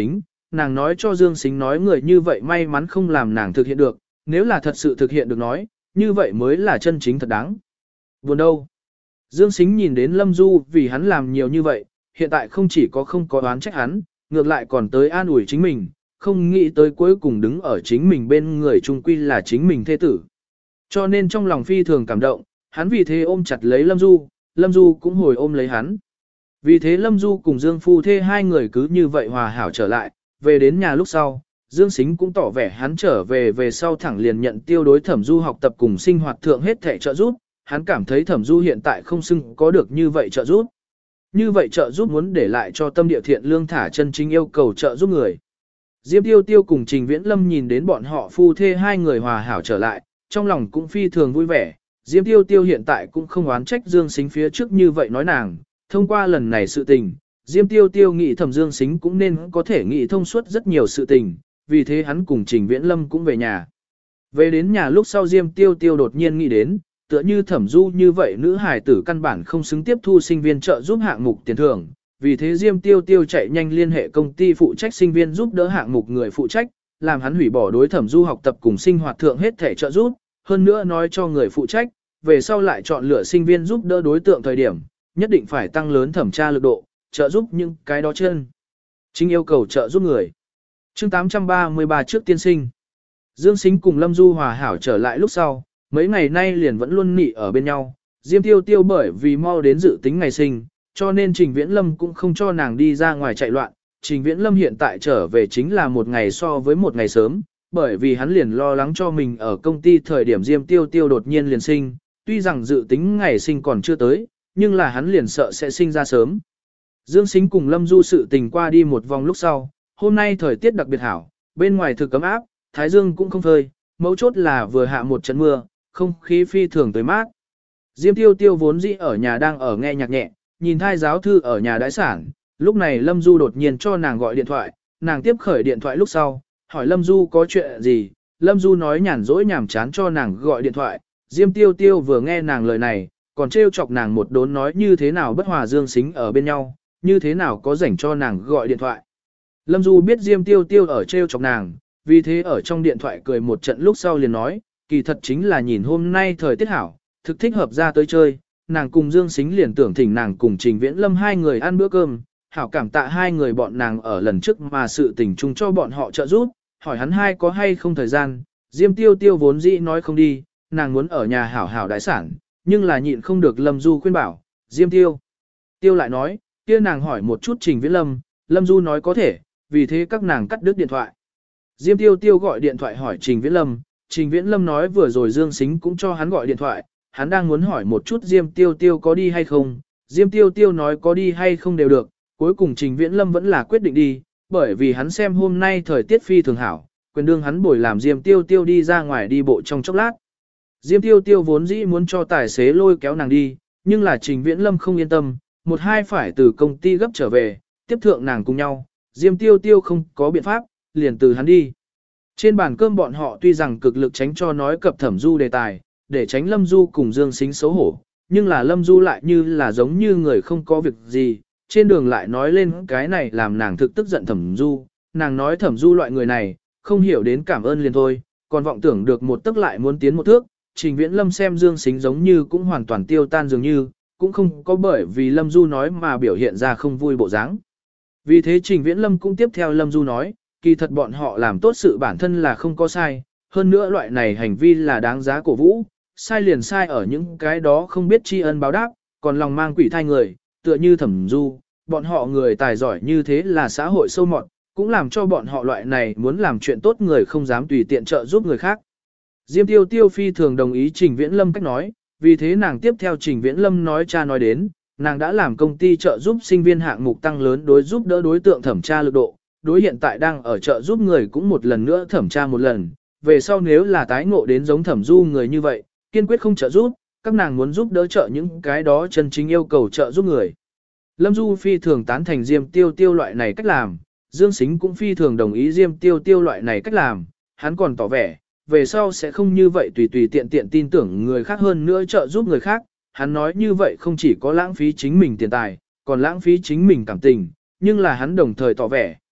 nàng nói cho Dương Sính nói người như vậy may mắn không làm nàng thực hiện được, nếu là thật sự thực hiện được nói, như vậy mới là chân chính thật đáng. Buồn đâu? Dương Sính nhìn đến Lâm Du vì hắn làm nhiều như vậy, hiện tại không chỉ có không có oán trách hắn, ngược lại còn tới an ủi chính mình, không nghĩ tới cuối cùng đứng ở chính mình bên người chung quy là chính mình thê tử. Cho nên trong lòng phi thường cảm động, hắn vì thế ôm chặt lấy Lâm Du cũng hồi ôm lấy hắn. Vì thế Lâm Du cùng Dương Phu thê hai người cứ như vậy hòa hảo trở lại, về đến nhà lúc sau, Dương Sính cũng tỏ vẻ hắn trở về sau thẳng liền nhận tiêu đối Thẩm Du học tập cùng sinh hoạt thượng hết thảy trợ giúp, hắn cảm thấy Thẩm Du hiện tại không xưng có được như vậy trợ giúp. Như vậy trợ giúp muốn để lại cho tâm địa thiện lương thả chân chính yêu cầu trợ giúp người. Diêm Tiêu Tiêu cùng Trình Viễn Lâm nhìn đến bọn họ phu thê hai người hòa hảo trở lại, trong lòng cũng phi thường vui vẻ. Diêm Tiêu Tiêu hiện tại cũng không oán trách Dương Sính phía trước như vậy nói nàng, thông qua lần này sự tình, Diêm Tiêu Tiêu nghĩ Thẩm Dương Sính cũng nên có thể nghĩ thông suốt rất nhiều sự tình, vì thế hắn cùng Trình Viễn Lâm cũng về nhà. Về đến nhà lúc sau Diêm Tiêu Tiêu đột nhiên nghĩ đến, tựa như Thẩm Du như vậy nữ hài tử căn bản không xứng tiếp thu sinh viên trợ giúp hạng mục tiền thưởng, vì thế Diêm Tiêu Tiêu chạy nhanh liên hệ công ty phụ trách sinh viên giúp đỡ hạng mục người phụ trách, làm hắn hủy bỏ đối Thẩm Du học tập cùng sinh hoạt thượng hết thể trợ giúp, hơn nữa nói cho người phụ trách, về sau lại chọn lựa sinh viên giúp đỡ đối tượng thời điểm, nhất định phải tăng lớn thẩm tra lực độ, trợ giúp những cái đó chân. Chính yêu cầu trợ giúp người. Chương 833 trước tiên sinh. Dương Sính cùng Lâm Du hòa hảo trở lại lúc sau, mấy ngày nay liền vẫn luôn nị ở bên nhau. Diêm Tiêu Tiêu bởi vì mau đến dự tính ngày sinh, cho nên Trình Viễn Lâm cũng không cho nàng đi ra ngoài chạy loạn. Trình Viễn Lâm hiện tại trở về chính là một ngày so với một ngày sớm, bởi vì hắn liền lo lắng cho mình ở công ty thời điểm Diêm Tiêu Tiêu đột nhiên liền sinh, tuy rằng dự tính ngày sinh còn chưa tới, nhưng là hắn liền sợ sẽ sinh ra sớm. Dương Sính cùng Lâm Du sự tình qua đi một vòng lúc sau, hôm nay thời tiết đặc biệt hảo, bên ngoài thực ấm áp, thái dương cũng không phơi, mấu chốt là vừa hạ một trận mưa, không khí phi thường tới mát. Diêm Tiêu Tiêu vốn dĩ ở nhà đang ở nghe nhạc nhẹ, nhìn thai giáo thư ở nhà đãi sản, lúc này Lâm Du đột nhiên cho nàng gọi điện thoại, nàng tiếp khởi điện thoại lúc sau, hỏi Lâm Du có chuyện gì, Lâm Du nói nhàn rỗi nhảm chán cho nàng gọi điện thoại, Diêm Tiêu Tiêu vừa nghe nàng lời này, còn trêu chọc nàng một đốn nói như thế nào bất hòa Dương Sính ở bên nhau, như thế nào có rảnh cho nàng gọi điện thoại. Lâm Du biết Diêm Tiêu Tiêu ở trêu chọc nàng, vì thế ở trong điện thoại cười một trận lúc sau liền nói, kỳ thật chính là nhìn hôm nay thời tiết hảo, thực thích hợp ra tới chơi, nàng cùng Dương Sính liền tưởng thỉnh nàng cùng Trình Viễn Lâm hai người ăn bữa cơm, hảo cảm tạ hai người bọn nàng ở lần trước mà sự tình chung cho bọn họ trợ giúp, hỏi hắn hai có hay không thời gian, Diêm Tiêu Tiêu vốn dĩ nói không đi, nàng muốn ở nhà hảo hảo đại sản, nhưng là nhịn không được Lâm Du khuyên bảo, Diêm Tiêu. Tiêu lại nói, kia nàng hỏi một chút Trình Viễn Lâm, Lâm Du nói có thể, vì thế các nàng cắt đứt điện thoại. Diêm Tiêu Tiêu gọi điện thoại hỏi Trình Viễn Lâm, Trình Viễn Lâm nói vừa rồi Dương Sính cũng cho hắn gọi điện thoại, hắn đang muốn hỏi một chút Diêm Tiêu Tiêu có đi hay không, Diêm Tiêu Tiêu nói có đi hay không đều được, cuối cùng Trình Viễn Lâm vẫn là quyết định đi, bởi vì hắn xem hôm nay thời tiết phi thường hảo, quyền đương hắn bồi làm Diêm Tiêu Tiêu đi ra ngoài đi bộ trong chốc lát. Diêm Tiêu Tiêu vốn dĩ muốn cho tài xế lôi kéo nàng đi, nhưng là Trình Viễn Lâm không yên tâm, một hai phải từ công ty gấp trở về, tiếp thượng nàng cùng nhau, Diêm Tiêu Tiêu không có biện pháp, liền từ hắn đi. Trên bàn cơm bọn họ tuy rằng cực lực tránh cho nói cập Thẩm Du đề tài, để tránh Lâm Du cùng Dương Sính xấu hổ, nhưng là Lâm Du lại như là giống như người không có việc gì, trên đường lại nói lên cái này làm nàng thực tức giận Thẩm Du, nàng nói Thẩm Du loại người này, không hiểu đến cảm ơn liền thôi, còn vọng tưởng được một tức lại muốn tiến một thước. Trình Viễn Lâm xem Dương Sính giống như cũng hoàn toàn tiêu tan dường như, cũng không có bởi vì Lâm Du nói mà biểu hiện ra không vui bộ dáng. Vì thế Trình Viễn Lâm cũng tiếp theo Lâm Du nói, kỳ thật bọn họ làm tốt sự bản thân là không có sai, hơn nữa loại này hành vi là đáng giá cổ vũ, sai liền sai ở những cái đó không biết tri ân báo đáp, còn lòng mang quỷ thai người, tựa như Thẩm Du, bọn họ người tài giỏi như thế là xã hội sâu mọt, cũng làm cho bọn họ loại này muốn làm chuyện tốt người không dám tùy tiện trợ giúp người khác. Diêm Tiêu Tiêu phi thường đồng ý Trình Viễn Lâm cách nói, vì thế nàng tiếp theo Trình Viễn Lâm nói cha nói đến, nàng đã làm công ty trợ giúp sinh viên hạng mục tăng lớn đối giúp đỡ đối tượng thẩm tra lực độ, đối hiện tại đang ở trợ giúp người cũng một lần nữa thẩm tra một lần, về sau nếu là tái ngộ đến giống Thẩm Du người như vậy, kiên quyết không trợ giúp, các nàng muốn giúp đỡ trợ những cái đó chân chính yêu cầu trợ giúp người. Lâm Du phi thường tán thành Diêm Tiêu Tiêu loại này cách làm, Dương Sính cũng phi thường đồng ý Diêm Tiêu Tiêu loại này cách làm, hắn còn tỏ vẻ, về sau sẽ không như vậy tùy tùy tiện tiện tin tưởng người khác hơn nữa trợ giúp người khác, hắn nói như vậy không chỉ có lãng phí chính mình tiền tài, còn lãng phí chính mình cảm tình, nhưng là hắn đồng thời tỏ vẻ,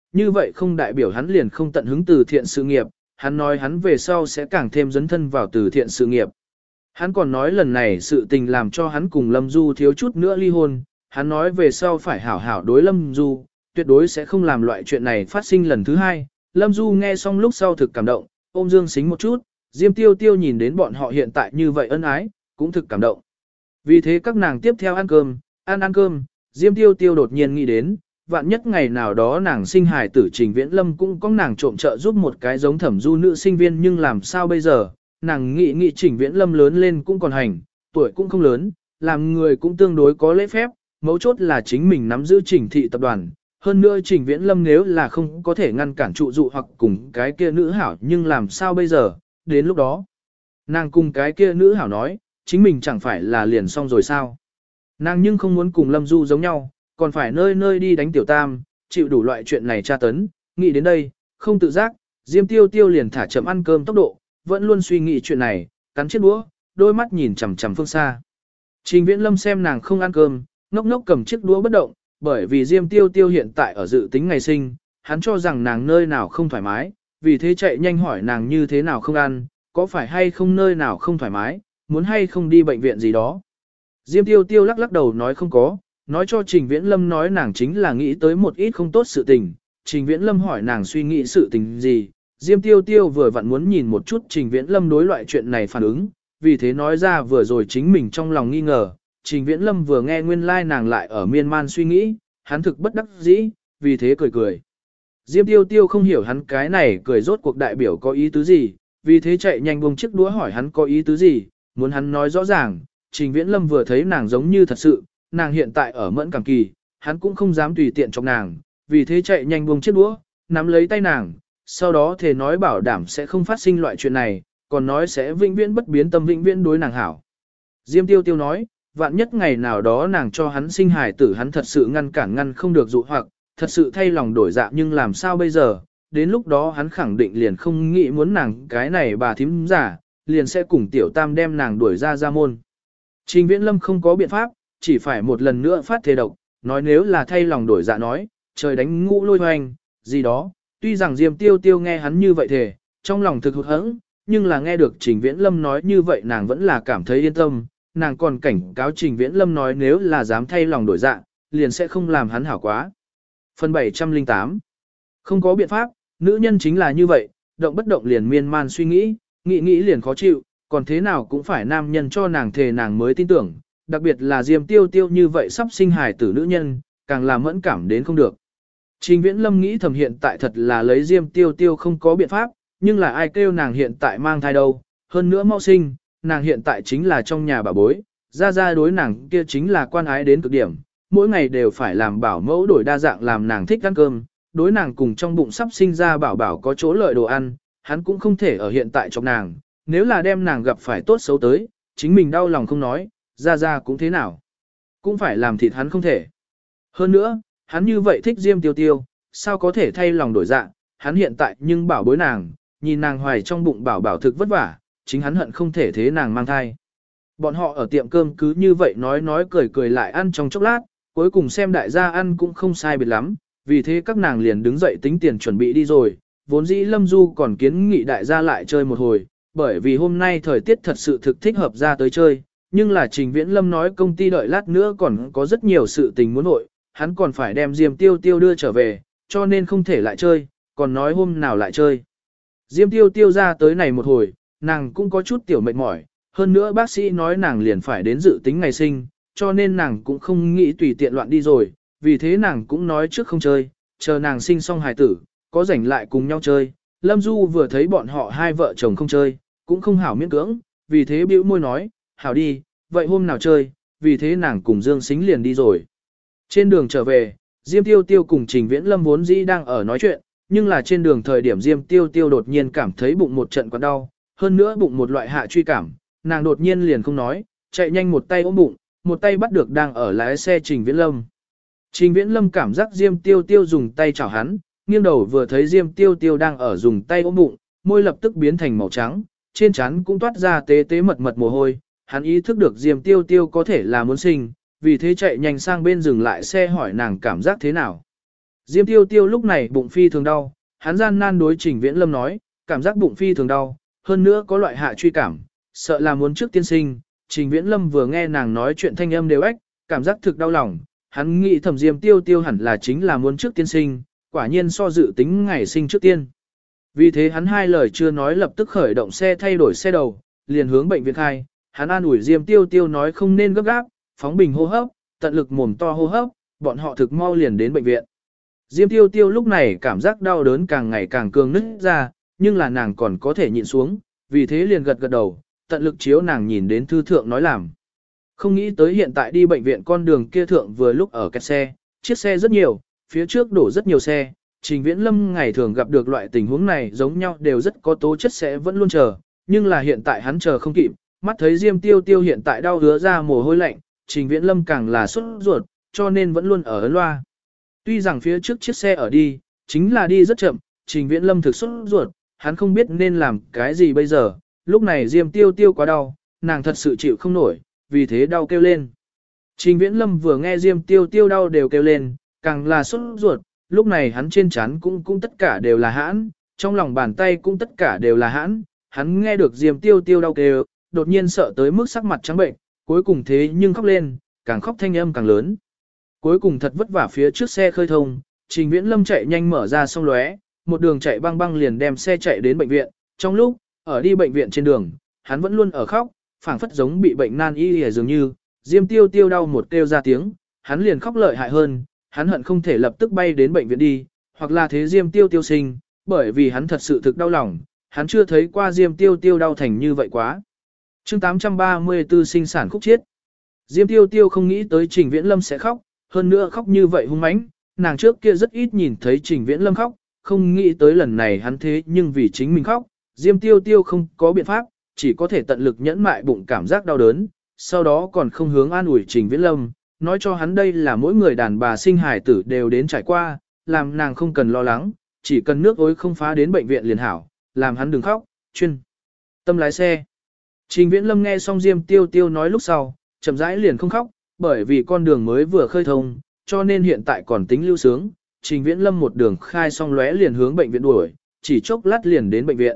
như vậy không đại biểu hắn liền không tận hứng từ thiện sự nghiệp, hắn nói hắn về sau sẽ càng thêm dấn thân vào từ thiện sự nghiệp. Hắn còn nói lần này sự tình làm cho hắn cùng Lâm Du thiếu chút nữa ly hôn, hắn nói về sau phải hảo hảo đối Lâm Du, tuyệt đối sẽ không làm loại chuyện này phát sinh lần thứ hai. Lâm Du nghe xong lúc sau thực cảm động, ôm Dương Sính một chút, Diêm Tiêu Tiêu nhìn đến bọn họ hiện tại như vậy ân ái, cũng thực cảm động. Vì thế các nàng tiếp theo ăn cơm, ăn cơm, Diêm Tiêu Tiêu đột nhiên nghĩ đến, vạn nhất ngày nào đó nàng sinh hài tử Trình Viễn Lâm cũng có nàng trộm trợ giúp một cái giống Thẩm Du nữ sinh viên, nhưng làm sao bây giờ, nàng nghĩ Trình Viễn Lâm lớn lên cũng còn hành, tuổi cũng không lớn, làm người cũng tương đối có lễ phép, mấu chốt là chính mình nắm giữ Trình thị tập đoàn. Hơn nữa Trình Viễn Lâm nếu là không có thể ngăn cản trụ dụ hoặc cùng cái kia nữ hảo, nhưng làm sao bây giờ, đến lúc đó, nàng cùng cái kia nữ hảo nói, chính mình chẳng phải là liền xong rồi sao. Nàng nhưng không muốn cùng Lâm Du giống nhau, còn phải nơi nơi đi đánh tiểu tam, chịu đủ loại chuyện này tra tấn, nghĩ đến đây, không tự giác, Diêm Tiêu Tiêu liền thả chậm ăn cơm tốc độ, vẫn luôn suy nghĩ chuyện này, cắn chiếc đũa, đôi mắt nhìn chằm chằm phương xa. Trình Viễn Lâm xem nàng không ăn cơm, ngốc ngốc cầm chiếc đũa bất động, bởi vì Diêm Tiêu Tiêu hiện tại ở dự tính ngày sinh, hắn cho rằng nàng nơi nào không thoải mái, vì thế chạy nhanh hỏi nàng như thế nào không ăn, có phải hay không nơi nào không thoải mái, muốn hay không đi bệnh viện gì đó. Diêm Tiêu Tiêu lắc lắc đầu nói không có, nói cho Trình Viễn Lâm nói nàng chính là nghĩ tới một ít không tốt sự tình. Trình Viễn Lâm hỏi nàng suy nghĩ sự tình gì, Diêm Tiêu Tiêu vừa vặn muốn nhìn một chút Trình Viễn Lâm đối loại chuyện này phản ứng, vì thế nói ra vừa rồi chính mình trong lòng nghi ngờ. Trình Viễn Lâm vừa nghe nguyên lai nàng lại ở miên man suy nghĩ, hắn thực bất đắc dĩ, vì thế cười cười. Diêm Tiêu Tiêu không hiểu hắn cái này cười rốt cuộc đại biểu có ý tứ gì, vì thế chạy nhanh buông chiếc đũa hỏi hắn có ý tứ gì, muốn hắn nói rõ ràng. Trình Viễn Lâm vừa thấy nàng giống như thật sự, nàng hiện tại ở mẫn cảm kỳ, hắn cũng không dám tùy tiện chọc nàng, vì thế chạy nhanh buông chiếc đũa, nắm lấy tay nàng, sau đó thề nói bảo đảm sẽ không phát sinh loại chuyện này, còn nói sẽ vĩnh viễn bất biến tâm vĩnh viễn đối nàng hảo. Diêm Tiêu Tiêu nói, vạn nhất ngày nào đó nàng cho hắn sinh hài tử hắn thật sự ngăn không được dụ hoặc, thật sự thay lòng đổi dạ, nhưng làm sao bây giờ, đến lúc đó hắn khẳng định liền không nghĩ muốn nàng cái này bà thím giả, liền sẽ cùng tiểu tam đem nàng đuổi ra môn. Trình Viễn Lâm không có biện pháp, chỉ phải một lần nữa phát thề độc, nói nếu là thay lòng đổi dạ nói, trời đánh ngũ lôi hoành, gì đó. Tuy rằng Diêm Tiêu Tiêu nghe hắn như vậy thề, trong lòng thực hụt hẫng, nhưng là nghe được Trình Viễn Lâm nói như vậy nàng vẫn là cảm thấy yên tâm, nàng còn cảnh cáo Trình Viễn Lâm nói nếu là dám thay lòng đổi dạ, liền sẽ không làm hắn hảo quá. Phần 708. Không có biện pháp, nữ nhân chính là như vậy, động bất động liền miên man suy nghĩ, nghĩ liền khó chịu, còn thế nào cũng phải nam nhân cho nàng thề nàng mới tin tưởng, đặc biệt là Diêm Tiêu Tiêu như vậy sắp sinh hài tử nữ nhân, càng làm mẫn cảm đến không được. Trình Viễn Lâm nghĩ thầm hiện tại thật là lấy Diêm Tiêu Tiêu không có biện pháp, nhưng là ai kêu nàng hiện tại mang thai đâu, hơn nữa mau sinh, nàng hiện tại chính là trong nhà bà bối, ra đối nàng kia chính là quan ái đến cực điểm, mỗi ngày đều phải làm bảo mẫu đổi đa dạng làm nàng thích ăn cơm, đối nàng cùng trong bụng sắp sinh ra bảo có chỗ lợi đồ ăn, hắn cũng không thể ở hiện tại trong nàng, nếu là đem nàng gặp phải tốt xấu tới, chính mình đau lòng không nói, ra cũng thế nào, cũng phải làm thịt hắn không thể. Hơn nữa, hắn như vậy thích Diêm Tiêu Tiêu, sao có thể thay lòng đổi dạ, hắn hiện tại nhưng bảo bối nàng, nhìn nàng hoài trong bụng bảo thực vất vả, chính hắn hận không thể thế nàng mang thai. Bọn họ ở tiệm cơm cứ như vậy nói cười lại ăn trong chốc lát, cuối cùng xem đại gia ăn cũng không sai biệt lắm, vì thế các nàng liền đứng dậy tính tiền chuẩn bị đi rồi, vốn dĩ Lâm Du còn kiến nghị đại gia lại chơi một hồi, bởi vì hôm nay thời tiết thật sự thực thích hợp ra tới chơi, nhưng là Trình Viễn Lâm nói công ty đợi lát nữa còn có rất nhiều sự tình muốn nội, hắn còn phải đem Diêm Tiêu Tiêu đưa trở về, cho nên không thể lại chơi, còn nói hôm nào lại chơi. Diêm Tiêu Tiêu ra tới này một hồi, nàng cũng có chút tiểu mệt mỏi, hơn nữa bác sĩ nói nàng liền phải đến dự tính ngày sinh, cho nên nàng cũng không nghĩ tùy tiện loạn đi rồi, vì thế nàng cũng nói trước không chơi, chờ nàng sinh xong hài tử, có rảnh lại cùng nhau chơi. Lâm Du vừa thấy bọn họ hai vợ chồng không chơi, cũng không hảo miễn cưỡng, vì thế bĩu môi nói, hảo đi, vậy hôm nào chơi, vì thế nàng cùng Dương Sính liền đi rồi. Trên đường trở về, Diêm Tiêu Tiêu cùng Trình Viễn Lâm vốn dĩ đang ở nói chuyện, nhưng là trên đường thời điểm Diêm Tiêu Tiêu đột nhiên cảm thấy bụng một trận quặn đau, hơn nữa bụng một loại hạ truy cảm, nàng đột nhiên liền không nói, chạy nhanh một tay ôm bụng, một tay bắt được đang ở lái xe Trình Viễn Lâm. Trình Viễn Lâm cảm giác Diêm Tiêu Tiêu dùng tay chảo hắn, nghiêng đầu vừa thấy Diêm Tiêu Tiêu đang ở dùng tay ôm bụng, môi lập tức biến thành màu trắng, trên trán cũng toát ra tế tế mật mồ hôi, hắn ý thức được Diêm Tiêu Tiêu có thể là muốn sinh, vì thế chạy nhanh sang bên dừng lại xe hỏi nàng cảm giác thế nào. Diêm Tiêu Tiêu lúc này bụng phi thường đau, hắn gian nan đối Trình Viễn Lâm nói, cảm giác bụng phi thường đau, hơn nữa có loại hạ truy cảm, sợ là muốn trước tiên sinh. Trình Viễn Lâm vừa nghe nàng nói chuyện thanh âm đều ếch, cảm giác thực đau lòng, hắn nghĩ thầm Diêm Tiêu Tiêu hẳn là chính là muốn trước tiên sinh, quả nhiên so dự tính ngày sinh trước tiên. Vì thế hắn hai lời chưa nói lập tức khởi động xe thay đổi xe đầu, liền hướng bệnh viện khai, hắn an ủi Diêm Tiêu Tiêu nói không nên gấp gáp, phóng bình hô hấp, tận lực mồm to hô hấp, bọn họ thực mau liền đến bệnh viện. Diêm Tiêu Tiêu lúc này cảm giác đau đớn càng ngày càng cường nứt ra, nhưng là nàng còn có thể nhịn xuống, vì thế liền gật gật đầu, tận lực chiếu nàng nhìn đến thư thượng nói làm. Không nghĩ tới hiện tại đi bệnh viện con đường kia thượng vừa lúc ở kẹt xe, chiếc xe rất nhiều, phía trước đổ rất nhiều xe, Trình Viễn Lâm ngày thường gặp được loại tình huống này giống nhau đều rất có tố chất sẽ vẫn luôn chờ, nhưng là hiện tại hắn chờ không kịp, mắt thấy Diêm Tiêu Tiêu hiện tại đau hứa ra mồ hôi lạnh, Trình Viễn Lâm càng là sốt ruột, cho nên vẫn luôn ở ấn loa. Tuy rằng phía trước chiếc xe ở đi, chính là đi rất chậm, Trình Viễn Lâm thực sốt ruột, hắn không biết nên làm cái gì bây giờ, lúc này Diêm Tiêu Tiêu quá đau, nàng thật sự chịu không nổi, vì thế đau kêu lên. Trình Viễn Lâm vừa nghe Diêm Tiêu Tiêu đau đều kêu lên, càng là sốt ruột, lúc này hắn trên trán cũng tất cả đều là hãn, trong lòng bàn tay cũng tất cả đều là hãn, hắn nghe được Diêm Tiêu Tiêu đau kêu, đột nhiên sợ tới mức sắc mặt trắng bệnh, cuối cùng thế nhưng khóc lên, càng khóc thanh âm càng lớn. Cuối cùng thật vất vả phía trước xe khơi thông, Trình Viễn Lâm chạy nhanh mở ra sông lóe, một đường chạy băng băng liền đem xe chạy đến bệnh viện, trong lúc, ở đi bệnh viện trên đường, hắn vẫn luôn ở khóc, phảng phất giống bị bệnh nan y lìa dường như, Diêm Tiêu Tiêu đau một kêu ra tiếng, hắn liền khóc lợi hại hơn, hắn hận không thể lập tức bay đến bệnh viện đi, hoặc là thế Diêm Tiêu Tiêu sinh, bởi vì hắn thật sự thực đau lòng, hắn chưa thấy qua Diêm Tiêu Tiêu đau thành như vậy quá. Chương 834 sinh sản khúc chiết. Diêm Tiêu Tiêu không nghĩ tới Trình Viễn Lâm sẽ khóc, hơn nữa khóc như vậy hung mãnh, nàng trước kia rất ít nhìn thấy Trình Viễn Lâm khóc, không nghĩ tới lần này hắn thế nhưng vì chính mình khóc, Diêm Tiêu Tiêu không có biện pháp, chỉ có thể tận lực nhẫn mại bụng cảm giác đau đớn, sau đó còn không hướng an ủi Trình Viễn Lâm, nói cho hắn đây là mỗi người đàn bà sinh hài tử đều đến trải qua, làm nàng không cần lo lắng, chỉ cần nước ối không phá đến bệnh viện liền hảo, làm hắn đừng khóc, chuyên tâm lái xe. Trình Viễn Lâm nghe xong Diêm Tiêu Tiêu nói lúc sau, chậm rãi liền không khóc, bởi vì con đường mới vừa khơi thông, cho nên hiện tại còn tính lưu sướng. Trình Viễn Lâm một đường khai xong lóe liền hướng bệnh viện đuổi, chỉ chốc lát liền đến bệnh viện.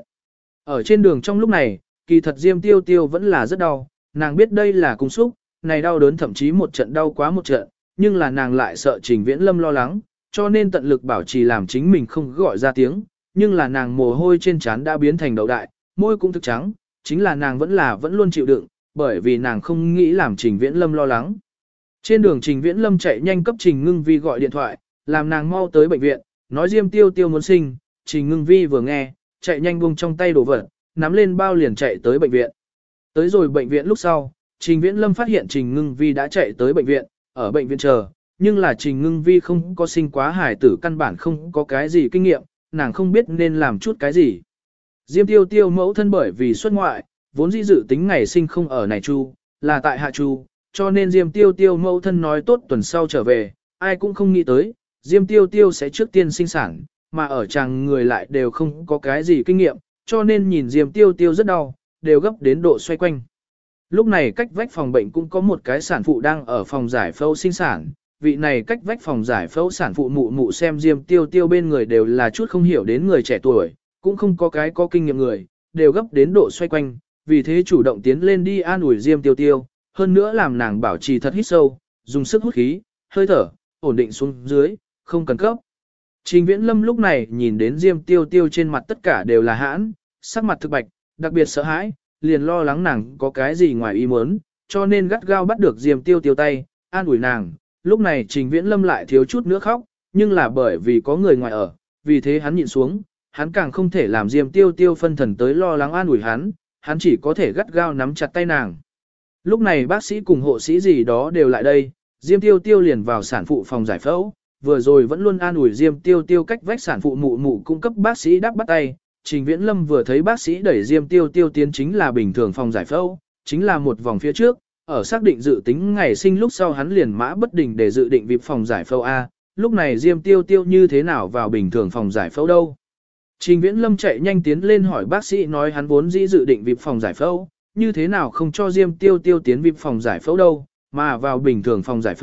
Ở trên đường trong lúc này, kỳ thật Diêm Tiêu Tiêu vẫn là rất đau, nàng biết đây là cung xúc, này đau đớn thậm chí một trận đau quá một trận, nhưng là nàng lại sợ Trình Viễn Lâm lo lắng, cho nên tận lực bảo trì làm chính mình không gọi ra tiếng, nhưng là nàng mồ hôi trên trán đã biến thành đậu đại, môi cũng thực trắng, chính là nàng vẫn luôn chịu đựng, bởi vì nàng không nghĩ làm Trình Viễn Lâm lo lắng. Trên đường Trình Viễn Lâm chạy nhanh cấp Trình Ngưng Vi gọi điện thoại, làm nàng mau tới bệnh viện, nói Diêm Tiêu Tiêu muốn sinh, Trình Ngưng Vi vừa nghe, chạy nhanh buông trong tay đồ vật, nắm lên bao liền chạy tới bệnh viện. Tới rồi bệnh viện lúc sau, Trình Viễn Lâm phát hiện Trình Ngưng Vi đã chạy tới bệnh viện, ở bệnh viện chờ, nhưng là Trình Ngưng Vi không có sinh quá hài tử, căn bản không có cái gì kinh nghiệm, nàng không biết nên làm chút cái gì. Diêm Tiêu Tiêu mẫu thân bởi vì xuất ngoại, vốn dĩ dự tính ngày sinh không ở này chu, là tại hạ chu, cho nên Diêm Tiêu Tiêu mẫu thân nói tốt tuần sau trở về, ai cũng không nghĩ tới, Diêm Tiêu Tiêu sẽ trước tiên sinh sản, mà ở chàng người lại đều không có cái gì kinh nghiệm, cho nên nhìn Diêm Tiêu Tiêu rất đau, đều gấp đến độ xoay quanh. Lúc này cách vách phòng bệnh cũng có một cái sản phụ đang ở phòng giải phẫu sinh sản, vị này cách vách phòng giải phẫu sản phụ mụ mụ xem Diêm Tiêu Tiêu bên người đều là chút không hiểu đến người trẻ tuổi, cũng không có cái có kinh nghiệm người, đều gấp đến độ xoay quanh, vì thế chủ động tiến lên đi an ủi Diêm Tiêu Tiêu, hơn nữa làm nàng bảo trì thật hít sâu, dùng sức hút khí, hơi thở, ổn định xuống dưới, không cần cấp. Trình Viễn Lâm lúc này nhìn đến Diêm Tiêu Tiêu trên mặt tất cả đều là hãn, sắc mặt thực bạch, đặc biệt sợ hãi, liền lo lắng nàng có cái gì ngoài ý muốn, cho nên gắt gao bắt được Diêm Tiêu Tiêu tay, an ủi nàng. Lúc này Trình Viễn Lâm lại thiếu chút nữa khóc, nhưng là bởi vì có người ngoài ở, vì thế hắn nhịn xuống, hắn càng không thể làm Diêm Tiêu Tiêu phân thần tới lo lắng an ủi hắn chỉ có thể gắt gao nắm chặt tay nàng. Lúc này bác sĩ cùng hộ sĩ gì đó đều lại đây, Diêm Tiêu Tiêu liền vào sản phụ phòng giải phẫu, vừa rồi vẫn luôn an ủi Diêm Tiêu Tiêu cách vách sản phụ mụ mụ cung cấp bác sĩ đáp bắt tay. Trình Viễn Lâm vừa thấy bác sĩ đẩy Diêm Tiêu Tiêu tiến chính là bình thường phòng giải phẫu, chính là một vòng phía trước, ở xác định dự tính ngày sinh lúc sau hắn liền mã bất định để dự định vip phòng giải phẫu A, lúc này Diêm Tiêu Tiêu như thế nào vào bình thường phòng giải phẫu đâu. Trình Viễn Lâm chạy nhanh tiến lên hỏi bác sĩ nói hắn vốn dĩ dự định vip phòng giải phẫu, như thế nào không cho Diêm Tiêu Tiêu tiến vip phòng giải phẫu đâu, mà vào bình thường phòng giải phẫu,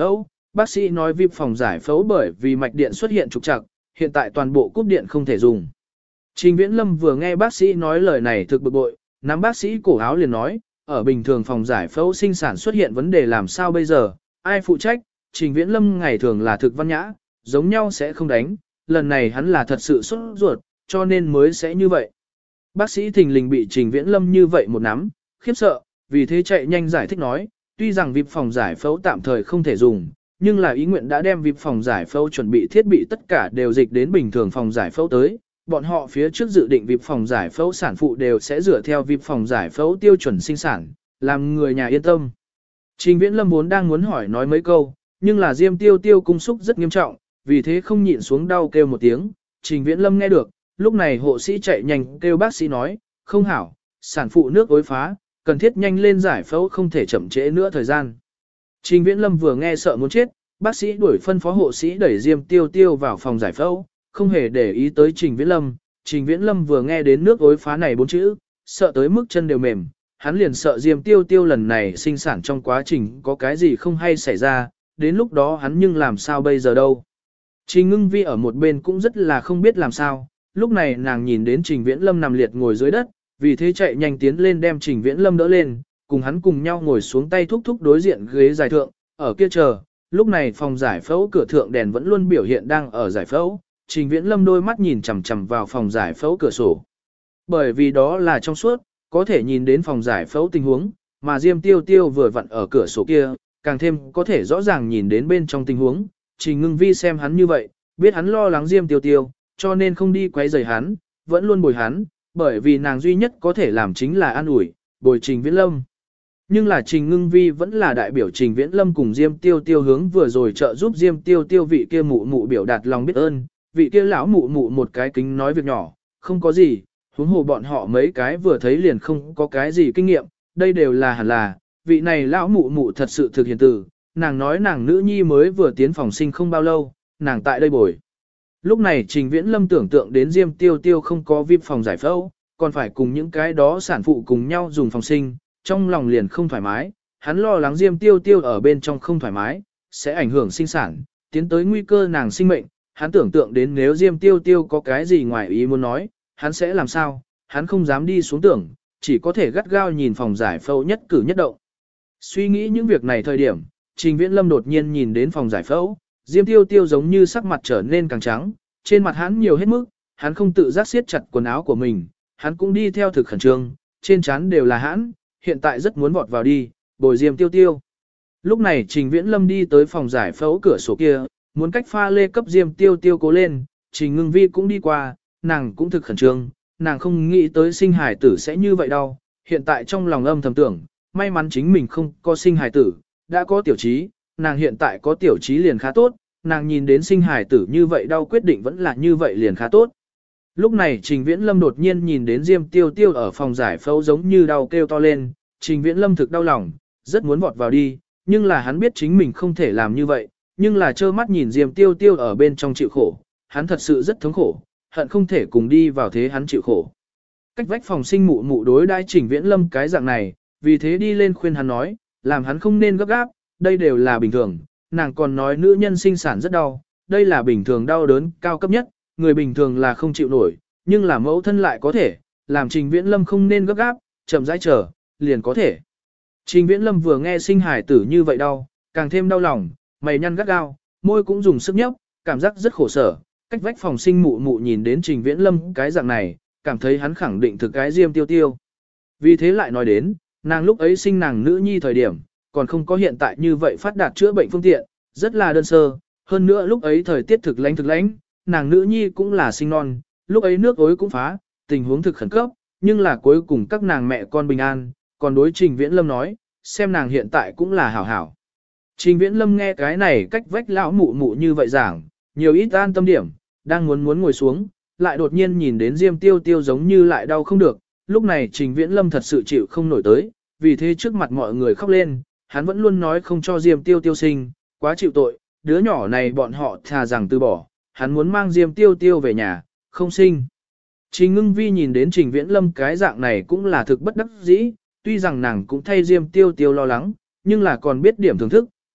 bác sĩ nói VIP phòng giải phẫu bởi vì mạch điện xuất hiện trục trặc, hiện tại toàn bộ cúp điện không thể dùng. Trình Viễn Lâm vừa nghe bác sĩ nói lời này thực bực bội, nắm bác sĩ cổ áo liền nói, ở bình thường phòng giải phẫu sinh sản xuất hiện vấn đề làm sao bây giờ, ai phụ trách. Trình Viễn Lâm ngày thường là thực văn nhã, giống nhau sẽ không đánh, lần này hắn là thật sự sốt ruột, cho nên mới sẽ như vậy. Bác sĩ thình lình bị Trình Viễn Lâm như vậy một nắm, khiếp sợ, vì thế chạy nhanh giải thích nói, tuy rằng VIP phòng giải phẫu tạm thời không thể dùng, nhưng là ý nguyện đã đem VIP phòng giải phẫu chuẩn bị thiết bị tất cả đều dịch đến bình thường phòng giải phẫu tới. Bọn họ phía trước dự định VIP phòng giải phẫu sản phụ đều sẽ dựa theo VIP phòng giải phẫu tiêu chuẩn sinh sản, làm người nhà yên tâm. Trình Viễn Lâm vốn đang muốn hỏi nói mấy câu, nhưng là Diêm Tiêu Tiêu cung xúc rất nghiêm trọng, vì thế không nhịn xuống đau kêu một tiếng. Trình Viễn Lâm nghe được, lúc này hộ sĩ chạy nhanh kêu bác sĩ nói, không hảo, sản phụ nước ối phá, cần thiết nhanh lên giải phẫu không thể chậm trễ nữa thời gian. Trình Viễn Lâm vừa nghe sợ muốn chết, bác sĩ đuổi phân phó hộ sĩ đẩy Diêm Tiêu Tiêu vào phòng giải phẫu, không hề để ý tới Trình Viễn Lâm. Trình Viễn Lâm vừa nghe đến nước ối phá này 4 chữ, sợ tới mức chân đều mềm, hắn liền sợ Diêm Tiêu Tiêu lần này sinh sản trong quá trình có cái gì không hay xảy ra, đến lúc đó hắn nhưng làm sao bây giờ đâu. Trình Ngưng Vi ở một bên cũng rất là không biết làm sao, lúc này nàng nhìn đến Trình Viễn Lâm nằm liệt ngồi dưới đất, vì thế chạy nhanh tiến lên đem Trình Viễn Lâm đỡ lên, cùng hắn cùng nhau ngồi xuống tay thúc thúc đối diện ghế dài thượng, ở kia chờ. Lúc này phòng giải phẫu cửa thượng đèn vẫn luôn biểu hiện đang ở giải phẫu, Trình Viễn Lâm đôi mắt nhìn chằm chằm vào phòng giải phẫu cửa sổ. Bởi vì đó là trong suốt, có thể nhìn đến phòng giải phẫu tình huống, mà Diêm Tiêu Tiêu vừa vặn ở cửa sổ kia, càng thêm có thể rõ ràng nhìn đến bên trong tình huống. Trình Ngưng Vi xem hắn như vậy, biết hắn lo lắng Diêm Tiêu Tiêu, cho nên không đi quấy rầy hắn, vẫn luôn bồi hắn, bởi vì nàng duy nhất có thể làm chính là an ủi, bồi Trình Viễn Lâm. Nhưng là Trình Ngưng Vi vẫn là đại biểu Trình Viễn Lâm cùng Diêm Tiêu Tiêu hướng vừa rồi trợ giúp Diêm Tiêu Tiêu vị kia mụ mụ biểu đạt lòng biết ơn, vị kia lão mụ mụ một cái kính nói việc nhỏ, không có gì, huống hồ bọn họ mấy cái vừa thấy liền không có cái gì kinh nghiệm, đây đều là hẳn là, vị này lão mụ mụ thật sự thực hiện từ, nàng nói nàng nữ nhi mới vừa tiến phòng sinh không bao lâu, nàng tại đây bồi. Lúc này Trình Viễn Lâm tưởng tượng đến Diêm Tiêu Tiêu không có VIP phòng giải phẫu, còn phải cùng những cái đó sản phụ cùng nhau dùng phòng sinh, trong lòng liền không thoải mái, hắn lo lắng Diêm Tiêu Tiêu ở bên trong không thoải mái, sẽ ảnh hưởng sinh sản, tiến tới nguy cơ nàng sinh mệnh, hắn tưởng tượng đến nếu Diêm Tiêu Tiêu có cái gì ngoài ý muốn nói, hắn sẽ làm sao, hắn không dám đi xuống tưởng, chỉ có thể gắt gao nhìn phòng giải phẫu nhất cử nhất động. Suy nghĩ những việc này thời điểm, Trình Viễn Lâm đột nhiên nhìn đến phòng giải phẫu, Diêm Tiêu Tiêu giống như sắc mặt trở nên càng trắng, trên mặt hắn nhiều hết mức, hắn không tự giác siết chặt quần áo của mình, hắn cũng đi theo thực khẩn trương, trên trán đều là hãn, hiện tại rất muốn vọt vào đi, bồi Diêm Tiêu Tiêu. Lúc này Trình Viễn Lâm đi tới phòng giải phẫu cửa sổ kia, muốn cách pha lê cấp Diêm Tiêu Tiêu cố lên, Trình Ngưng Vi cũng đi qua, nàng cũng thực khẩn trương, nàng không nghĩ tới sinh hài tử sẽ như vậy đâu, hiện tại trong lòng âm thầm tưởng, may mắn chính mình không có sinh hài tử, đã có tiểu trí, nàng hiện tại có tiểu trí liền khá tốt, nàng nhìn đến sinh hài tử như vậy đau quyết định vẫn là như vậy liền khá tốt. Lúc này Trình Viễn Lâm đột nhiên nhìn đến Diêm Tiêu Tiêu ở phòng giải phẫu giống như đau kêu to lên, Trình Viễn Lâm thực đau lòng, rất muốn vọt vào đi, nhưng là hắn biết chính mình không thể làm như vậy, nhưng là trơ mắt nhìn Diêm Tiêu Tiêu ở bên trong chịu khổ, hắn thật sự rất thống khổ, hận không thể cùng đi vào thế hắn chịu khổ. Cách vách phòng sinh mụ mụ đối đãi Trình Viễn Lâm cái dạng này, vì thế đi lên khuyên hắn nói, làm hắn không nên gấp gáp, đây đều là bình thường, nàng còn nói nữ nhân sinh sản rất đau, đây là bình thường đau đớn cao cấp nhất, người bình thường là không chịu nổi, nhưng là mẫu thân lại có thể, làm Trình Viễn Lâm không nên gấp gáp, chậm rãi chờ, liền có thể. Trình Viễn Lâm vừa nghe sinh hài tử như vậy đau, càng thêm đau lòng, mày nhăn gắt gao, môi cũng dùng sức nhấp, cảm giác rất khổ sở. Cách vách phòng sinh mụ mụ nhìn đến Trình Viễn Lâm cái dạng này, cảm thấy hắn khẳng định thực cái Diêm Tiêu Tiêu. Vì thế lại nói đến, nàng lúc ấy sinh nàng nữ nhi thời điểm, còn không có hiện tại như vậy phát đạt chữa bệnh phương tiện, rất là đơn sơ. Hơn nữa lúc ấy thời tiết thực lãnh, nàng nữ nhi cũng là sinh non, lúc ấy nước ối cũng phá, tình huống thực khẩn cấp, nhưng là cuối cùng các nàng mẹ con bình an, còn đối Trình Viễn Lâm nói, xem nàng hiện tại cũng là hảo hảo. Trình Viễn Lâm nghe cái này cách vách lão mụ mụ như vậy giảng, nhiều ít an tâm điểm, đang muốn ngồi xuống, lại đột nhiên nhìn đến Diêm Tiêu Tiêu giống như lại đau không được, lúc này Trình Viễn Lâm thật sự chịu không nổi tới, vì thế trước mặt mọi người khóc lên, hắn vẫn luôn nói không cho Diêm Tiêu Tiêu sinh, quá chịu tội, đứa nhỏ này bọn họ thà rằng từ bỏ, hắn muốn mang Diêm Tiêu Tiêu về nhà, không sinh. Trình Ngưng Vi nhìn đến Trình Viễn Lâm cái dạng này cũng là thực bất đắc dĩ, tuy rằng nàng cũng thay Diêm Tiêu Tiêu lo lắng, nhưng là còn biết điểm thưởng thức,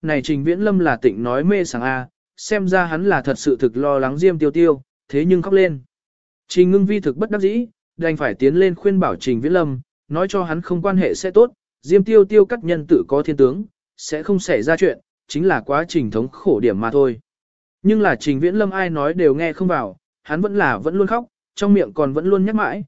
này Trình Viễn Lâm là tịnh nói mê sảng A, xem ra hắn là thật sự thực lo lắng Diêm Tiêu Tiêu, thế nhưng khóc lên. Trình Ngưng Vi thực bất đắc dĩ, đành phải tiến lên khuyên bảo Trình Viễn Lâm, nói cho hắn không quan hệ sẽ tốt, Diêm Tiêu Tiêu các nhân tự có thiên tướng, sẽ không xảy ra chuyện, chính là quá trình thống khổ điểm mà thôi. Nhưng là Trình Viễn Lâm ai nói đều nghe không vào, hắn vẫn luôn khóc, trong miệng còn vẫn luôn nhắc mãi,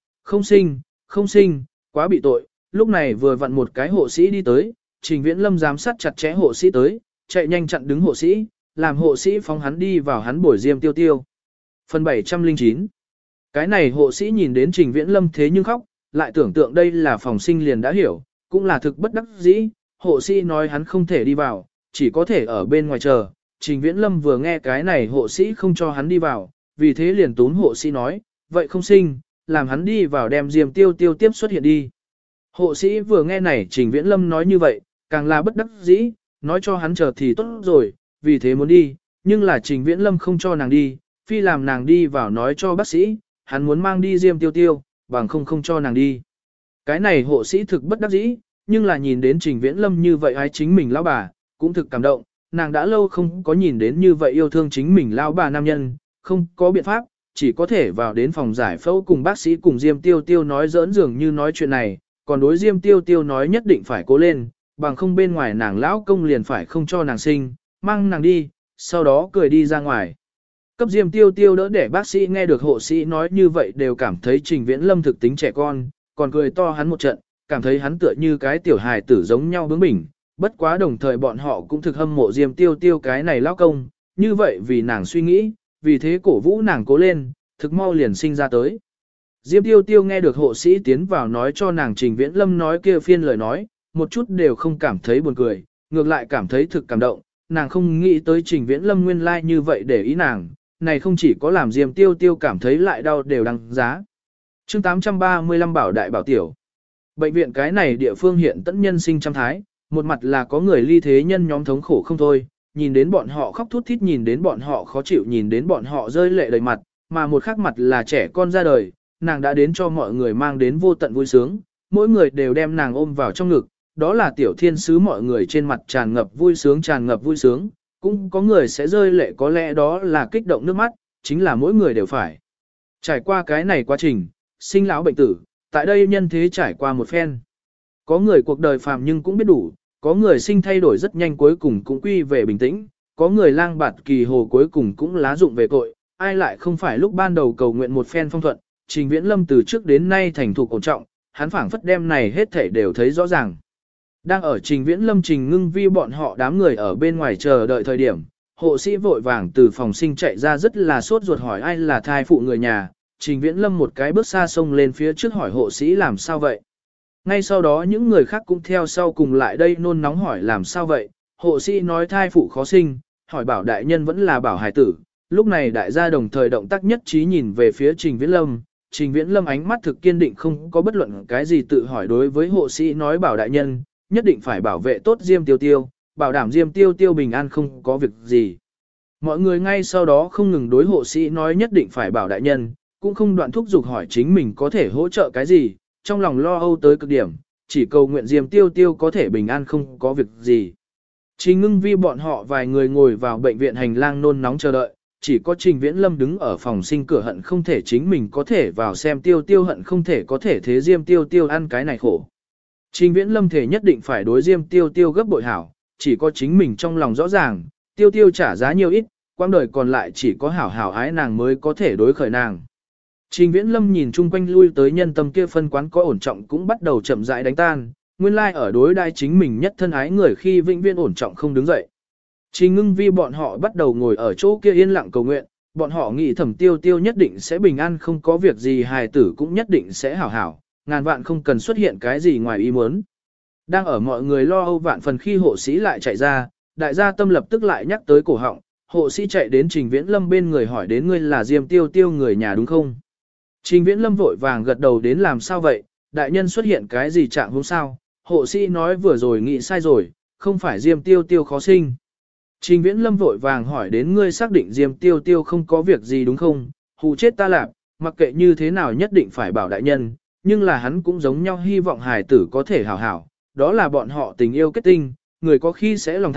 không sinh, quá bị tội. Lúc này vừa vặn một cái hộ sĩ đi tới, Trình Viễn Lâm giám sát chặt chẽ hộ sĩ tới, chạy nhanh chặn đứng hộ sĩ, làm hộ sĩ phóng hắn đi vào hắn bồi Diêm Tiêu Tiêu. Phần 709. Cái này hộ sĩ nhìn đến Trình Viễn Lâm thế nhưng khóc, lại tưởng tượng đây là phòng sinh liền đã hiểu, cũng là thực bất đắc dĩ, hộ sĩ nói hắn không thể đi vào, chỉ có thể ở bên ngoài chờ. Trình Viễn Lâm vừa nghe cái này hộ sĩ không cho hắn đi vào, vì thế liền tún hộ sĩ nói, vậy không sinh, làm hắn đi vào đem Diêm Tiêu Tiêu tiếp xuất hiện đi. Hộ sĩ vừa nghe này Trình Viễn Lâm nói như vậy, càng là bất đắc dĩ, nói cho hắn chờ thì tốt rồi, vì thế muốn đi, nhưng là Trình Viễn Lâm không cho nàng đi, phi làm nàng đi vào nói cho bác sĩ, hắn muốn mang đi Diêm Tiêu Tiêu, bằng không cho nàng đi. Cái này hộ sĩ thực bất đắc dĩ, nhưng là nhìn đến Trình Viễn Lâm như vậy ái chính mình lão bà, cũng thực cảm động, nàng đã lâu không có nhìn đến như vậy yêu thương chính mình lão bà nam nhân, không có biện pháp, chỉ có thể vào đến phòng giải phẫu cùng bác sĩ cùng Diêm Tiêu Tiêu nói giỡn dường như nói chuyện này, còn đối Diêm Tiêu Tiêu nói nhất định phải cố lên, bằng không bên ngoài nàng lão công liền phải không cho nàng sinh, mang nàng đi, sau đó cười đi ra ngoài. Cấp Diêm Tiêu Tiêu đỡ để bác sĩ nghe được hộ sĩ nói như vậy đều cảm thấy Trình Viễn Lâm thực tính trẻ con, còn cười to hắn một trận, cảm thấy hắn tựa như cái tiểu hài tử giống nhau bướng bỉnh, bất quá đồng thời bọn họ cũng thực hâm mộ Diêm Tiêu Tiêu cái này lão công, như vậy vì nàng suy nghĩ, vì thế cổ vũ nàng cố lên, thực mau liền sinh ra tới. Diêm Tiêu Tiêu nghe được hộ sĩ tiến vào nói cho nàng Trình Viễn Lâm nói kia phiên lời nói, một chút đều không cảm thấy buồn cười, ngược lại cảm thấy thực cảm động, nàng không nghĩ tới Trình Viễn Lâm nguyên lai like như vậy để ý nàng, này không chỉ có làm Diêm Tiêu Tiêu cảm thấy lại đau đều đăng giá. Chương 835 Bảo Đại Bảo Tiểu. Bệnh viện cái này địa phương hiện tẫn nhân sinh trăm thái, một mặt là có người ly thế nhân nhóm thống khổ không thôi, nhìn đến bọn họ khóc thút thít, nhìn đến bọn họ khó chịu, nhìn đến bọn họ rơi lệ đầy mặt, mà một khác mặt là trẻ con ra đời, nàng đã đến cho mọi người mang đến vô tận vui sướng, mỗi người đều đem nàng ôm vào trong ngực, đó là tiểu thiên sứ, mọi người trên mặt tràn ngập vui sướng, cũng có người sẽ rơi lệ, có lẽ đó là kích động nước mắt, chính là mỗi người đều phải trải qua cái này quá trình, sinh lão bệnh tử, tại đây nhân thế trải qua một phen. Có người cuộc đời phàm nhưng cũng biết đủ, có người sinh thay đổi rất nhanh cuối cùng cũng quy về bình tĩnh, có người lang bạt kỳ hồ cuối cùng cũng lá dụng về cội, ai lại không phải lúc ban đầu cầu nguyện một phen phong thuận. Trình Viễn Lâm từ trước đến nay thành thục ổn trọng, hắn phảng phất đem này hết thảy đều thấy rõ ràng. Đang ở Trình Viễn Lâm Trình Ngưng Vi bọn họ đám người ở bên ngoài chờ đợi thời điểm, hộ sĩ vội vàng từ phòng sinh chạy ra rất là sốt ruột hỏi ai là thai phụ người nhà. Trình Viễn Lâm một cái bước xa xông lên phía trước hỏi hộ sĩ làm sao vậy. Ngay sau đó những người khác cũng theo sau cùng lại đây nôn nóng hỏi làm sao vậy. Hộ sĩ nói thai phụ khó sinh, hỏi bảo đại nhân vẫn là bảo hài tử. Lúc này đại gia đồng thời động tác nhất trí nhìn về phía Trình Viễn Lâm. Trình Viễn Lâm ánh mắt thực kiên định, không có bất luận cái gì tự hỏi, đối với hộ sĩ nói bảo đại nhân, nhất định phải bảo vệ tốt Diêm Tiêu Tiêu, bảo đảm Diêm Tiêu Tiêu bình an không có việc gì. Mọi người ngay sau đó không ngừng đối hộ sĩ nói nhất định phải bảo đại nhân, cũng không đoạn thúc giục hỏi chính mình có thể hỗ trợ cái gì, trong lòng lo âu tới cực điểm, chỉ cầu nguyện Diêm Tiêu Tiêu có thể bình an không có việc gì. Trình Ngưng Vi bọn họ vài người ngồi vào bệnh viện hành lang nôn nóng chờ đợi, chỉ có Trình Viễn Lâm đứng ở phòng sinh cửa hận không thể chính mình có thể vào xem Tiêu Tiêu, hận không thể có thể thế Diêm Tiêu Tiêu ăn cái này khổ. Trình Viễn Lâm thể nhất định phải đối Diêm Tiêu Tiêu gấp bội hảo, chỉ có chính mình trong lòng rõ ràng, Tiêu Tiêu trả giá nhiều ít, quãng đời còn lại chỉ có hảo hảo ái nàng mới có thể đối khởi nàng. Trình Viễn Lâm nhìn chung quanh lui tới nhân tâm kia phân quán có ổn trọng cũng bắt đầu chậm rãi đánh tan, nguyên lai ở đối đai chính mình nhất thân ái người khi vĩnh viễn ổn trọng không đứng dậy. Trình Ngưng Vi bọn họ bắt đầu ngồi ở chỗ kia yên lặng cầu nguyện, bọn họ nghĩ Thẩm Tiêu Tiêu nhất định sẽ bình an không có việc gì, hài tử cũng nhất định sẽ hảo hảo, ngàn vạn không cần xuất hiện cái gì ngoài ý muốn. Đang ở mọi người lo âu vạn phần khi hộ sĩ lại chạy ra, đại gia tâm lập tức lại nhắc tới cổ họng, hộ sĩ chạy đến Trình Viễn Lâm bên người hỏi đến ngươi là Diêm Tiêu Tiêu người nhà đúng không? Trình Viễn Lâm vội vàng gật đầu đến làm sao vậy, đại nhân xuất hiện cái gì trạng huống sao? Hộ sĩ nói vừa rồi nghĩ sai rồi, không phải Diêm Tiêu Tiêu khó sinh. Trình Viễn Lâm vội vàng hỏi đến ngươi xác định Diêm Tiêu Tiêu không có việc gì đúng không? Hù chết ta lạp, mặc kệ như thế nào nhất định phải bảo đại nhân, nhưng là hắn cũng giống nhau hy vọng hài tử có thể hảo hảo, đó là bọn họ tình yêu kết tinh, người có khi sẽ lòng tham,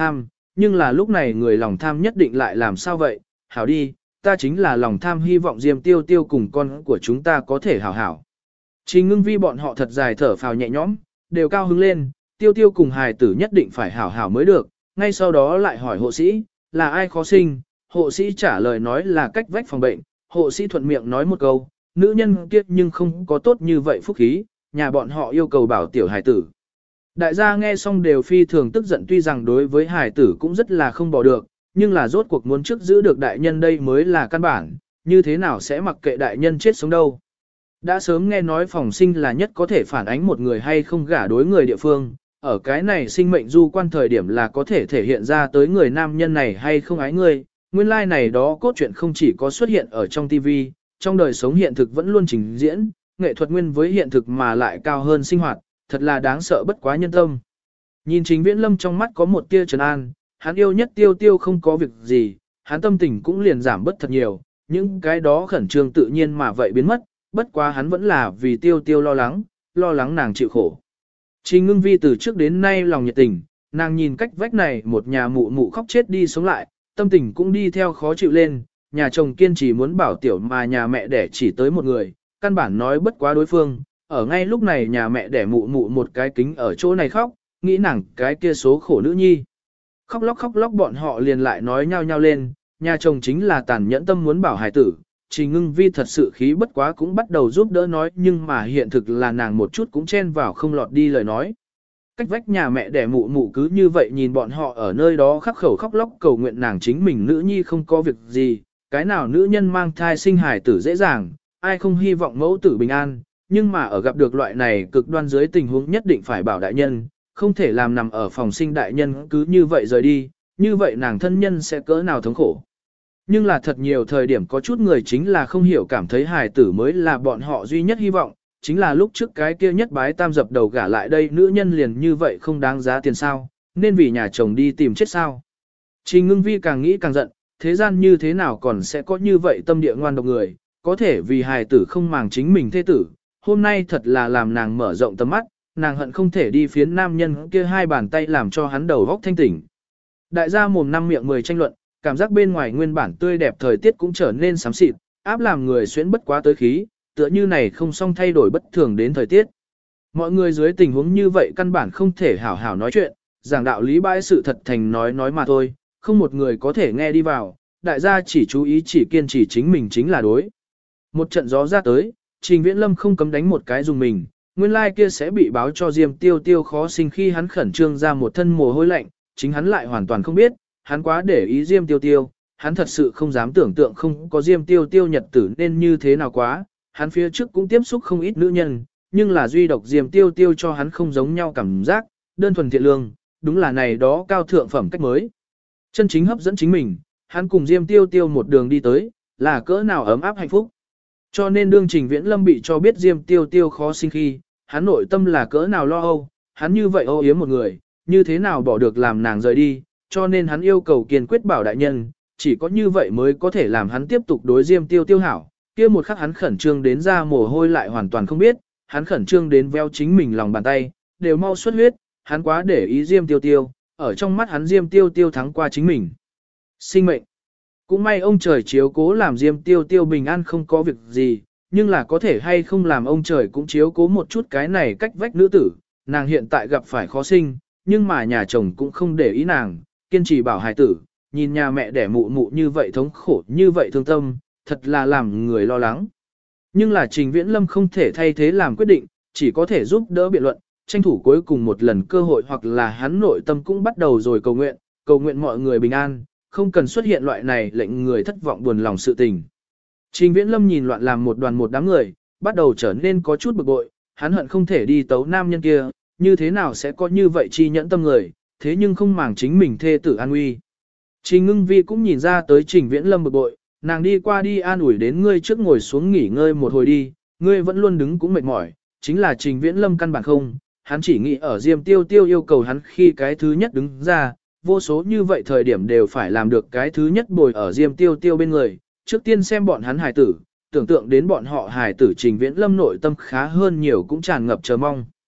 nhưng là lúc này người lòng tham nhất định lại làm sao vậy, hảo đi, ta chính là lòng tham hy vọng Diêm Tiêu Tiêu cùng con của chúng ta có thể hảo hảo. Trình Ngưng Vi bọn họ thật dài thở phào nhẹ nhõm, đều cao hứng lên, Tiêu Tiêu cùng hài tử nhất định phải hảo hảo mới được, ngay sau đó lại hỏi hộ sĩ, là ai khó sinh, hộ sĩ trả lời nói là cách vách phòng bệnh, hộ sĩ thuận miệng nói một câu, nữ nhân kiếp nhưng không có tốt như vậy phúc khí, nhà bọn họ yêu cầu bảo tiểu hài tử. Đại gia nghe xong đều phi thường tức giận, tuy rằng đối với hài tử cũng rất là không bỏ được, nhưng là rốt cuộc muốn trước giữ được đại nhân đây mới là căn bản, như thế nào sẽ mặc kệ đại nhân chết sống đâu. Đã sớm nghe nói phòng sinh là nhất có thể phản ánh một người hay không gả đối người địa phương, ở cái này sinh mệnh du quan thời điểm là có thể thể hiện ra tới người nam nhân này hay không ái người, nguyên lai like này đó cốt truyện không chỉ có xuất hiện ở trong TV, trong đời sống hiện thực vẫn luôn trình diễn, nghệ thuật nguyên với hiện thực mà lại cao hơn sinh hoạt, thật là đáng sợ bất quá nhân tâm. Nhìn Trình Viễn Lâm trong mắt có một tia trấn an, hắn yêu nhất Tiêu Tiêu không có việc gì, hắn tâm tình cũng liền giảm bớt thật nhiều, những cái đó khẩn trương tự nhiên mà vậy biến mất, bất quá hắn vẫn là vì Tiêu Tiêu lo lắng nàng chịu khổ. Trình Ngưng Vi từ trước đến nay lòng nhiệt tình, nàng nhìn cách vách này một nhà mụ mụ khóc chết đi sống lại, tâm tình cũng đi theo khó chịu lên, nhà chồng kiên trì muốn bảo tiểu mà nhà mẹ đẻ chỉ tới một người, căn bản nói bất quá đối phương, ở ngay lúc này nhà mẹ đẻ mụ mụ một cái kính ở chỗ này khóc, nghĩ nàng cái kia số khổ nữ nhi. Khóc lóc bọn họ liền lại nói nhau nhau lên, nhà chồng chính là tàn nhẫn tâm muốn bảo hài tử, Trình Ngưng Vi thật sự khí bất quá cũng bắt đầu giúp đỡ nói, nhưng mà hiện thực là nàng một chút cũng chen vào không lọt đi lời nói. Cách vách nhà mẹ đẻ mụ mụ cứ như vậy nhìn bọn họ ở nơi đó khắc khẩu khóc lóc cầu nguyện nàng chính mình nữ nhi không có việc gì, cái nào nữ nhân mang thai sinh hài tử dễ dàng, ai không hy vọng mẫu tử bình an, nhưng mà ở gặp được loại này cực đoan dưới tình huống nhất định phải bảo đại nhân, không thể làm nằm ở phòng sinh đại nhân cứ như vậy rời đi, như vậy nàng thân nhân sẽ cỡ nào thống khổ. Nhưng là thật nhiều thời điểm có chút người chính là không hiểu cảm thấy hài tử mới là bọn họ duy nhất hy vọng, chính là lúc trước cái kia nhất bái tam dập đầu gả lại đây nữ nhân liền như vậy không đáng giá tiền sao, nên vì nhà chồng đi tìm chết sao. Trình Ngưng Vi càng nghĩ càng giận, thế gian như thế nào còn sẽ có như vậy tâm địa ngoan độc người, có thể vì hài tử không màng chính mình thế tử, hôm nay thật là làm nàng mở rộng tầm mắt, nàng hận không thể đi phiến nam nhân kia hai bàn tay làm cho hắn đầu góc thanh tỉnh. Đại gia mồm năm miệng 10 tranh luận, cảm giác bên ngoài nguyên bản tươi đẹp thời tiết cũng trở nên xám xịt, áp làm người xuyến bất quá tới khí, tựa như này không xong thay đổi bất thường đến thời tiết. Mọi người dưới tình huống như vậy căn bản không thể hảo hảo nói chuyện, giảng đạo lý bãi sự thật thành nói mà thôi, không một người có thể nghe đi vào, đại gia chỉ chú ý chỉ kiên trì chính mình chính là đối. Một trận gió ra tới, Trình Viễn Lâm không cấm đánh một cái dùng mình, nguyên lai kia sẽ bị báo cho Diêm Tiêu Tiêu khó sinh khi hắn khẩn trương ra một thân mồ hôi lạnh, chính hắn lại hoàn toàn không biết, hắn quá để ý Diêm Tiêu Tiêu, hắn thật sự không dám tưởng tượng không có Diêm Tiêu Tiêu nhật tử nên như thế nào quá, hắn phía trước cũng tiếp xúc không ít nữ nhân, nhưng là duy độc Diêm Tiêu Tiêu cho hắn không giống nhau cảm giác, đơn thuần thiện lương, đúng là này đó cao thượng phẩm cách mới. Chân chính hấp dẫn chính mình, hắn cùng Diêm Tiêu Tiêu một đường đi tới, là cỡ nào ấm áp hạnh phúc. Cho nên đương Trình Viễn Lâm bị cho biết Diêm Tiêu Tiêu khó sinh khi, hắn nội tâm là cỡ nào lo âu, hắn như vậy âu yếm một người, như thế nào bỏ được làm nàng rời đi, cho nên hắn yêu cầu kiên quyết bảo đại nhân, chỉ có như vậy mới có thể làm hắn tiếp tục đối Diêm Tiêu Tiêu hảo. Kia một khắc hắn khẩn trương đến ra mồ hôi lại hoàn toàn không biết, hắn khẩn trương đến veo chính mình lòng bàn tay, đều mau xuất huyết, hắn quá để ý Diêm Tiêu Tiêu, ở trong mắt hắn Diêm Tiêu Tiêu thắng qua chính mình. Sinh mệnh. Cũng may ông trời chiếu cố làm Diêm Tiêu Tiêu bình an không có việc gì, nhưng là có thể hay không làm ông trời cũng chiếu cố một chút cái này cách vách nữ tử, nàng hiện tại gặp phải khó sinh, nhưng mà nhà chồng cũng không để ý nàng, kiên trì bảo hài tử, nhìn nhà mẹ đẻ mụ mụ như vậy thống khổ như vậy thương tâm, thật là làm người lo lắng. Nhưng là Trình Viễn Lâm không thể thay thế làm quyết định, chỉ có thể giúp đỡ biện luận, tranh thủ cuối cùng một lần cơ hội hoặc là hắn nội tâm cũng bắt đầu rồi cầu nguyện mọi người bình an, không cần xuất hiện loại này lệnh người thất vọng buồn lòng sự tình. Trình Viễn Lâm nhìn loạn làm một đoàn một đám người, bắt đầu trở nên có chút bực bội, hắn hận không thể đi tấu nam nhân kia, như thế nào sẽ có như vậy chi nhẫn tâm người, thế nhưng không màng chính mình thê tử an nguy. Trình Ngưng Vi cũng nhìn ra tới Trình Viễn Lâm bực bội, nàng đi qua đi an ủi đến ngươi trước ngồi xuống nghỉ ngơi một hồi đi, ngươi vẫn luôn đứng cũng mệt mỏi, chính là Trình Viễn Lâm căn bản không, hắn chỉ nghĩ ở Diêm Tiêu Tiêu yêu cầu hắn khi cái thứ nhất đứng ra, vô số như vậy thời điểm đều phải làm được cái thứ nhất bồi ở Diêm Tiêu Tiêu bên người, trước tiên xem bọn hắn hài tử, tưởng tượng đến bọn họ hài tử Trình Viễn Lâm nội tâm khá hơn nhiều cũng tràn ngập chờ mong.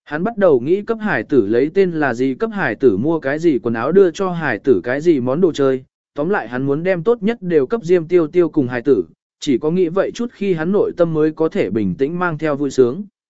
Hắn bắt đầu nghĩ cấp hải tử lấy tên là gì, cấp hải tử mua cái gì quần áo, đưa cho hải tử cái gì món đồ chơi. Tóm lại hắn muốn đem tốt nhất đều cấp Diêm Tiêu Tiêu cùng hải tử, chỉ có nghĩ vậy chút khi hắn nội tâm mới có thể bình tĩnh mang theo vui sướng.